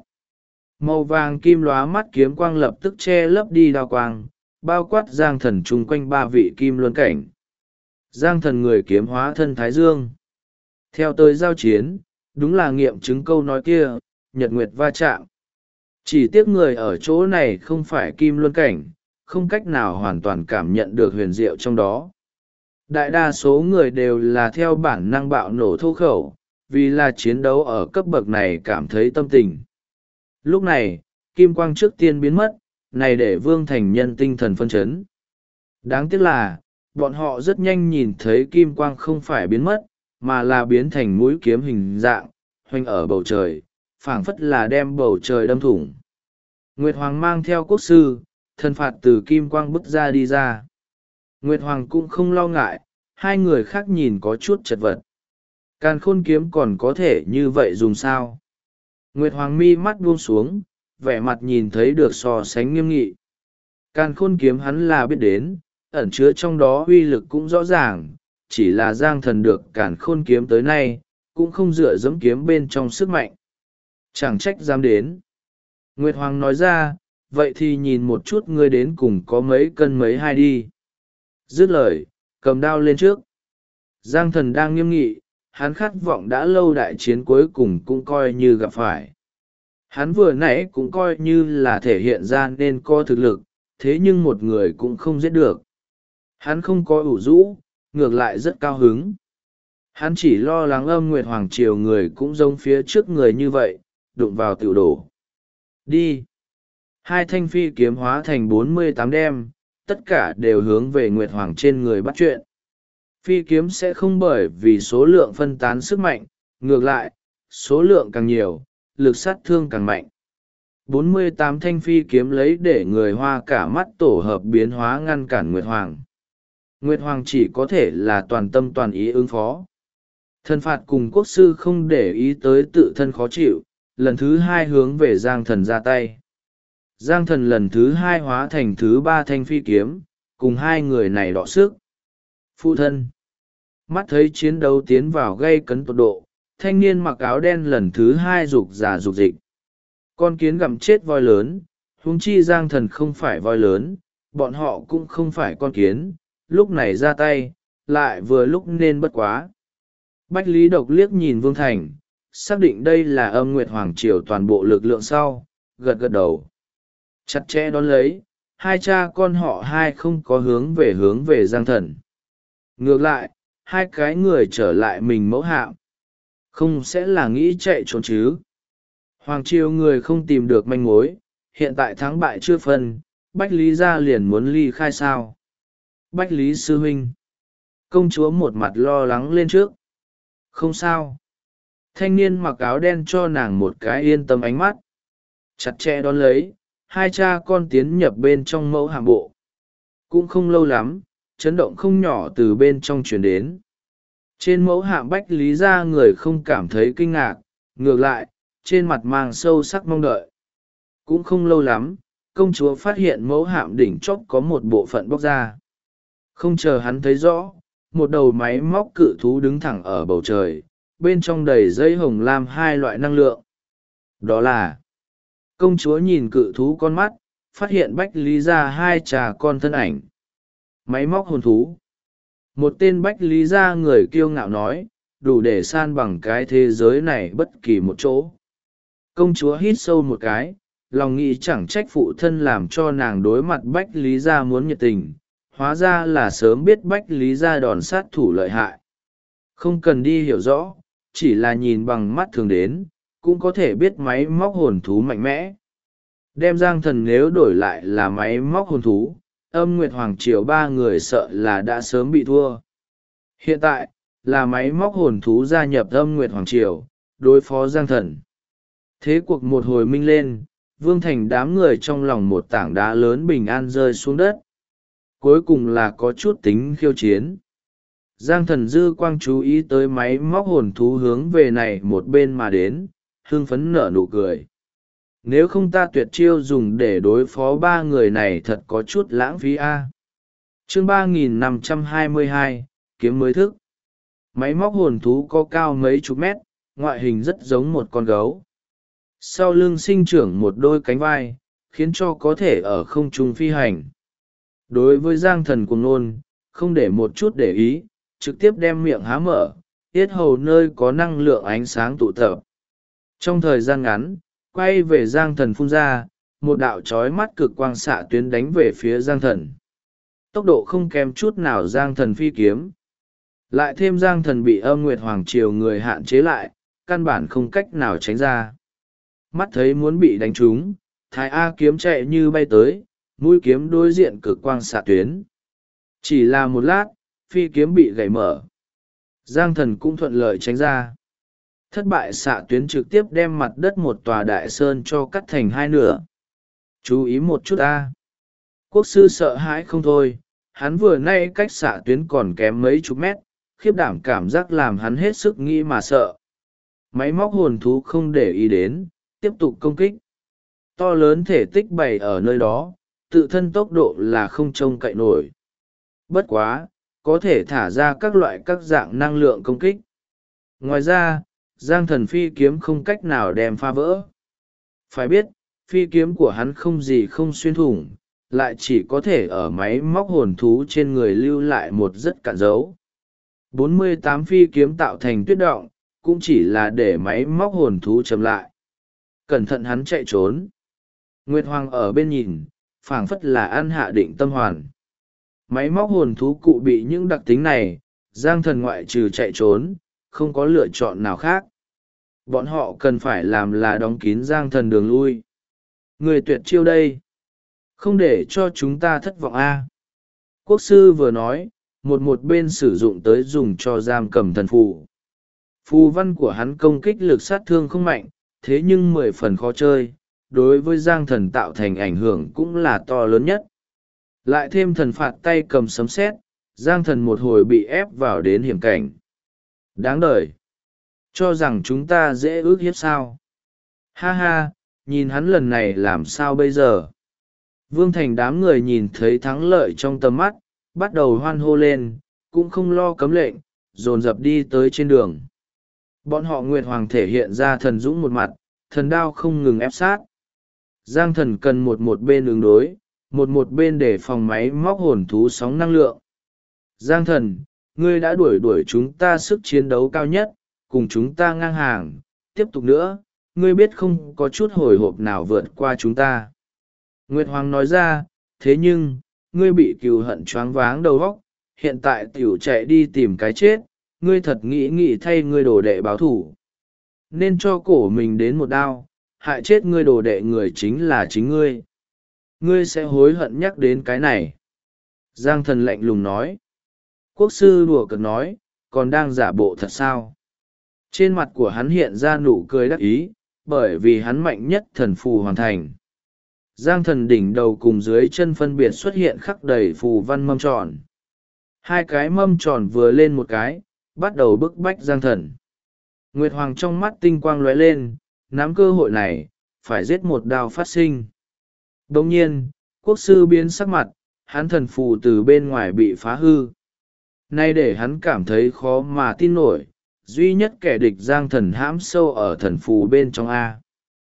Màu vàng kim lóa mắt kiếm quang lập tức che lấp đi đao quang, bao quát Giang Thần chung quanh 3 vị kim luân cảnh. Giang Thần người kiếm hóa thân Thái Dương. Theo tới giao chiến, đúng là nghiệm chứng câu nói kia, nhật nguyệt va chạm. Chỉ tiếc người ở chỗ này không phải kim luân cảnh, không cách nào hoàn toàn cảm nhận được huyền diệu trong đó. Đại đa số người đều là theo bản năng bạo nổ thô khẩu, vì là chiến đấu ở cấp bậc này cảm thấy tâm tình. Lúc này, kim quang trước tiên biến mất, này để Vương Thành Nhân tinh thần phân chấn. Đáng tiếc là, bọn họ rất nhanh nhìn thấy kim quang không phải biến mất, mà là biến thành mũi kiếm hình dạng, hoành ở bầu trời, phảng phất là đem bầu trời đâm thủng. Nguyệt Hoàng mang theo quốc sư, thần phạt từ kim quang bứt ra đi ra. Nguyệt Hoàng cũng không lo ngại, hai người khác nhìn có chút chật vật. Càn khôn kiếm còn có thể như vậy dùng sao? Nguyệt Hoàng mi mắt buông xuống, vẻ mặt nhìn thấy được so sánh nghiêm nghị. Càn khôn kiếm hắn là biết đến, ẩn chứa trong đó uy lực cũng rõ ràng, chỉ là Giang Thần được càn khôn kiếm tới nay, cũng không dựa dẫm kiếm bên trong sức mạnh. Chẳng trách dám đến. Nguyệt Hoàng nói ra, vậy thì nhìn một chút ngươi đến cùng có mấy cân mấy hai đi. Dứt lời, cầm đao lên trước. Giang Thần đang nghiêm nghị, hắn khát vọng đã lâu đại chiến cuối cùng cũng coi như gặp phải. Hắn vừa nãy cũng coi như là thể hiện ra nên có thực lực, thế nhưng một người cũng không giết được. Hắn không có ủ rũ, ngược lại rất cao hứng. Hắn chỉ lo lắng Âm Nguyệt Hoàng Triều người cũng giống phía trước người như vậy, đụng vào tiểu đổ. Đi! Hai thanh phi kiếm hóa thành 48 đem, tất cả đều hướng về Nguyệt Hoàng trên người bắt chuyện. Phi kiếm sẽ không bởi vì số lượng phân tán sức mạnh, ngược lại, số lượng càng nhiều, lực sát thương càng mạnh. 48 thanh phi kiếm lấy để người Hoa cả mắt tổ hợp biến hóa ngăn cản Nguyệt Hoàng. Nguyệt Hoàng chỉ có thể là toàn tâm toàn ý ứng phó. Thần phạt cùng quốc sư không để ý tới tự thân khó chịu, lần thứ hai hướng về Giang Thần ra tay. Giang Thần lần thứ hai hóa thành thứ ba thanh phi kiếm, cùng hai người này đọ sức. Phụ thân. Mắt thấy chiến đấu tiến vào gây cấn tột độ, thanh niên mặc áo đen lần thứ hai rục rà rục dịch. Con kiến gặm chết voi lớn, huống chi Giang Thần không phải voi lớn, bọn họ cũng không phải con kiến, lúc này ra tay, lại vừa lúc nên bất quá. Bách Lý Độc liếc nhìn Vương Thành, xác định đây là Âm Nguyệt Hoàng Triều toàn bộ lực lượng sau, gật gật đầu. Chặt chẽ đón lấy, hai cha con họ hai không có hướng về Giang Thần. Ngược lại, hai cái người trở lại mình mẫu hạm. Không sẽ là nghĩ chạy trốn chứ. Hoàng Triều người không tìm được manh mối, hiện tại thắng bại chưa phân, Bách Lý gia liền muốn ly khai sao. Bách Lý sư huynh. Công chúa một mặt lo lắng lên trước. Không sao. Thanh niên mặc áo đen cho nàng một cái yên tâm ánh mắt. Chặt chẽ đón lấy, hai cha con tiến nhập bên trong mẫu hạm bộ. Cũng không lâu lắm, chấn động không nhỏ từ bên trong chuyển đến. Trên mẫu hạm Bách Lý gia người không cảm thấy kinh ngạc, ngược lại, trên mặt mang sâu sắc mong đợi. Cũng không lâu lắm, công chúa phát hiện mẫu hạm đỉnh chóp có một bộ phận bóc ra. Không chờ hắn thấy rõ, một đầu máy móc cự thú đứng thẳng ở bầu trời, bên trong đầy dây hồng lam hai loại năng lượng. Đó là... Công chúa nhìn cự thú con mắt, phát hiện Bách Lý gia hai cha con thân ảnh. Máy móc hồn thú. Một tên Bách Lý gia người kiêu ngạo nói, đủ để san bằng cái thế giới này bất kỳ một chỗ. Công chúa hít sâu một cái, lòng nghĩ chẳng trách phụ thân làm cho nàng đối mặt Bách Lý gia muốn nhiệt tình, hóa ra là sớm biết Bách Lý gia đòn sát thủ lợi hại. Không cần đi hiểu rõ, chỉ là nhìn bằng mắt thường đến, cũng có thể biết máy móc hồn thú mạnh mẽ. Đem Giang Thần nếu đổi lại là máy móc hồn thú, Âm Nguyệt Hoàng Triều ba người sợ là đã sớm bị thua. Hiện tại, là máy móc hồn thú gia nhập Âm Nguyệt Hoàng Triều, đối phó Giang Thần. Thế cuộc một hồi minh lên, Vương Thành đám người trong lòng một tảng đá lớn bình an rơi xuống đất. Cuối cùng là có chút tính khiêu chiến. Giang Thần dư quang chú ý tới máy móc hồn thú hướng về này một bên mà đến, hưng phấn nở nụ cười. Nếu không ta tuyệt chiêu dùng để đối phó ba người này thật có chút lãng phí a. Chương 3522, kiếm mới thức. Máy móc hồn thú có cao mấy chục mét, ngoại hình rất giống một con gấu. Sau lưng sinh trưởng một đôi cánh vai, khiến cho có thể ở không trung phi hành. Đối với Giang Thần cuồng nôn, không để một chút để ý, trực tiếp đem miệng há mở, yết hầu nơi có năng lượng ánh sáng tụ tập. Trong thời gian ngắn, quay về Giang Thần phun ra, một đạo chói mắt cực quang xạ tuyến đánh về phía Giang Thần. Tốc độ không kém chút nào Giang Thần phi kiếm. Lại thêm Giang Thần bị Âm Nguyệt Hoàng Triều người hạn chế lại, căn bản không cách nào tránh ra. Mắt thấy muốn bị đánh trúng, Thái A kiếm chạy như bay tới, mũi kiếm đối diện cực quang xạ tuyến. Chỉ là một lát, phi kiếm bị gãy mở. Giang Thần cũng thuận lợi tránh ra. Thất bại xạ tuyến trực tiếp đem mặt đất một tòa đại sơn cho cắt thành hai nửa. Chú ý một chút a. Quốc sư sợ hãi không thôi, hắn vừa nay cách xạ tuyến còn kém mấy chục mét, khiếp đảm cảm giác làm hắn hết sức nghĩ mà sợ. Máy móc hồn thú không để ý đến, tiếp tục công kích. To lớn thể tích bày ở nơi đó, tự thân tốc độ là không trông cậy nổi. Bất quá, có thể thả ra các dạng năng lượng công kích. Ngoài ra, Giang Thần phi kiếm không cách nào đem phá vỡ. Phải biết, phi kiếm của hắn không gì không xuyên thủng, lại chỉ có thể ở máy móc hồn thú trên người lưu lại một rất cạn dấu. 48 phi kiếm tạo thành tuyết động, cũng chỉ là để máy móc hồn thú chậm lại. Cẩn thận hắn chạy trốn. Nguyệt Hoàng ở bên nhìn, phảng phất là ăn hạ định tâm hoàn. Máy móc hồn thú cụ bị những đặc tính này, Giang Thần ngoại trừ chạy trốn, không có lựa chọn nào khác. Bọn họ cần phải làm là đóng kín Giang Thần đường lui. Người tuyệt chiêu đây. Không để cho chúng ta thất vọng a. Quốc sư vừa nói, một bên sử dụng tới dùng cho giam cầm thần phù. Phù văn của hắn công kích lực sát thương không mạnh, thế nhưng 10 phần khó chơi, đối với Giang Thần tạo thành ảnh hưởng cũng là to lớn nhất. Lại thêm thần phạt tay cầm sấm sét, Giang Thần một hồi bị ép vào đến hiểm cảnh. Đáng đời. Cho rằng chúng ta dễ ước hiếp sao. Ha ha, nhìn hắn lần này làm sao bây giờ. Vương Thành đám người nhìn thấy thắng lợi trong tầm mắt, bắt đầu hoan hô lên, cũng không lo cấm lệnh, dồn dập đi tới trên đường. Bọn họ Nguyệt Hoàng thể hiện ra thần dũng một mặt, thần đao không ngừng ép sát. Giang Thần cần một bên ứng đối, một bên để phòng máy móc hồn thú sóng năng lượng. Giang Thần, ngươi đã đuổi chúng ta sức chiến đấu cao nhất, cùng chúng ta ngang hàng, tiếp tục nữa, ngươi biết không có chút hồi hộp nào vượt qua chúng ta. Nguyệt Hoàng nói ra, thế nhưng, ngươi bị cừu hận choáng váng đầu óc, hiện tại tiểu chạy đi tìm cái chết, ngươi thật nghĩ thay ngươi đồ đệ báo thủ. Nên cho cổ mình đến một đao, hại chết ngươi đồ đệ người chính là chính ngươi. Ngươi sẽ hối hận nhắc đến cái này. Giang Thần lạnh lùng nói. Quốc sư đùa cợt nói, còn đang giả bộ thật sao? Trên mặt của hắn hiện ra nụ cười đắc ý, bởi vì hắn mạnh nhất thần phù hoàn thành. Giang Thần đỉnh đầu cùng dưới chân phân biệt xuất hiện khắc đầy phù văn mâm tròn. Hai cái mâm tròn vừa lên một cái, bắt đầu bức bách Giang Thần. Nguyệt Hoàng trong mắt tinh quang lóe lên, nắm cơ hội này, phải giết một đao phát sinh. Đồng nhiên, quốc sư biến sắc mặt, hắn thần phù từ bên ngoài bị phá hư. Nay để hắn cảm thấy khó mà tin nổi, duy nhất kẻ địch Giang Thần hãm sâu ở thần phù bên trong A.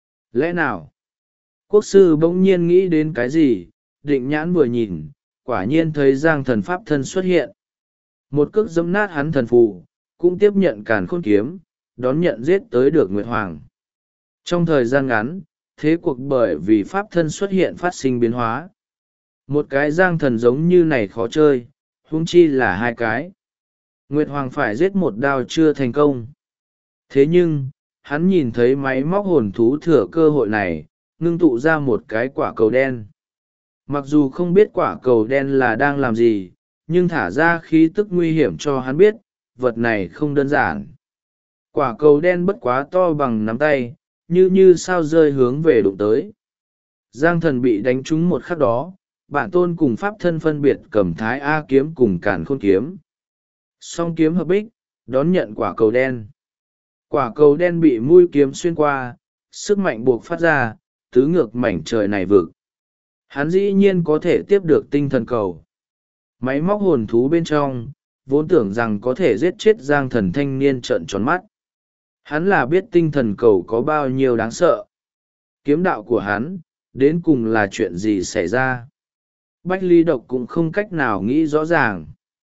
Lẽ nào? Quốc sư bỗng nhiên nghĩ đến cái gì, định nhãn vừa nhìn, quả nhiên thấy Giang Thần pháp thân xuất hiện. Một cước giẫm nát hắn thần phù, cũng tiếp nhận càn khôn kiếm, đón nhận giết tới được Nguyệt Hoàng. Trong thời gian ngắn, thế cuộc bởi vì pháp thân xuất hiện phát sinh biến hóa. Một cái Giang Thần giống như này khó chơi, huống chi là hai cái. Nguyệt Hoàng phải giết một đao chưa thành công. Thế nhưng, hắn nhìn thấy máy móc hồn thú thừa cơ hội này, ngưng tụ ra một cái quả cầu đen. Mặc dù không biết quả cầu đen là đang làm gì, nhưng thả ra khí tức nguy hiểm cho hắn biết, vật này không đơn giản. Quả cầu đen bất quá to bằng nắm tay, như sao rơi hướng về đụng tới. Giang Thần bị đánh trúng một khắc đó, bản tôn cùng pháp thân phân biệt cầm Thái A kiếm cùng càn khôn kiếm. Song kiếm hợp bích, đón nhận quả cầu đen. Quả cầu đen bị mũi kiếm xuyên qua, sức mạnh buộc phát ra, tứ ngược mảnh trời này vực. Hắn dĩ nhiên có thể tiếp được tinh thần cầu. Máy móc hồn thú bên trong, vốn tưởng rằng có thể giết chết Giang Thần thanh niên trợn tròn mắt. Hắn là biết tinh thần cầu có bao nhiêu đáng sợ. Kiếm đạo của hắn, đến cùng là chuyện gì xảy ra. Bách Lý Độc cũng không cách nào nghĩ rõ ràng.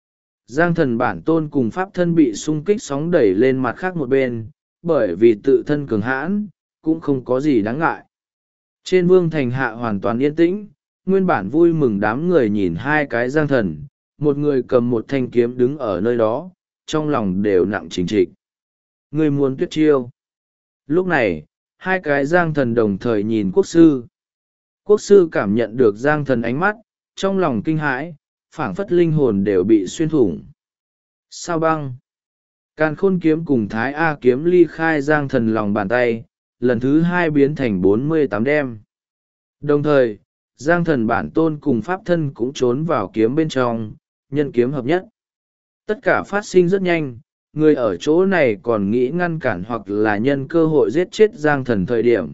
Giang Thần bản tôn cùng pháp thân bị xung kích sóng đẩy lên mặt khác một bên, bởi vì tự thân cường hãn, cũng không có gì đáng ngại. Trên vương thành hạ hoàn toàn yên tĩnh, nguyên bản vui mừng đám người nhìn hai cái Giang Thần, một người cầm một thanh kiếm đứng ở nơi đó, trong lòng đều nặng trình trịch. Người muốn tuyết chiêu. Lúc này, hai cái Giang Thần đồng thời nhìn quốc sư. Quốc sư cảm nhận được Giang Thần ánh mắt, trong lòng kinh hãi, phảng phất linh hồn đều bị xuyên thủng. Sao băng? Càn khôn kiếm cùng Thái A kiếm ly khai Giang Thần lòng bàn tay, lần thứ hai biến thành 48 đem. Đồng thời, Giang Thần bản tôn cùng pháp thân cũng trốn vào kiếm bên trong, nhân kiếm hợp nhất. Tất cả phát sinh rất nhanh, người ở chỗ này còn nghĩ ngăn cản hoặc là nhân cơ hội giết chết Giang Thần thời điểm,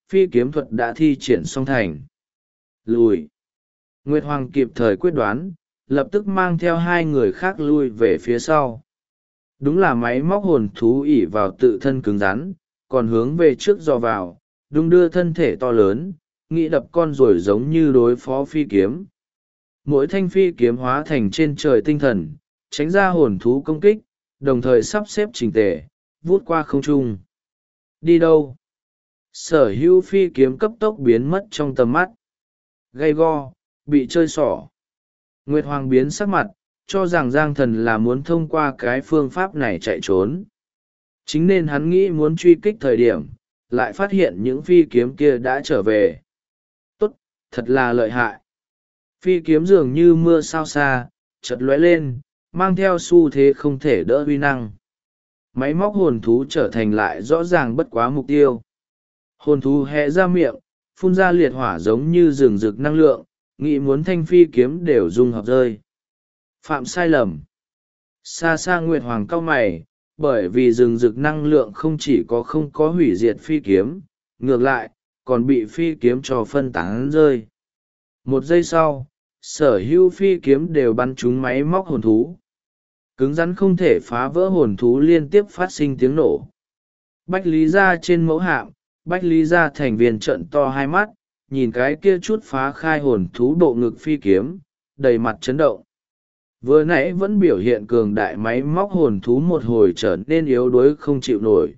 phi kiếm thuật đã thi triển xong thành. Lùi. Nguyệt Hoàng kịp thời quyết đoán, lập tức mang theo hai người khác lui về phía sau. Đúng là máy móc hồn thú ỉ vào tự thân cứng rắn, còn hướng về trước dò vào, đung đưa thân thể to lớn, nghĩ đập con ruồi giống như đối phó phi kiếm. Mỗi thanh phi kiếm hóa thành trên trời tinh thần, tránh ra hồn thú công kích, đồng thời sắp xếp chỉnh tề, vút qua không trung. Đi đâu? Sở hữu phi kiếm cấp tốc biến mất trong tầm mắt. Gay go, bị chơi xỏ. Nguyệt Hoàng biến sắc mặt, cho rằng Giang Thần là muốn thông qua cái phương pháp này chạy trốn. Chính nên hắn nghĩ muốn truy kích thời điểm, lại phát hiện những phi kiếm kia đã trở về. Tốt, thật là lợi hại. Phi kiếm dường như mưa sao xa, chợt lóe lên, mang theo xu thế không thể đỡ uy năng. Máy móc hồn thú trở thành lại rõ ràng bất quá mục tiêu. Hồn thú hé ra miệng, phun ra liệt hỏa giống như rừng rực năng lượng, nghĩ muốn thanh phi kiếm đều dung hợp rơi. Phạm sai lầm. Xa xa Nguyệt Hoàng cau mày, bởi vì rừng rực năng lượng không chỉ không có hủy diệt phi kiếm, ngược lại, còn bị phi kiếm cho phân tán rơi. Một giây sau, sở hữu phi kiếm đều bắn trúng máy móc hồn thú. Cứng rắn không thể phá vỡ hồn thú liên tiếp phát sinh tiếng nổ. Bách Lý Gia trên mẫu hạm, Bách Lý Gia thành viên trợn to hai mắt, nhìn cái kia chút phá khai hồn thú bộ ngực phi kiếm, đầy mặt chấn động. Vừa nãy vẫn biểu hiện cường đại máy móc hồn thú một hồi trở nên yếu đuối không chịu nổi.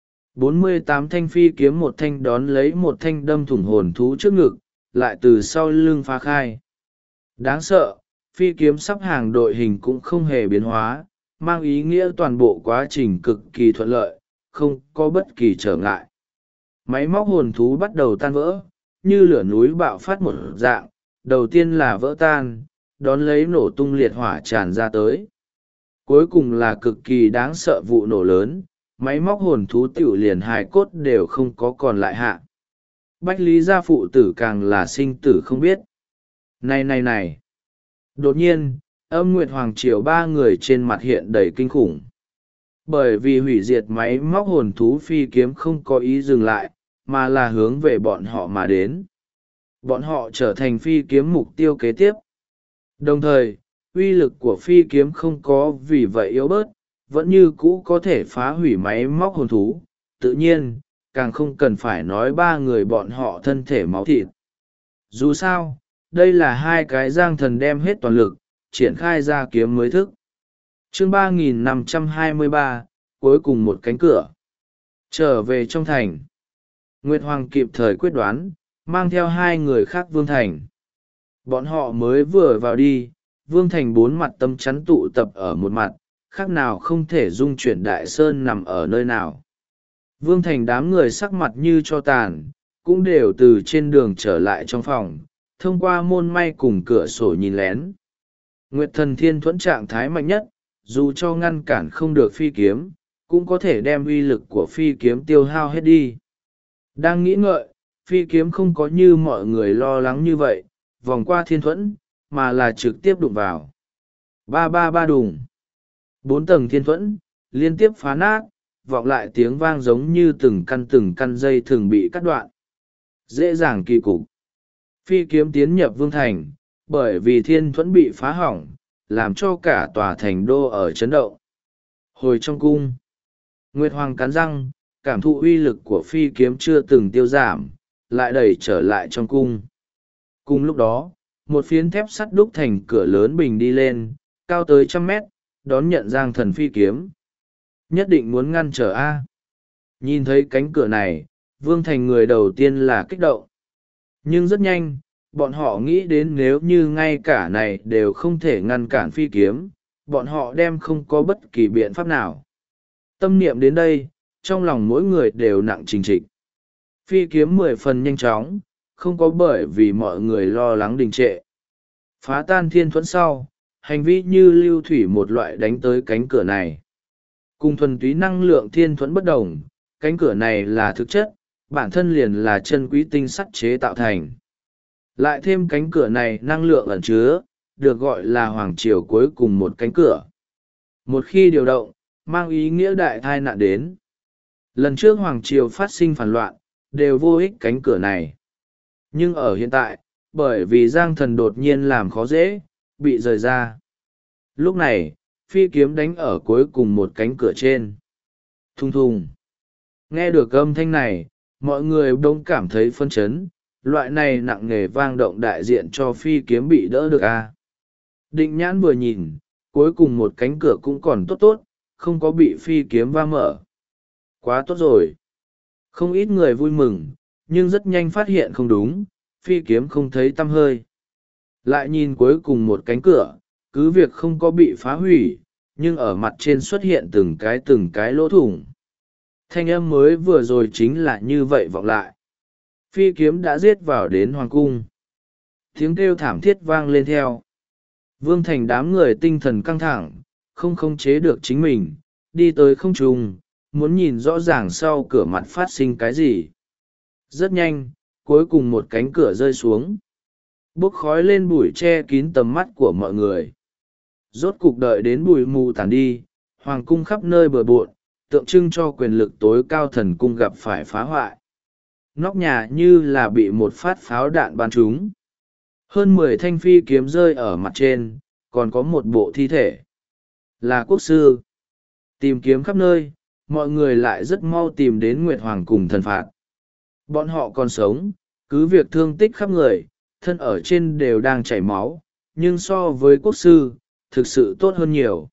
48 thanh phi kiếm một thanh đón lấy một thanh đâm thủng hồn thú trước ngực, lại từ sau lưng phá khai. Đáng sợ, phi kiếm sắp hàng đội hình cũng không hề biến hóa, mang ý nghĩa toàn bộ quá trình cực kỳ thuận lợi, không có bất kỳ trở ngại. Máy móc hồn thú bắt đầu tan vỡ, như lửa núi bạo phát một dạng, đầu tiên là vỡ tan, đón lấy nổ tung liệt hỏa tràn ra tới. Cuối cùng là cực kỳ đáng sợ vụ nổ lớn, máy móc hồn thú tiểu liền hài cốt đều không có còn lại hạ. Bách Lý Gia phụ tử càng là sinh tử không biết. Này! Đột nhiên, Âm Nguyệt Hoàng Triều ba người trên mặt hiện đầy kinh khủng. Bởi vì hủy diệt máy móc hồn thú phi kiếm không có ý dừng lại, mà là hướng về bọn họ mà đến. Bọn họ trở thành phi kiếm mục tiêu kế tiếp. Đồng thời, uy lực của phi kiếm không có vì vậy yếu bớt, vẫn như cũ có thể phá hủy máy móc hồn thú. Tự nhiên, càng không cần phải nói ba người bọn họ thân thể máu thịt. Dù sao, đây là hai cái Giang Thần đem hết toàn lực, triển khai ra kiếm mới thức. Chương 3523, cuối cùng một cánh cửa. Trở về trong thành. Nguyệt Hoàng kịp thời quyết đoán, mang theo hai người khác Vương Thành. Bọn họ mới vừa vào đi, Vương Thành bốn mặt tâm chắn tụ tập ở một mặt, khác nào không thể dung chuyển đại sơn nằm ở nơi nào. Vương Thành đám người sắc mặt như cho tàn, cũng đều từ trên đường trở lại trong phòng, thông qua môn may cùng cửa sổ nhìn lén. Nguyệt Thần Thiên Thuẫn trạng thái mạnh nhất, dù cho ngăn cản không được phi kiếm, cũng có thể đem uy lực của phi kiếm tiêu hao hết đi. Đang nghĩ ngợi, phi kiếm không có như mọi người lo lắng như vậy, vòng qua thiên thuẫn, mà là trực tiếp đụng vào. Ba đùng. 4 tầng thiên thuẫn, liên tiếp phá nát, vọng lại tiếng vang giống như từng căn dây thường bị cắt đoạn. Dễ dàng kỳ cục. Phi kiếm tiến nhập vương thành, bởi vì thiên thuẫn bị phá hỏng, làm cho cả tòa thành đô ở chấn động. Hồi trong cung, Nguyệt Hoàng cắn răng, cảm thụ uy lực của phi kiếm chưa từng tiêu giảm, lại đẩy trở lại trong cung. Cùng lúc đó, một phiến thép sắt đúc thành cửa lớn bình đi lên, cao tới 100 mét, đón nhận Giang Thần phi kiếm. Nhất định muốn ngăn trở A. Nhìn thấy cánh cửa này, Vương Thành người đầu tiên là kích động. Nhưng rất nhanh, bọn họ nghĩ đến nếu như ngay cả này đều không thể ngăn cản phi kiếm, bọn họ đem không có bất kỳ biện pháp nào. Tâm niệm đến đây, trong lòng mỗi người đều nặng trình trịch. Phi kiếm 10 phần nhanh chóng, không có bởi vì mọi người lo lắng đình trệ. Phá tan thiên thuẫn sau, hành vi như lưu thủy một loại đánh tới cánh cửa này. Cùng thuần túy năng lượng thiên thuẫn bất đồng, cánh cửa này là thực chất, bản thân liền là chân quý tinh sắt chế tạo thành. Lại thêm cánh cửa này năng lượng ẩn chứa, được gọi là hoàng triều cuối cùng một cánh cửa. Một khi điều động, mang ý nghĩa đại tai nạn đến. Lần trước hoàng triều phát sinh phản loạn, đều vô ích cánh cửa này. Nhưng ở hiện tại, bởi vì Giang Thần đột nhiên làm khó dễ, bị rời ra. Lúc này, phi kiếm đánh ở cuối cùng một cánh cửa trên. Thùng thùng. Nghe được âm thanh này, mọi người bỗng cảm thấy phân chấn, loại này nặng nề vang động đại diện cho phi kiếm bị đỡ được à. Định Nhãn vừa nhìn, cuối cùng một cánh cửa cũng còn tốt tốt, không có bị phi kiếm va mở. Quá tốt rồi. Không ít người vui mừng, nhưng rất nhanh phát hiện không đúng, phi kiếm không thấy tăm hơi. Lại nhìn cuối cùng một cánh cửa, cứ việc không có bị phá hủy, nhưng ở mặt trên xuất hiện từng cái lỗ thủng. Thanh âm mới vừa rồi chính là như vậy vọng lại. Phi kiếm đã giết vào đến hoàng cung. Tiếng kêu thảm thiết vang lên theo. Vương Thành đám người tinh thần căng thẳng, không khống chế được chính mình, đi tới không trung, muốn nhìn rõ ràng sau cửa mặt phát sinh cái gì. Rất nhanh, cuối cùng một cánh cửa rơi xuống. Bốc khói lên bụi che kín tầm mắt của mọi người. Rốt cục đợi đến bụi mù tàn đi, hoàng cung khắp nơi bừa bộn, tượng trưng cho quyền lực tối cao thần cung gặp phải phá hoại. Nóc nhà như là bị một phát pháo đạn bắn trúng. Hơn 10 thanh phi kiếm rơi ở mặt trên, còn có một bộ thi thể. Là quốc sư. Tìm kiếm khắp nơi, mọi người lại rất mau tìm đến Nguyệt Hoàng cùng thần phạt. Bọn họ còn sống, cứ việc thương tích khắp người, thân ở trên đều đang chảy máu, nhưng so với quốc sư, thực sự tốt hơn nhiều.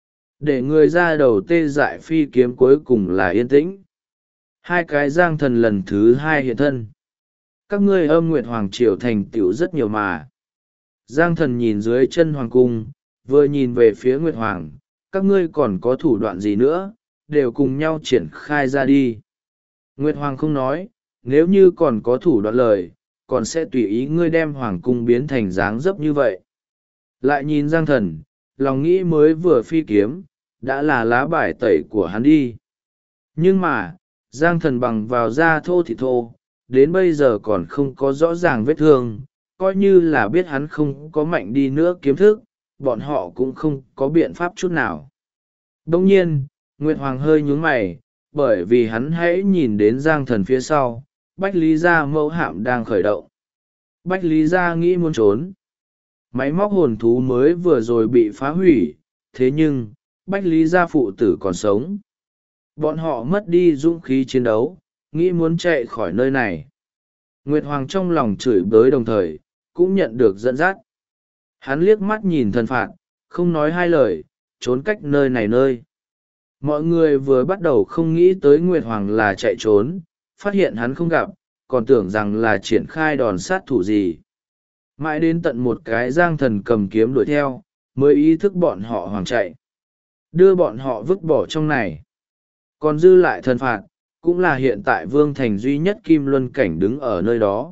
Để người ra đầu tê dại phi kiếm cuối cùng là yên tĩnh. Hai cái Giang Thần lần thứ hai hiện thân. Các ngươi âm Nguyệt Hoàng triều thành tựu rất nhiều mà. Giang Thần nhìn dưới chân hoàng cung, vừa nhìn về phía Nguyệt Hoàng, các ngươi còn có thủ đoạn gì nữa, đều cùng nhau triển khai ra đi. Nguyệt Hoàng không nói, nếu như còn có thủ đoạn lời, còn sẽ tùy ý ngươi đem hoàng cung biến thành dáng dấp như vậy. Lại nhìn Giang Thần, lòng nghĩ mới vừa phi kiếm, đã là lá bài tẩy của hắn đi. Nhưng mà, Giang Thần bằng vào da thô thì thô, đến bây giờ còn không có rõ ràng vết thương, coi như là biết hắn không có mạnh đi nữa kiếm thức, bọn họ cũng không có biện pháp chút nào. Đồng nhiên, Nguyệt Hoàng hơi nhướng mày, bởi vì hắn hãy nhìn đến Giang Thần phía sau, Bách Lý Gia mẫu hạm đang khởi động. Bách Lý Gia nghĩ muốn trốn. Máy móc hồn thú mới vừa rồi bị phá hủy, thế nhưng, Bách Lý Gia phụ tử còn sống. Bọn họ mất đi dũng khí chiến đấu, nghĩ muốn chạy khỏi nơi này. Nguyệt Hoàng trong lòng chửi bới đồng thời, cũng nhận được dẫn dắt. Hắn liếc mắt nhìn thần phạt, không nói hai lời, trốn cách nơi này nơi. Mọi người vừa bắt đầu không nghĩ tới Nguyệt Hoàng là chạy trốn, phát hiện hắn không gặp, còn tưởng rằng là triển khai đòn sát thủ gì. Mãi đến tận một cái Giang Thần cầm kiếm đuổi theo, mới ý thức bọn họ hoàng chạy. Đưa bọn họ vứt bỏ trong này. Còn dư lại thần phạt, cũng là hiện tại Vương Thành duy nhất Kim Luân Cảnh đứng ở nơi đó.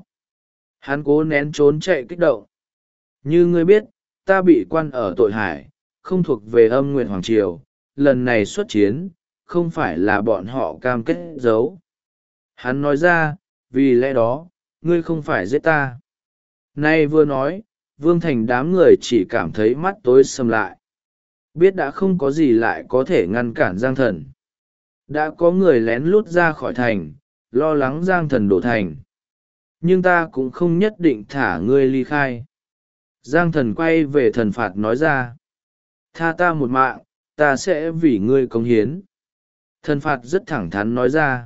Hắn cố nén trốn chạy kích động. Như ngươi biết, ta bị quan ở tội hải, không thuộc về âm Nguyệt Hoàng Triều, lần này xuất chiến, không phải là bọn họ cam kết giấu. Hắn nói ra, vì lẽ đó, ngươi không phải giết ta. Nay vừa nói, Vương Thành đám người chỉ cảm thấy mắt tối sầm lại. Biết đã không có gì lại có thể ngăn cản Giang Thần. Đã có người lén lút ra khỏi thành, lo lắng Giang Thần đổ thành. Nhưng ta cũng không nhất định thả ngươi ly khai. Giang Thần quay về thần phạt nói ra. Tha ta một mạng, ta sẽ vì ngươi cống hiến. Thần phạt rất thẳng thắn nói ra.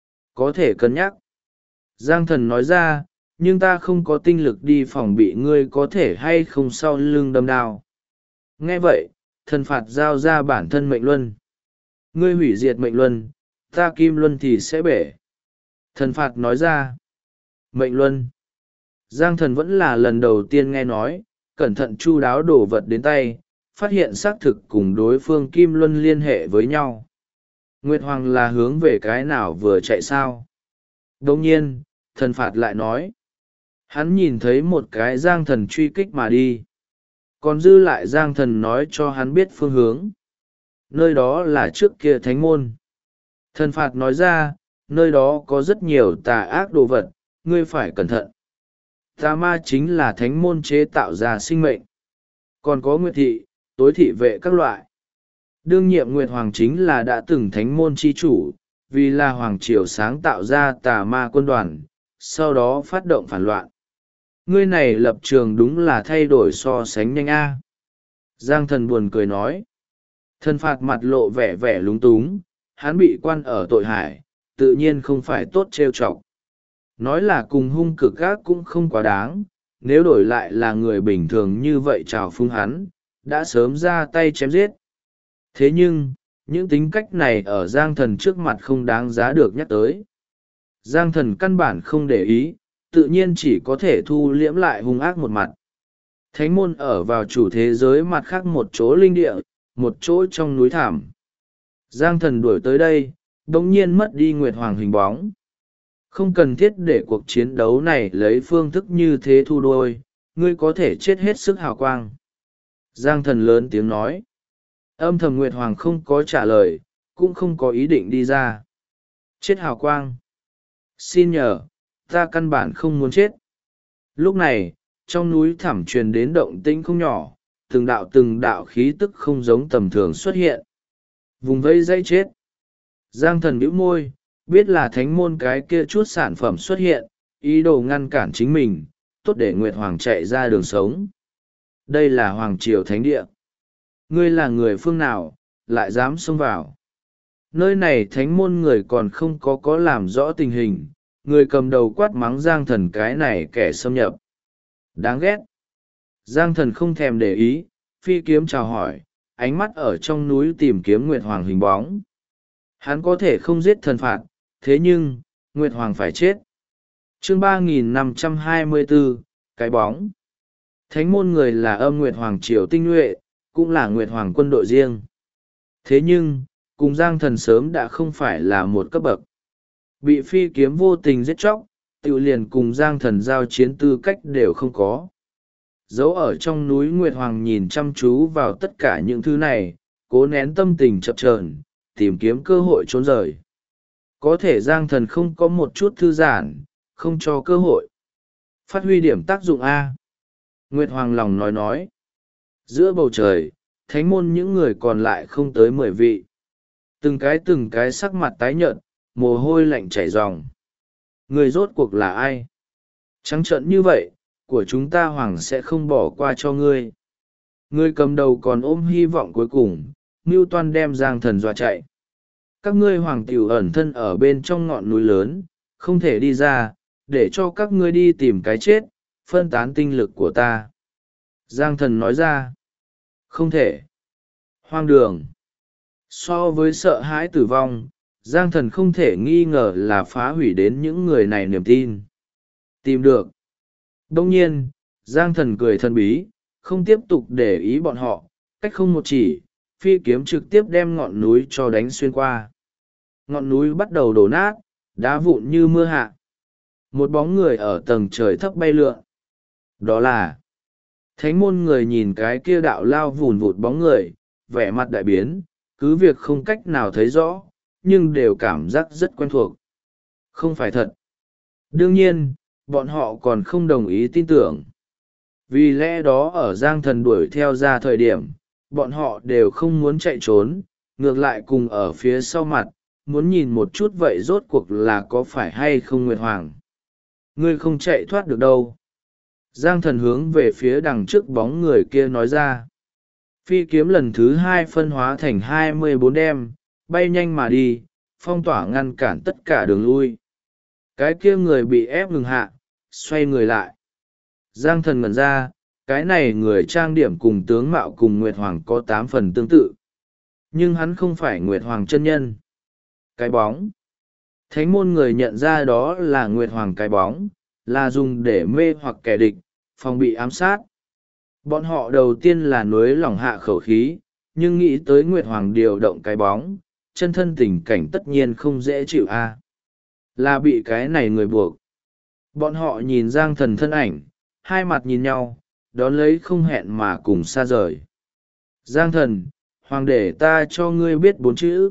Có thể cân nhắc. Giang Thần nói ra, nhưng ta không có tinh lực đi phòng bị ngươi có thể hay không sau lưng đâm đao. Nghe vậy, thần phạt giao ra bản thân mệnh luân. Ngươi hủy diệt mệnh luân, ta kim luân thì sẽ bể. Thần phạt nói ra. Mệnh luân. Giang Thần vẫn là lần đầu tiên nghe nói, cẩn thận chu đáo đổ vật đến tay, phát hiện xác thực cùng đối phương kim luân liên hệ với nhau. Nguyệt Hoàng là hướng về cái nào vừa chạy sao? Đồng nhiên, thần phạt lại nói. Hắn nhìn thấy một cái Giang Thần truy kích mà đi. Còn dư lại Giang Thần nói cho hắn biết phương hướng. Nơi đó là trước kia thánh môn. Thần phạt nói ra, nơi đó có rất nhiều tà ác đồ vật, ngươi phải cẩn thận. Tà ma chính là thánh môn chế tạo ra sinh mệnh. Còn có nguyệt thị, tối thị vệ các loại. Đương nhiệm Nguyệt Hoàng chính là đã từng thánh môn chi chủ, vì là hoàng triều sáng tạo ra tà ma quân đoàn, sau đó phát động phản loạn. Ngươi này lập trường đúng là thay đổi so sánh nhanh a. Giang Thần buồn cười nói. Thần Phạt mặt lộ vẻ vẻ lúng túng, hắn bị quan ở tội hải, tự nhiên không phải tốt trêu chọc. Nói là cùng hung cực gác cũng không quá đáng, nếu đổi lại là người bình thường như vậy trào phúng hắn, đã sớm ra tay chém giết. Thế nhưng, những tính cách này ở Giang Thần trước mặt không đáng giá được nhắc tới. Giang Thần căn bản không để ý, tự nhiên chỉ có thể thu liễm lại hung ác một mặt. Thánh môn ở vào chủ thế giới mặt khác một chỗ linh địa, một chỗ trong núi thảm. Giang Thần đuổi tới đây, bỗng nhiên mất đi Nguyệt Hoàng hình bóng. Không cần thiết để cuộc chiến đấu này lấy phương thức như thế thu đôi, ngươi có thể chết hết sức hào quang. Giang Thần lớn tiếng nói. Âm thầm Nguyệt Hoàng không có trả lời, cũng không có ý định đi ra. Chết hào quang. Xin nhờ, ta căn bản không muốn chết. Lúc này, trong núi thẳm truyền đến động tĩnh không nhỏ, từng đạo khí tức không giống tầm thường xuất hiện. Vùng vây dây chết. Giang Thần bĩu môi, biết là thánh môn cái kia chút sản phẩm xuất hiện, ý đồ ngăn cản chính mình, tốt để Nguyệt Hoàng chạy ra đường sống. Đây là Hoàng Triều Thánh Địa. Ngươi là người phương nào, lại dám xông vào. Nơi này thánh môn người còn không có làm rõ tình hình, người cầm đầu quát mắng Giang Thần cái này kẻ xâm nhập. Đáng ghét. Giang Thần không thèm để ý, phi kiếm chào hỏi, ánh mắt ở trong núi tìm kiếm Nguyệt Hoàng hình bóng. Hắn có thể không giết Thần Phạt, thế nhưng, Nguyệt Hoàng phải chết. Chương 3524, cái bóng. Thánh môn người là âm Nguyệt Hoàng triều tinh nhuệ, cũng là Nguyệt Hoàng quân đội riêng. Thế nhưng, cùng Giang Thần sớm đã không phải là một cấp bậc. Bị phi kiếm vô tình giết chóc, tự liền cùng Giang Thần giao chiến tư cách đều không có. Dấu ở trong núi Nguyệt Hoàng nhìn chăm chú vào tất cả những thứ này, cố nén tâm tình chập chờn, tìm kiếm cơ hội trốn rời. Có thể Giang Thần không có một chút thư giãn, không cho cơ hội. Phát huy điểm tác dụng A. Nguyệt Hoàng lòng nói. Giữa bầu trời, thánh môn những người còn lại không tới 10 vị. Từng cái sắc mặt tái nhợt, mồ hôi lạnh chảy ròng. Người rốt cuộc là ai? Trắng trợn như vậy, của chúng ta Hoàng sẽ không bỏ qua cho ngươi. Người cầm đầu còn ôm hy vọng cuối cùng, mưu toan đem Giang Thần dọa chạy. Các ngươi Hoàng tiểu ẩn thân ở bên trong ngọn núi lớn, không thể đi ra, để cho các ngươi đi tìm cái chết, phân tán tinh lực của ta. Giang Thần nói ra. Không thể. Hoang đường. So với sợ hãi tử vong, Giang Thần không thể nghi ngờ là phá hủy đến những người này niềm tin. Tìm được. Đông nhiên, Giang Thần cười thần bí, không tiếp tục để ý bọn họ, cách không một chỉ, phi kiếm trực tiếp đem ngọn núi cho đánh xuyên qua. Ngọn núi bắt đầu đổ nát, đá vụn như mưa hạ. Một bóng người ở tầng trời thấp bay lượn. Đó là thánh môn người nhìn cái kia đạo lao vùn vụt bóng người, vẻ mặt đại biến, cứ việc không cách nào thấy rõ, nhưng đều cảm giác rất quen thuộc. Không phải thật. Đương nhiên, bọn họ còn không đồng ý tin tưởng. Vì lẽ đó ở Giang Thần đuổi theo ra thời điểm, bọn họ đều không muốn chạy trốn, ngược lại cùng ở phía sau mặt, muốn nhìn một chút vậy rốt cuộc là có phải hay không Nguyệt Hoàng. Ngươi không chạy thoát được đâu. Giang Thần hướng về phía đằng trước bóng người kia nói ra. Phi kiếm lần thứ 2 phân hóa thành 24 đem, bay nhanh mà đi, phong tỏa ngăn cản tất cả đường lui. Cái kia người bị ép ngừng hạ, xoay người lại. Giang Thần ngẩn ra, cái này người trang điểm cùng tướng mạo cùng Nguyệt Hoàng có 8 phần tương tự. Nhưng hắn không phải Nguyệt Hoàng chân nhân. Cái bóng. Thánh môn người nhận ra đó là Nguyệt Hoàng cái bóng, là dùng để mê hoặc kẻ địch, phòng bị ám sát. Bọn họ đầu tiên là nối lỏng hạ khẩu khí, nhưng nghĩ tới Nguyệt Hoàng điều động cái bóng, chân thân tình cảnh tất nhiên không dễ chịu a. Là bị cái này người buộc. Bọn họ nhìn Giang Thần thân ảnh, hai mặt nhìn nhau, đón lấy không hẹn mà cùng xa rời. Giang Thần, Hoàng để ta cho ngươi biết 4 chữ.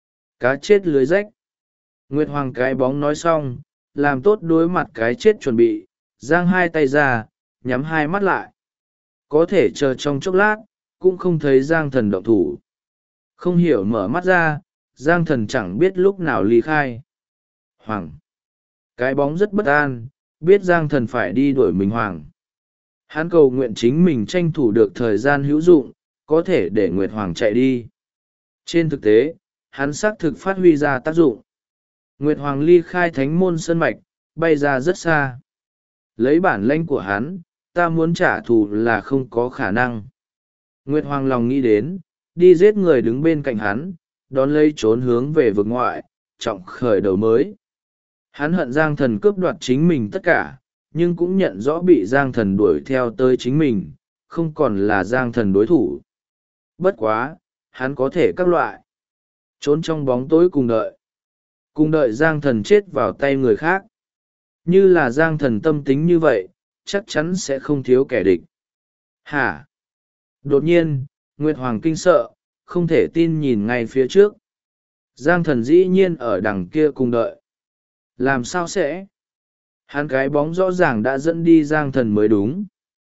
Cá chết lưới rách. Nguyệt Hoàng cái bóng nói xong, làm tốt đối mặt cái chết chuẩn bị, giang hai tay ra, nhắm hai mắt lại. Có thể chờ trong chốc lát, cũng không thấy Giang Thần động thủ. Không hiểu mở mắt ra, Giang Thần chẳng biết lúc nào ly khai. Hoàng. Cái bóng rất bất an, biết Giang Thần phải đi đuổi mình Hoàng. Hắn cầu nguyện chính mình tranh thủ được thời gian hữu dụng, có thể để Nguyệt Hoàng chạy đi. Trên thực tế, hắn xác thực phát huy ra tác dụng. Nguyệt Hoàng ly khai thánh môn sơn mạch, bay ra rất xa. Lấy bản lãnh của hắn, ta muốn trả thù là không có khả năng. Nguyệt Hoàng lòng nghĩ đến, đi giết người đứng bên cạnh hắn, đón lấy trốn hướng về vực ngoại, trọng khởi đầu mới. Hắn hận Giang Thần cướp đoạt chính mình tất cả, nhưng cũng nhận rõ bị Giang Thần đuổi theo tới chính mình, không còn là Giang Thần đối thủ. Bất quá, hắn có thể các loại. Trốn trong bóng tối cùng đợi. Cùng đợi Giang Thần chết vào tay người khác. Như là Giang Thần tâm tính như vậy, chắc chắn sẽ không thiếu kẻ địch. Hả? Đột nhiên, Nguyệt Hoàng kinh sợ, không thể tin nhìn ngay phía trước. Giang Thần dĩ nhiên ở đằng kia cùng đợi. Làm sao sẽ? Hắn cái bóng rõ ràng đã dẫn đi Giang Thần mới đúng.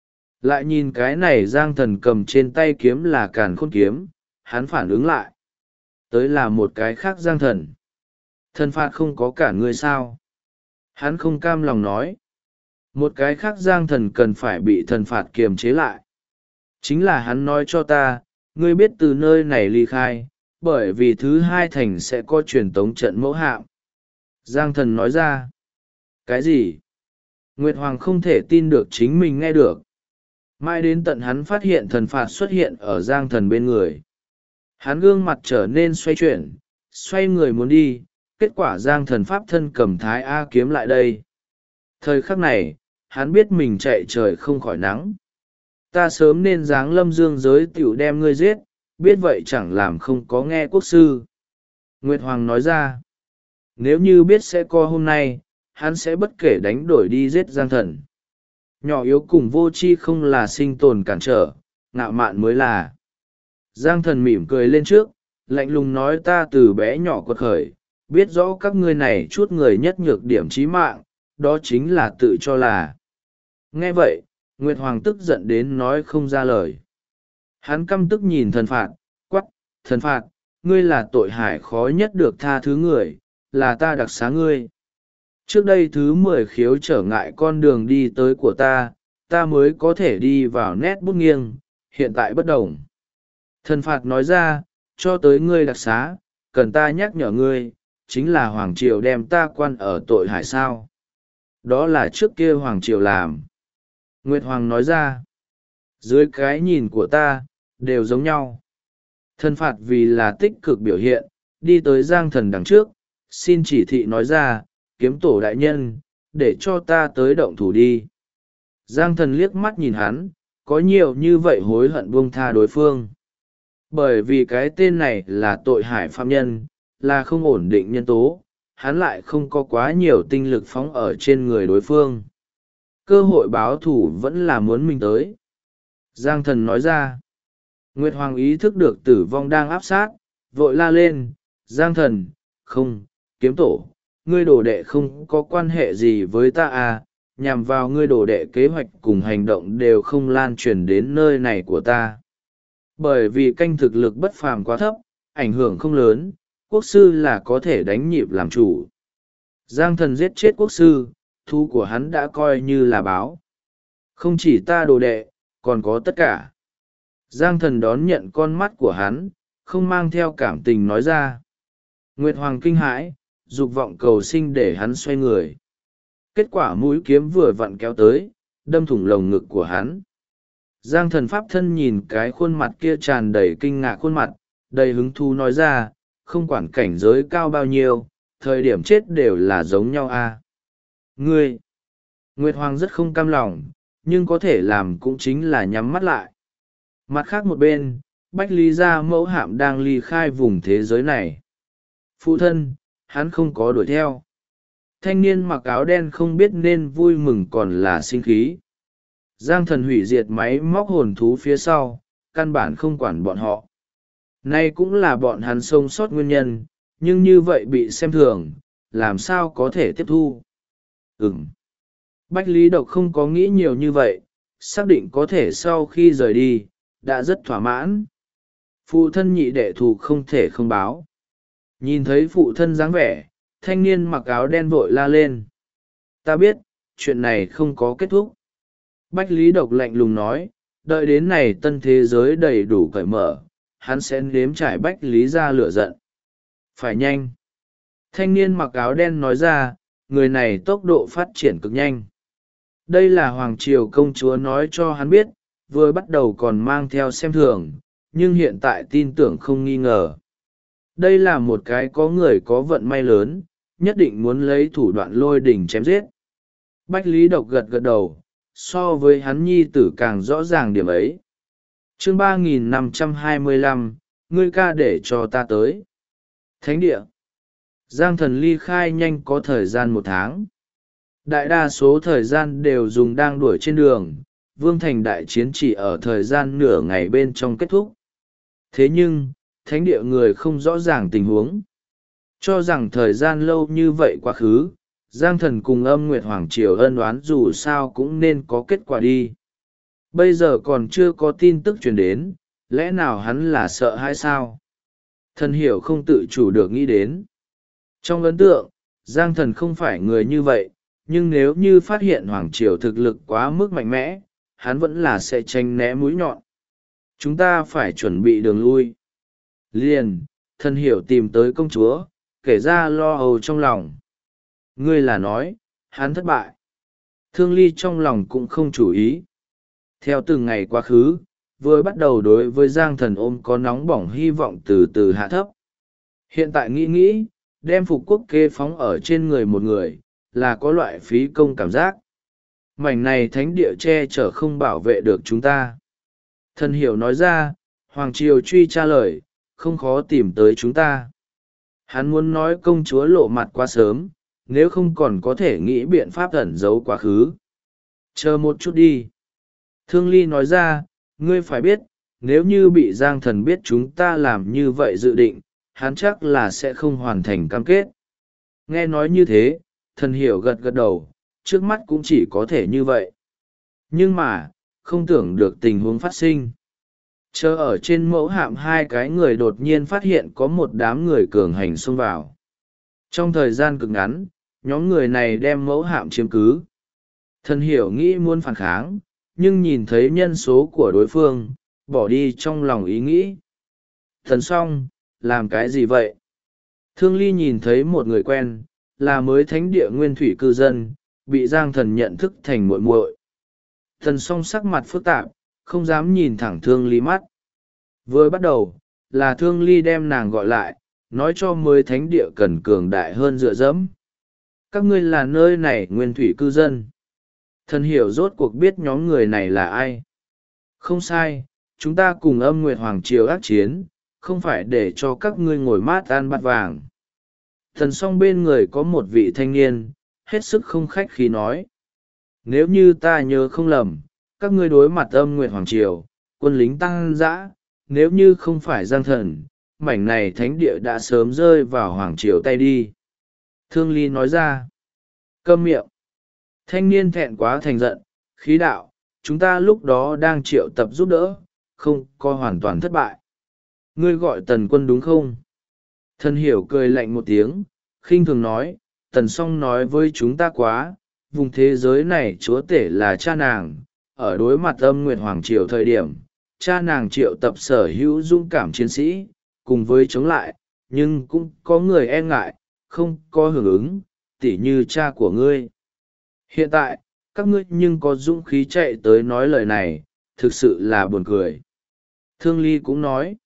Lại nhìn cái này Giang Thần cầm trên tay kiếm là Càn Khôn kiếm, hắn phản ứng lại. Tới là một cái khác Giang Thần. Thần phạt không có cả ngươi sao? Hắn không cam lòng nói. Một cái khác Giang Thần cần phải bị thần phạt kiềm chế lại. Chính là hắn nói cho ta, ngươi biết từ nơi này ly khai, bởi vì thứ hai thành sẽ có truyền tống trận mẫu hạm. Giang Thần nói ra. Cái gì? Nguyệt Hoàng không thể tin được chính mình nghe được. Mãi đến tận hắn phát hiện thần phạt xuất hiện ở Giang Thần bên người. Hắn gương mặt trở nên xoay chuyển, xoay người muốn đi, kết quả Giang Thần pháp thân cầm Thái A kiếm lại đây. Thời khắc này, hắn biết mình chạy trời không khỏi nắng. Ta sớm nên giáng lâm dương giới tiểu đem ngươi giết, biết vậy chẳng làm không có nghe quốc sư. Nguyệt Hoàng nói ra. Nếu như biết sẽ có hôm nay, hắn sẽ bất kể đánh đổi đi giết Giang Thần. Nhỏ yếu cùng vô tri không là sinh tồn cản trở, ngạo mạn mới là. Giang Thần mỉm cười lên trước, lạnh lùng nói ta từ bé nhỏ quật khởi, biết rõ các ngươi này chút người nhất nhược điểm chí mạng, đó chính là tự cho là. Nghe vậy, Nguyệt Hoàng tức giận đến nói không ra lời. Hắn căm tức nhìn thần phạt, quắc, thần phạt, ngươi là tội hải khó nhất được tha thứ người, là ta đặc xá ngươi. Trước đây thứ 10 khiếu trở ngại con đường đi tới của ta mới có thể đi vào nét bút nghiêng, hiện tại bất đồng. Thần phạt nói ra, cho tới ngươi đặc xá, cần ta nhắc nhở ngươi, chính là Hoàng Triều đem ta quan ở tội hải sao. Đó là trước kia Hoàng Triều làm. Nguyệt Hoàng nói ra, dưới cái nhìn của ta, đều giống nhau. Thần phạt vì là tích cực biểu hiện, đi tới Giang Thần đằng trước, xin chỉ thị nói ra, kiếm tổ đại nhân, để cho ta tới động thủ đi. Giang Thần liếc mắt nhìn hắn, có nhiều như vậy hối hận buông tha đối phương. Bởi vì cái tên này là tội hải phạm nhân, là không ổn định nhân tố, hắn lại không có quá nhiều tinh lực phóng ở trên người đối phương. Cơ hội báo thủ vẫn là muốn mình tới. Giang Thần nói ra. Nguyệt Hoàng ý thức được tử vong đang áp sát, vội la lên, Giang Thần, không, kiếm tổ, ngươi đồ đệ không có quan hệ gì với ta à, nhằm vào ngươi đồ đệ kế hoạch cùng hành động đều không lan truyền đến nơi này của ta. Bởi vì canh thực lực bất phàm quá thấp, ảnh hưởng không lớn, quốc sư là có thể đánh nhịp làm chủ. Giang Thần giết chết quốc sư, thu của hắn đã coi như là báo. Không chỉ ta đồ đệ, còn có tất cả. Giang Thần đón nhận con mắt của hắn, không mang theo cảm tình nói ra. Nguyệt Hoàng kinh hãi, dục vọng cầu sinh để hắn xoay người. Kết quả mũi kiếm vừa vặn kéo tới, đâm thủng lồng ngực của hắn. Giang Thần pháp thân nhìn cái khuôn mặt kia tràn đầy kinh ngạc khuôn mặt, đầy hứng thú nói ra, không quản cảnh giới cao bao nhiêu, thời điểm chết đều là giống nhau à. Ngươi! Nguyệt Hoàng rất không cam lòng, nhưng có thể làm cũng chính là nhắm mắt lại. Mặt khác một bên, Bách Lý Gia mẫu hạm đang ly khai vùng thế giới này. Phụ thân, hắn không có đuổi theo. Thanh niên mặc áo đen không biết nên vui mừng còn là sinh khí. Giang Thần hủy diệt máy móc hồn thú phía sau, căn bản không quản bọn họ. Nay cũng là bọn hắn sống sót nguyên nhân, nhưng như vậy bị xem thường, làm sao có thể tiếp thu. Bách Lý Độc không có nghĩ nhiều như vậy, xác định có thể sau khi rời đi, đã rất thỏa mãn. Phụ thân nhị đệ thù không thể không báo. Nhìn thấy phụ thân dáng vẻ, thanh niên mặc áo đen vội la lên. Ta biết, chuyện này không có kết thúc. Bách Lý Độc lạnh lùng nói, đợi đến này tân thế giới đầy đủ cởi mở, hắn sẽ nếm trải Bách Lý ra lửa giận. Phải nhanh. Thanh niên mặc áo đen nói ra, người này tốc độ phát triển cực nhanh. Đây là Hoàng Triều công chúa nói cho hắn biết, vừa bắt đầu còn mang theo xem thường, nhưng hiện tại tin tưởng không nghi ngờ. Đây là một cái có người có vận may lớn, nhất định muốn lấy thủ đoạn lôi đỉnh chém giết. Bách Lý Độc gật gật đầu, so với hắn nhi tử càng rõ ràng điểm ấy. Chương 3525, ngươi ca để cho ta tới. Thánh địa. Giang Thần ly khai nhanh có thời gian 1 tháng. Đại đa số thời gian đều dùng đang đuổi trên đường, Vương Thành đại chiến chỉ ở thời gian nửa ngày bên trong kết thúc. Thế nhưng, thánh địa người không rõ ràng tình huống. Cho rằng thời gian lâu như vậy quá khứ, Giang Thần cùng Âm Nguyệt Hoàng Triều ân oán dù sao cũng nên có kết quả đi. Bây giờ còn chưa có tin tức truyền đến, lẽ nào hắn là sợ hay sao? Thần hiểu không tự chủ được nghĩ đến. Trong ấn tượng, Giang Thần không phải người như vậy, nhưng nếu như phát hiện Hoàng Triều thực lực quá mức mạnh mẽ, hắn vẫn là sẽ tránh né mũi nhọn. Chúng ta phải chuẩn bị đường lui. Liền, thần hiểu tìm tới công chúa, kể ra lo âu trong lòng. Ngươi là nói, hắn thất bại. Thương Ly trong lòng cũng không chủ ý. Theo từng ngày quá khứ, vừa bắt đầu đối với Giang Thần ôm có nóng bỏng hy vọng từ từ hạ thấp. Hiện tại nghĩ, đem phục quốc kê phóng ở trên người một người, là có loại phí công cảm giác. Mảnh này thánh địa che chở không bảo vệ được chúng ta. Thần hiểu nói ra, Hoàng Triều truy tra lời, không khó tìm tới chúng ta. Hắn muốn nói công chúa lộ mặt quá sớm, nếu không còn có thể nghĩ biện pháp ẩn giấu quá khứ. Chờ một chút đi. Thương Ly nói ra, ngươi phải biết, nếu như bị Giang Thần biết chúng ta làm như vậy dự định, hắn chắc là sẽ không hoàn thành cam kết. Nghe nói như thế, thần hiểu gật gật đầu, trước mắt cũng chỉ có thể như vậy. Nhưng mà, không tưởng được tình huống phát sinh. Chờ ở trên mẫu hạm 2 cái người đột nhiên phát hiện có một đám người cường hành xông vào. Trong thời gian cực ngắn, nhóm người này đem mẫu hạm chiếm cứ. Thần hiểu nghĩ muốn phản kháng, nhưng nhìn thấy nhân số của đối phương, bỏ đi trong lòng ý nghĩ. Thần xong, làm cái gì vậy? Thương Ly nhìn thấy một người quen, là mới thánh địa nguyên thủy cư dân, bị Giang Thần nhận thức thành muội muội. Thần song sắc mặt phức tạp, không dám nhìn thẳng Thương Ly mắt. Vừa bắt đầu, là Thương Ly đem nàng gọi lại, nói cho mới thánh địa cần cường đại hơn dựa dẫm. Các ngươi là nơi này nguyên thủy cư dân. Thần hiểu rốt cuộc biết nhóm người này là ai. Không sai, chúng ta cùng Âm Nguyệt Hoàng Triều ác chiến, không phải để cho các ngươi ngồi mát ăn bát vàng. Thần song bên người có một vị thanh niên, hết sức không khách khí nói. Nếu như ta nhớ không lầm, các ngươi đối mặt Âm Nguyệt Hoàng Triều, quân lính tăng dã, nếu như không phải Giang Thần, mảnh này thánh địa đã sớm rơi vào Hoàng Triều tay đi. Thương Ly nói ra. Câm miệng. Thanh niên thẹn quá thành giận, khí đạo, chúng ta lúc đó đang triệu tập giúp đỡ, không có hoàn toàn thất bại. Ngươi gọi Tần Quân đúng không? Thần hiểu cười lạnh một tiếng, khinh thường nói, Tần Song nói với chúng ta quá, vùng thế giới này chúa tể là cha nàng, ở đối mặt Âm Nguyệt Hoàng Triều thời điểm, cha nàng triệu tập sở hữu dũng cảm chiến sĩ, cùng với chống lại, nhưng cũng có người e ngại, không có hưởng ứng, tỉ như cha của ngươi. Hiện tại, các ngươi nhưng có dũng khí chạy tới nói lời này, thực sự là buồn cười. Thương Ly cũng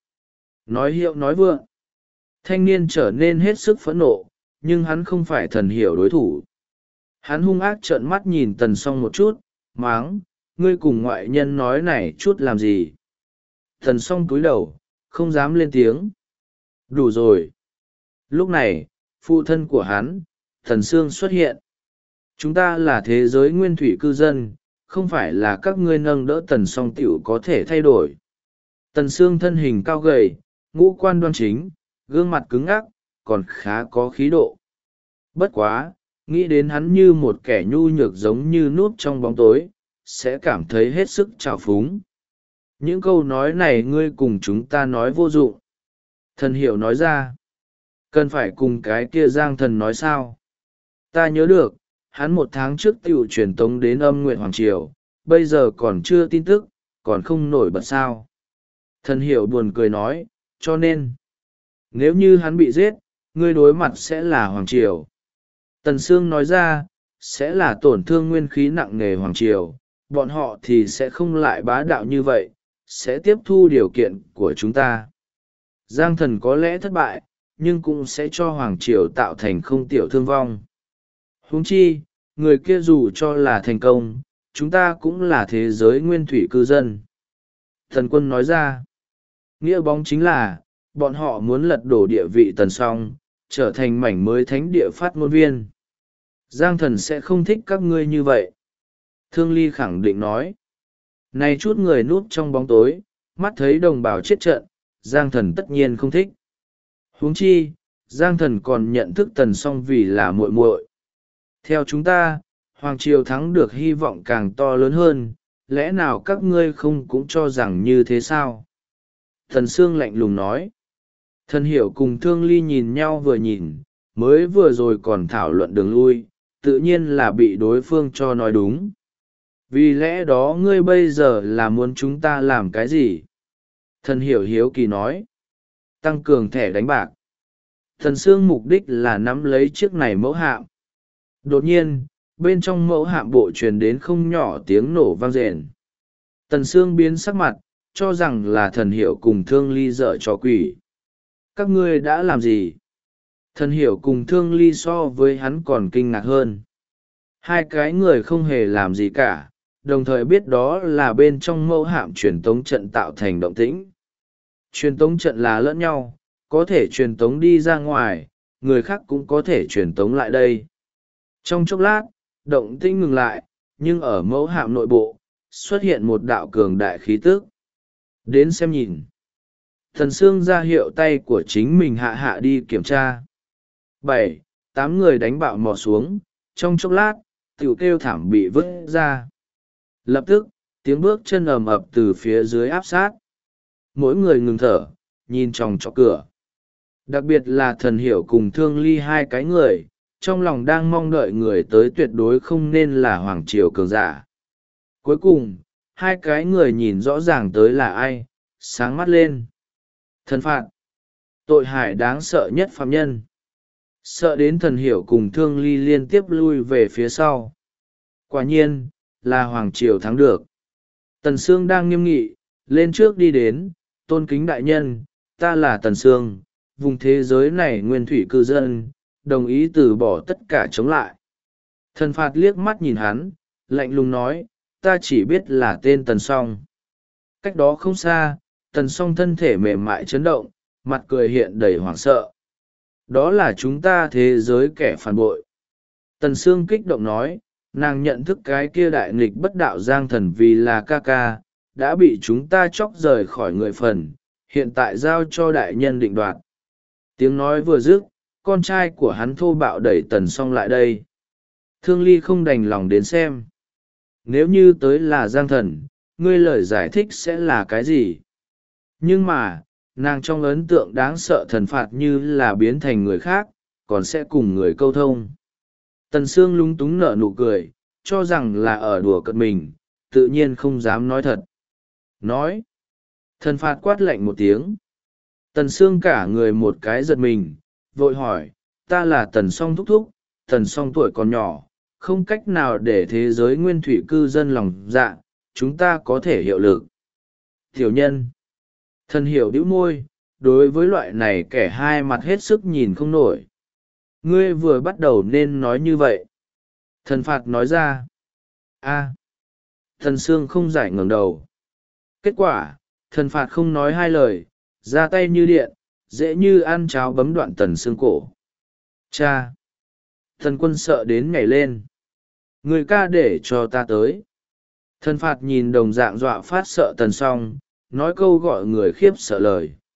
nói hiệu nói vượng. Thanh niên trở nên hết sức phẫn nộ, nhưng hắn không phải thần hiểu đối thủ. Hắn hung ác trợn mắt nhìn Tần Song một chút, máng, ngươi cùng ngoại nhân nói này chút làm gì. Tần Song cúi đầu, không dám lên tiếng. Đủ rồi. Lúc này, phụ thân của hắn, Thần Sương xuất hiện. Chúng ta là thế giới nguyên thủy cư dân, không phải là các ngươi nâng đỡ Tần Song tiểu có thể thay đổi. Tần Sương thân hình cao gầy, ngũ quan đoan chính, gương mặt cứng ắc, còn khá có khí độ. Bất quá, nghĩ đến hắn như một kẻ nhu nhược giống như núp trong bóng tối, sẽ cảm thấy hết sức trào phúng. Những câu nói này ngươi cùng chúng ta nói vô dụng. Thần hiểu nói ra. Cần phải cùng cái kia Giang Thần nói sao? Ta nhớ được, hắn 1 tháng trước t i ể u truyền tống đến Âm Nguyện Hoàng Triều, bây giờ còn chưa tin tức, còn không nổi bật sao. Thần hiểu buồn cười nói, cho nên, nếu như hắn bị giết, ngươi đối mặt sẽ là Hoàng Triều. Tần Sương nói ra, sẽ là tổn thương nguyên khí nặng nề Hoàng Triều, bọn họ thì sẽ không lại bá đạo như vậy, sẽ tiếp thu điều kiện của chúng ta. Giang Thần có lẽ thất bại, nhưng cũng sẽ cho Hoàng Triều tạo thành không tiểu thương vong. Huống chi, người kia dù cho là thành công, chúng ta cũng là thế giới nguyên thủy cư dân. Thần Quân nói ra, nghĩa bóng chính là, bọn họ muốn lật đổ địa vị Tần Song, trở thành mảnh mới thánh địa phát ngôn viên. Giang Thần sẽ không thích các ngươi như vậy. Thương Ly khẳng định nói, này chút người núp trong bóng tối, mắt thấy đồng bào chết trận, Giang Thần tất nhiên không thích. Huống chi, Giang Thần còn nhận thức Tần Song vì là muội muội. Theo chúng ta, Hoàng Triều thắng được hy vọng càng to lớn hơn, lẽ nào các ngươi không cũng cho rằng như thế sao? Thần Sương lạnh lùng nói. Thần Hiểu cùng Thương Ly nhìn nhau vừa nhìn, mới vừa rồi còn thảo luận đường lui, tự nhiên là bị đối phương cho nói đúng. Vì lẽ đó ngươi bây giờ là muốn chúng ta làm cái gì? Thần Hiểu hiếu kỳ nói. Tăng cường thẻ đánh bạc. Thần Sương mục đích là nắm lấy chiếc này mẫu hạm. Đột nhiên, bên trong mẫu hạm bộ truyền đến không nhỏ tiếng nổ vang rền. Tần Sương biến sắc mặt, cho rằng là Thần Hiểu cùng Thương Ly dở trò quỷ. Các ngươi đã làm gì? Thần Hiểu cùng Thương Ly so với hắn còn kinh ngạc hơn. Hai cái người không hề làm gì cả, đồng thời biết đó là bên trong mẫu hạm truyền tống trận tạo thành động tĩnh. Truyền tống trận là lẫn nhau, có thể truyền tống đi ra ngoài, người khác cũng có thể truyền tống lại đây. Trong chốc lát, động tĩnh ngừng lại, nhưng ở mẫu hạm nội bộ, xuất hiện một đạo cường đại khí tức. Đến xem nhìn. Thần Sương ra hiệu tay của chính mình hạ hạ đi kiểm tra. 7, 8 người đánh bạo mò xuống, trong chốc lát, tiểu kêu thảm bị vứt ra. Lập tức, tiếng bước chân ầm ập từ phía dưới áp sát. Mỗi người ngừng thở, nhìn trong trọ cửa. Đặc biệt là Thần Hiểu cùng Thương Ly hai cái người, trong lòng đang mong đợi người tới tuyệt đối không nên là Hoàng Triều cường giả. Cuối cùng, hai cái người nhìn rõ ràng tới là ai, sáng mắt lên. Thần phạt. Tội hại đáng sợ nhất phạm nhân. Sợ đến Thần Hiểu cùng Thương Ly liên tiếp lui về phía sau. Quả nhiên, là Hoàng Triều thắng được. Tần Sương đang nghiêm nghị, lên trước đi đến, tôn kính đại nhân, ta là Tần Sương, vùng thế giới này nguyên thủy cư dân, đồng ý từ bỏ tất cả chống lại. Thần phạt liếc mắt nhìn hắn, lạnh lùng nói, ta chỉ biết là tên Tần Song. Cách đó không xa, Tần Song thân thể mềm mại chấn động, mặt cười hiện đầy hoảng sợ. Đó là chúng ta thế giới kẻ phản bội. Tần Sương kích động nói, nàng nhận thức cái kia đại nghịch bất đạo Giang Thần vì là ca ca, đã bị chúng ta chóc rời khỏi người phần, hiện tại giao cho đại nhân định đoạt. Tiếng nói vừa dứt, con trai của hắn thô bạo đẩy Tần Song lại đây. Thương Ly không đành lòng đến xem. Nếu như tới là Giang Thần, ngươi lời giải thích sẽ là cái gì? Nhưng mà, nàng trong ấn tượng đáng sợ thần phạt như là biến thành người khác, còn sẽ cùng người câu thông. Tần Sương lúng túng nở nụ cười, cho rằng là ở đùa cợt mình, tự nhiên không dám nói thật. Nói. Thần phạt quát lạnh một tiếng. Tần Sương cả người một cái giật mình, vội hỏi, ta là Tần Song thúc thúc, Tần Song tuổi còn nhỏ, không cách nào để thế giới nguyên thủy cư dân lòng dạ, chúng ta có thể hiệu lực. Tiểu nhân. Thần Hiểu bĩu môi, đối với loại này kẻ hai mặt hết sức nhìn không nổi. Ngươi vừa bắt đầu nên nói như vậy. Thần phạt nói ra. Thần Sương không giải ngẩng đầu. Kết quả, thần phạt không nói hai lời, ra tay như điện, dễ như ăn cháo bấm đoạn Tần Sương cổ. Cha! Thần Quân sợ đến nhảy lên. Người ca để cho ta tới. Thần phạt nhìn đồng dạng dọa phát sợ Tần Song, nói câu gọi người khiếp sợ lời.